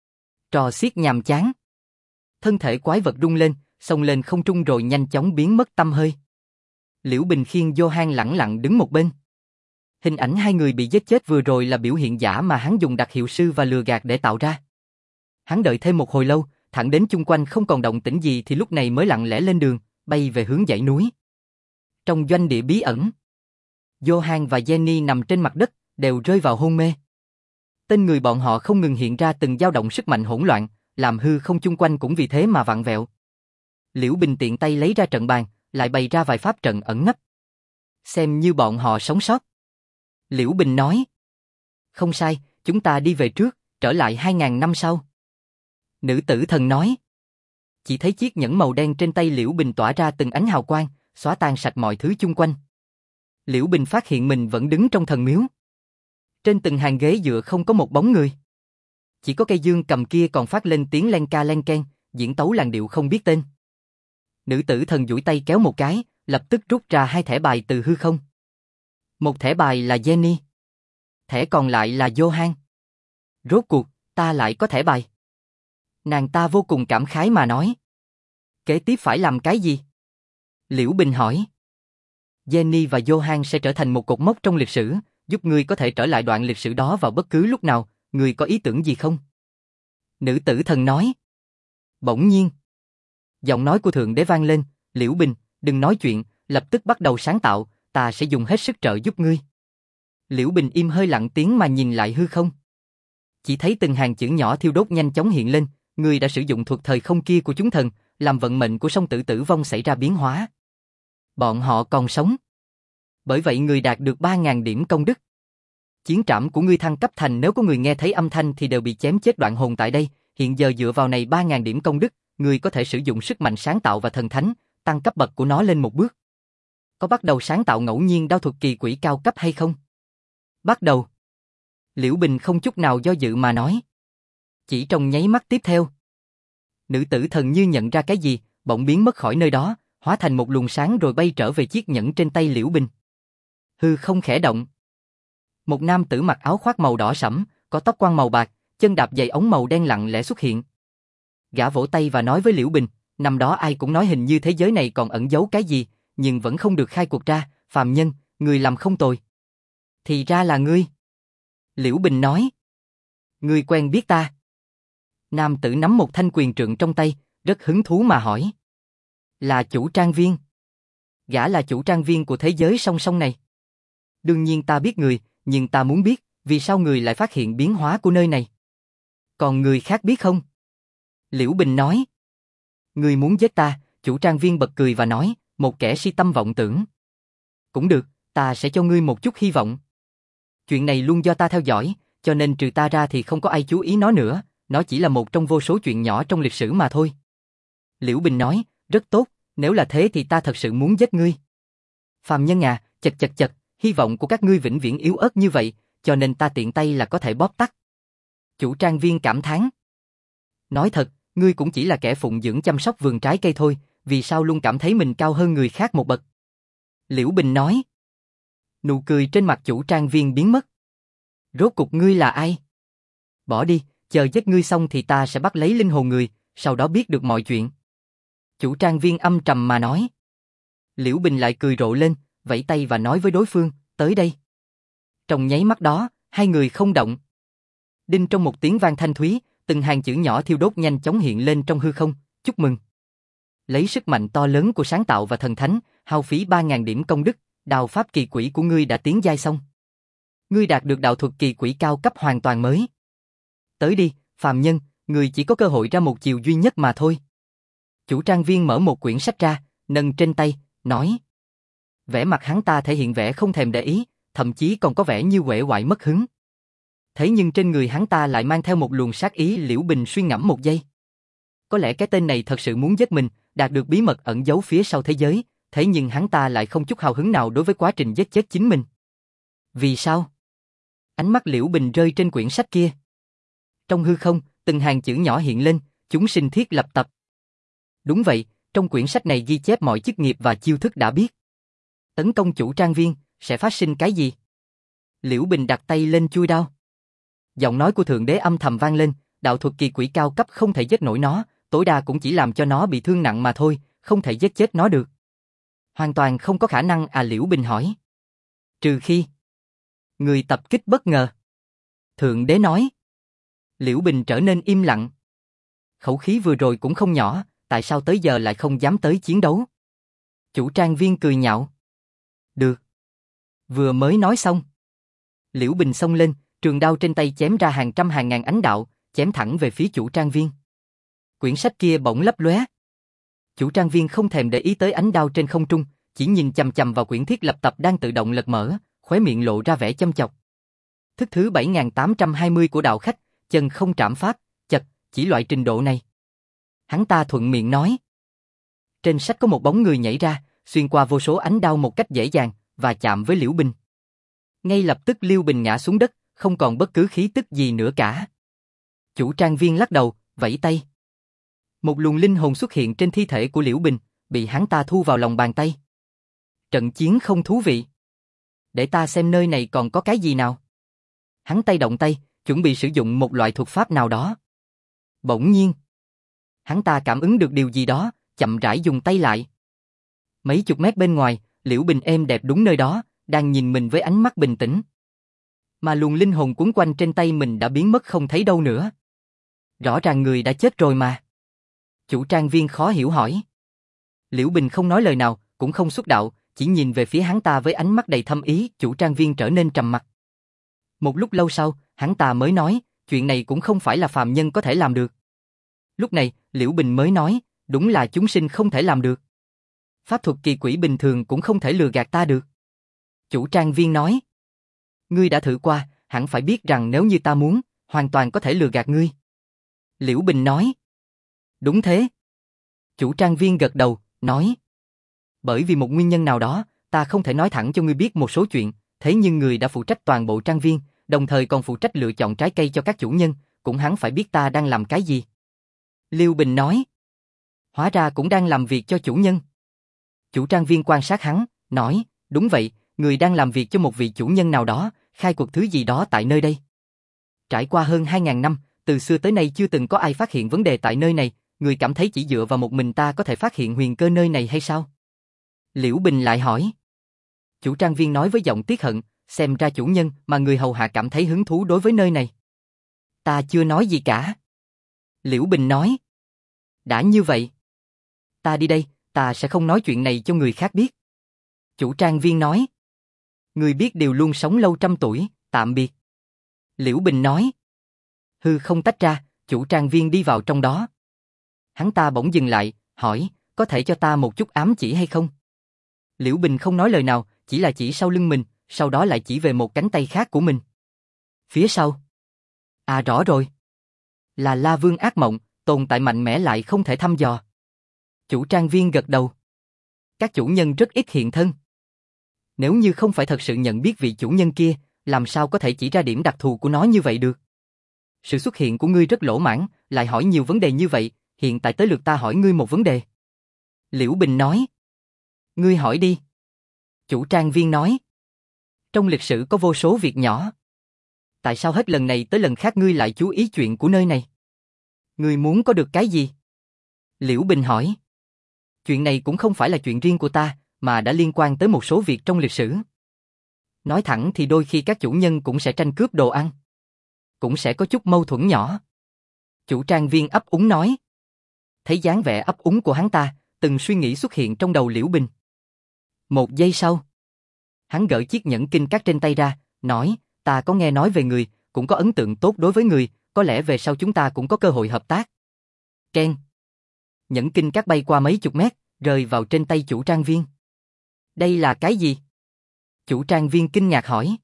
Trò xiết nhàm chán. Thân thể quái vật rung lên, xông lên không trung rồi nhanh chóng biến mất tăm hơi. Liễu Bình khiêng Johan lẳng lặng đứng một bên. Hình ảnh hai người bị giết chết vừa rồi là biểu hiện giả mà hắn dùng đặc hiệu sư và lừa gạt để tạo ra. Hắn đợi thêm một hồi lâu, thẳng đến chung quanh không còn động tĩnh gì thì lúc này mới lặng lẽ lên đường, bay về hướng dãy núi. Trong doanh địa bí ẩn, Johan và Jenny nằm trên mặt đất, đều rơi vào hôn mê. Tên người bọn họ không ngừng hiện ra từng dao động sức mạnh hỗn loạn, làm hư không chung quanh cũng vì thế mà vặn vẹo. Liễu Bình tiện tay lấy ra trận bàn, lại bày ra vài pháp trận ẩn nấp. Xem như bọn họ sống sót. Liễu Bình nói. Không sai, chúng ta đi về trước, trở lại 2000 năm sau. Nữ tử thần nói. Chỉ thấy chiếc nhẫn màu đen trên tay Liễu Bình tỏa ra từng ánh hào quang, xóa tan sạch mọi thứ chung quanh. Liễu Bình phát hiện mình vẫn đứng trong thần miếu. Trên từng hàng ghế dựa không có một bóng người. Chỉ có cây dương cầm kia còn phát lên tiếng len ca len ken, diễn tấu làn điệu không biết tên. Nữ tử thần duỗi tay kéo một cái, lập tức rút ra hai thẻ bài từ hư không. Một thẻ bài là Jenny. Thẻ còn lại là Johan. Rốt cuộc, ta lại có thẻ bài. Nàng ta vô cùng cảm khái mà nói. Kế tiếp phải làm cái gì? Liễu Bình hỏi. Jenny và Johan sẽ trở thành một cột mốc trong lịch sử, giúp ngươi có thể trở lại đoạn lịch sử đó vào bất cứ lúc nào, ngươi có ý tưởng gì không? Nữ tử thần nói. Bỗng nhiên, giọng nói của Thượng Đế vang lên, Liễu Bình, đừng nói chuyện, lập tức bắt đầu sáng tạo, ta sẽ dùng hết sức trợ giúp ngươi. Liễu Bình im hơi lặng tiếng mà nhìn lại hư không. Chỉ thấy từng hàng chữ nhỏ thiêu đốt nhanh chóng hiện lên, ngươi đã sử dụng thuật thời không kia của chúng thần, làm vận mệnh của song tử tử vong xảy ra biến hóa. Bọn họ còn sống. Bởi vậy người đạt được 3000 điểm công đức. Chiến trảm của ngươi thăng cấp thành nếu có người nghe thấy âm thanh thì đều bị chém chết đoạn hồn tại đây, hiện giờ dựa vào này 3000 điểm công đức, ngươi có thể sử dụng sức mạnh sáng tạo và thần thánh, tăng cấp bậc của nó lên một bước. Có bắt đầu sáng tạo ngẫu nhiên đao thuật kỳ quỷ cao cấp hay không? Bắt đầu. Liễu Bình không chút nào do dự mà nói. Chỉ trong nháy mắt tiếp theo. Nữ tử thần như nhận ra cái gì, bỗng biến mất khỏi nơi đó, hóa thành một luồng sáng rồi bay trở về chiếc nhẫn trên tay Liễu Bình. Hư không khẽ động. Một nam tử mặc áo khoác màu đỏ sẫm, có tóc quăn màu bạc, chân đạp giày ống màu đen lặng lẽ xuất hiện. Gã vỗ tay và nói với Liễu Bình, năm đó ai cũng nói hình như thế giới này còn ẩn giấu cái gì, nhưng vẫn không được khai cuộc ra, phàm nhân, người làm không tồi. Thì ra là ngươi. Liễu Bình nói. Ngươi quen biết ta. Nam tử nắm một thanh quyền trượng trong tay, rất hứng thú mà hỏi. Là chủ trang viên. Gã là chủ trang viên của thế giới song song này. Đương nhiên ta biết người, nhưng ta muốn biết, vì sao người lại phát hiện biến hóa của nơi này. Còn người khác biết không? Liễu Bình nói. Người muốn giết ta, chủ trang viên bật cười và nói, một kẻ si tâm vọng tưởng. Cũng được, ta sẽ cho ngươi một chút hy vọng. Chuyện này luôn do ta theo dõi, cho nên trừ ta ra thì không có ai chú ý nó nữa, nó chỉ là một trong vô số chuyện nhỏ trong lịch sử mà thôi. Liễu Bình nói, rất tốt, nếu là thế thì ta thật sự muốn giết ngươi. Phàm nhân à, chật, hy vọng của các ngươi vĩnh viễn yếu ớt như vậy, cho nên ta tiện tay là có thể bóp tắt. Chủ trang viên cảm thán. Nói thật, ngươi cũng chỉ là kẻ phụng dưỡng chăm sóc vườn trái cây thôi, vì sao luôn cảm thấy mình cao hơn người khác một bậc? Liễu Bình nói. Nụ cười trên mặt chủ trang viên biến mất. Rốt cục ngươi là ai? Bỏ đi, chờ giết ngươi xong thì ta sẽ bắt lấy linh hồn người, sau đó biết được mọi chuyện. Chủ trang viên âm trầm mà nói. Liễu Bình lại cười rộ lên, vẫy tay và nói với đối phương, tới đây. Trong nháy mắt đó, hai người không động. Đinh trong một tiếng vang thanh thúy, từng hàng chữ nhỏ thiêu đốt nhanh chóng hiện lên trong hư không, chúc mừng. Lấy sức mạnh to lớn của sáng tạo và thần thánh, hao phí 3.000 điểm công đức, đào pháp kỳ quỷ của ngươi đã tiến giai xong. Ngươi đạt được đạo thuật kỳ quỷ cao cấp hoàn toàn mới. Tới đi, phàm nhân, ngươi chỉ có cơ hội ra một chiều duy nhất mà thôi. Chủ trang viên mở một quyển sách ra, nâng trên tay, nói. Vẻ mặt hắn ta thể hiện vẻ không thèm để ý, thậm chí còn có vẻ như uể oải mất hứng. Thế nhưng trên người hắn ta lại mang theo một luồng sát ý. Liễu Bình suy ngẫm một giây. Có lẽ cái tên này thật sự muốn giết mình, đạt được bí mật ẩn giấu phía sau thế giới, thế nhưng hắn ta lại không chút hào hứng nào đối với quá trình giết chết chính mình. Vì sao? Ánh mắt Liễu Bình rơi trên quyển sách kia. Trong hư không, từng hàng chữ nhỏ hiện lên, chúng sinh thiết lập tập. Đúng vậy, trong quyển sách này ghi chép mọi chức nghiệp và chiêu thức đã biết. Tấn công chủ trang viên, sẽ phát sinh cái gì? Liễu Bình đặt tay lên chuôi đao. Giọng nói của Thượng Đế âm thầm vang lên, đạo thuật kỳ quỷ cao cấp không thể giết nổi nó, tối đa cũng chỉ làm cho nó bị thương nặng mà thôi, không thể giết chết nó được. Hoàn toàn không có khả năng à? Liễu Bình hỏi. Trừ khi người tập kích bất ngờ. Thượng Đế nói. Liễu Bình trở nên im lặng. Khẩu khí vừa rồi cũng không nhỏ, tại sao tới giờ lại không dám tới chiến đấu? Chủ trang viên cười nhạo. Được. Vừa mới nói xong. Liễu Bình xông lên, trường đao trên tay chém ra hàng trăm hàng ngàn ánh đạo, chém thẳng về phía chủ trang viên. Quyển sách kia bỗng lấp lóe. Chủ trang viên không thèm để ý tới ánh đao trên không trung, chỉ nhìn chằm chằm vào quyển thiết lập tập đang tự động lật mở, khóe miệng lộ ra vẻ châm chọc. Thức thứ 7820 của đạo khách, chân không trảm pháp, chật, chỉ loại trình độ này. Hắn ta thuận miệng nói. Trên sách có một bóng người nhảy ra, xuyên qua vô số ánh đao một cách dễ dàng, và chạm với Liễu Bình. Ngay lập tức Liễu Bình ngã xuống đất, không còn bất cứ khí tức gì nữa cả. Chủ trang viên lắc đầu, vẫy tay. Một luồng linh hồn xuất hiện trên thi thể của Liễu Bình, bị hắn ta thu vào lòng bàn tay. Trận chiến không thú vị. Để ta xem nơi này còn có cái gì nào. Hắn tay động tay, chuẩn bị sử dụng một loại thuật pháp nào đó. Bỗng nhiên, hắn ta cảm ứng được điều gì đó, chậm rãi dùng tay lại. Mấy chục mét bên ngoài, Liễu Bình êm đẹp đúng nơi đó, đang nhìn mình với ánh mắt bình tĩnh. Mà luồng linh hồn quấn quanh trên tay mình đã biến mất không thấy đâu nữa. Rõ ràng người đã chết rồi mà. Chủ trang viên khó hiểu hỏi. Liễu Bình không nói lời nào, cũng không xuất đạo, chỉ nhìn về phía hắn ta với ánh mắt đầy thâm ý. Chủ trang viên trở nên trầm mặc. Một lúc lâu sau, hắn ta mới nói, chuyện này cũng không phải là phàm nhân có thể làm được. Lúc này, Liễu Bình mới nói, đúng là chúng sinh không thể làm được. Pháp thuật kỳ quỷ bình thường cũng không thể lừa gạt ta được. Chủ trang viên nói, ngươi đã thử qua, hẳn phải biết rằng nếu như ta muốn, hoàn toàn có thể lừa gạt ngươi. Liễu Bình nói, đúng thế. Chủ trang viên gật đầu, nói, bởi vì một nguyên nhân nào đó, ta không thể nói thẳng cho ngươi biết một số chuyện, thế nhưng người đã phụ trách toàn bộ trang viên, đồng thời còn phụ trách lựa chọn trái cây cho các chủ nhân, cũng hắn phải biết ta đang làm cái gì. Liễu Bình nói, hóa ra cũng đang làm việc cho chủ nhân. Chủ trang viên quan sát hắn, nói, đúng vậy, người đang làm việc cho một vị chủ nhân nào đó, khai cuộc thứ gì đó tại nơi đây. Trải qua hơn 2.000 năm, từ xưa tới nay chưa từng có ai phát hiện vấn đề tại nơi này, người cảm thấy chỉ dựa vào một mình ta có thể phát hiện huyền cơ nơi này hay sao? Liễu Bình lại hỏi. Chủ trang viên nói với giọng tiếc hận, xem ra chủ nhân mà người hầu hạ cảm thấy hứng thú đối với nơi này. Ta chưa nói gì cả. Liễu Bình nói. Đã như vậy, ta đi đây, ta sẽ không nói chuyện này cho người khác biết. Chủ trang viên nói. Người biết điều luôn sống lâu trăm tuổi, tạm biệt. Liễu Bình nói. Hư không tách ra, chủ trang viên đi vào trong đó. Hắn ta bỗng dừng lại, hỏi, có thể cho ta một chút ám chỉ hay không? Liễu Bình không nói lời nào, chỉ là chỉ sau lưng mình, sau đó lại chỉ về một cánh tay khác của mình. Phía sau. À rõ rồi. Là La Vương ác mộng, tồn tại mạnh mẽ lại không thể thăm dò. Chủ trang viên gật đầu. Các chủ nhân rất ít hiện thân. Nếu như không phải thật sự nhận biết vị chủ nhân kia, làm sao có thể chỉ ra điểm đặc thù của nó như vậy được? Sự xuất hiện của ngươi rất lỗ mãng, lại hỏi nhiều vấn đề như vậy, hiện tại tới lượt ta hỏi ngươi một vấn đề. Liễu Bình nói. Ngươi hỏi đi. Chủ trang viên nói. Trong lịch sử có vô số việc nhỏ. Tại sao hết lần này tới lần khác ngươi lại chú ý chuyện của nơi này? Ngươi muốn có được cái gì? Liễu Bình hỏi. Chuyện này cũng không phải là chuyện riêng của ta, mà đã liên quan tới một số việc trong lịch sử. Nói thẳng thì đôi khi các chủ nhân cũng sẽ tranh cướp đồ ăn. cũng sẽ có chút mâu thuẫn nhỏ. Chủ trang viên ấp úng nói. Thấy dáng vẻ ấp úng của hắn ta, từng suy nghĩ xuất hiện trong đầu Liễu Bình. Một giây sau, hắn gỡ chiếc nhẫn kinh cát trên tay ra, nói, ta có nghe nói về người, cũng có ấn tượng tốt đối với người, có lẽ về sau chúng ta cũng có cơ hội hợp tác. Keng. Nhẫn kinh cát bay qua mấy chục mét, rơi vào trên tay chủ trang viên. Đây là cái gì? Chủ trang viên kinh ngạc hỏi.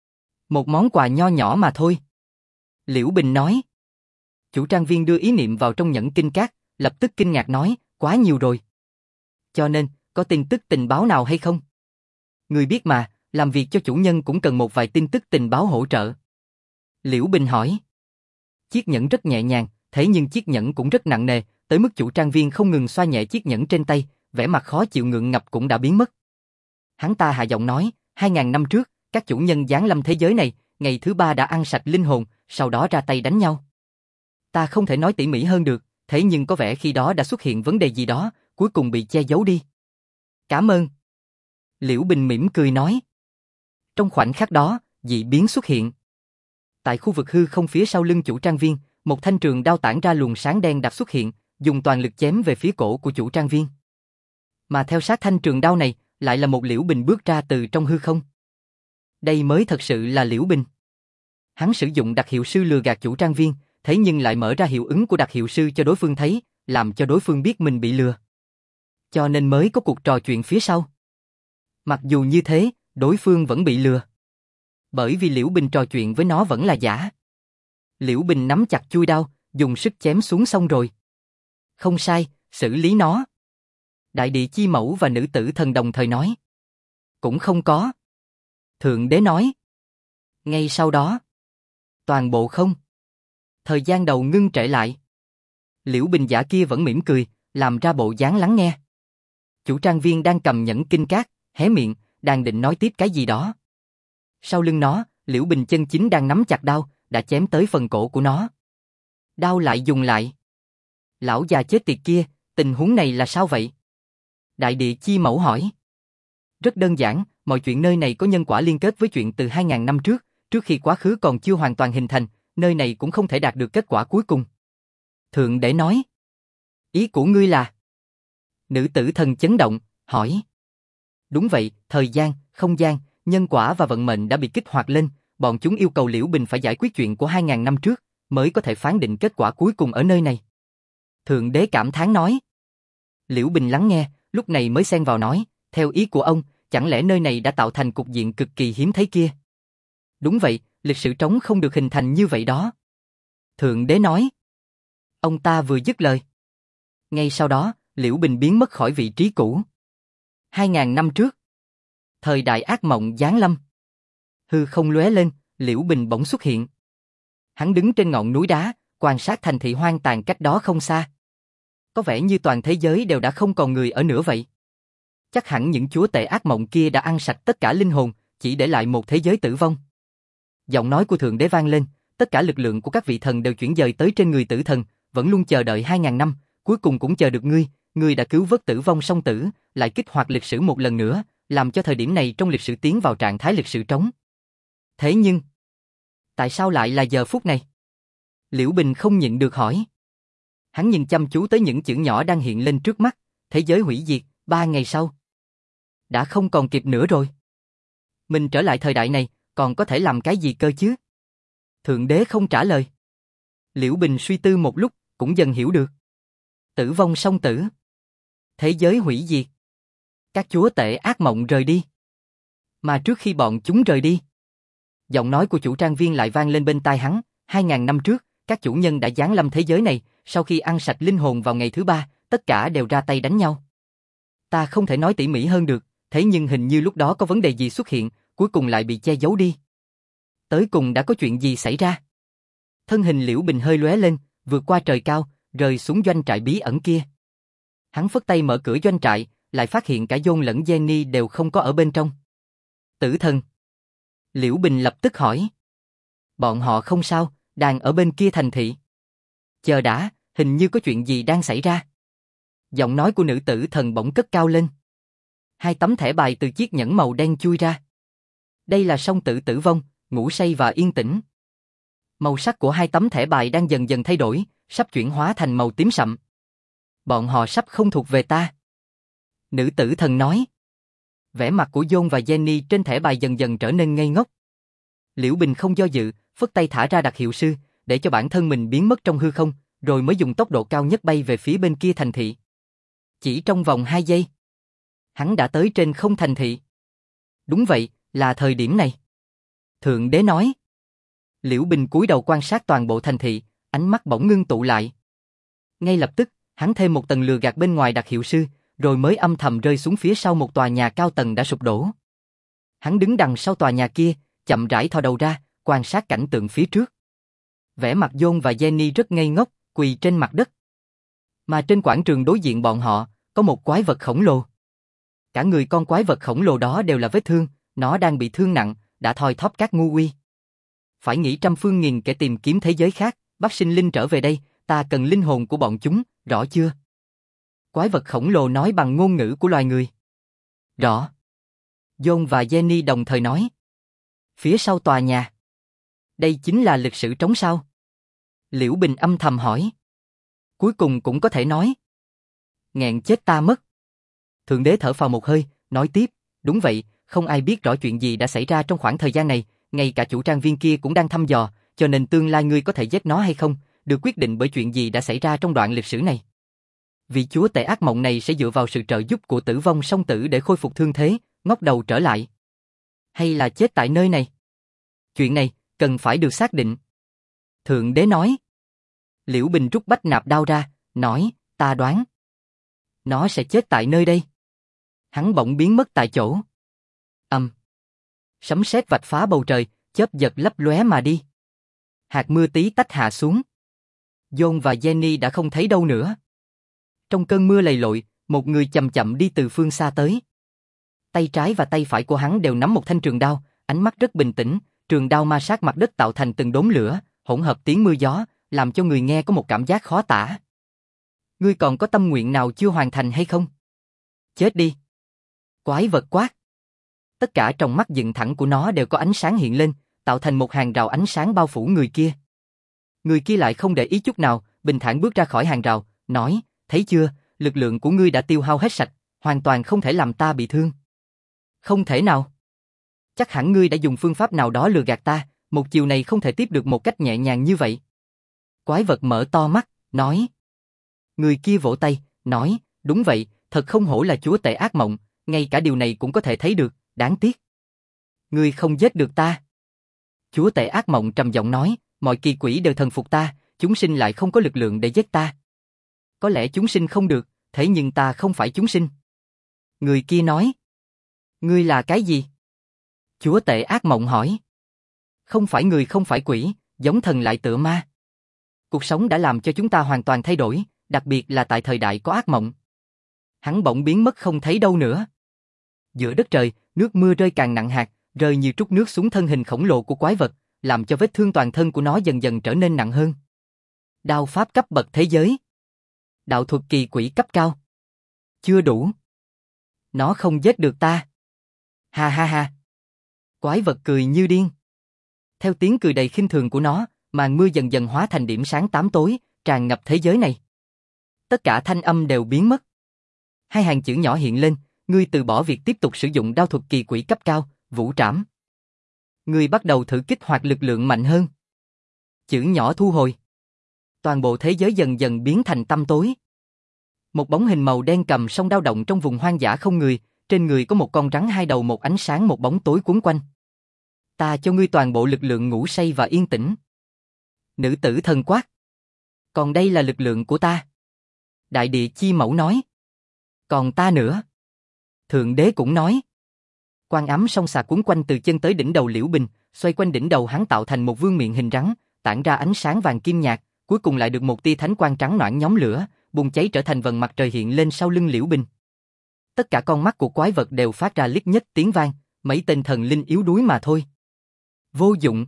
Một món quà nho nhỏ mà thôi. Liễu Bình nói. Chủ trang viên đưa ý niệm vào trong nhẫn kinh cát, lập tức kinh ngạc nói, quá nhiều rồi. Cho nên, có tin tức tình báo nào hay không? Người biết mà, làm việc cho chủ nhân cũng cần một vài tin tức tình báo hỗ trợ. Liễu Bình hỏi. Chiếc nhẫn rất nhẹ nhàng, thế nhưng chiếc nhẫn cũng rất nặng nề, tới mức chủ trang viên không ngừng xoa nhẹ chiếc nhẫn trên tay, vẻ mặt khó chịu ngượng ngập cũng đã biến mất. Hắn ta hạ giọng nói, 2000 năm trước, các chủ nhân giáng lâm thế giới này, ngày thứ 3 đã ăn sạch linh hồn, sau đó ra tay đánh nhau. Ta không thể nói tỉ mỉ hơn được, thế nhưng có vẻ khi đó đã xuất hiện vấn đề gì đó, cuối cùng bị che giấu đi. Cảm ơn. Liễu Bình mỉm cười nói. Trong khoảnh khắc đó, dị biến xuất hiện. Tại khu vực hư không phía sau lưng chủ trang viên, một thanh trường đao tản ra luồng sáng đen đặc xuất hiện, dùng toàn lực chém về phía cổ của chủ trang viên. Mà theo sát thanh trường đao này, lại là một Liễu Bình bước ra từ trong hư không. Đây mới thật sự là Liễu Bình. Hắn sử dụng đặc hiệu sư lừa gạt chủ trang viên, thế nhưng lại mở ra hiệu ứng của đặc hiệu sư cho đối phương thấy, làm cho đối phương biết mình bị lừa. Cho nên mới có cuộc trò chuyện phía sau. Mặc dù như thế, đối phương vẫn bị lừa. Bởi vì Liễu Bình trò chuyện với nó vẫn là giả. Liễu Bình nắm chặt chuôi đao, dùng sức chém xuống xong rồi. Không sai, xử lý nó. Đại địa chi mẫu và nữ tử thần đồng thời nói. Cũng không có. Thượng đế nói. Ngay sau đó. Toàn bộ không. Thời gian đầu ngưng trệ lại. Liễu Bình giả kia vẫn mỉm cười, làm ra bộ dáng lắng nghe. Chủ trang viên đang cầm nhẫn kinh cát, hé miệng, đang định nói tiếp cái gì đó. Sau lưng nó, Liễu Bình chân chính đang nắm chặt đao, đã chém tới phần cổ của nó. Đao lại dùng lại. Lão già chết tiệt kia, tình huống này là sao vậy? Đại địa chi mẫu hỏi. Rất đơn giản, mọi chuyện nơi này có nhân quả liên kết với chuyện từ 2000 năm trước khi quá khứ còn chưa hoàn toàn hình thành, nơi này cũng không thể đạt được kết quả cuối cùng. Thượng đế nói. Ý của ngươi là? Nữ tử thần chấn động, hỏi. Đúng vậy, thời gian, không gian, nhân quả và vận mệnh đã bị kích hoạt lên, bọn chúng yêu cầu Liễu Bình phải giải quyết chuyện của 2000 năm trước, mới có thể phán định kết quả cuối cùng ở nơi này. Thượng đế cảm thán nói. Liễu Bình lắng nghe, lúc này mới xen vào nói, theo ý của ông, chẳng lẽ nơi này đã tạo thành cục diện cực kỳ hiếm thấy kia? Đúng vậy, lịch sử trống không được hình thành như vậy đó. Thượng đế nói. Ông ta vừa dứt lời. Ngay sau đó, Liễu Bình biến mất khỏi vị trí cũ. 2000 năm trước. Thời đại ác mộng giáng lâm. Hư không lóe lên, Liễu Bình bỗng xuất hiện. Hắn đứng trên ngọn núi đá, quan sát thành thị hoang tàn cách đó không xa. Có vẻ như toàn thế giới đều đã không còn người ở nữa vậy. Chắc hẳn những chúa tể ác mộng kia đã ăn sạch tất cả linh hồn, chỉ để lại một thế giới tử vong. Giọng nói của Thượng Đế vang lên, tất cả lực lượng của các vị thần đều chuyển dời tới trên người tử thần, vẫn luôn chờ đợi 2000 năm, cuối cùng cũng chờ được ngươi đã cứu vớt tử vong song tử, lại kích hoạt lịch sử một lần nữa, làm cho thời điểm này trong lịch sử tiến vào trạng thái lịch sử trống. Thế nhưng, tại sao lại là giờ phút này? Liễu Bình không nhịn được hỏi. Hắn nhìn chăm chú tới những chữ nhỏ đang hiện lên trước mắt, thế giới hủy diệt, 3 ngày sau. Đã không còn kịp nữa rồi. Mình trở lại thời đại này, còn có thể làm cái gì cơ chứ? Thượng Đế không trả lời. Liễu Bình suy tư một lúc, cũng dần hiểu được. Tử vong song tử. Thế giới hủy diệt. Các chúa tể ác mộng rời đi. Mà trước khi bọn chúng rời đi, giọng nói của chủ trang viên lại vang lên bên tai hắn, 2000 năm trước, các chủ nhân đã giáng lâm thế giới này, sau khi ăn sạch linh hồn vào ngày thứ 3, tất cả đều ra tay đánh nhau. Ta không thể nói tỉ mỉ hơn được, thế nhưng hình như lúc đó có vấn đề gì xuất hiện, cuối cùng lại bị che giấu đi. Tới cùng đã có chuyện gì xảy ra? Thân hình Liễu Bình hơi lóe lên, vượt qua trời cao, rơi xuống doanh trại bí ẩn kia. Hắn phất tay mở cửa doanh trại, lại phát hiện cả John lẫn Jenny đều không có ở bên trong. Tử thần. Liễu Bình lập tức hỏi. Bọn họ không sao, đang ở bên kia thành thị. Chờ đã, hình như có chuyện gì đang xảy ra. Giọng nói của nữ tử thần bỗng cất cao lên. 2 tấm thẻ bài từ chiếc nhẫn màu đen chui ra. Đây là song tử tử vong, ngủ say và yên tĩnh. Màu sắc của hai tấm thẻ bài đang dần dần thay đổi, sắp chuyển hóa thành màu tím sậm. Bọn họ sắp không thuộc về ta. Nữ tử thần nói. Vẻ mặt của John và Jenny trên thẻ bài dần dần trở nên ngây ngốc. Liễu Bình không do dự, phất tay thả ra đặc hiệu sư, để cho bản thân mình biến mất trong hư không, rồi mới dùng tốc độ cao nhất bay về phía bên kia thành thị. Chỉ trong vòng 2 giây, hắn đã tới trên không thành thị. Đúng vậy, là thời điểm này. Thượng đế nói. Liễu Bình cúi đầu quan sát toàn bộ thành thị, ánh mắt bỗng ngưng tụ lại. Ngay lập tức, hắn thêm một tầng lừa gạt bên ngoài đặc hiệu sư, rồi mới âm thầm rơi xuống phía sau một tòa nhà cao tầng đã sụp đổ. Hắn đứng đằng sau tòa nhà kia, chậm rãi thò đầu ra, quan sát cảnh tượng phía trước. Vẻ mặt John và Jenny rất ngây ngốc, quỳ trên mặt đất. Mà trên quảng trường đối diện bọn họ, có một quái vật khổng lồ. Cả người con quái vật khổng lồ đó đều là vết thương, nó đang bị thương nặng, đã thoi thóp các ngu uy. Phải nghĩ trăm phương nghìn kẻ tìm kiếm thế giới khác, bắt sinh linh trở về đây, ta cần linh hồn của bọn chúng, rõ chưa? Quái vật khổng lồ nói bằng ngôn ngữ của loài người. Rõ. John và Jenny đồng thời nói. Phía sau tòa nhà. Đây chính là lịch sử trống sao? Liễu Bình âm thầm hỏi. Cuối cùng cũng có thể nói. Nghẹn chết ta mất. Thượng đế thở phào một hơi, nói tiếp, đúng vậy, không ai biết rõ chuyện gì đã xảy ra trong khoảng thời gian này, ngay cả chủ trang viên kia cũng đang thăm dò, cho nên tương lai ngươi có thể giết nó hay không, được quyết định bởi chuyện gì đã xảy ra trong đoạn lịch sử này. Vị chúa tể ác mộng này sẽ dựa vào sự trợ giúp của tử vong song tử để khôi phục thương thế, ngóc đầu trở lại. Hay là chết tại nơi này? Chuyện này, cần phải được xác định. Thượng đế nói. Liễu Bình rút bách nạp đao ra, nói, ta đoán. Nó sẽ chết tại nơi đây. Hắn bỗng biến mất tại chỗ. Sấm sét vạch phá bầu trời, chớp giật lấp lóe mà đi. Hạt mưa tí tách hạ xuống. John và Jenny đã không thấy đâu nữa. Trong cơn mưa lầy lội, một người chậm chậm đi từ phương xa tới. Tay trái và tay phải của hắn đều nắm một thanh trường đao, ánh mắt rất bình tĩnh, trường đao ma sát mặt đất tạo thành từng đốm lửa, hỗn hợp tiếng mưa gió, làm cho người nghe có một cảm giác khó tả. Ngươi còn có tâm nguyện nào chưa hoàn thành hay không? Chết đi! Quái vật quát. Tất cả trong mắt dựng thẳng của nó đều có ánh sáng hiện lên, tạo thành một hàng rào ánh sáng bao phủ người kia. Người kia lại không để ý chút nào, bình thản bước ra khỏi hàng rào, nói, thấy chưa, lực lượng của ngươi đã tiêu hao hết sạch, hoàn toàn không thể làm ta bị thương. Không thể nào. Chắc hẳn ngươi đã dùng phương pháp nào đó lừa gạt ta, một chiều này không thể tiếp được một cách nhẹ nhàng như vậy. Quái vật mở to mắt, nói. Người kia vỗ tay, nói, đúng vậy, thật không hổ là chúa tể ác mộng, ngay cả điều này cũng có thể thấy được, đáng tiếc. Ngươi không giết được ta. Chúa tể ác mộng trầm giọng nói, mọi kỳ quỷ đều thần phục ta, chúng sinh lại không có lực lượng để giết ta. Có lẽ chúng sinh không được, thế nhưng ta không phải chúng sinh. Người kia nói. Ngươi là cái gì? Chúa tể ác mộng hỏi. Không phải người không phải quỷ, giống thần lại tựa ma. Cuộc sống đã làm cho chúng ta hoàn toàn thay đổi, đặc biệt là tại thời đại có ác mộng. Hắn bỗng biến mất không thấy đâu nữa. Giữa đất trời, nước mưa rơi càng nặng hạt, rơi như trút nước xuống thân hình khổng lồ của quái vật, làm cho vết thương toàn thân của nó dần dần trở nên nặng hơn. Đao pháp cấp bậc thế giới. Đạo thuật kỳ quỷ cấp cao. Chưa đủ. Nó không giết được ta. Ha ha ha. Quái vật cười như điên. Theo tiếng cười đầy khinh thường của nó, màn mưa dần dần hóa thành điểm sáng tám tối, tràn ngập thế giới này. Tất cả thanh âm đều biến mất. Hai hàng chữ nhỏ hiện lên, ngươi từ bỏ việc tiếp tục sử dụng đao thuật kỳ quỷ cấp cao, vũ trảm. Ngươi bắt đầu thử kích hoạt lực lượng mạnh hơn. Chữ nhỏ thu hồi. Toàn bộ thế giới dần dần biến thành tăm tối. Một bóng hình màu đen cầm song đao động trong vùng hoang dã không người, trên người có một con rắn hai đầu, một ánh sáng một bóng tối quấn quanh. Ta cho ngươi toàn bộ lực lượng ngủ say và yên tĩnh. Nữ tử thần quát. Còn đây là lực lượng của ta. Đại địa chi mẫu nói. Còn ta nữa. Thượng đế cũng nói. Quang ám song xà quấn quanh từ chân tới đỉnh đầu Liễu Bình, xoay quanh đỉnh đầu hắn tạo thành một vương miện hình rắn, tản ra ánh sáng vàng kim nhạt, cuối cùng lại được một tia thánh quang trắng nõn nhóm lửa, bùng cháy trở thành vầng mặt trời hiện lên sau lưng Liễu Bình. Tất cả con mắt của quái vật đều phát ra liếc nhất tiếng vang, mấy tên thần linh yếu đuối mà thôi. Vô dụng.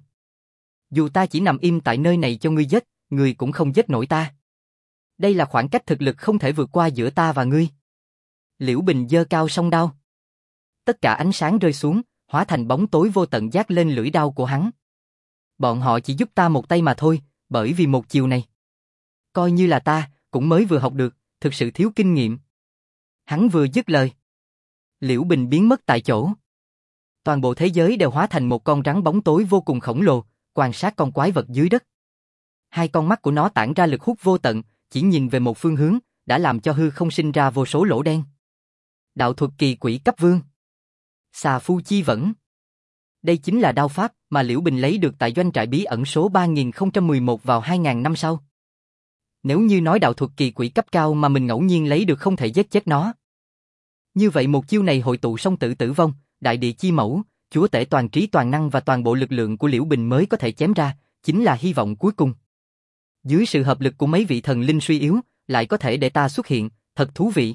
Dù ta chỉ nằm im tại nơi này cho ngươi giết, ngươi cũng không giết nổi ta. Đây là khoảng cách thực lực không thể vượt qua giữa ta và ngươi. Liễu Bình giơ cao song đao. Tất cả ánh sáng rơi xuống, hóa thành bóng tối vô tận dát lên lưỡi đao của hắn. Bọn họ chỉ giúp ta một tay mà thôi, bởi vì một chiều này. Coi như là ta, cũng mới vừa học được, thực sự thiếu kinh nghiệm. Hắn vừa dứt lời. Liễu Bình biến mất tại chỗ. Toàn bộ thế giới đều hóa thành một con rắn bóng tối vô cùng khổng lồ, quan sát con quái vật dưới đất. Hai con mắt của nó tản ra lực hút vô tận, chỉ nhìn về một phương hướng, đã làm cho hư không sinh ra vô số lỗ đen. Đạo thuật kỳ quỷ cấp vương. Xà Phu Chi Vẫn. Đây chính là đao pháp mà Liễu Bình lấy được tại doanh trại bí ẩn số 3011 vào 2000 năm sau. Nếu như nói đạo thuật kỳ quỷ cấp cao mà mình ngẫu nhiên lấy được không thể giết chết nó. Như vậy một chiêu này hội tụ song tử tử vong, đại địa chi mẫu, chúa tể toàn trí toàn năng và toàn bộ lực lượng của Liễu Bình mới có thể chém ra, chính là hy vọng cuối cùng. Dưới sự hợp lực của mấy vị thần linh suy yếu, lại có thể để ta xuất hiện, thật thú vị.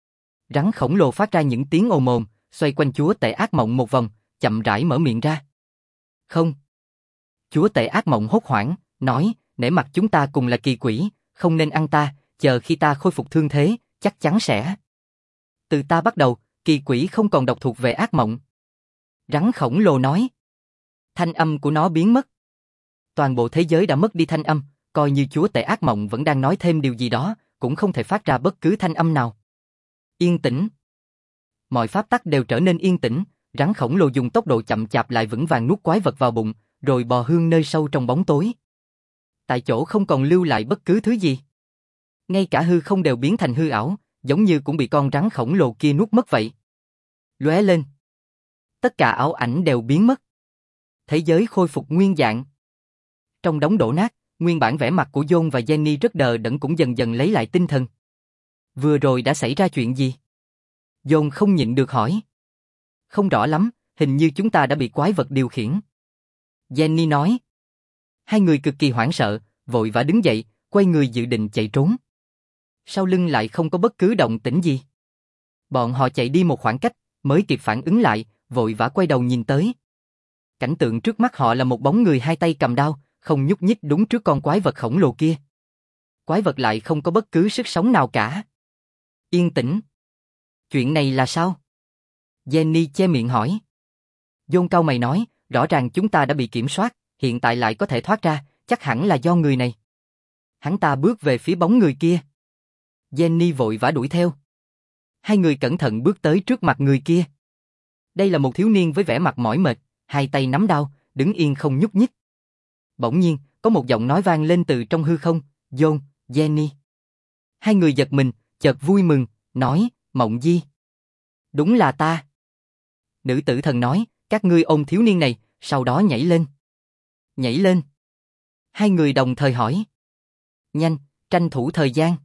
Rắn khổng lồ phát ra những tiếng ồm ồm, xoay quanh chúa tể ác mộng một vòng, chậm rãi mở miệng ra. Không. Chúa tể ác mộng hốt hoảng, nói, nể mặt chúng ta cùng là kỳ quỷ, không nên ăn ta, chờ khi ta khôi phục thương thế, chắc chắn sẽ. Từ ta bắt đầu, kỳ quỷ không còn độc thuộc về ác mộng. Rắn khổng lồ nói. Thanh âm của nó biến mất. Toàn bộ thế giới đã mất đi thanh âm, coi như chúa tể ác mộng vẫn đang nói thêm điều gì đó, cũng không thể phát ra bất cứ thanh âm nào. Yên tĩnh. Mọi pháp tắc đều trở nên yên tĩnh, rắn khổng lồ dùng tốc độ chậm chạp lại vững vàng nuốt quái vật vào bụng, rồi bò hương nơi sâu trong bóng tối. Tại chỗ không còn lưu lại bất cứ thứ gì. Ngay cả hư không đều biến thành hư ảo, giống như cũng bị con rắn khổng lồ kia nuốt mất vậy. Lóe lên. Tất cả ảo ảnh đều biến mất. Thế giới khôi phục nguyên dạng. Trong đống đổ nát, nguyên bản vẻ mặt của John và Jenny rất đờ đẫn cũng dần dần lấy lại tinh thần. Vừa rồi đã xảy ra chuyện gì? John không nhịn được hỏi. Không rõ lắm, hình như chúng ta đã bị quái vật điều khiển. Jenny nói. Hai người cực kỳ hoảng sợ, vội vã đứng dậy, quay người dự định chạy trốn. Sau lưng lại không có bất cứ động tĩnh gì. Bọn họ chạy đi một khoảng cách, mới kịp phản ứng lại, vội vã quay đầu nhìn tới. Cảnh tượng trước mắt họ là một bóng người hai tay cầm đao, không nhúc nhích đúng trước con quái vật khổng lồ kia. Quái vật lại không có bất cứ sức sống nào cả. Yên tĩnh. Chuyện này là sao? Jenny che miệng hỏi. John cau mày nói, rõ ràng chúng ta đã bị kiểm soát, hiện tại lại có thể thoát ra, chắc hẳn là do người này. Hắn ta bước về phía bóng người kia. Jenny vội vã đuổi theo. Hai người cẩn thận bước tới trước mặt người kia. Đây là một thiếu niên với vẻ mặt mỏi mệt, hai tay nắm đao, đứng yên không nhúc nhích. Bỗng nhiên, có một giọng nói vang lên từ trong hư không, John, Jenny. Hai người giật mình, chợt vui mừng, nói, Mộng Di. Đúng là ta. Nữ tử thần nói, các ngươi ôm thiếu niên này, sau đó nhảy lên. Nhảy lên. Hai người đồng thời hỏi. Nhanh, tranh thủ thời gian.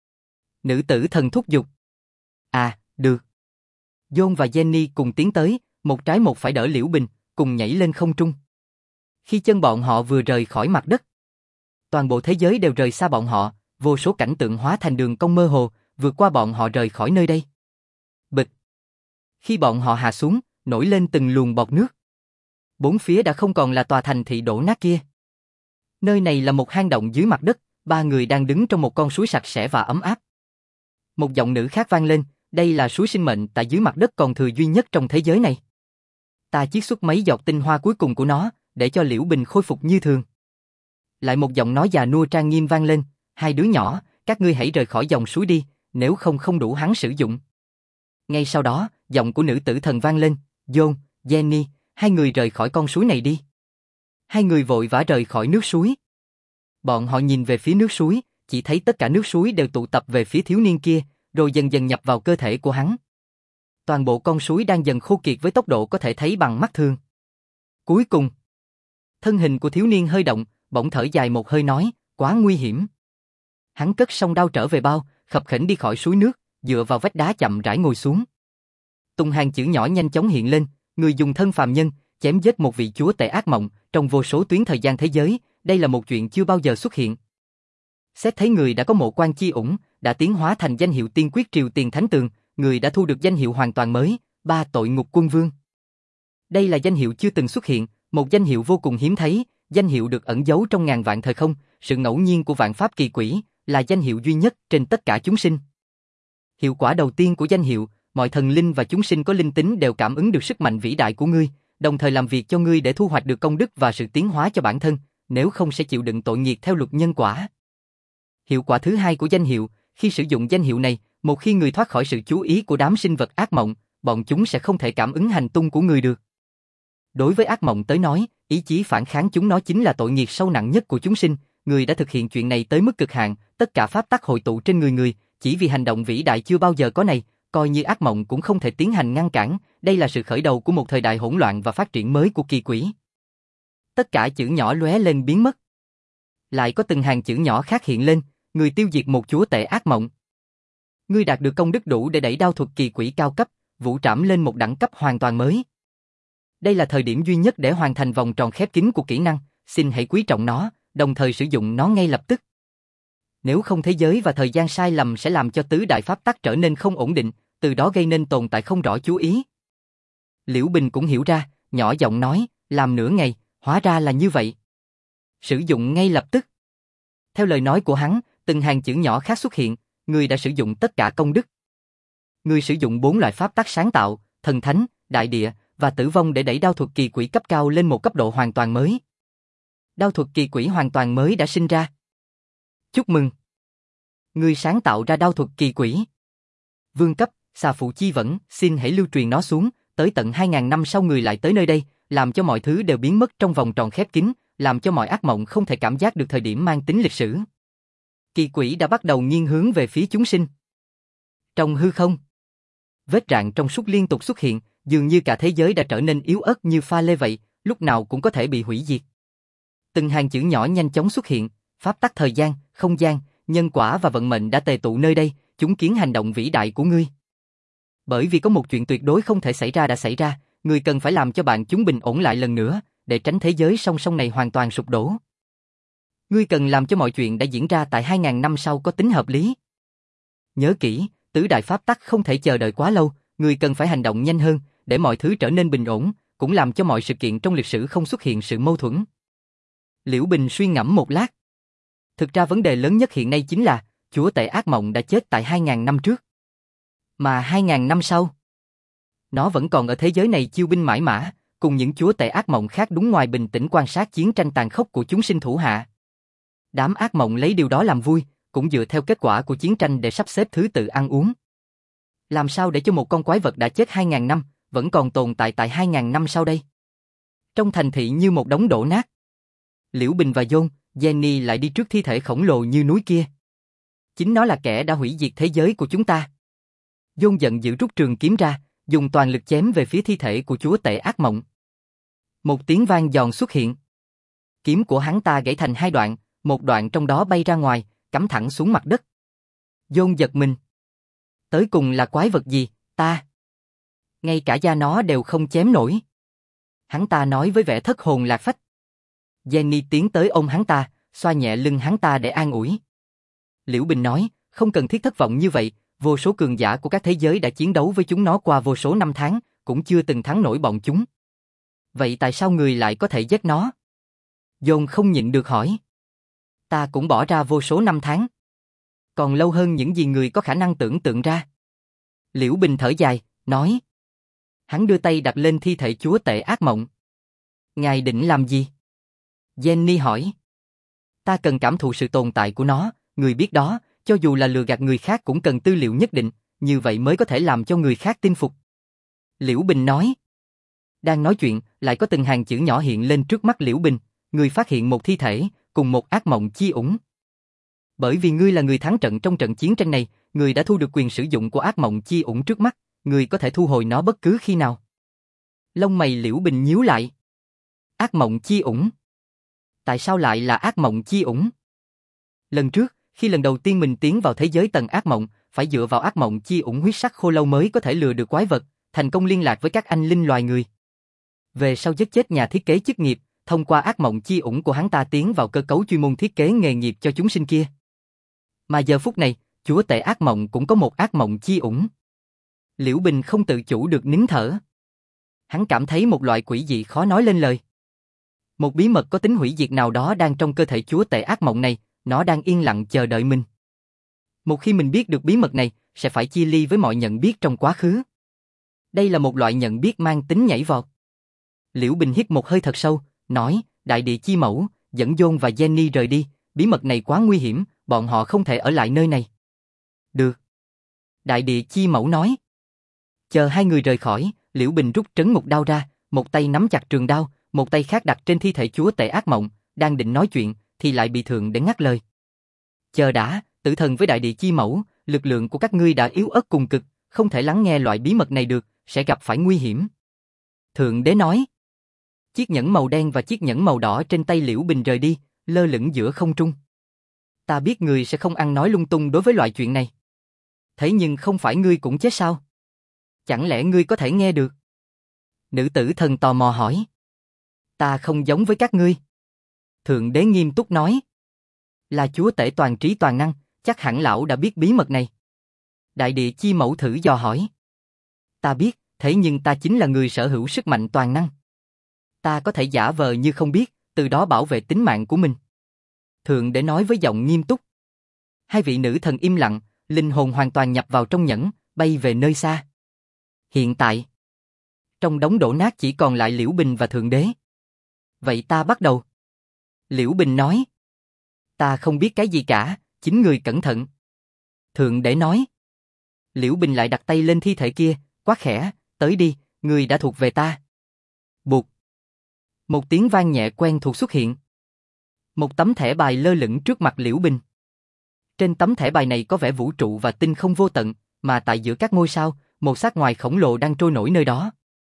Nữ tử thần thúc giục. À, được. John và Jenny cùng tiến tới, một trái một phải đỡ Liễu Bình, cùng nhảy lên không trung. Khi chân bọn họ vừa rời khỏi mặt đất, toàn bộ thế giới đều rời xa bọn họ, vô số cảnh tượng hóa thành đường cong mơ hồ, vượt qua bọn họ rời khỏi nơi đây. Bịch. Khi bọn họ hạ xuống, nổi lên từng luồng bọt nước. Bốn phía đã không còn là tòa thành thị đổ nát kia. Nơi này là một hang động dưới mặt đất, ba người đang đứng trong một con suối sạch sẽ và ấm áp. Một giọng nữ khác vang lên, đây là suối sinh mệnh tại dưới mặt đất còn thừa duy nhất trong thế giới này. Ta chiết xuất mấy giọt tinh hoa cuối cùng của nó, để cho Liễu Bình khôi phục như thường. Lại một giọng nói già nua trang nghiêm vang lên, hai đứa nhỏ, các ngươi hãy rời khỏi dòng suối đi, nếu không đủ hắn sử dụng. Ngay sau đó, giọng của nữ tử thần vang lên, John, Jenny, hai người rời khỏi con suối này đi. Hai người vội vã rời khỏi nước suối. Bọn họ nhìn về phía nước suối, chỉ thấy tất cả nước suối đều tụ tập về phía thiếu niên kia, rồi dần dần nhập vào cơ thể của hắn. Toàn bộ con suối đang dần khô kiệt với tốc độ có thể thấy bằng mắt thường. Cuối cùng, thân hình của thiếu niên hơi động, bỗng thở dài một hơi nói, quá nguy hiểm. Hắn cất song đao trở về bao, khập khiễng đi khỏi suối nước, dựa vào vách đá chậm rãi ngồi xuống. Từng hàng chữ nhỏ nhanh chóng hiện lên, người dùng thân phàm nhân, chém giết một vị chúa tể ác mộng, trong vô số tuyến thời gian thế giới, đây là một chuyện chưa bao giờ xuất hiện. Xét thấy người đã có mộ quan chi ủng, đã tiến hóa thành danh hiệu tiên quyết triều tiền thánh tường, người đã thu được danh hiệu hoàn toàn mới, ba tội ngục quân vương. Đây là danh hiệu chưa từng xuất hiện, một danh hiệu vô cùng hiếm thấy, danh hiệu được ẩn giấu trong ngàn vạn thời không, sự ngẫu nhiên của vạn pháp kỳ quỷ, là danh hiệu duy nhất trên tất cả chúng sinh. Hiệu quả đầu tiên của danh hiệu, mọi thần linh và chúng sinh có linh tính đều cảm ứng được sức mạnh vĩ đại của ngươi, đồng thời làm việc cho ngươi để thu hoạch được công đức và sự tiến hóa cho bản thân, nếu không sẽ chịu đựng tội nghiệp theo luật nhân quả. Hiệu quả thứ hai của danh hiệu, khi sử dụng danh hiệu này, một khi người thoát khỏi sự chú ý của đám sinh vật ác mộng, bọn chúng sẽ không thể cảm ứng hành tung của người được. Đối với ác mộng tới nói, ý chí phản kháng chúng nó chính là tội nghiệp sâu nặng nhất của chúng sinh, người đã thực hiện chuyện này tới mức cực hạn, tất cả pháp tắc hội tụ trên người, chỉ vì hành động vĩ đại chưa bao giờ có này, coi như ác mộng cũng không thể tiến hành ngăn cản, đây là sự khởi đầu của một thời đại hỗn loạn và phát triển mới của kỳ quỷ. Tất cả chữ nhỏ lóe lên biến mất. Lại có từng hàng chữ nhỏ khác hiện lên, người tiêu diệt một chúa tể ác mộng. Ngươi đạt được công đức đủ để đẩy đao thuật kỳ quỷ cao cấp, vũ trảm lên một đẳng cấp hoàn toàn mới. Đây là thời điểm duy nhất để hoàn thành vòng tròn khép kín của kỹ năng, xin hãy quý trọng nó, đồng thời sử dụng nó ngay lập tức. Nếu không thế giới và thời gian sai lầm sẽ làm cho tứ đại pháp tắc trở nên không ổn định, từ đó gây nên tồn tại không rõ chú ý. Liễu Bình cũng hiểu ra, nhỏ giọng nói, làm nửa ngày, hóa ra là như vậy. Sử dụng ngay lập tức. Theo lời nói của hắn, từng hàng chữ nhỏ khác xuất hiện, người đã sử dụng tất cả công đức. Người sử dụng 4 loại pháp tắc sáng tạo, thần thánh, đại địa và tử vong để đẩy đao thuật kỳ quỷ cấp cao lên một cấp độ hoàn toàn mới. Đao thuật kỳ quỷ hoàn toàn mới đã sinh ra. Chúc mừng! Người sáng tạo ra đao thuật kỳ quỷ. Vương cấp, xà phụ chi vẫn, xin hãy lưu truyền nó xuống, tới tận 2000 năm sau người lại tới nơi đây, làm cho mọi thứ đều biến mất trong vòng tròn khép kín, làm cho mọi ác mộng không thể cảm giác được thời điểm mang tính lịch sử. Kỳ quỷ đã bắt đầu nghiêng hướng về phía chúng sinh. Trong hư không, vết rạn trong suốt liên tục xuất hiện, dường như cả thế giới đã trở nên yếu ớt như pha lê vậy, lúc nào cũng có thể bị hủy diệt. Từng hàng chữ nhỏ nhanh chóng xuất hiện, pháp tắc thời gian, không gian, nhân quả và vận mệnh đã tề tụ nơi đây, chúng kiến hành động vĩ đại của ngươi. Bởi vì có một chuyện tuyệt đối không thể xảy ra đã xảy ra, ngươi cần phải làm cho bạn chúng bình ổn lại lần nữa, để tránh thế giới song song này hoàn toàn sụp đổ. Ngươi cần làm cho mọi chuyện đã diễn ra tại 2000 năm sau có tính hợp lý. Nhớ kỹ, tứ đại pháp tắc không thể chờ đợi quá lâu, ngươi cần phải hành động nhanh hơn, để mọi thứ trở nên bình ổn, cũng làm cho mọi sự kiện trong lịch sử không xuất hiện sự mâu thuẫn. Liễu Bình suy ngẫm một lát. Thực ra vấn đề lớn nhất hiện nay chính là, chúa tể ác mộng đã chết tại 2000 năm trước. Mà 2000 năm sau, nó vẫn còn ở thế giới này chiêu binh mãi mã, cùng những chúa tể ác mộng khác đúng ngoài bình tĩnh quan sát chiến tranh tàn khốc của chúng sinh thủ hạ. Đám ác mộng lấy điều đó làm vui, cũng dựa theo kết quả của chiến tranh để sắp xếp thứ tự ăn uống. Làm sao để cho một con quái vật đã chết 2000 năm, vẫn còn tồn tại 2000 năm sau đây? Trong thành thị như một đống đổ nát. Liễu Bình và John, Jenny lại đi trước thi thể khổng lồ như núi kia. Chính nó là kẻ đã hủy diệt thế giới của chúng ta. John giận dữ rút trường kiếm ra, dùng toàn lực chém về phía thi thể của chúa tể ác mộng. Một tiếng vang giòn xuất hiện. Kiếm của hắn ta gãy thành 2 đoạn, một đoạn trong đó bay ra ngoài, cắm thẳng xuống mặt đất. John giật mình. Tới cùng là quái vật gì, ta? Ngay cả da nó đều không chém nổi. Hắn ta nói với vẻ thất hồn lạc phách. Jenny tiến tới ôm hắn ta, xoa nhẹ lưng hắn ta để an ủi. Liễu Bình nói, không cần thiết thất vọng như vậy, vô số cường giả của các thế giới đã chiến đấu với chúng nó qua vô số năm tháng, cũng chưa từng thắng nổi bọn chúng. Vậy tại sao người lại có thể giết nó? John không nhịn được hỏi. Ta cũng bỏ ra vô số năm tháng. Còn lâu hơn những gì người có khả năng tưởng tượng ra. Liễu Bình thở dài, nói. Hắn đưa tay đặt lên thi thể chúa tể ác mộng. Ngài định làm gì? Jenny hỏi. Ta cần cảm thụ sự tồn tại của nó, người biết đó, cho dù là lừa gạt người khác cũng cần tư liệu nhất định, như vậy mới có thể làm cho người khác tin phục. Liễu Bình nói. Đang nói chuyện, lại có từng hàng chữ nhỏ hiện lên trước mắt Liễu Bình, người phát hiện một thi thể, cùng một ác mộng chi ủng. Bởi vì ngươi là người thắng trận trong trận chiến tranh này, ngươi đã thu được quyền sử dụng của ác mộng chi ủng trước mắt, ngươi có thể thu hồi nó bất cứ khi nào. Lông mày Liễu Bình nhíu lại. Ác mộng chi ủng? Tại sao lại là ác mộng chi ủng? Lần trước, khi lần đầu tiên mình tiến vào thế giới tầng ác mộng, phải dựa vào ác mộng chi ủng huyết sắc khô lâu mới có thể lừa được quái vật, thành công liên lạc với các anh linh loài người. Về sau giết chết nhà thiết kế chức nghiệp, thông qua ác mộng chi ủng của hắn ta tiến vào cơ cấu chuyên môn thiết kế nghề nghiệp cho chúng sinh kia. Mà giờ phút này, chúa tể ác mộng cũng có một ác mộng chi ủng. Liễu Bình không tự chủ được nín thở. Hắn cảm thấy một loại quỷ dị khó nói lên lời. Một bí mật có tính hủy diệt nào đó đang trong cơ thể chúa tể ác mộng này, nó đang yên lặng chờ đợi mình. Một khi mình biết được bí mật này, sẽ phải chia ly với mọi nhận biết trong quá khứ. Đây là một loại nhận biết mang tính nhảy vọt. Liễu Bình hít một hơi thật sâu, nói, Đại Địa Chi Mẫu, dẫn John và Jenny rời đi, bí mật này quá nguy hiểm, bọn họ không thể ở lại nơi này. Được. Đại Địa Chi Mẫu nói. Chờ hai người rời khỏi, Liễu Bình rút trấn ngục đao ra, một tay nắm chặt trường đao, một tay khác đặt trên thi thể chúa tể ác mộng, đang định nói chuyện, thì lại bị Thượng Đế ngắt lời. Chờ đã, Tử Thần với Đại Địa Chi Mẫu, lực lượng của các ngươi đã yếu ớt cùng cực, không thể lắng nghe loại bí mật này được, sẽ gặp phải nguy hiểm. Thượng Đế nói. Chiếc nhẫn màu đen và chiếc nhẫn màu đỏ trên tay Liễu Bình rời đi, lơ lửng giữa không trung. Ta biết ngươi sẽ không ăn nói lung tung đối với loại chuyện này. Thế nhưng không phải ngươi cũng chết sao? Chẳng lẽ ngươi có thể nghe được? Nữ tử thần tò mò hỏi. Ta không giống với các ngươi. Thượng Đế nghiêm túc nói. Là chúa tể toàn trí toàn năng, chắc hẳn lão đã biết bí mật này. Đại Địa Chi Mẫu thử dò hỏi. Ta biết, thế nhưng ta chính là người sở hữu sức mạnh toàn năng. Ta có thể giả vờ như không biết, từ đó bảo vệ tính mạng của mình. Thượng Đế nói với giọng nghiêm túc. Hai vị nữ thần im lặng, linh hồn hoàn toàn nhập vào trong nhẫn, bay về nơi xa. Hiện tại, trong đống đổ nát chỉ còn lại Liễu Bình và Thượng Đế. Vậy ta bắt đầu. Liễu Bình nói. Ta không biết cái gì cả, chính người cẩn thận. Thượng Đế nói. Liễu Bình lại đặt tay lên thi thể kia, quát khẽ, tới đi, người đã thuộc về ta. Bụt. Một tiếng vang nhẹ quen thuộc xuất hiện. Một tấm thẻ bài lơ lửng trước mặt Liễu Bình. Trên tấm thẻ bài này có vẻ vũ trụ và tinh không vô tận, mà tại giữa các ngôi sao, một xác ngoài khổng lồ đang trôi nổi nơi đó.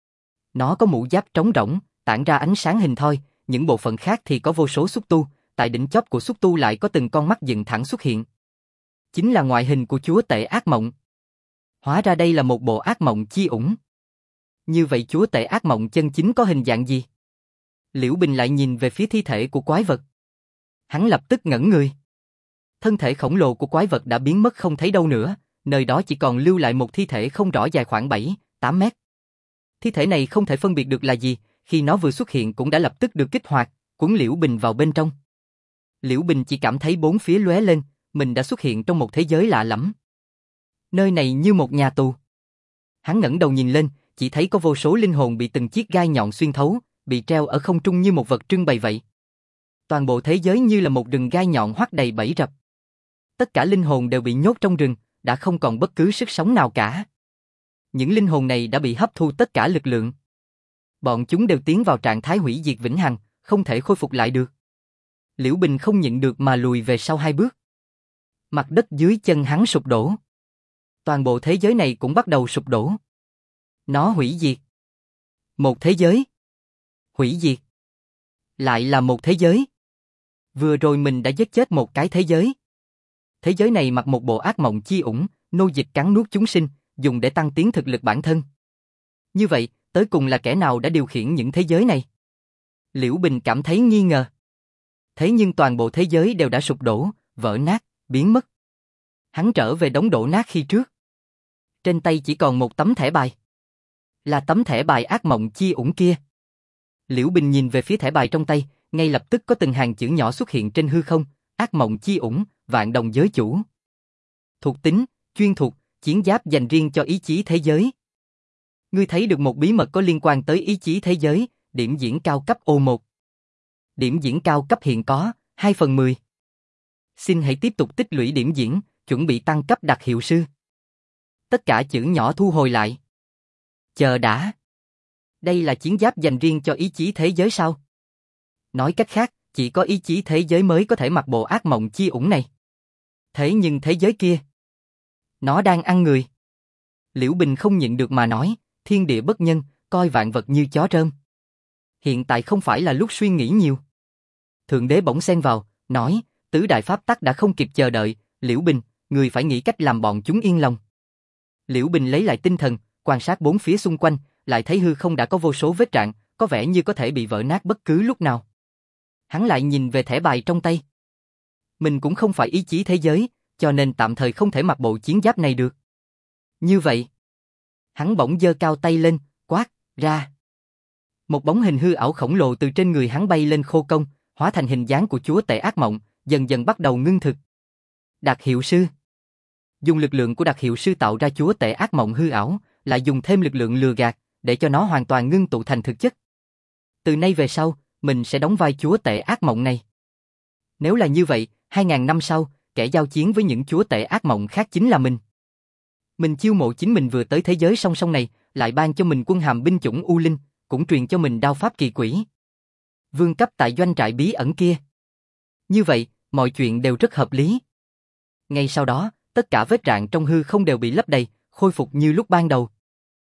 Nó có mũ giáp trống rỗng, tản ra ánh sáng hình thoi, những bộ phận khác thì có vô số xúc tu, tại đỉnh chóp của xúc tu lại có từng con mắt dựng thẳng xuất hiện. Chính là ngoại hình của chúa tể ác mộng. Hóa ra đây là một bộ ác mộng chi ủng. Như vậy chúa tể ác mộng chân chính có hình dạng gì? Liễu Bình lại nhìn về phía thi thể của quái vật. Hắn lập tức ngẩn người. Thân thể khổng lồ của quái vật đã biến mất không thấy đâu nữa, nơi đó chỉ còn lưu lại một thi thể không rõ dài khoảng 7-8 mét. Thi thể này không thể phân biệt được là gì, khi nó vừa xuất hiện cũng đã lập tức được kích hoạt, cuốn Liễu Bình vào bên trong. Liễu Bình chỉ cảm thấy bốn phía lóe lên, mình đã xuất hiện trong một thế giới lạ lẫm. Nơi này như một nhà tù. Hắn ngẩng đầu nhìn lên, chỉ thấy có vô số linh hồn bị từng chiếc gai nhọn xuyên thấu, bị treo ở không trung như một vật trưng bày vậy. Toàn bộ thế giới như là một rừng gai nhọn hoắt đầy bẫy rập. Tất cả linh hồn đều bị nhốt trong rừng, đã không còn bất cứ sức sống nào cả. Những linh hồn này đã bị hấp thu tất cả lực lượng. Bọn chúng đều tiến vào trạng thái hủy diệt vĩnh hằng, không thể khôi phục lại được. Liễu Bình không nhịn được mà lùi về sau 2 bước. Mặt đất dưới chân hắn sụp đổ. Toàn bộ thế giới này cũng bắt đầu sụp đổ. Nó hủy diệt. Một thế giới. Hủy diệt. Lại là một thế giới. Vừa rồi mình đã giết chết một cái thế giới. Thế giới này mặc một bộ ác mộng chi ủng, nô dịch cắn nuốt chúng sinh, dùng để tăng tiến thực lực bản thân. Như vậy, tới cùng là kẻ nào đã điều khiển những thế giới này? Liễu Bình cảm thấy nghi ngờ. Thế nhưng toàn bộ thế giới đều đã sụp đổ, vỡ nát, biến mất. Hắn trở về đống đổ nát khi trước. Trên tay chỉ còn một tấm thẻ bài. Là tấm thẻ bài ác mộng chi ủng kia. Liễu Bình nhìn về phía thẻ bài trong tay, ngay lập tức có từng hàng chữ nhỏ xuất hiện trên hư không, ác mộng chi ủng, vạn đồng giới chủ. Thuộc tính, chuyên thuộc, chiến giáp dành riêng cho ý chí thế giới. Ngươi thấy được một bí mật có liên quan tới ý chí thế giới, điểm diễn cao cấp O1. Điểm diễn cao cấp hiện có, 2/10. Xin hãy tiếp tục tích lũy điểm diễn, chuẩn bị tăng cấp đặc hiệu sư. Tất cả chữ nhỏ thu hồi lại. Chờ đã. Đây là chiến giáp dành riêng cho ý chí thế giới sao? Nói cách khác, chỉ có ý chí thế giới mới có thể mặc bộ ác mộng chi ủng này. Thế nhưng thế giới kia, nó đang ăn người. Liễu Bình không nhịn được mà nói, thiên địa bất nhân, coi vạn vật như chó rơm. Hiện tại không phải là lúc suy nghĩ nhiều. Thượng Đế bỗng xen vào, nói, tứ đại pháp tắc đã không kịp chờ đợi, Liễu Bình, người phải nghĩ cách làm bọn chúng yên lòng. Liễu Bình lấy lại tinh thần, quan sát bốn phía xung quanh, lại thấy hư không đã có vô số vết rạn, có vẻ như có thể bị vỡ nát bất cứ lúc nào. Hắn lại nhìn về thẻ bài trong tay. Mình cũng không phải ý chí thế giới, cho nên tạm thời không thể mặc bộ chiến giáp này được. Như vậy, hắn bỗng giơ cao tay lên, quát ra. Một bóng hình hư ảo khổng lồ từ trên người hắn bay lên khô công, hóa thành hình dáng của chúa tể ác mộng, dần dần bắt đầu ngưng thực. Đặc hiệu sư. Dùng lực lượng của đặc hiệu sư tạo ra chúa tể ác mộng hư ảo, lại dùng thêm lực lượng lừa gạt, để cho nó hoàn toàn ngưng tụ thành thực chất. Từ nay về sau, mình sẽ đóng vai chúa tể ác mộng này. Nếu là như vậy, 2000 năm sau, kẻ giao chiến với những chúa tể ác mộng khác chính là mình. Mình chiêu mộ chính mình vừa tới thế giới song song này, lại ban cho mình quân hàm binh chủng U Linh, cũng truyền cho mình đao pháp kỳ quỷ. Vương cấp tại doanh trại bí ẩn kia. Như vậy, mọi chuyện đều rất hợp lý. Ngay sau đó, tất cả vết rạn trong hư không đều bị lấp đầy, khôi phục như lúc ban đầu.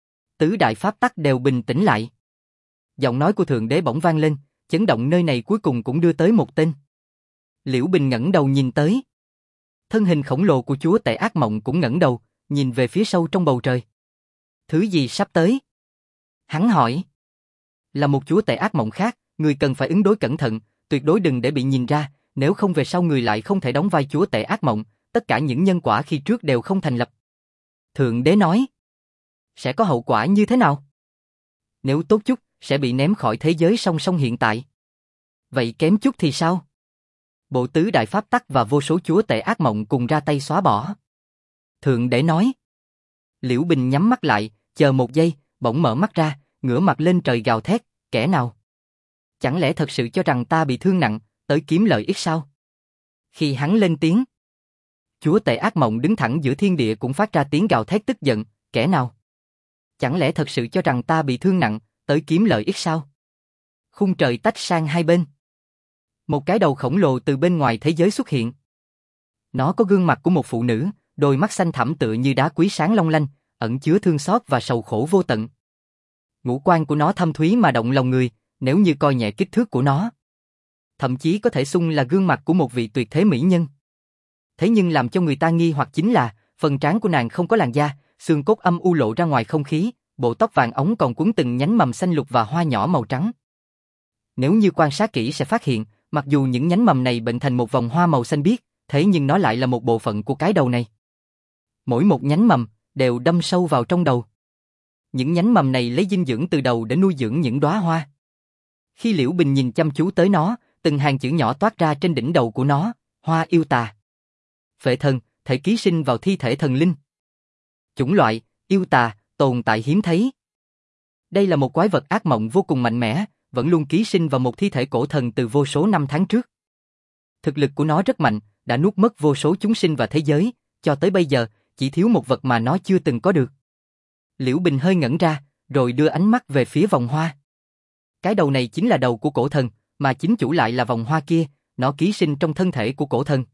Tứ đại pháp tắc đều bình tĩnh lại. Giọng nói của Thượng Đế bỗng vang lên, chấn động nơi này cuối cùng cũng đưa tới một tên. Liễu Bình ngẩng đầu nhìn tới. Thân hình khổng lồ của chúa tể ác mộng cũng ngẩng đầu, nhìn về phía sâu trong bầu trời. Thứ gì sắp tới? Hắn hỏi. Là một chúa tể ác mộng khác, người cần phải ứng đối cẩn thận, tuyệt đối đừng để bị nhìn ra, nếu không về sau người lại không thể đóng vai chúa tể ác mộng, tất cả những nhân quả khi trước đều không thành lập. Thượng Đế nói. Sẽ có hậu quả như thế nào? Nếu tốt chút, sẽ bị ném khỏi thế giới song song hiện tại. Vậy kém chút thì sao? Bộ tứ đại pháp tắc và vô số chúa tể ác mộng cùng ra tay xóa bỏ. Thượng Đế nói. Liễu Bình nhắm mắt lại, chờ một giây, bỗng mở mắt ra, ngửa mặt lên trời gào thét, kẻ nào? Chẳng lẽ thật sự cho rằng ta bị thương nặng, tới kiếm lợi ích sao? Khi hắn lên tiếng, chúa tể ác mộng đứng thẳng giữa thiên địa cũng phát ra tiếng gào thét tức giận, kẻ nào? Chẳng lẽ thật sự cho rằng ta bị thương nặng, tới kiếm lợi ích sao? Khung trời tách sang hai bên. Một cái đầu khổng lồ từ bên ngoài thế giới xuất hiện. Nó có gương mặt của một phụ nữ, đôi mắt xanh thẳm tựa như đá quý sáng long lanh, ẩn chứa thương xót và sầu khổ vô tận. Ngũ quan của nó thâm thúy mà động lòng người, nếu như coi nhẹ kích thước của nó. Thậm chí có thể xưng là gương mặt của một vị tuyệt thế mỹ nhân. Thế nhưng làm cho người ta nghi hoặc chính là, phần trán của nàng không có làn da, xương cốt âm u lộ ra ngoài không khí, bộ tóc vàng óng còn quấn từng nhánh mầm xanh lục và hoa nhỏ màu trắng. Nếu như quan sát kỹ sẽ phát hiện, mặc dù những nhánh mầm này bệnh thành một vòng hoa màu xanh biếc, thế nhưng nó lại là một bộ phận của cái đầu này. Mỗi một nhánh mầm đều đâm sâu vào trong đầu. Những nhánh mầm này lấy dinh dưỡng từ đầu để nuôi dưỡng những đóa hoa. Khi Liễu Bình nhìn chăm chú tới nó, từng hàng chữ nhỏ toát ra trên đỉnh đầu của nó, hoa yêu tà. Phệ thần, thể ký sinh vào thi thể thần linh. Chủng loại, yêu tà, tồn tại hiếm thấy. Đây là một quái vật ác mộng vô cùng mạnh mẽ, vẫn luôn ký sinh vào một thi thể cổ thần từ vô số năm tháng trước. Thực lực của nó rất mạnh, đã nuốt mất vô số chúng sinh và thế giới, cho tới bây giờ, chỉ thiếu một vật mà nó chưa từng có được. Liễu Bình hơi ngẩn ra, rồi đưa ánh mắt về phía vòng hoa. Cái đầu này chính là đầu của cổ thần, mà chính chủ lại là vòng hoa kia, nó ký sinh trong thân thể của cổ thần.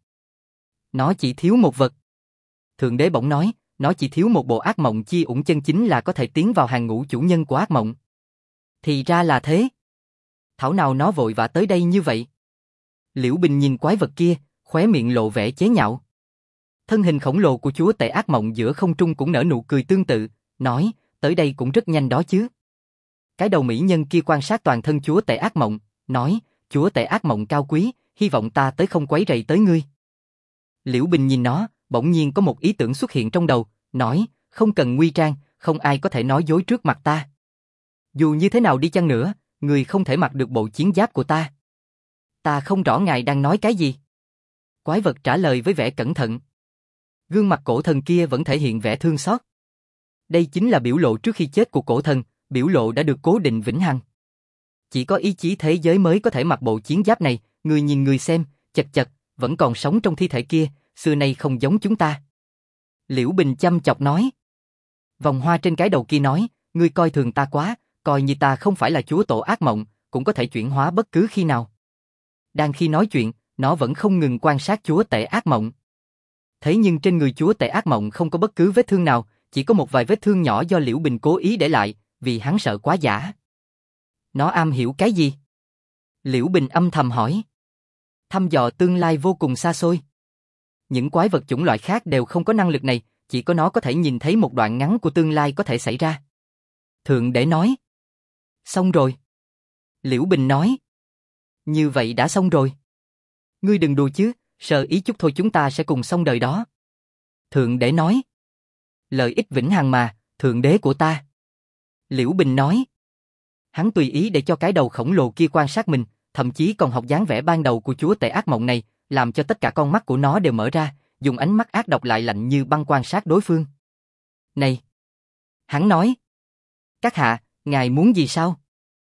Nó chỉ thiếu một vật. Thượng Đế bỗng nói, nó chỉ thiếu một bộ ác mộng chi ủng chân chính là có thể tiến vào hàng ngũ chủ nhân của ác mộng. Thì ra là thế. Thảo nào nó vội vã tới đây như vậy? Liễu Bình nhìn quái vật kia, khóe miệng lộ vẻ chế nhạo. Thân hình khổng lồ của chúa tể ác mộng giữa không trung cũng nở nụ cười tương tự, nói, tới đây cũng rất nhanh đó chứ. Cái đầu mỹ nhân kia quan sát toàn thân chúa tể ác mộng, nói, chúa tể ác mộng cao quý, hy vọng ta tới không quấy rầy tới ngươi. Liễu Bình nhìn nó, bỗng nhiên có một ý tưởng xuất hiện trong đầu, nói, không cần nguy trang, không ai có thể nói dối trước mặt ta. Dù như thế nào đi chăng nữa, người không thể mặc được bộ chiến giáp của ta. Ta không rõ ngài đang nói cái gì. Quái vật trả lời với vẻ cẩn thận. Gương mặt cổ thần kia vẫn thể hiện vẻ thương xót. Đây chính là biểu lộ trước khi chết của cổ thần, biểu lộ đã được cố định vĩnh hằng. Chỉ có ý chí thế giới mới có thể mặc bộ chiến giáp này, người nhìn người xem, chật chật, vẫn còn sống trong thi thể kia, xưa nay không giống chúng ta. Liễu Bình chăm chọc nói. Vòng hoa trên cái đầu kia nói, ngươi coi thường ta quá, coi như ta không phải là chúa tổ ác mộng, cũng có thể chuyển hóa bất cứ khi nào. Đang khi nói chuyện, nó vẫn không ngừng quan sát chúa tể ác mộng. Thế nhưng trên người chúa tể ác mộng không có bất cứ vết thương nào, chỉ có một vài vết thương nhỏ do Liễu Bình cố ý để lại, vì hắn sợ quá giả. Nó am hiểu cái gì? Liễu Bình âm thầm hỏi. Thăm dò tương lai vô cùng xa xôi. Những quái vật chủng loại khác đều không có năng lực này, chỉ có nó có thể nhìn thấy một đoạn ngắn của tương lai có thể xảy ra. Thượng Đế nói. Xong rồi. Liễu Bình nói. Như vậy đã xong rồi. Ngươi đừng đùa chứ, sơ ý chút thôi chúng ta sẽ cùng xong đời đó. Thượng Đế nói. Lợi ích vĩnh hằng mà, Thượng Đế của ta. Liễu Bình nói. Hắn tùy ý để cho cái đầu khổng lồ kia quan sát mình, thậm chí còn học dáng vẻ ban đầu của chúa tể ác mộng này, làm cho tất cả con mắt của nó đều mở ra, dùng ánh mắt ác độc lại lạnh như băng quan sát đối phương. Này! Hắn nói. Các hạ, ngài muốn gì sao?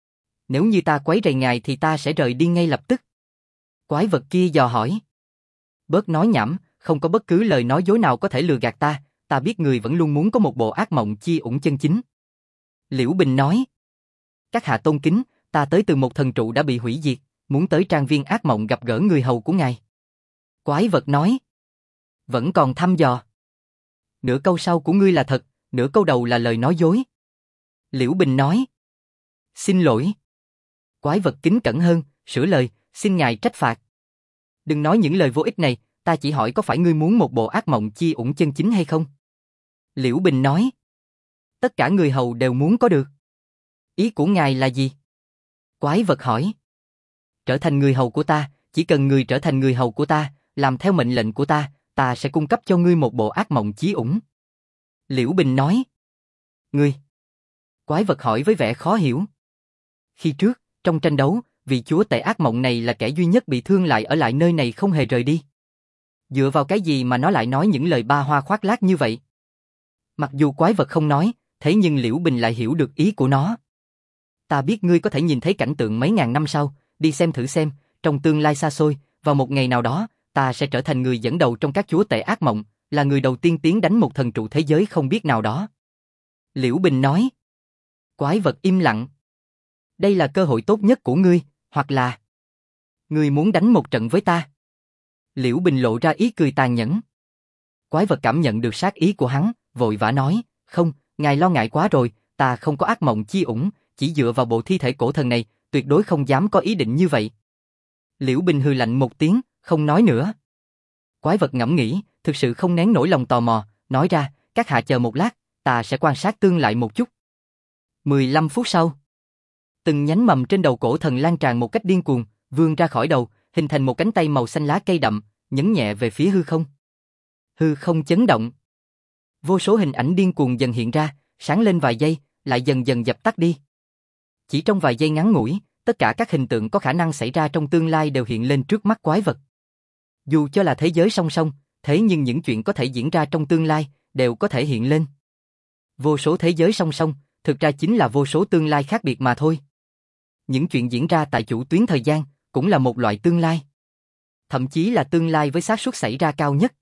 nếu như ta quấy rầy ngài thì ta sẽ rời đi ngay lập tức. Quái vật kia dò hỏi. Bớt nói nhảm, không có bất cứ lời nói dối nào có thể lừa gạt ta biết người vẫn luôn muốn có một bộ ác mộng chi ủng chân chính. Liễu Bình nói. Các hạ tôn kính, ta tới từ một thần trụ đã bị hủy diệt, muốn tới trang viên ác mộng gặp gỡ người hầu của ngài. Quái vật nói. Vẫn còn thăm dò. Nửa câu sau của ngươi là thật, nửa câu đầu là lời nói dối. Liễu Bình nói. Xin lỗi. Quái vật kính cẩn hơn, sửa lời, xin ngài trách phạt. Đừng nói những lời vô ích này, ta chỉ hỏi có phải ngươi muốn một bộ ác mộng chi ủng chân chính hay không? Liễu Bình nói. Tất cả người hầu đều muốn có được. Ý của ngài là gì? Quái vật hỏi. Trở thành người hầu của ta, chỉ cần người trở thành người hầu của ta, làm theo mệnh lệnh của ta sẽ cung cấp cho ngươi một bộ ác mộng chí ủng. Liễu Bình nói. Ngươi? Quái vật hỏi với vẻ khó hiểu. Khi trước, trong tranh đấu, vị chúa tể ác mộng này là kẻ duy nhất bị thương lại ở lại nơi này không hề rời đi. Dựa vào cái gì mà nó lại nói những lời ba hoa khoác lác như vậy? Mặc dù quái vật không nói, thế nhưng Liễu Bình lại hiểu được ý của nó. Ta biết ngươi có thể nhìn thấy cảnh tượng mấy ngàn năm sau, đi xem thử xem, trong tương lai xa xôi, vào một ngày nào đó, ta sẽ trở thành người dẫn đầu trong các chúa tể ác mộng, là người đầu tiên tiến đánh một thần trụ thế giới không biết nào đó. Liễu Bình nói. Quái vật im lặng. Đây là cơ hội tốt nhất của ngươi, hoặc là ngươi muốn đánh một trận với ta. Liễu Bình lộ ra ý cười tàn nhẫn. Quái vật cảm nhận được sát ý của hắn, vội vã nói, không, ngài lo ngại quá rồi, ta không có ác mộng chi ủng, chỉ dựa vào bộ thi thể cổ thần này, tuyệt đối không dám có ý định như vậy. Liễu Bình hừ lạnh một tiếng, không nói nữa. Quái vật ngẫm nghĩ, thực sự không nén nổi lòng tò mò, nói ra, các hạ chờ một lát, ta sẽ quan sát tương lại một chút. 15 phút sau, từng nhánh mầm trên đầu cổ thần lan tràn một cách điên cuồng, vươn ra khỏi đầu, hình thành một cánh tay màu xanh lá cây đậm, nhấn nhẹ về phía hư không. Hư không chấn động. Vô số hình ảnh điên cuồng dần hiện ra, sáng lên vài giây, lại dần dần dập tắt đi. Chỉ trong vài giây ngắn ngủi, tất cả các hình tượng có khả năng xảy ra trong tương lai đều hiện lên trước mắt quái vật. Dù cho là thế giới song song, thế nhưng những chuyện có thể diễn ra trong tương lai đều có thể hiện lên. Vô số thế giới song song, thực ra chính là vô số tương lai khác biệt mà thôi. Những chuyện diễn ra tại chủ tuyến thời gian cũng là một loại tương lai. Thậm chí là tương lai với xác suất xảy ra cao nhất.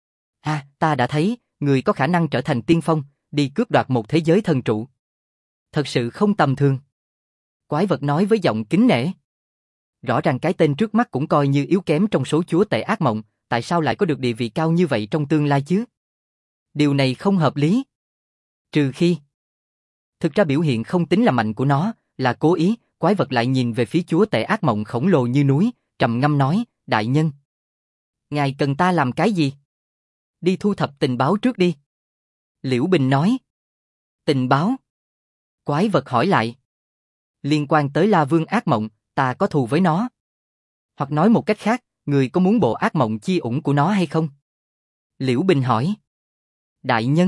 Ta đã thấy, người có khả năng trở thành tiên phong, đi cướp đoạt một thế giới thần trụ. Thật sự không tầm thường. Quái vật nói với giọng kính nể. Rõ ràng cái tên trước mắt cũng coi như yếu kém trong số chúa tể ác mộng, tại sao lại có được địa vị cao như vậy trong tương lai chứ? Điều này không hợp lý. Trừ khi... Thực ra biểu hiện không tính là mạnh của nó, là cố ý, quái vật lại nhìn về phía chúa tể ác mộng khổng lồ như núi, trầm ngâm nói, đại nhân. Ngài cần ta làm cái gì? Đi thu thập tình báo trước đi. Liễu Bình nói. Tình báo? Quái vật hỏi lại. Liên quan tới La Vương ác mộng, ta có thù với nó. Hoặc nói một cách khác, người có muốn bộ ác mộng chi ủng của nó hay không? Liễu Bình hỏi. Đại nhân.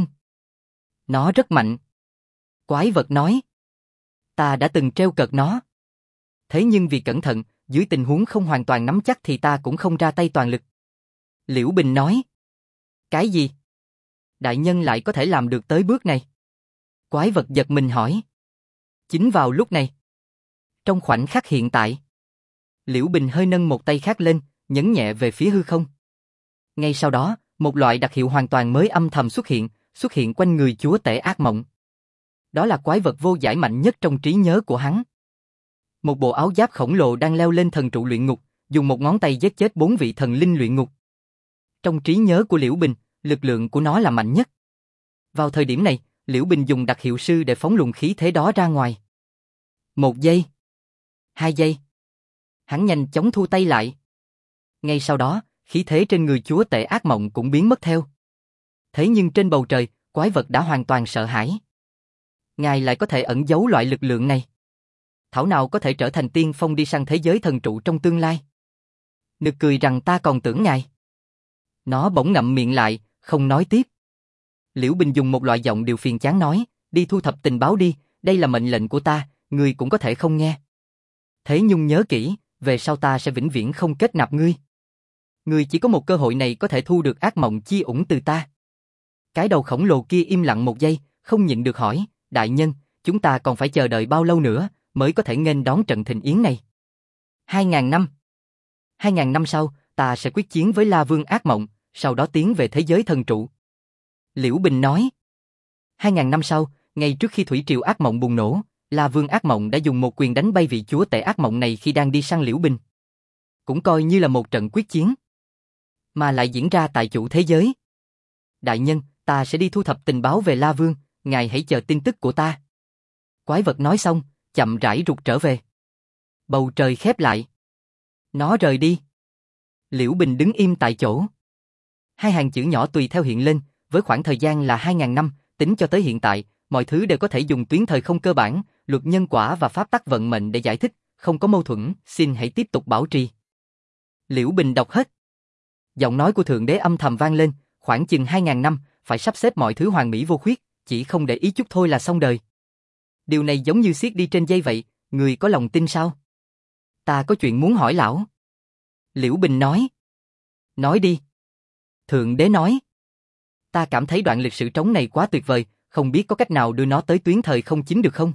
Nó rất mạnh. Quái vật nói. Ta đã từng trêu cợt nó. Thế nhưng vì cẩn thận, dưới tình huống không hoàn toàn nắm chắc thì ta cũng không ra tay toàn lực. Liễu Bình nói. Cái gì? Đại nhân lại có thể làm được tới bước này? Quái vật giật mình hỏi. Chính vào lúc này. Trong khoảnh khắc hiện tại. Liễu Bình hơi nâng một tay khác lên, nhấn nhẹ về phía hư không. Ngay sau đó, một loại đặc hiệu hoàn toàn mới âm thầm xuất hiện quanh người chúa tể ác mộng. Đó là quái vật vô giải mạnh nhất trong trí nhớ của hắn. Một bộ áo giáp khổng lồ đang leo lên thần trụ luyện ngục, dùng một ngón tay giết chết 4 vị thần linh luyện ngục. Trong trí nhớ của Liễu Bình, lực lượng của nó là mạnh nhất. Vào thời điểm này, Liễu Bình dùng đặc hiệu sư để phóng luồng khí thế đó ra ngoài. 1 giây. 2 giây. Hắn nhanh chóng thu tay lại. Ngay sau đó, khí thế trên người chúa tể ác mộng cũng biến mất theo. Thế nhưng trên bầu trời, quái vật đã hoàn toàn sợ hãi. Ngài lại có thể ẩn giấu loại lực lượng này. Thảo nào có thể trở thành tiên phong đi săn thế giới thần trụ trong tương lai. Nực cười rằng ta còn tưởng ngài. Nó bỗng ngậm miệng lại, không nói tiếp. Liễu Bình dùng một loại giọng điệu phiền chán nói, đi thu thập tình báo đi, đây là mệnh lệnh của ta, ngươi cũng có thể không nghe. Thế nhưng nhớ kỹ, về sau ta sẽ vĩnh viễn không kết nạp ngươi. Ngươi chỉ có một cơ hội này có thể thu được ác mộng chi ủng từ ta. Cái đầu khổng lồ kia im lặng một giây, không nhịn được hỏi, đại nhân, chúng ta còn phải chờ đợi bao lâu nữa, mới có thể nghênh đón trận thịnh yến này. 2.000 năm. 2.000 năm sau, ta sẽ quyết chiến với La Vương ác mộng, sau đó tiến về thế giới thần trụ. Liễu Bình nói. 2.000 năm sau, ngay trước khi thủy triều ác mộng bùng nổ, La Vương ác mộng đã dùng một quyền đánh bay vị chúa tể ác mộng này khi đang đi săn Liễu Bình. Cũng coi như là một trận quyết chiến, mà lại diễn ra tại chủ thế giới. Đại nhân, ta sẽ đi thu thập tình báo về La Vương, ngài hãy chờ tin tức của ta. Quái vật nói xong, chậm rãi rụt trở về. Bầu trời khép lại. Nó rời đi. Liễu Bình đứng im tại chỗ. Hai hàng chữ nhỏ tùy theo hiện lên, với khoảng thời gian là 2.000 năm, tính cho tới hiện tại, mọi thứ đều có thể dùng tuyến thời không cơ bản, luật nhân quả và pháp tắc vận mệnh để giải thích, không có mâu thuẫn, xin hãy tiếp tục bảo trì. Liễu Bình đọc hết. Giọng nói của Thượng Đế âm thầm vang lên, khoảng chừng 2.000 năm, phải sắp xếp mọi thứ hoàn mỹ vô khuyết, chỉ không để ý chút thôi là xong đời. Điều này giống như xiết đi trên dây vậy, người có lòng tin sao? Ta có chuyện muốn hỏi lão. Liễu Bình nói. Nói đi. Thượng Đế nói. Ta cảm thấy đoạn lịch sử trống này quá tuyệt vời, không biết có cách nào đưa nó tới tuyến thời không chính được không?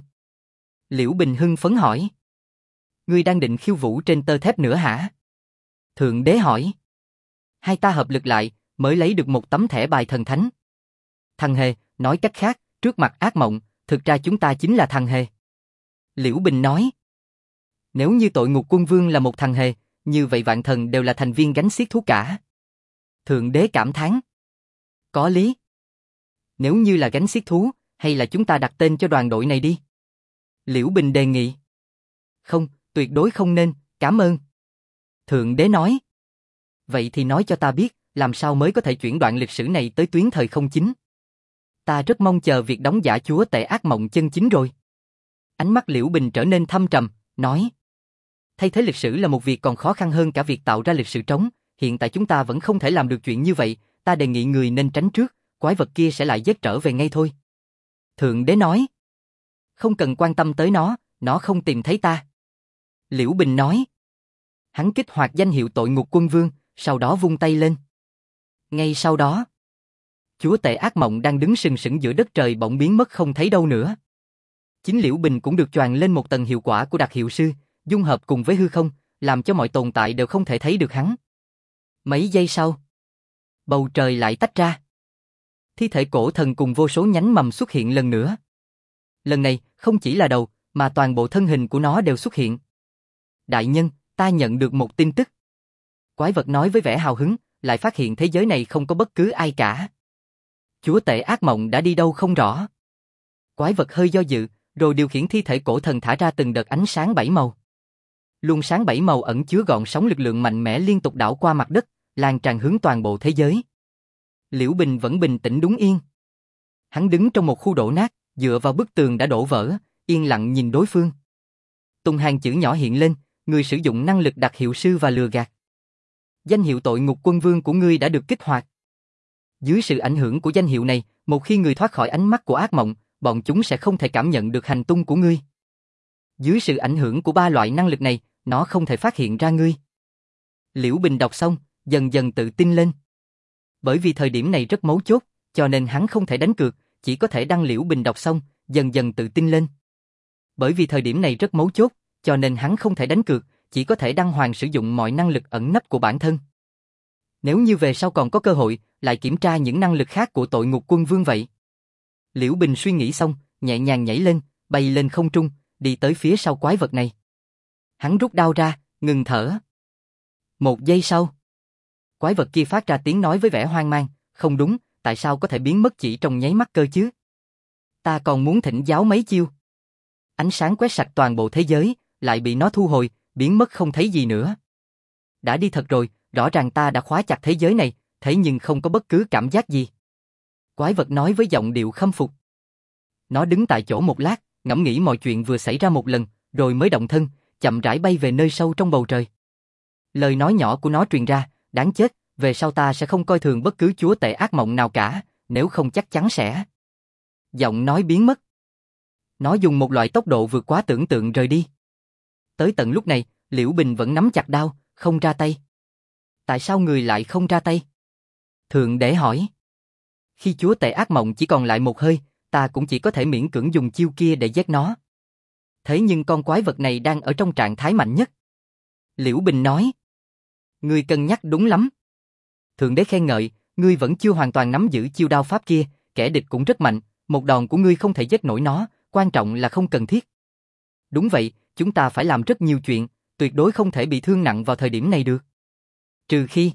Liễu Bình hưng phấn hỏi. Ngươi đang định khiêu vũ trên tơ thép nữa hả? Thượng Đế hỏi. Hai ta hợp lực lại, mới lấy được một tấm thẻ bài thần thánh. Thằng hề, nói cách khác, trước mặt ác mộng, thực ra chúng ta chính là thằng hề. Liễu Bình nói. Nếu như tội ngục quân vương là một thằng hề, như vậy vạn thần đều là thành viên gánh xiết thú cả. Thượng Đế cảm thán. Có lý. Nếu như là gánh xiết thú, hay là chúng ta đặt tên cho đoàn đội này đi? Liễu Bình đề nghị. Không, tuyệt đối không nên, cảm ơn. Thượng Đế nói. Vậy thì nói cho ta biết, làm sao mới có thể chuyển đoạn lịch sử này tới tuyến thời không chính? Ta rất mong chờ việc đóng giả chúa tể ác mộng chân chính rồi. Ánh mắt Liễu Bình trở nên thâm trầm, nói. Thay thế lịch sử là một việc còn khó khăn hơn cả việc tạo ra lịch sử trống, hiện tại chúng ta vẫn không thể làm được chuyện như vậy, ta đề nghị người nên tránh trước, quái vật kia sẽ lại giết trở về ngay thôi. Thượng Đế nói. Không cần quan tâm tới nó không tìm thấy ta. Liễu Bình nói. Hắn kích hoạt danh hiệu tội ngục quân vương, sau đó vung tay lên. Ngay sau đó, chúa tể ác mộng đang đứng sừng sững giữa đất trời bỗng biến mất không thấy đâu nữa. Chính Liễu Bình cũng được choàng lên một tầng hiệu quả của đặc hiệu sư, dung hợp cùng với hư không, làm cho mọi tồn tại đều không thể thấy được hắn. Mấy giây sau, bầu trời lại tách ra. Thi thể cổ thần cùng vô số nhánh mầm xuất hiện lần nữa. Lần này, không chỉ là đầu, mà toàn bộ thân hình của nó đều xuất hiện. Đại nhân, ta nhận được một tin tức. Quái vật nói với vẻ hào hứng, lại phát hiện thế giới này không có bất cứ ai cả. Chúa tể ác mộng đã đi đâu không rõ. Quái vật hơi do dự, rồi điều khiển thi thể cổ thần thả ra từng đợt ánh sáng 7 màu. Luồng sáng 7 màu ẩn chứa gọn sóng lực lượng mạnh mẽ liên tục đảo qua mặt đất, lan tràn hướng toàn bộ thế giới. Liễu Bình vẫn bình tĩnh đứng yên. Hắn đứng trong một khu đổ nát, dựa vào bức tường đã đổ vỡ, yên lặng nhìn đối phương. Từng hàng chữ nhỏ hiện lên, người sử dụng năng lực đặc hiệu sư và lừa gạt. Danh hiệu tội ngục quân vương của ngươi đã được kích hoạt. Dưới sự ảnh hưởng của danh hiệu này, một khi người thoát khỏi ánh mắt của ác mộng, bọn chúng sẽ không thể cảm nhận được hành tung của ngươi. Dưới sự ảnh hưởng của ba loại năng lực này, nó không thể phát hiện ra ngươi. Liễu Bình đọc xong, dần dần tự tin lên. Bởi vì thời điểm này rất mấu chốt, cho nên hắn không thể đánh cược, chỉ có thể đăng Liễu Bình đọc xong, dần dần tự tin lên. Bởi vì thời điểm này rất mấu chốt, cho nên hắn không thể đánh cược, chỉ có thể đăng hoàng sử dụng mọi năng lực ẩn nấp của bản thân. Nếu như về sau còn có cơ hội, lại kiểm tra những năng lực khác của tội ngục quân vương vậy. Liễu Bình suy nghĩ xong, nhẹ nhàng nhảy lên, bay lên không trung, đi tới phía sau quái vật này. Hắn rút đao ra, ngừng thở. Một giây sau, quái vật kia phát ra tiếng nói với vẻ hoang mang, không đúng, tại sao có thể biến mất chỉ trong nháy mắt cơ chứ? Ta còn muốn thỉnh giáo mấy chiêu. Ánh sáng quét sạch toàn bộ thế giới, lại bị nó thu hồi, biến mất không thấy gì nữa. Đã đi thật rồi, rõ ràng ta đã khóa chặt thế giới này, thế nhưng không có bất cứ cảm giác gì. Quái vật nói với giọng điệu khâm phục. Nó đứng tại chỗ một lát, ngẫm nghĩ mọi chuyện vừa xảy ra một lần, rồi mới động thân, chậm rãi bay về nơi sâu trong bầu trời. Lời nói nhỏ của nó truyền ra, đáng chết, về sau ta sẽ không coi thường bất cứ chúa tể ác mộng nào cả, nếu không chắc chắn sẽ. Giọng nói biến mất. Nó dùng một loại tốc độ vượt quá tưởng tượng rời đi. Tới tận lúc này, Liễu Bình vẫn nắm chặt đao, không ra tay. Tại sao người lại không ra tay? Thượng Đế hỏi. Khi chúa tể ác mộng chỉ còn lại một hơi, ta cũng chỉ có thể miễn cưỡng dùng chiêu kia để giết nó. thế nhưng con quái vật này đang ở trong trạng thái mạnh nhất. Liễu Bình nói. Ngươi cân nhắc đúng lắm. Thượng đế khen ngợi, ngươi vẫn chưa hoàn toàn nắm giữ chiêu đao pháp kia, kẻ địch cũng rất mạnh, một đòn của ngươi không thể giết nổi nó, quan trọng là không cần thiết. Đúng vậy, chúng ta phải làm rất nhiều chuyện, tuyệt đối không thể bị thương nặng vào thời điểm này được. Trừ khi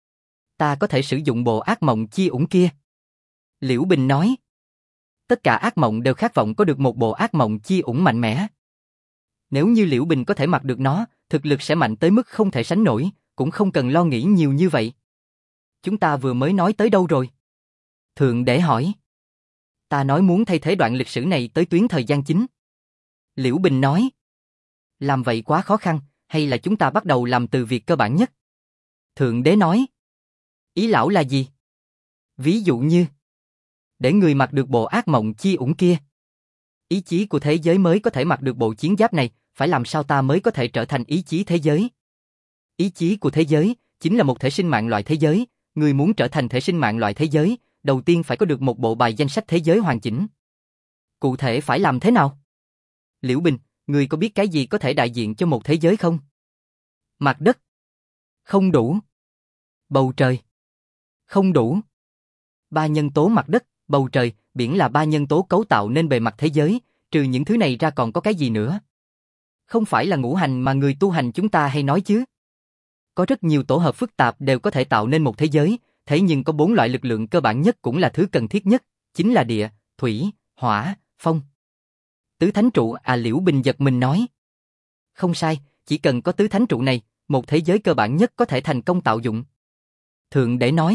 ta có thể sử dụng bộ ác mộng chi ủng kia. Liễu Bình nói. Tất cả ác mộng đều khát vọng có được một bộ ác mộng chi ủng mạnh mẽ. Nếu như Liễu Bình có thể mặc được nó, thực lực sẽ mạnh tới mức không thể sánh nổi, cũng không cần lo nghĩ nhiều như vậy. Chúng ta vừa mới nói tới đâu rồi? Thượng đế hỏi. Ta nói muốn thay thế đoạn lịch sử này tới tuyến thời gian chính. Liễu Bình nói. Làm vậy quá khó khăn, hay là chúng ta bắt đầu làm từ việc cơ bản nhất? Thượng đế nói. Ý lão là gì? Ví dụ như, để người mặc được bộ ác mộng chi ủng kia. Ý chí của thế giới mới có thể mặc được bộ chiến giáp này, phải làm sao ta mới có thể trở thành ý chí thế giới? Ý chí của thế giới chính là một thể sinh mạng loại thế giới, người muốn trở thành thể sinh mạng loại thế giới, đầu tiên phải có được một bộ bài danh sách thế giới hoàn chỉnh. Cụ thể phải làm thế nào? Liễu Bình, người có biết cái gì có thể đại diện cho một thế giới không? Mặt đất. Không đủ. Bầu trời. Không đủ. Ba nhân tố mặt đất, bầu trời, biển là ba nhân tố cấu tạo nên bề mặt thế giới, trừ những thứ này ra còn có cái gì nữa? Không phải là ngũ hành mà người tu hành chúng ta hay nói chứ? Có rất nhiều tổ hợp phức tạp đều có thể tạo nên một thế giới, thế nhưng có 4 loại lực lượng cơ bản nhất cũng là thứ cần thiết nhất, chính là địa, thủy, hỏa, phong. Tứ thánh trụ Liễu Bình giật mình nói. Không sai, chỉ cần có tứ thánh trụ này, một thế giới cơ bản nhất có thể thành công tạo dụng. Thượng đế nói.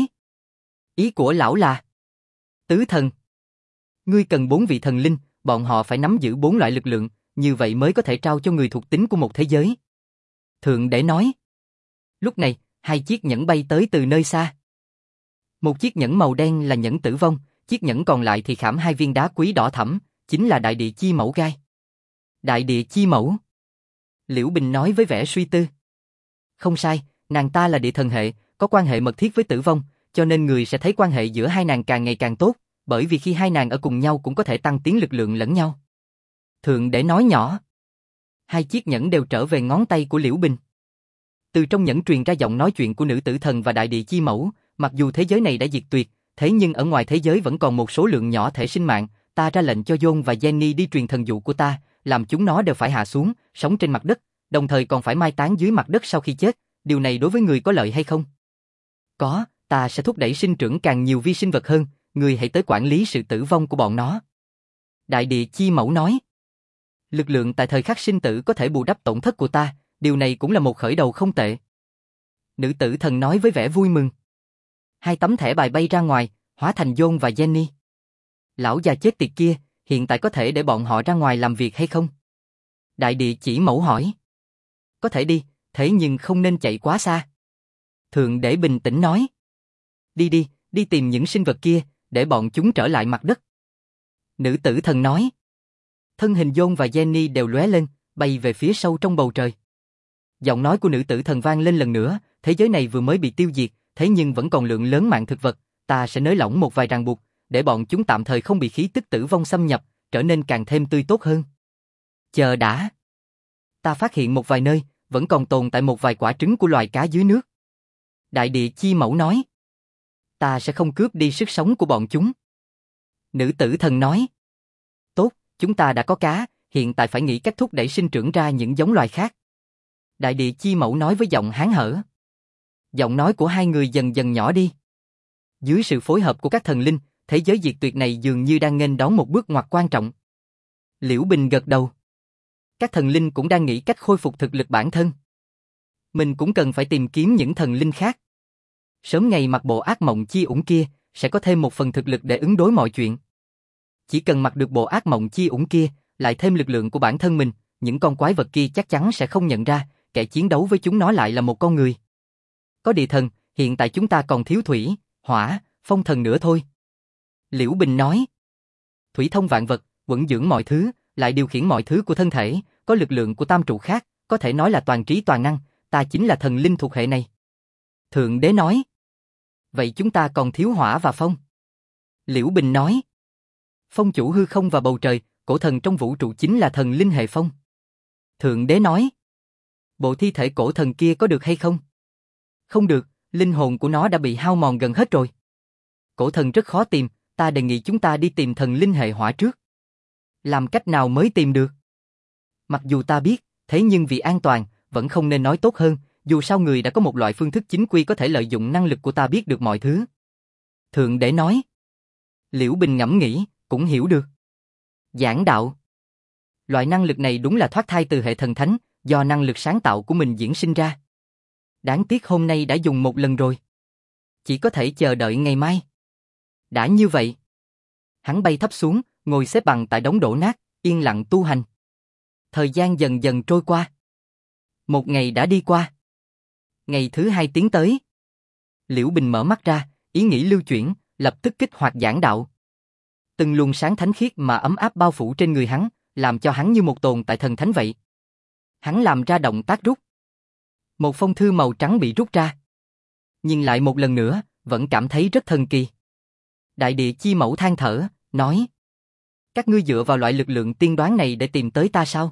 Ý của lão là tứ thần. Ngươi cần 4 vị thần linh, bọn họ phải nắm giữ 4 loại lực lượng, như vậy mới có thể trao cho người thuộc tính của một thế giới. Thượng đế nói. Lúc này, 2 chiếc nhẫn bay tới từ nơi xa. Một chiếc nhẫn màu đen là nhẫn tử vong, chiếc nhẫn còn lại thì khảm 2 viên đá quý đỏ thẫm, chính là đại địa chi mẫu gai. Đại địa chi mẫu. Liễu Bình nói với vẻ suy tư. Không sai, nàng ta là địa thần hệ, có quan hệ mật thiết với tử vong, cho nên người sẽ thấy quan hệ giữa hai nàng càng ngày càng tốt, bởi vì khi hai nàng ở cùng nhau cũng có thể tăng tiến lực lượng lẫn nhau. Thượng đế nói nhỏ. 2 chiếc nhẫn đều trở về ngón tay của Liễu Bình. Từ trong nhẫn truyền ra giọng nói chuyện của nữ tử thần và đại địa chi mẫu, mặc dù thế giới này đã diệt tuyệt, thế nhưng ở ngoài thế giới vẫn còn một số lượng nhỏ thể sinh mạng, ta ra lệnh cho John và Jenny đi truyền thần dụ của ta, làm chúng nó đều phải hạ xuống, sống trên mặt đất, đồng thời còn phải mai táng dưới mặt đất sau khi chết, điều này đối với người có lợi hay không? Có, ta sẽ thúc đẩy sinh trưởng càng nhiều vi sinh vật hơn, người hãy tới quản lý sự tử vong của bọn nó. Đại địa chi mẫu nói. Lực lượng tại thời khắc sinh tử có thể bù đắp tổn thất của ta, điều này cũng là một khởi đầu không tệ. Nữ tử thần nói với vẻ vui mừng. 2 tấm thẻ bài bay ra ngoài, hóa thành John và Jenny. Lão già chết tiệt kia, hiện tại có thể để bọn họ ra ngoài làm việc hay không? Đại địa chỉ mẫu hỏi. Có thể đi, thế nhưng không nên chạy quá xa. Thượng đế bình tĩnh nói. Đi tìm những sinh vật kia, để bọn chúng trở lại mặt đất. Nữ tử thần nói. Thân hình John và Jenny đều lóe lên, bay về phía sâu trong bầu trời. Giọng nói của nữ tử thần vang lên lần nữa, thế giới này vừa mới bị tiêu diệt, thế nhưng vẫn còn lượng lớn mạng thực vật, ta sẽ nới lỏng một vài ràng buộc, để bọn chúng tạm thời không bị khí tức tử vong xâm nhập, trở nên càng thêm tươi tốt hơn. Chờ đã. Ta phát hiện một vài nơi, vẫn còn tồn tại một vài quả trứng của loài cá dưới nước. Đại địa chi mẫu nói. Ta sẽ không cướp đi sức sống của bọn chúng. Nữ tử thần nói. Tốt, chúng ta đã có cá, hiện tại phải nghĩ cách thúc đẩy sinh trưởng ra những giống loài khác. Đại địa chi mẫu nói với giọng hán hở. Giọng nói của hai người dần dần nhỏ đi. Dưới sự phối hợp của các thần linh, thế giới diệt tuyệt này dường như đang nghênh đón một bước ngoặt quan trọng. Liễu Bình gật đầu. Các thần linh cũng đang nghĩ cách khôi phục thực lực bản thân. Mình cũng cần phải tìm kiếm những thần linh khác. Sớm ngày mặc bộ ác mộng chi ủng kia, sẽ có thêm một phần thực lực để ứng đối mọi chuyện. Chỉ cần mặc được bộ ác mộng chi ủng kia, lại thêm lực lượng của bản thân mình, những con quái vật kia chắc chắn sẽ không nhận ra, kẻ chiến đấu với chúng nó lại là một con người. Có địa thần, hiện tại chúng ta còn thiếu thủy, hỏa, phong thần nữa thôi. Liễu Bình nói. Thủy thông vạn vật, quẩn dưỡng mọi thứ, lại điều khiển mọi thứ của thân thể, có lực lượng của tam trụ khác, có thể nói là toàn trí toàn năng, ta chính là thần linh thuộc hệ này. Thượng đế nói. Vậy chúng ta còn thiếu hỏa và phong. Liễu Bình nói. Phong chủ hư không và bầu trời, cổ thần trong vũ trụ chính là thần linh hệ phong. Thượng đế nói. Bộ thi thể cổ thần kia có được hay không? Không được, linh hồn của nó đã bị hao mòn gần hết rồi. Cổ thần rất khó tìm, ta đề nghị chúng ta đi tìm thần linh hệ hỏa trước. Làm cách nào mới tìm được? Mặc dù ta biết, thế nhưng vì an toàn, vẫn không nên nói tốt hơn, dù sao người đã có một loại phương thức chính quy có thể lợi dụng năng lực của ta biết được mọi thứ. Thượng đế nói. Liễu Bình ngẫm nghĩ, cũng hiểu được. Giảng đạo. Loại năng lực này đúng là thoát thai từ hệ thần thánh, do năng lực sáng tạo của mình diễn sinh ra. Đáng tiếc hôm nay đã dùng một lần rồi. Chỉ có thể chờ đợi ngày mai. Đã như vậy. Hắn bay thấp xuống, ngồi xếp bằng tại đống đổ nát, yên lặng tu hành. Thời gian dần dần trôi qua. Một ngày đã đi qua. Ngày thứ hai tiến tới. Liễu Bình mở mắt ra, ý nghĩ lưu chuyển, lập tức kích hoạt giảng đạo. Từng luồng sáng thánh khiết mà ấm áp bao phủ trên người hắn, làm cho hắn như một tồn tại thần thánh vậy. Hắn làm ra động tác rút. Một phong thư màu trắng bị rút ra. Nhìn lại một lần nữa, vẫn cảm thấy rất thần kỳ. Đại địa chi mẫu than thở, nói. Các ngươi dựa vào loại lực lượng tiên đoán này để tìm tới ta sao?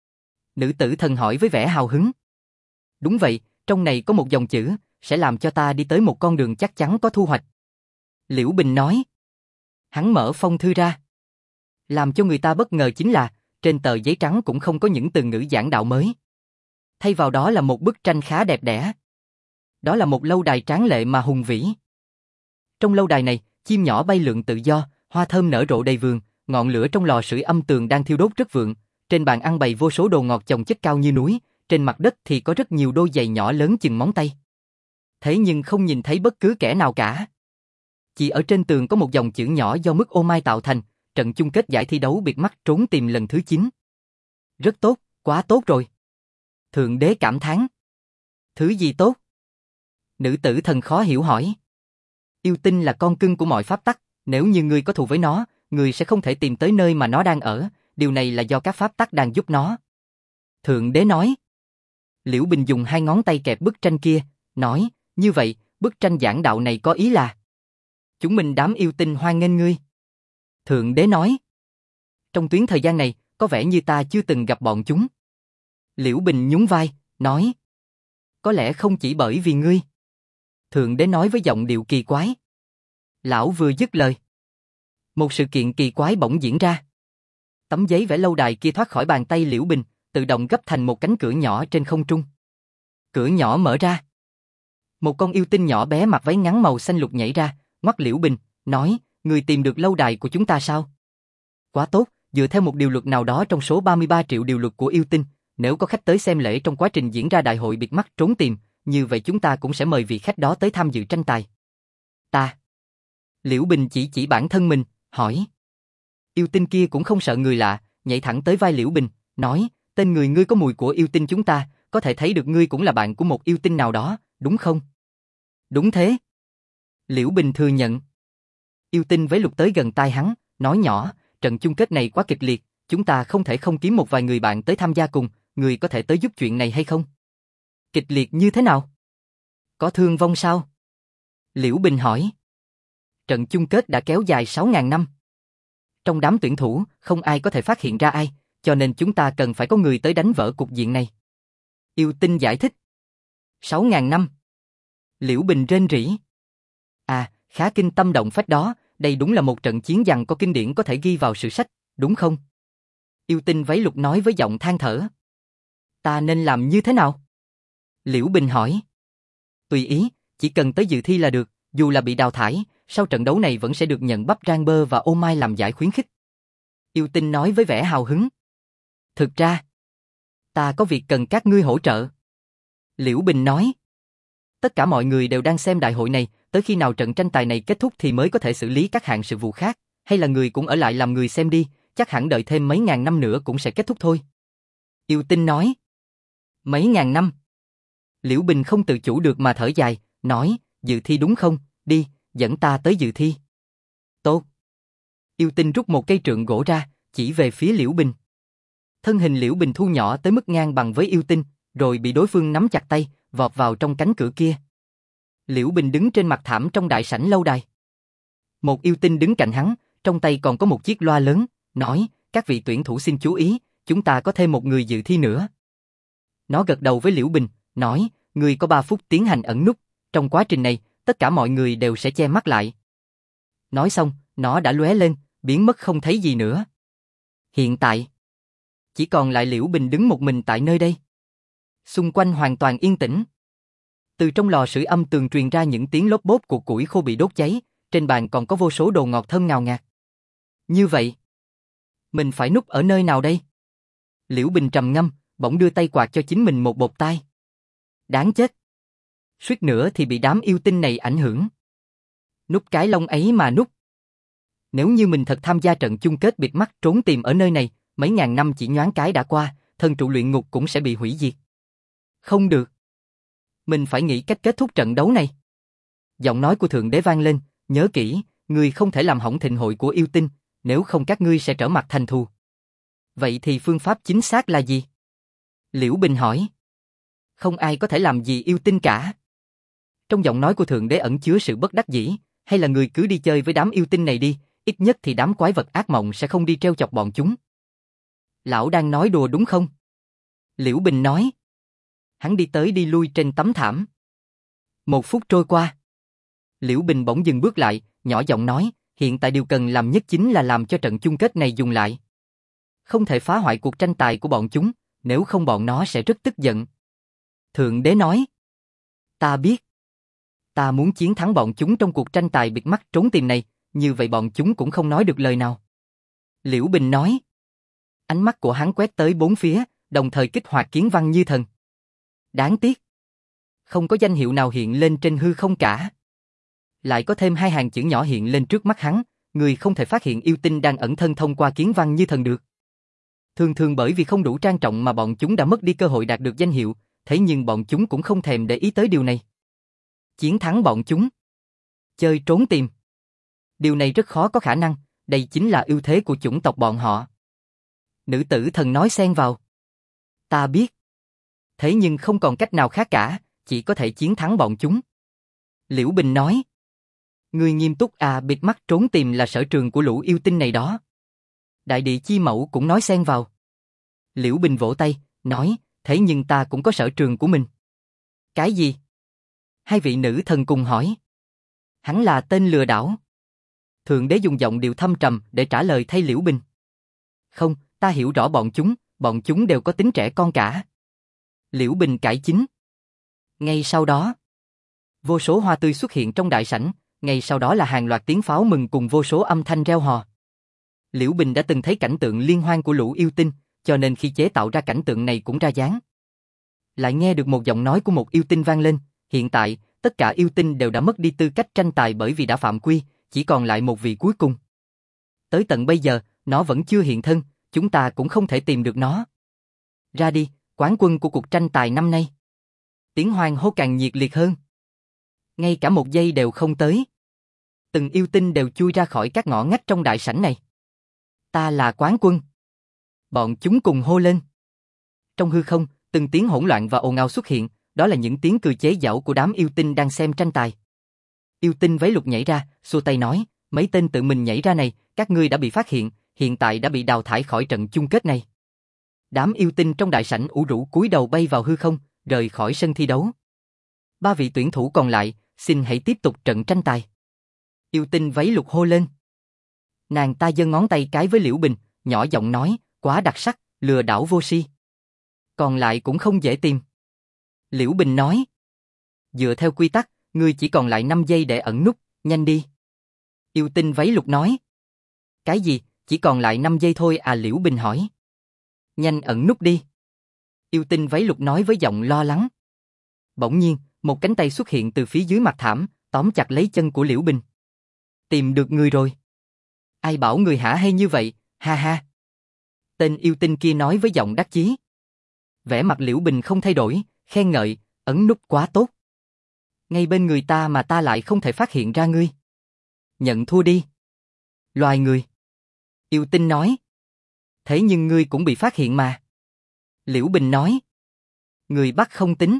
Nữ tử thần hỏi với vẻ hào hứng. Đúng vậy, trong này có một dòng chữ, sẽ làm cho ta đi tới một con đường chắc chắn có thu hoạch. Liễu Bình nói. Hắn mở phong thư ra. Làm cho người ta bất ngờ chính là, trên tờ giấy trắng cũng không có những từ ngữ giảng đạo mới. Thay vào đó là một bức tranh khá đẹp đẽ. Đó là một lâu đài tráng lệ mà hùng vĩ. Trong lâu đài này, chim nhỏ bay lượn tự do, hoa thơm nở rộ đầy vườn, ngọn lửa trong lò sưởi âm tường đang thiêu đốt rất vượng. Trên bàn ăn bày vô số đồ ngọt chồng chất cao như núi, trên mặt đất thì có rất nhiều đôi giày nhỏ lớn chừng móng tay. Thế nhưng không nhìn thấy bất cứ kẻ nào cả. Chỉ ở trên tường có một dòng chữ nhỏ do mức ô mai tạo thành, trận chung kết giải thi đấu biệt mắt trốn tìm lần thứ 9. Rất tốt, quá tốt rồi. Thượng đế cảm thán. Thứ gì tốt? Nữ tử thần khó hiểu hỏi. Yêu tinh là con cưng của mọi pháp tắc, nếu như ngươi có thù với nó, ngươi sẽ không thể tìm tới nơi mà nó đang ở, điều này là do các pháp tắc đang giúp nó. Thượng đế nói. Liễu Bình dùng hai ngón tay kẹp bức tranh kia, nói, như vậy, bức tranh giảng đạo này có ý là chúng mình đám yêu tinh hoan nghênh ngươi. Thượng đế nói. Trong tuyến thời gian này, có vẻ như ta chưa từng gặp bọn chúng. Liễu Bình nhún vai, nói. Có lẽ không chỉ bởi vì ngươi. Thượng đế nói với giọng điệu kỳ quái. Lão vừa dứt lời. Một sự kiện kỳ quái bỗng diễn ra. Tấm giấy vẽ lâu đài kia thoát khỏi bàn tay Liễu Bình, tự động gấp thành một cánh cửa nhỏ trên không trung. Cửa nhỏ mở ra. Một con yêu tinh nhỏ bé mặc váy ngắn màu xanh lục nhảy ra, ngoắt Liễu Bình, nói, người tìm được lâu đài của chúng ta sao? Quá tốt, dựa theo một điều luật nào đó trong số 33 triệu điều luật của yêu tinh, nếu có khách tới xem lễ trong quá trình diễn ra đại hội biệt mắt trốn tìm, như vậy chúng ta cũng sẽ mời vị khách đó tới tham dự tranh tài. Ta. Liễu Bình chỉ bản thân mình, hỏi. Yêu tinh kia cũng không sợ người lạ, nhảy thẳng tới vai Liễu Bình, nói, tên người ngươi có mùi của yêu tinh chúng ta, có thể thấy được ngươi cũng là bạn của một yêu tinh nào đó, đúng không? Đúng thế. Liễu Bình thừa nhận. Yêu tinh váy lục tới gần tai hắn, nói nhỏ, trận chung kết này quá kịch liệt, chúng ta không thể không kiếm một vài người bạn tới tham gia cùng, người có thể tới giúp chuyện này hay không? Kịch liệt như thế nào? Có thương vong sao? Liễu Bình hỏi. Trận chung kết đã kéo dài 6.000 năm. Trong đám tuyển thủ, không ai có thể phát hiện ra ai, cho nên chúng ta cần phải có người tới đánh vỡ cục diện này. Yêu tinh giải thích. 6.000 năm. Liễu Bình rên rỉ. À, khá kinh tâm động phách đó, đây đúng là một trận chiến giằng có kinh điển có thể ghi vào sử sách, đúng không? Yêu tinh váy lục nói với giọng than thở. Ta nên làm như thế nào? Liễu Bình hỏi. Tùy ý, chỉ cần tới dự thi là được, dù là bị đào thải, sau trận đấu này vẫn sẽ được nhận bắp rang bơ và ô mai làm giải khuyến khích. Yêu tinh nói với vẻ hào hứng. Thực ra, ta có việc cần các ngươi hỗ trợ. Liễu Bình nói. Tất cả mọi người đều đang xem đại hội này, tới khi nào trận tranh tài này kết thúc thì mới có thể xử lý các hạng sự vụ khác, hay là người cũng ở lại làm người xem đi, chắc hẳn đợi thêm mấy ngàn năm nữa cũng sẽ kết thúc thôi. Yêu tinh nói. Mấy ngàn năm? Liễu Bình không tự chủ được mà thở dài, nói, dự thi đúng không, đi, dẫn ta tới dự thi. Tốt. Yêu tinh rút một cây trượng gỗ ra, chỉ về phía Liễu Bình. Thân hình Liễu Bình thu nhỏ tới mức ngang bằng với yêu tinh, rồi bị đối phương nắm chặt tay, vọt vào trong cánh cửa kia. Liễu Bình đứng trên mặt thảm trong đại sảnh lâu đài. Một yêu tinh đứng cạnh hắn, trong tay còn có một chiếc loa lớn, nói, các vị tuyển thủ xin chú ý, chúng ta có thêm một người dự thi nữa. Nó gật đầu với Liễu Bình, nói, ngươi có 3 phút tiến hành ẩn núp, trong quá trình này, tất cả mọi người đều sẽ che mắt lại. Nói xong, nó đã lóe lên, biến mất không thấy gì nữa. Hiện tại, chỉ còn lại Liễu Bình đứng một mình tại nơi đây. Xung quanh hoàn toàn yên tĩnh. Từ trong lò sưởi âm tường truyền ra những tiếng lốp bốp của củi khô bị đốt cháy, trên bàn còn có vô số đồ ngọt thơm ngào ngạt. Như vậy, mình phải núp ở nơi nào đây? Liễu Bình trầm ngâm, bỗng đưa tay quạt cho chính mình một bột tai. Đáng chết. Suýt nữa thì bị đám yêu tinh này ảnh hưởng. Núp cái lông ấy mà núp. Nếu như mình thật tham gia trận chung kết bịt mắt trốn tìm ở nơi này, mấy ngàn năm chỉ nhoáng cái đã qua, thần trụ luyện ngục cũng sẽ bị hủy diệt. Không được. Mình phải nghĩ cách kết thúc trận đấu này. Giọng nói của Thượng Đế vang lên, nhớ kỹ, ngươi không thể làm hỏng thịnh hội của yêu tinh, nếu không các ngươi sẽ trở mặt thành thù. Vậy thì phương pháp chính xác là gì? Liễu Bình hỏi. Không ai có thể làm gì yêu tinh cả. Trong giọng nói của Thượng Đế ẩn chứa sự bất đắc dĩ, hay là người cứ đi chơi với đám yêu tinh này đi, ít nhất thì đám quái vật ác mộng sẽ không đi treo chọc bọn chúng. Lão đang nói đùa đúng không? Liễu Bình nói. Hắn đi tới đi lui trên tấm thảm. 1 phút trôi qua. Liễu Bình bỗng dừng bước lại, nhỏ giọng nói, hiện tại điều cần làm nhất chính là làm cho trận chung kết này dùng lại. Không thể phá hoại cuộc tranh tài của bọn chúng, nếu không bọn nó sẽ rất tức giận. Thượng Đế nói. Ta biết. Ta muốn chiến thắng bọn chúng trong cuộc tranh tài bịt mắt trốn tìm này, như vậy bọn chúng cũng không nói được lời nào. Liễu Bình nói. Ánh mắt của hắn quét tới 4 phía, đồng thời kích hoạt kiến văn như thần. Đáng tiếc. Không có danh hiệu nào hiện lên trên hư không cả. Lại có thêm 2 hàng chữ nhỏ hiện lên trước mắt hắn, người không thể phát hiện yêu tinh đang ẩn thân thông qua kiến văn như thần được. Thường thường bởi vì không đủ trang trọng mà bọn chúng đã mất đi cơ hội đạt được danh hiệu, thế nhưng bọn chúng cũng không thèm để ý tới điều này. Chiến thắng bọn chúng. Chơi trốn tìm. Điều này rất khó có khả năng, đây chính là ưu thế của chủng tộc bọn họ. Nữ tử thần nói xen vào. Ta biết. Thế nhưng không còn cách nào khác cả, chỉ có thể chiến thắng bọn chúng. Liễu Bình nói. Ngươi nghiêm túc à, bịt mắt trốn tìm là sở trường của lũ yêu tinh này đó. Đại địa chi mẫu cũng nói xen vào. Liễu Bình vỗ tay, nói, thế nhưng ta cũng có sở trường của mình. Cái gì? 2 vị nữ thần cùng hỏi. Hắn là tên lừa đảo. Thượng Đế dùng giọng điệu thâm trầm để trả lời thay Liễu Bình. Không, ta hiểu rõ bọn chúng đều có tính trẻ con cả. Liễu Bình cải chính. Ngay sau đó, vô số hoa tươi xuất hiện trong đại sảnh, ngay sau đó là hàng loạt tiếng pháo mừng cùng vô số âm thanh reo hò. Liễu Bình đã từng thấy cảnh tượng liên hoan của lũ yêu tinh, cho nên khi chế tạo ra cảnh tượng này cũng ra dáng. Lại nghe được một giọng nói của một yêu tinh vang lên, hiện tại, tất cả yêu tinh đều đã mất đi tư cách tranh tài bởi vì đã phạm quy, chỉ còn lại một vị cuối cùng. Tới tận bây giờ, nó vẫn chưa hiện thân, chúng ta cũng không thể tìm được nó. Ra đi, quán quân của cuộc tranh tài năm nay. Tiếng hoan hô càng nhiệt liệt hơn. Ngay cả một giây đều không tới. Từng yêu tinh đều chui ra khỏi các ngõ ngách trong đại sảnh này. Ta là quán quân. Bọn chúng cùng hô lên. Trong hư không, từng tiếng hỗn loạn và ồn ào xuất hiện, đó là những tiếng cười chế giễu của đám yêu tinh đang xem tranh tài. Yêu tinh váy lục nhảy ra, xua tay nói, mấy tên tự mình nhảy ra này, các ngươi đã bị phát hiện, hiện tại đã bị đào thải khỏi trận chung kết này. Đám yêu tinh trong đại sảnh ủ rũ cúi đầu bay vào hư không, rời khỏi sân thi đấu. 3 vị tuyển thủ còn lại, xin hãy tiếp tục trận tranh tài. Yêu tinh váy lục hô lên. Nàng ta giơ ngón tay cái với Liễu Bình, nhỏ giọng nói, quá đặc sắc, lừa đảo vô si. Còn lại cũng không dễ tìm. Liễu Bình nói. Dựa theo quy tắc, ngươi chỉ còn lại 5 giây để ẩn núp, nhanh đi. Yêu tinh váy lục nói. Cái gì, chỉ còn lại 5 giây thôi à, Liễu Bình hỏi. Nhanh ẩn núp đi. Yêu tinh váy lục nói với giọng lo lắng. Bỗng nhiên, một cánh tay xuất hiện từ phía dưới mặt thảm, tóm chặt lấy chân của Liễu Bình. Tìm được người rồi. Ai bảo người hả hê như vậy, ha ha. Tên yêu tinh kia nói với giọng đắc chí. Vẻ mặt Liễu Bình không thay đổi, khen ngợi, ẩn núp quá tốt. Ngay bên người ta mà ta lại không thể phát hiện ra ngươi. Nhận thua đi. Loài người. Yêu tinh nói. Thế nhưng ngươi cũng bị phát hiện mà. Liễu Bình nói. Người bắt không tính.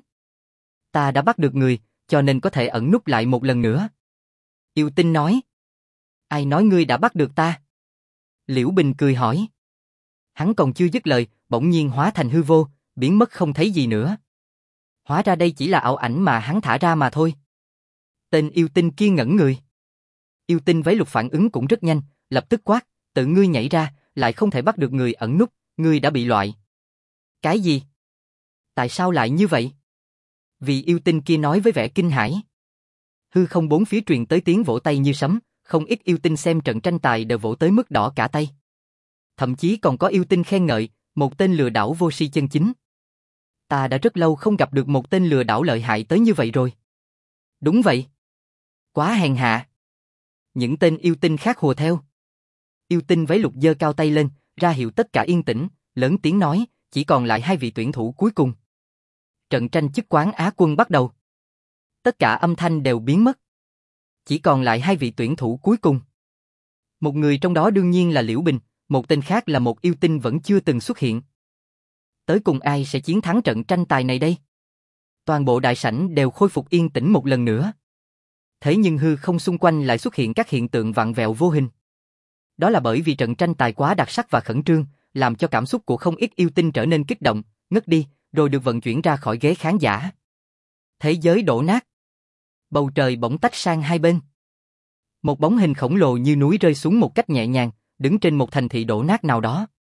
Ta đã bắt được người, cho nên có thể ẩn núp lại một lần nữa. Yêu tinh nói. Ai nói ngươi đã bắt được ta? Liễu Bình cười hỏi. Hắn còn chưa dứt lời, bỗng nhiên hóa thành hư vô, biến mất không thấy gì nữa. Hóa ra đây chỉ là ảo ảnh mà hắn thả ra mà thôi. Tên yêu tinh kia ngẩn người. Yêu tinh váy lục phản ứng cũng rất nhanh, lập tức quát, tự ngươi nhảy ra, lại không thể bắt được người ẩn núp, ngươi đã bị loại. Cái gì? Tại sao lại như vậy? Vì yêu tinh kia nói với vẻ kinh hãi. Hư không bốn phía truyền tới tiếng vỗ tay như sấm, không ít yêu tinh xem trận tranh tài đều vỗ tới mức đỏ cả tay. Thậm chí còn có yêu tinh khen ngợi, một tên lừa đảo vô si chân chính. Ta đã rất lâu không gặp được một tên lừa đảo lợi hại tới như vậy rồi. Đúng vậy. Quá hèn hạ. Những tên yêu tinh khác hùa theo. Yêu tinh váy lục giơ cao tay lên, ra hiệu tất cả yên tĩnh, lớn tiếng nói, chỉ còn lại 2 vị tuyển thủ cuối cùng. Trận tranh chức quán Á quân bắt đầu. Tất cả âm thanh đều biến mất. Chỉ còn lại 2 vị tuyển thủ cuối cùng. Một người trong đó đương nhiên là Liễu Bình, một tên khác là một yêu tinh vẫn chưa từng xuất hiện. Tới cùng ai sẽ chiến thắng trận tranh tài này đây? Toàn bộ đại sảnh đều khôi phục yên tĩnh một lần nữa. Thế nhưng hư không xung quanh lại xuất hiện các hiện tượng vặn vẹo vô hình. Đó là bởi vì trận tranh tài quá đặc sắc và khẩn trương, làm cho cảm xúc của không ít yêu tinh trở nên kích động, ngất đi, rồi được vận chuyển ra khỏi ghế khán giả. Thế giới đổ nát. Bầu trời bỗng tách sang hai bên. Một bóng hình khổng lồ như núi rơi xuống một cách nhẹ nhàng, đứng trên một thành thị đổ nát nào đó.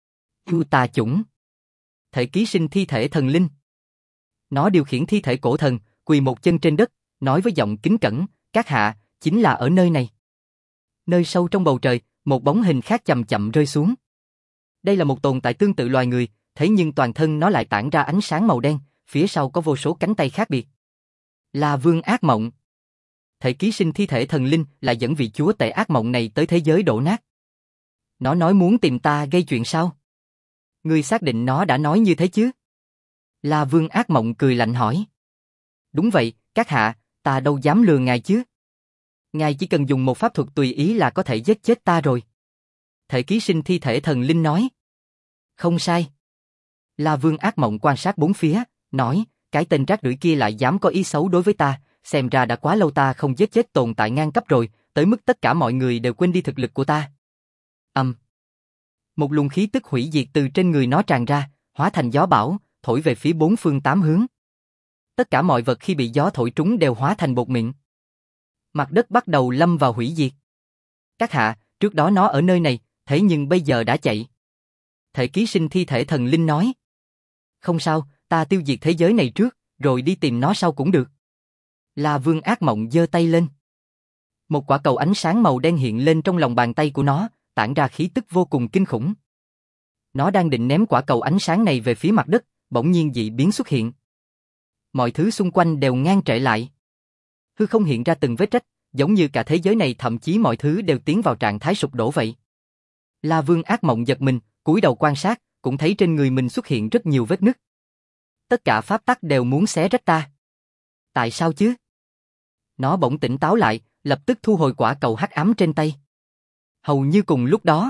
Tà chủng. Thể ký sinh thi thể thần linh. Nó điều khiển thi thể cổ thần, quỳ một chân trên đất, nói với giọng kính cẩn, các hạ, chính là ở nơi này. Nơi sâu trong bầu trời, một bóng hình khác chậm chậm rơi xuống. Đây là một tồn tại tương tự loài người, thế nhưng toàn thân nó lại tản ra ánh sáng màu đen, phía sau có vô số cánh tay khác biệt. Là Vương Ác Mộng. Thể ký sinh thi thể thần linh lại dẫn vị chúa tể ác mộng này tới thế giới đổ nát. Nó nói muốn tìm ta gây chuyện sao? Ngươi xác định nó đã nói như thế chứ? La Vương Ác Mộng cười lạnh hỏi. Đúng vậy, các hạ, ta đâu dám lừa ngài chứ. Ngài chỉ cần dùng một pháp thuật tùy ý là có thể giết chết ta rồi. Thể ký sinh thi thể thần linh nói. Không sai. La Vương Ác Mộng quan sát bốn phía, nói, cái tên rác rưởi kia lại dám có ý xấu đối với ta, xem ra đã quá lâu ta không giết chết tồn tại ngang cấp rồi, tới mức tất cả mọi người đều quên đi thực lực của ta. Một luồng khí tức hủy diệt từ trên người nó tràn ra, hóa thành gió bão, thổi về phía 4 phương 8 hướng. Tất cả mọi vật khi bị gió thổi trúng đều hóa thành bột mịn. Mặt đất bắt đầu lâm vào hủy diệt. Các hạ, trước đó nó ở nơi này, thế nhưng bây giờ đã chạy. Thể ký sinh thi thể thần linh nói. Không sao, ta tiêu diệt thế giới này trước, rồi đi tìm nó sau cũng được. La Vương Ác Mộng giơ tay lên. Một quả cầu ánh sáng màu đen hiện lên trong lòng bàn tay của nó, tản ra khí tức vô cùng kinh khủng. Nó đang định ném quả cầu ánh sáng này về phía mặt đất, bỗng nhiên dị biến xuất hiện. Mọi thứ xung quanh đều ngang trệ lại. Hư không hiện ra từng vết rách, giống như cả thế giới này thậm chí mọi thứ đều tiến vào trạng thái sụp đổ vậy. La Vương Ác Mộng giật mình, cúi đầu quan sát, cũng thấy trên người mình xuất hiện rất nhiều vết nứt. Tất cả pháp tắc đều muốn xé rách ta. Tại sao chứ? Nó bỗng tỉnh táo lại, lập tức thu hồi quả cầu hắc ám trên tay. Hầu như cùng lúc đó,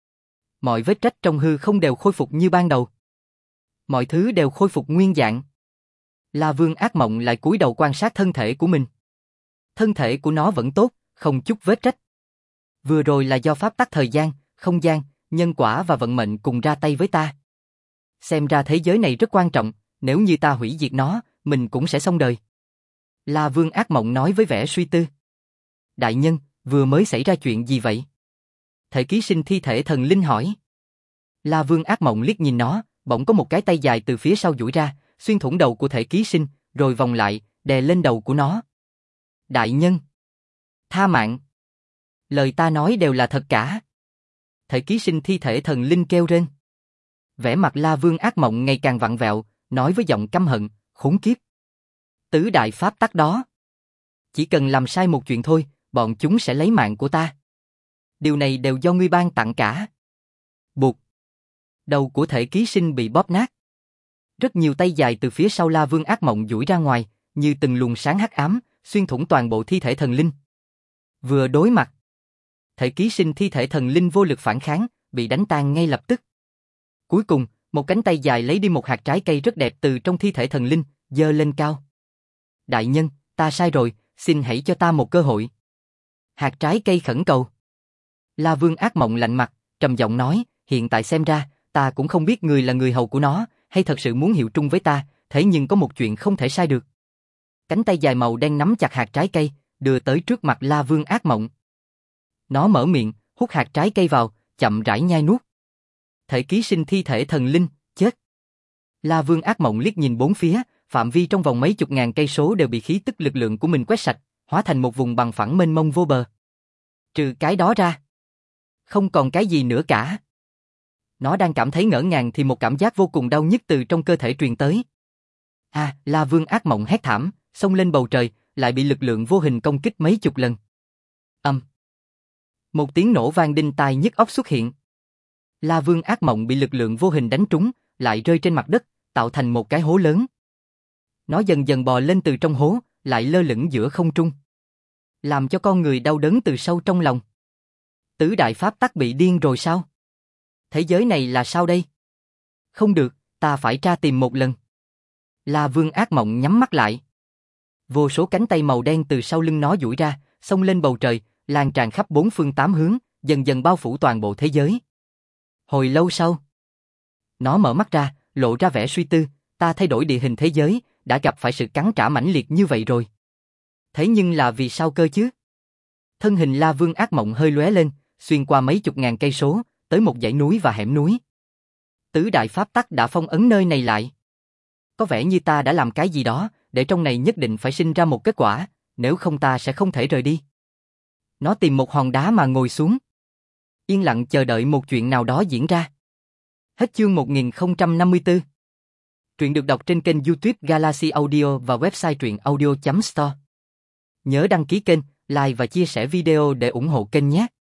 mọi vết rách trong hư không đều khôi phục như ban đầu. Mọi thứ đều khôi phục nguyên dạng. La Vương Ác Mộng lại cúi đầu quan sát thân thể của mình. Thân thể của nó vẫn tốt, không chút vết rách. Vừa rồi là do pháp tắc thời gian, không gian, nhân quả và vận mệnh cùng ra tay với ta. Xem ra thế giới này rất quan trọng, nếu như ta hủy diệt nó, mình cũng sẽ xong đời. La Vương Ác Mộng nói với vẻ suy tư. Đại nhân, vừa mới xảy ra chuyện gì vậy? Thể ký sinh thi thể thần linh hỏi. La Vương Ác Mộng liếc nhìn nó, bỗng có một cái tay dài từ phía sau duỗi ra, xuyên thủng đầu của thể ký sinh, rồi vòng lại, đè lên đầu của nó. Đại nhân! Tha mạng! Lời ta nói đều là thật cả. Thể ký sinh thi thể thần linh kêu rên. Vẻ mặt La Vương Ác Mộng ngày càng vặn vẹo, nói với giọng căm hận, khốn kiếp. Tứ đại pháp tắc đó. Chỉ cần làm sai một chuyện thôi, bọn chúng sẽ lấy mạng của ta. Điều này đều do ngươi ban tặng cả. Bụt. Đầu của thể ký sinh bị bóp nát. Rất nhiều tay dài từ phía sau La Vương Ác Mộng duỗi ra ngoài, như từng luồng sáng hắc ám, xuyên thủng toàn bộ thi thể thần linh. Vừa đối mặt, thể ký sinh thi thể thần linh vô lực phản kháng, bị đánh tan ngay lập tức. Cuối cùng, một cánh tay dài lấy đi một hạt trái cây rất đẹp từ trong thi thể thần linh, giơ lên cao. Đại nhân, ta sai rồi, xin hãy cho ta một cơ hội. Hạt trái cây khẩn cầu. La Vương Ác Mộng lạnh mặt, trầm giọng nói, hiện tại xem ra, ta cũng không biết người là người hầu của nó, hay thật sự muốn hiệu trung với ta, thế nhưng có một chuyện không thể sai được. Cánh tay dài màu đen nắm chặt hạt trái cây, đưa tới trước mặt La Vương Ác Mộng. Nó mở miệng, hút hạt trái cây vào, chậm rãi nhai nuốt. Thể ký sinh thi thể thần linh, chết. La Vương Ác Mộng liếc nhìn bốn phía, phạm vi trong vòng mấy chục ngàn cây số đều bị khí tức lực lượng của mình quét sạch, hóa thành một vùng bằng phẳng mênh mông vô bờ. Trừ cái đó ra, không còn cái gì nữa cả. Nó đang cảm thấy ngỡ ngàng thì một cảm giác vô cùng đau nhức từ trong cơ thể truyền tới. La Vương Ác Mộng hét thảm, xông lên bầu trời, lại bị lực lượng vô hình công kích mấy chục lần. Một tiếng nổ vang đinh tai nhức óc xuất hiện. La Vương Ác Mộng bị lực lượng vô hình đánh trúng, lại rơi trên mặt đất, tạo thành một cái hố lớn. Nó dần dần bò lên từ trong hố, lại lơ lửng giữa không trung, làm cho con người đau đớn từ sâu trong lòng. Tứ đại pháp tắc bị điên rồi sao? Thế giới này là sao đây? Không được, ta phải tra tìm một lần. La Vương Ác Mộng nhắm mắt lại. Vô số cánh tay màu đen từ sau lưng nó duỗi ra, xông lên bầu trời, lan tràn khắp bốn phương tám hướng, dần dần bao phủ toàn bộ thế giới. Hồi lâu sau, nó mở mắt ra, lộ ra vẻ suy tư, ta thay đổi địa hình thế giới, đã gặp phải sự cắn trả mãnh liệt như vậy rồi. Thế nhưng là vì sao cơ chứ? Thân hình La Vương Ác Mộng hơi lóe lên, xuyên qua mấy chục ngàn cây số, tới một dãy núi và hẻm núi. Tứ đại pháp tắc đã phong ấn nơi này lại. Có vẻ như ta đã làm cái gì đó, để trong này nhất định phải sinh ra một kết quả, nếu không ta sẽ không thể rời đi. Nó tìm một hòn đá mà ngồi xuống, yên lặng chờ đợi một chuyện nào đó diễn ra. Hết chương 1054. Truyện được đọc trên kênh YouTube Galaxy Audio và website truyệnaudio.store. Nhớ đăng ký kênh, like và chia sẻ video để ủng hộ kênh nhé.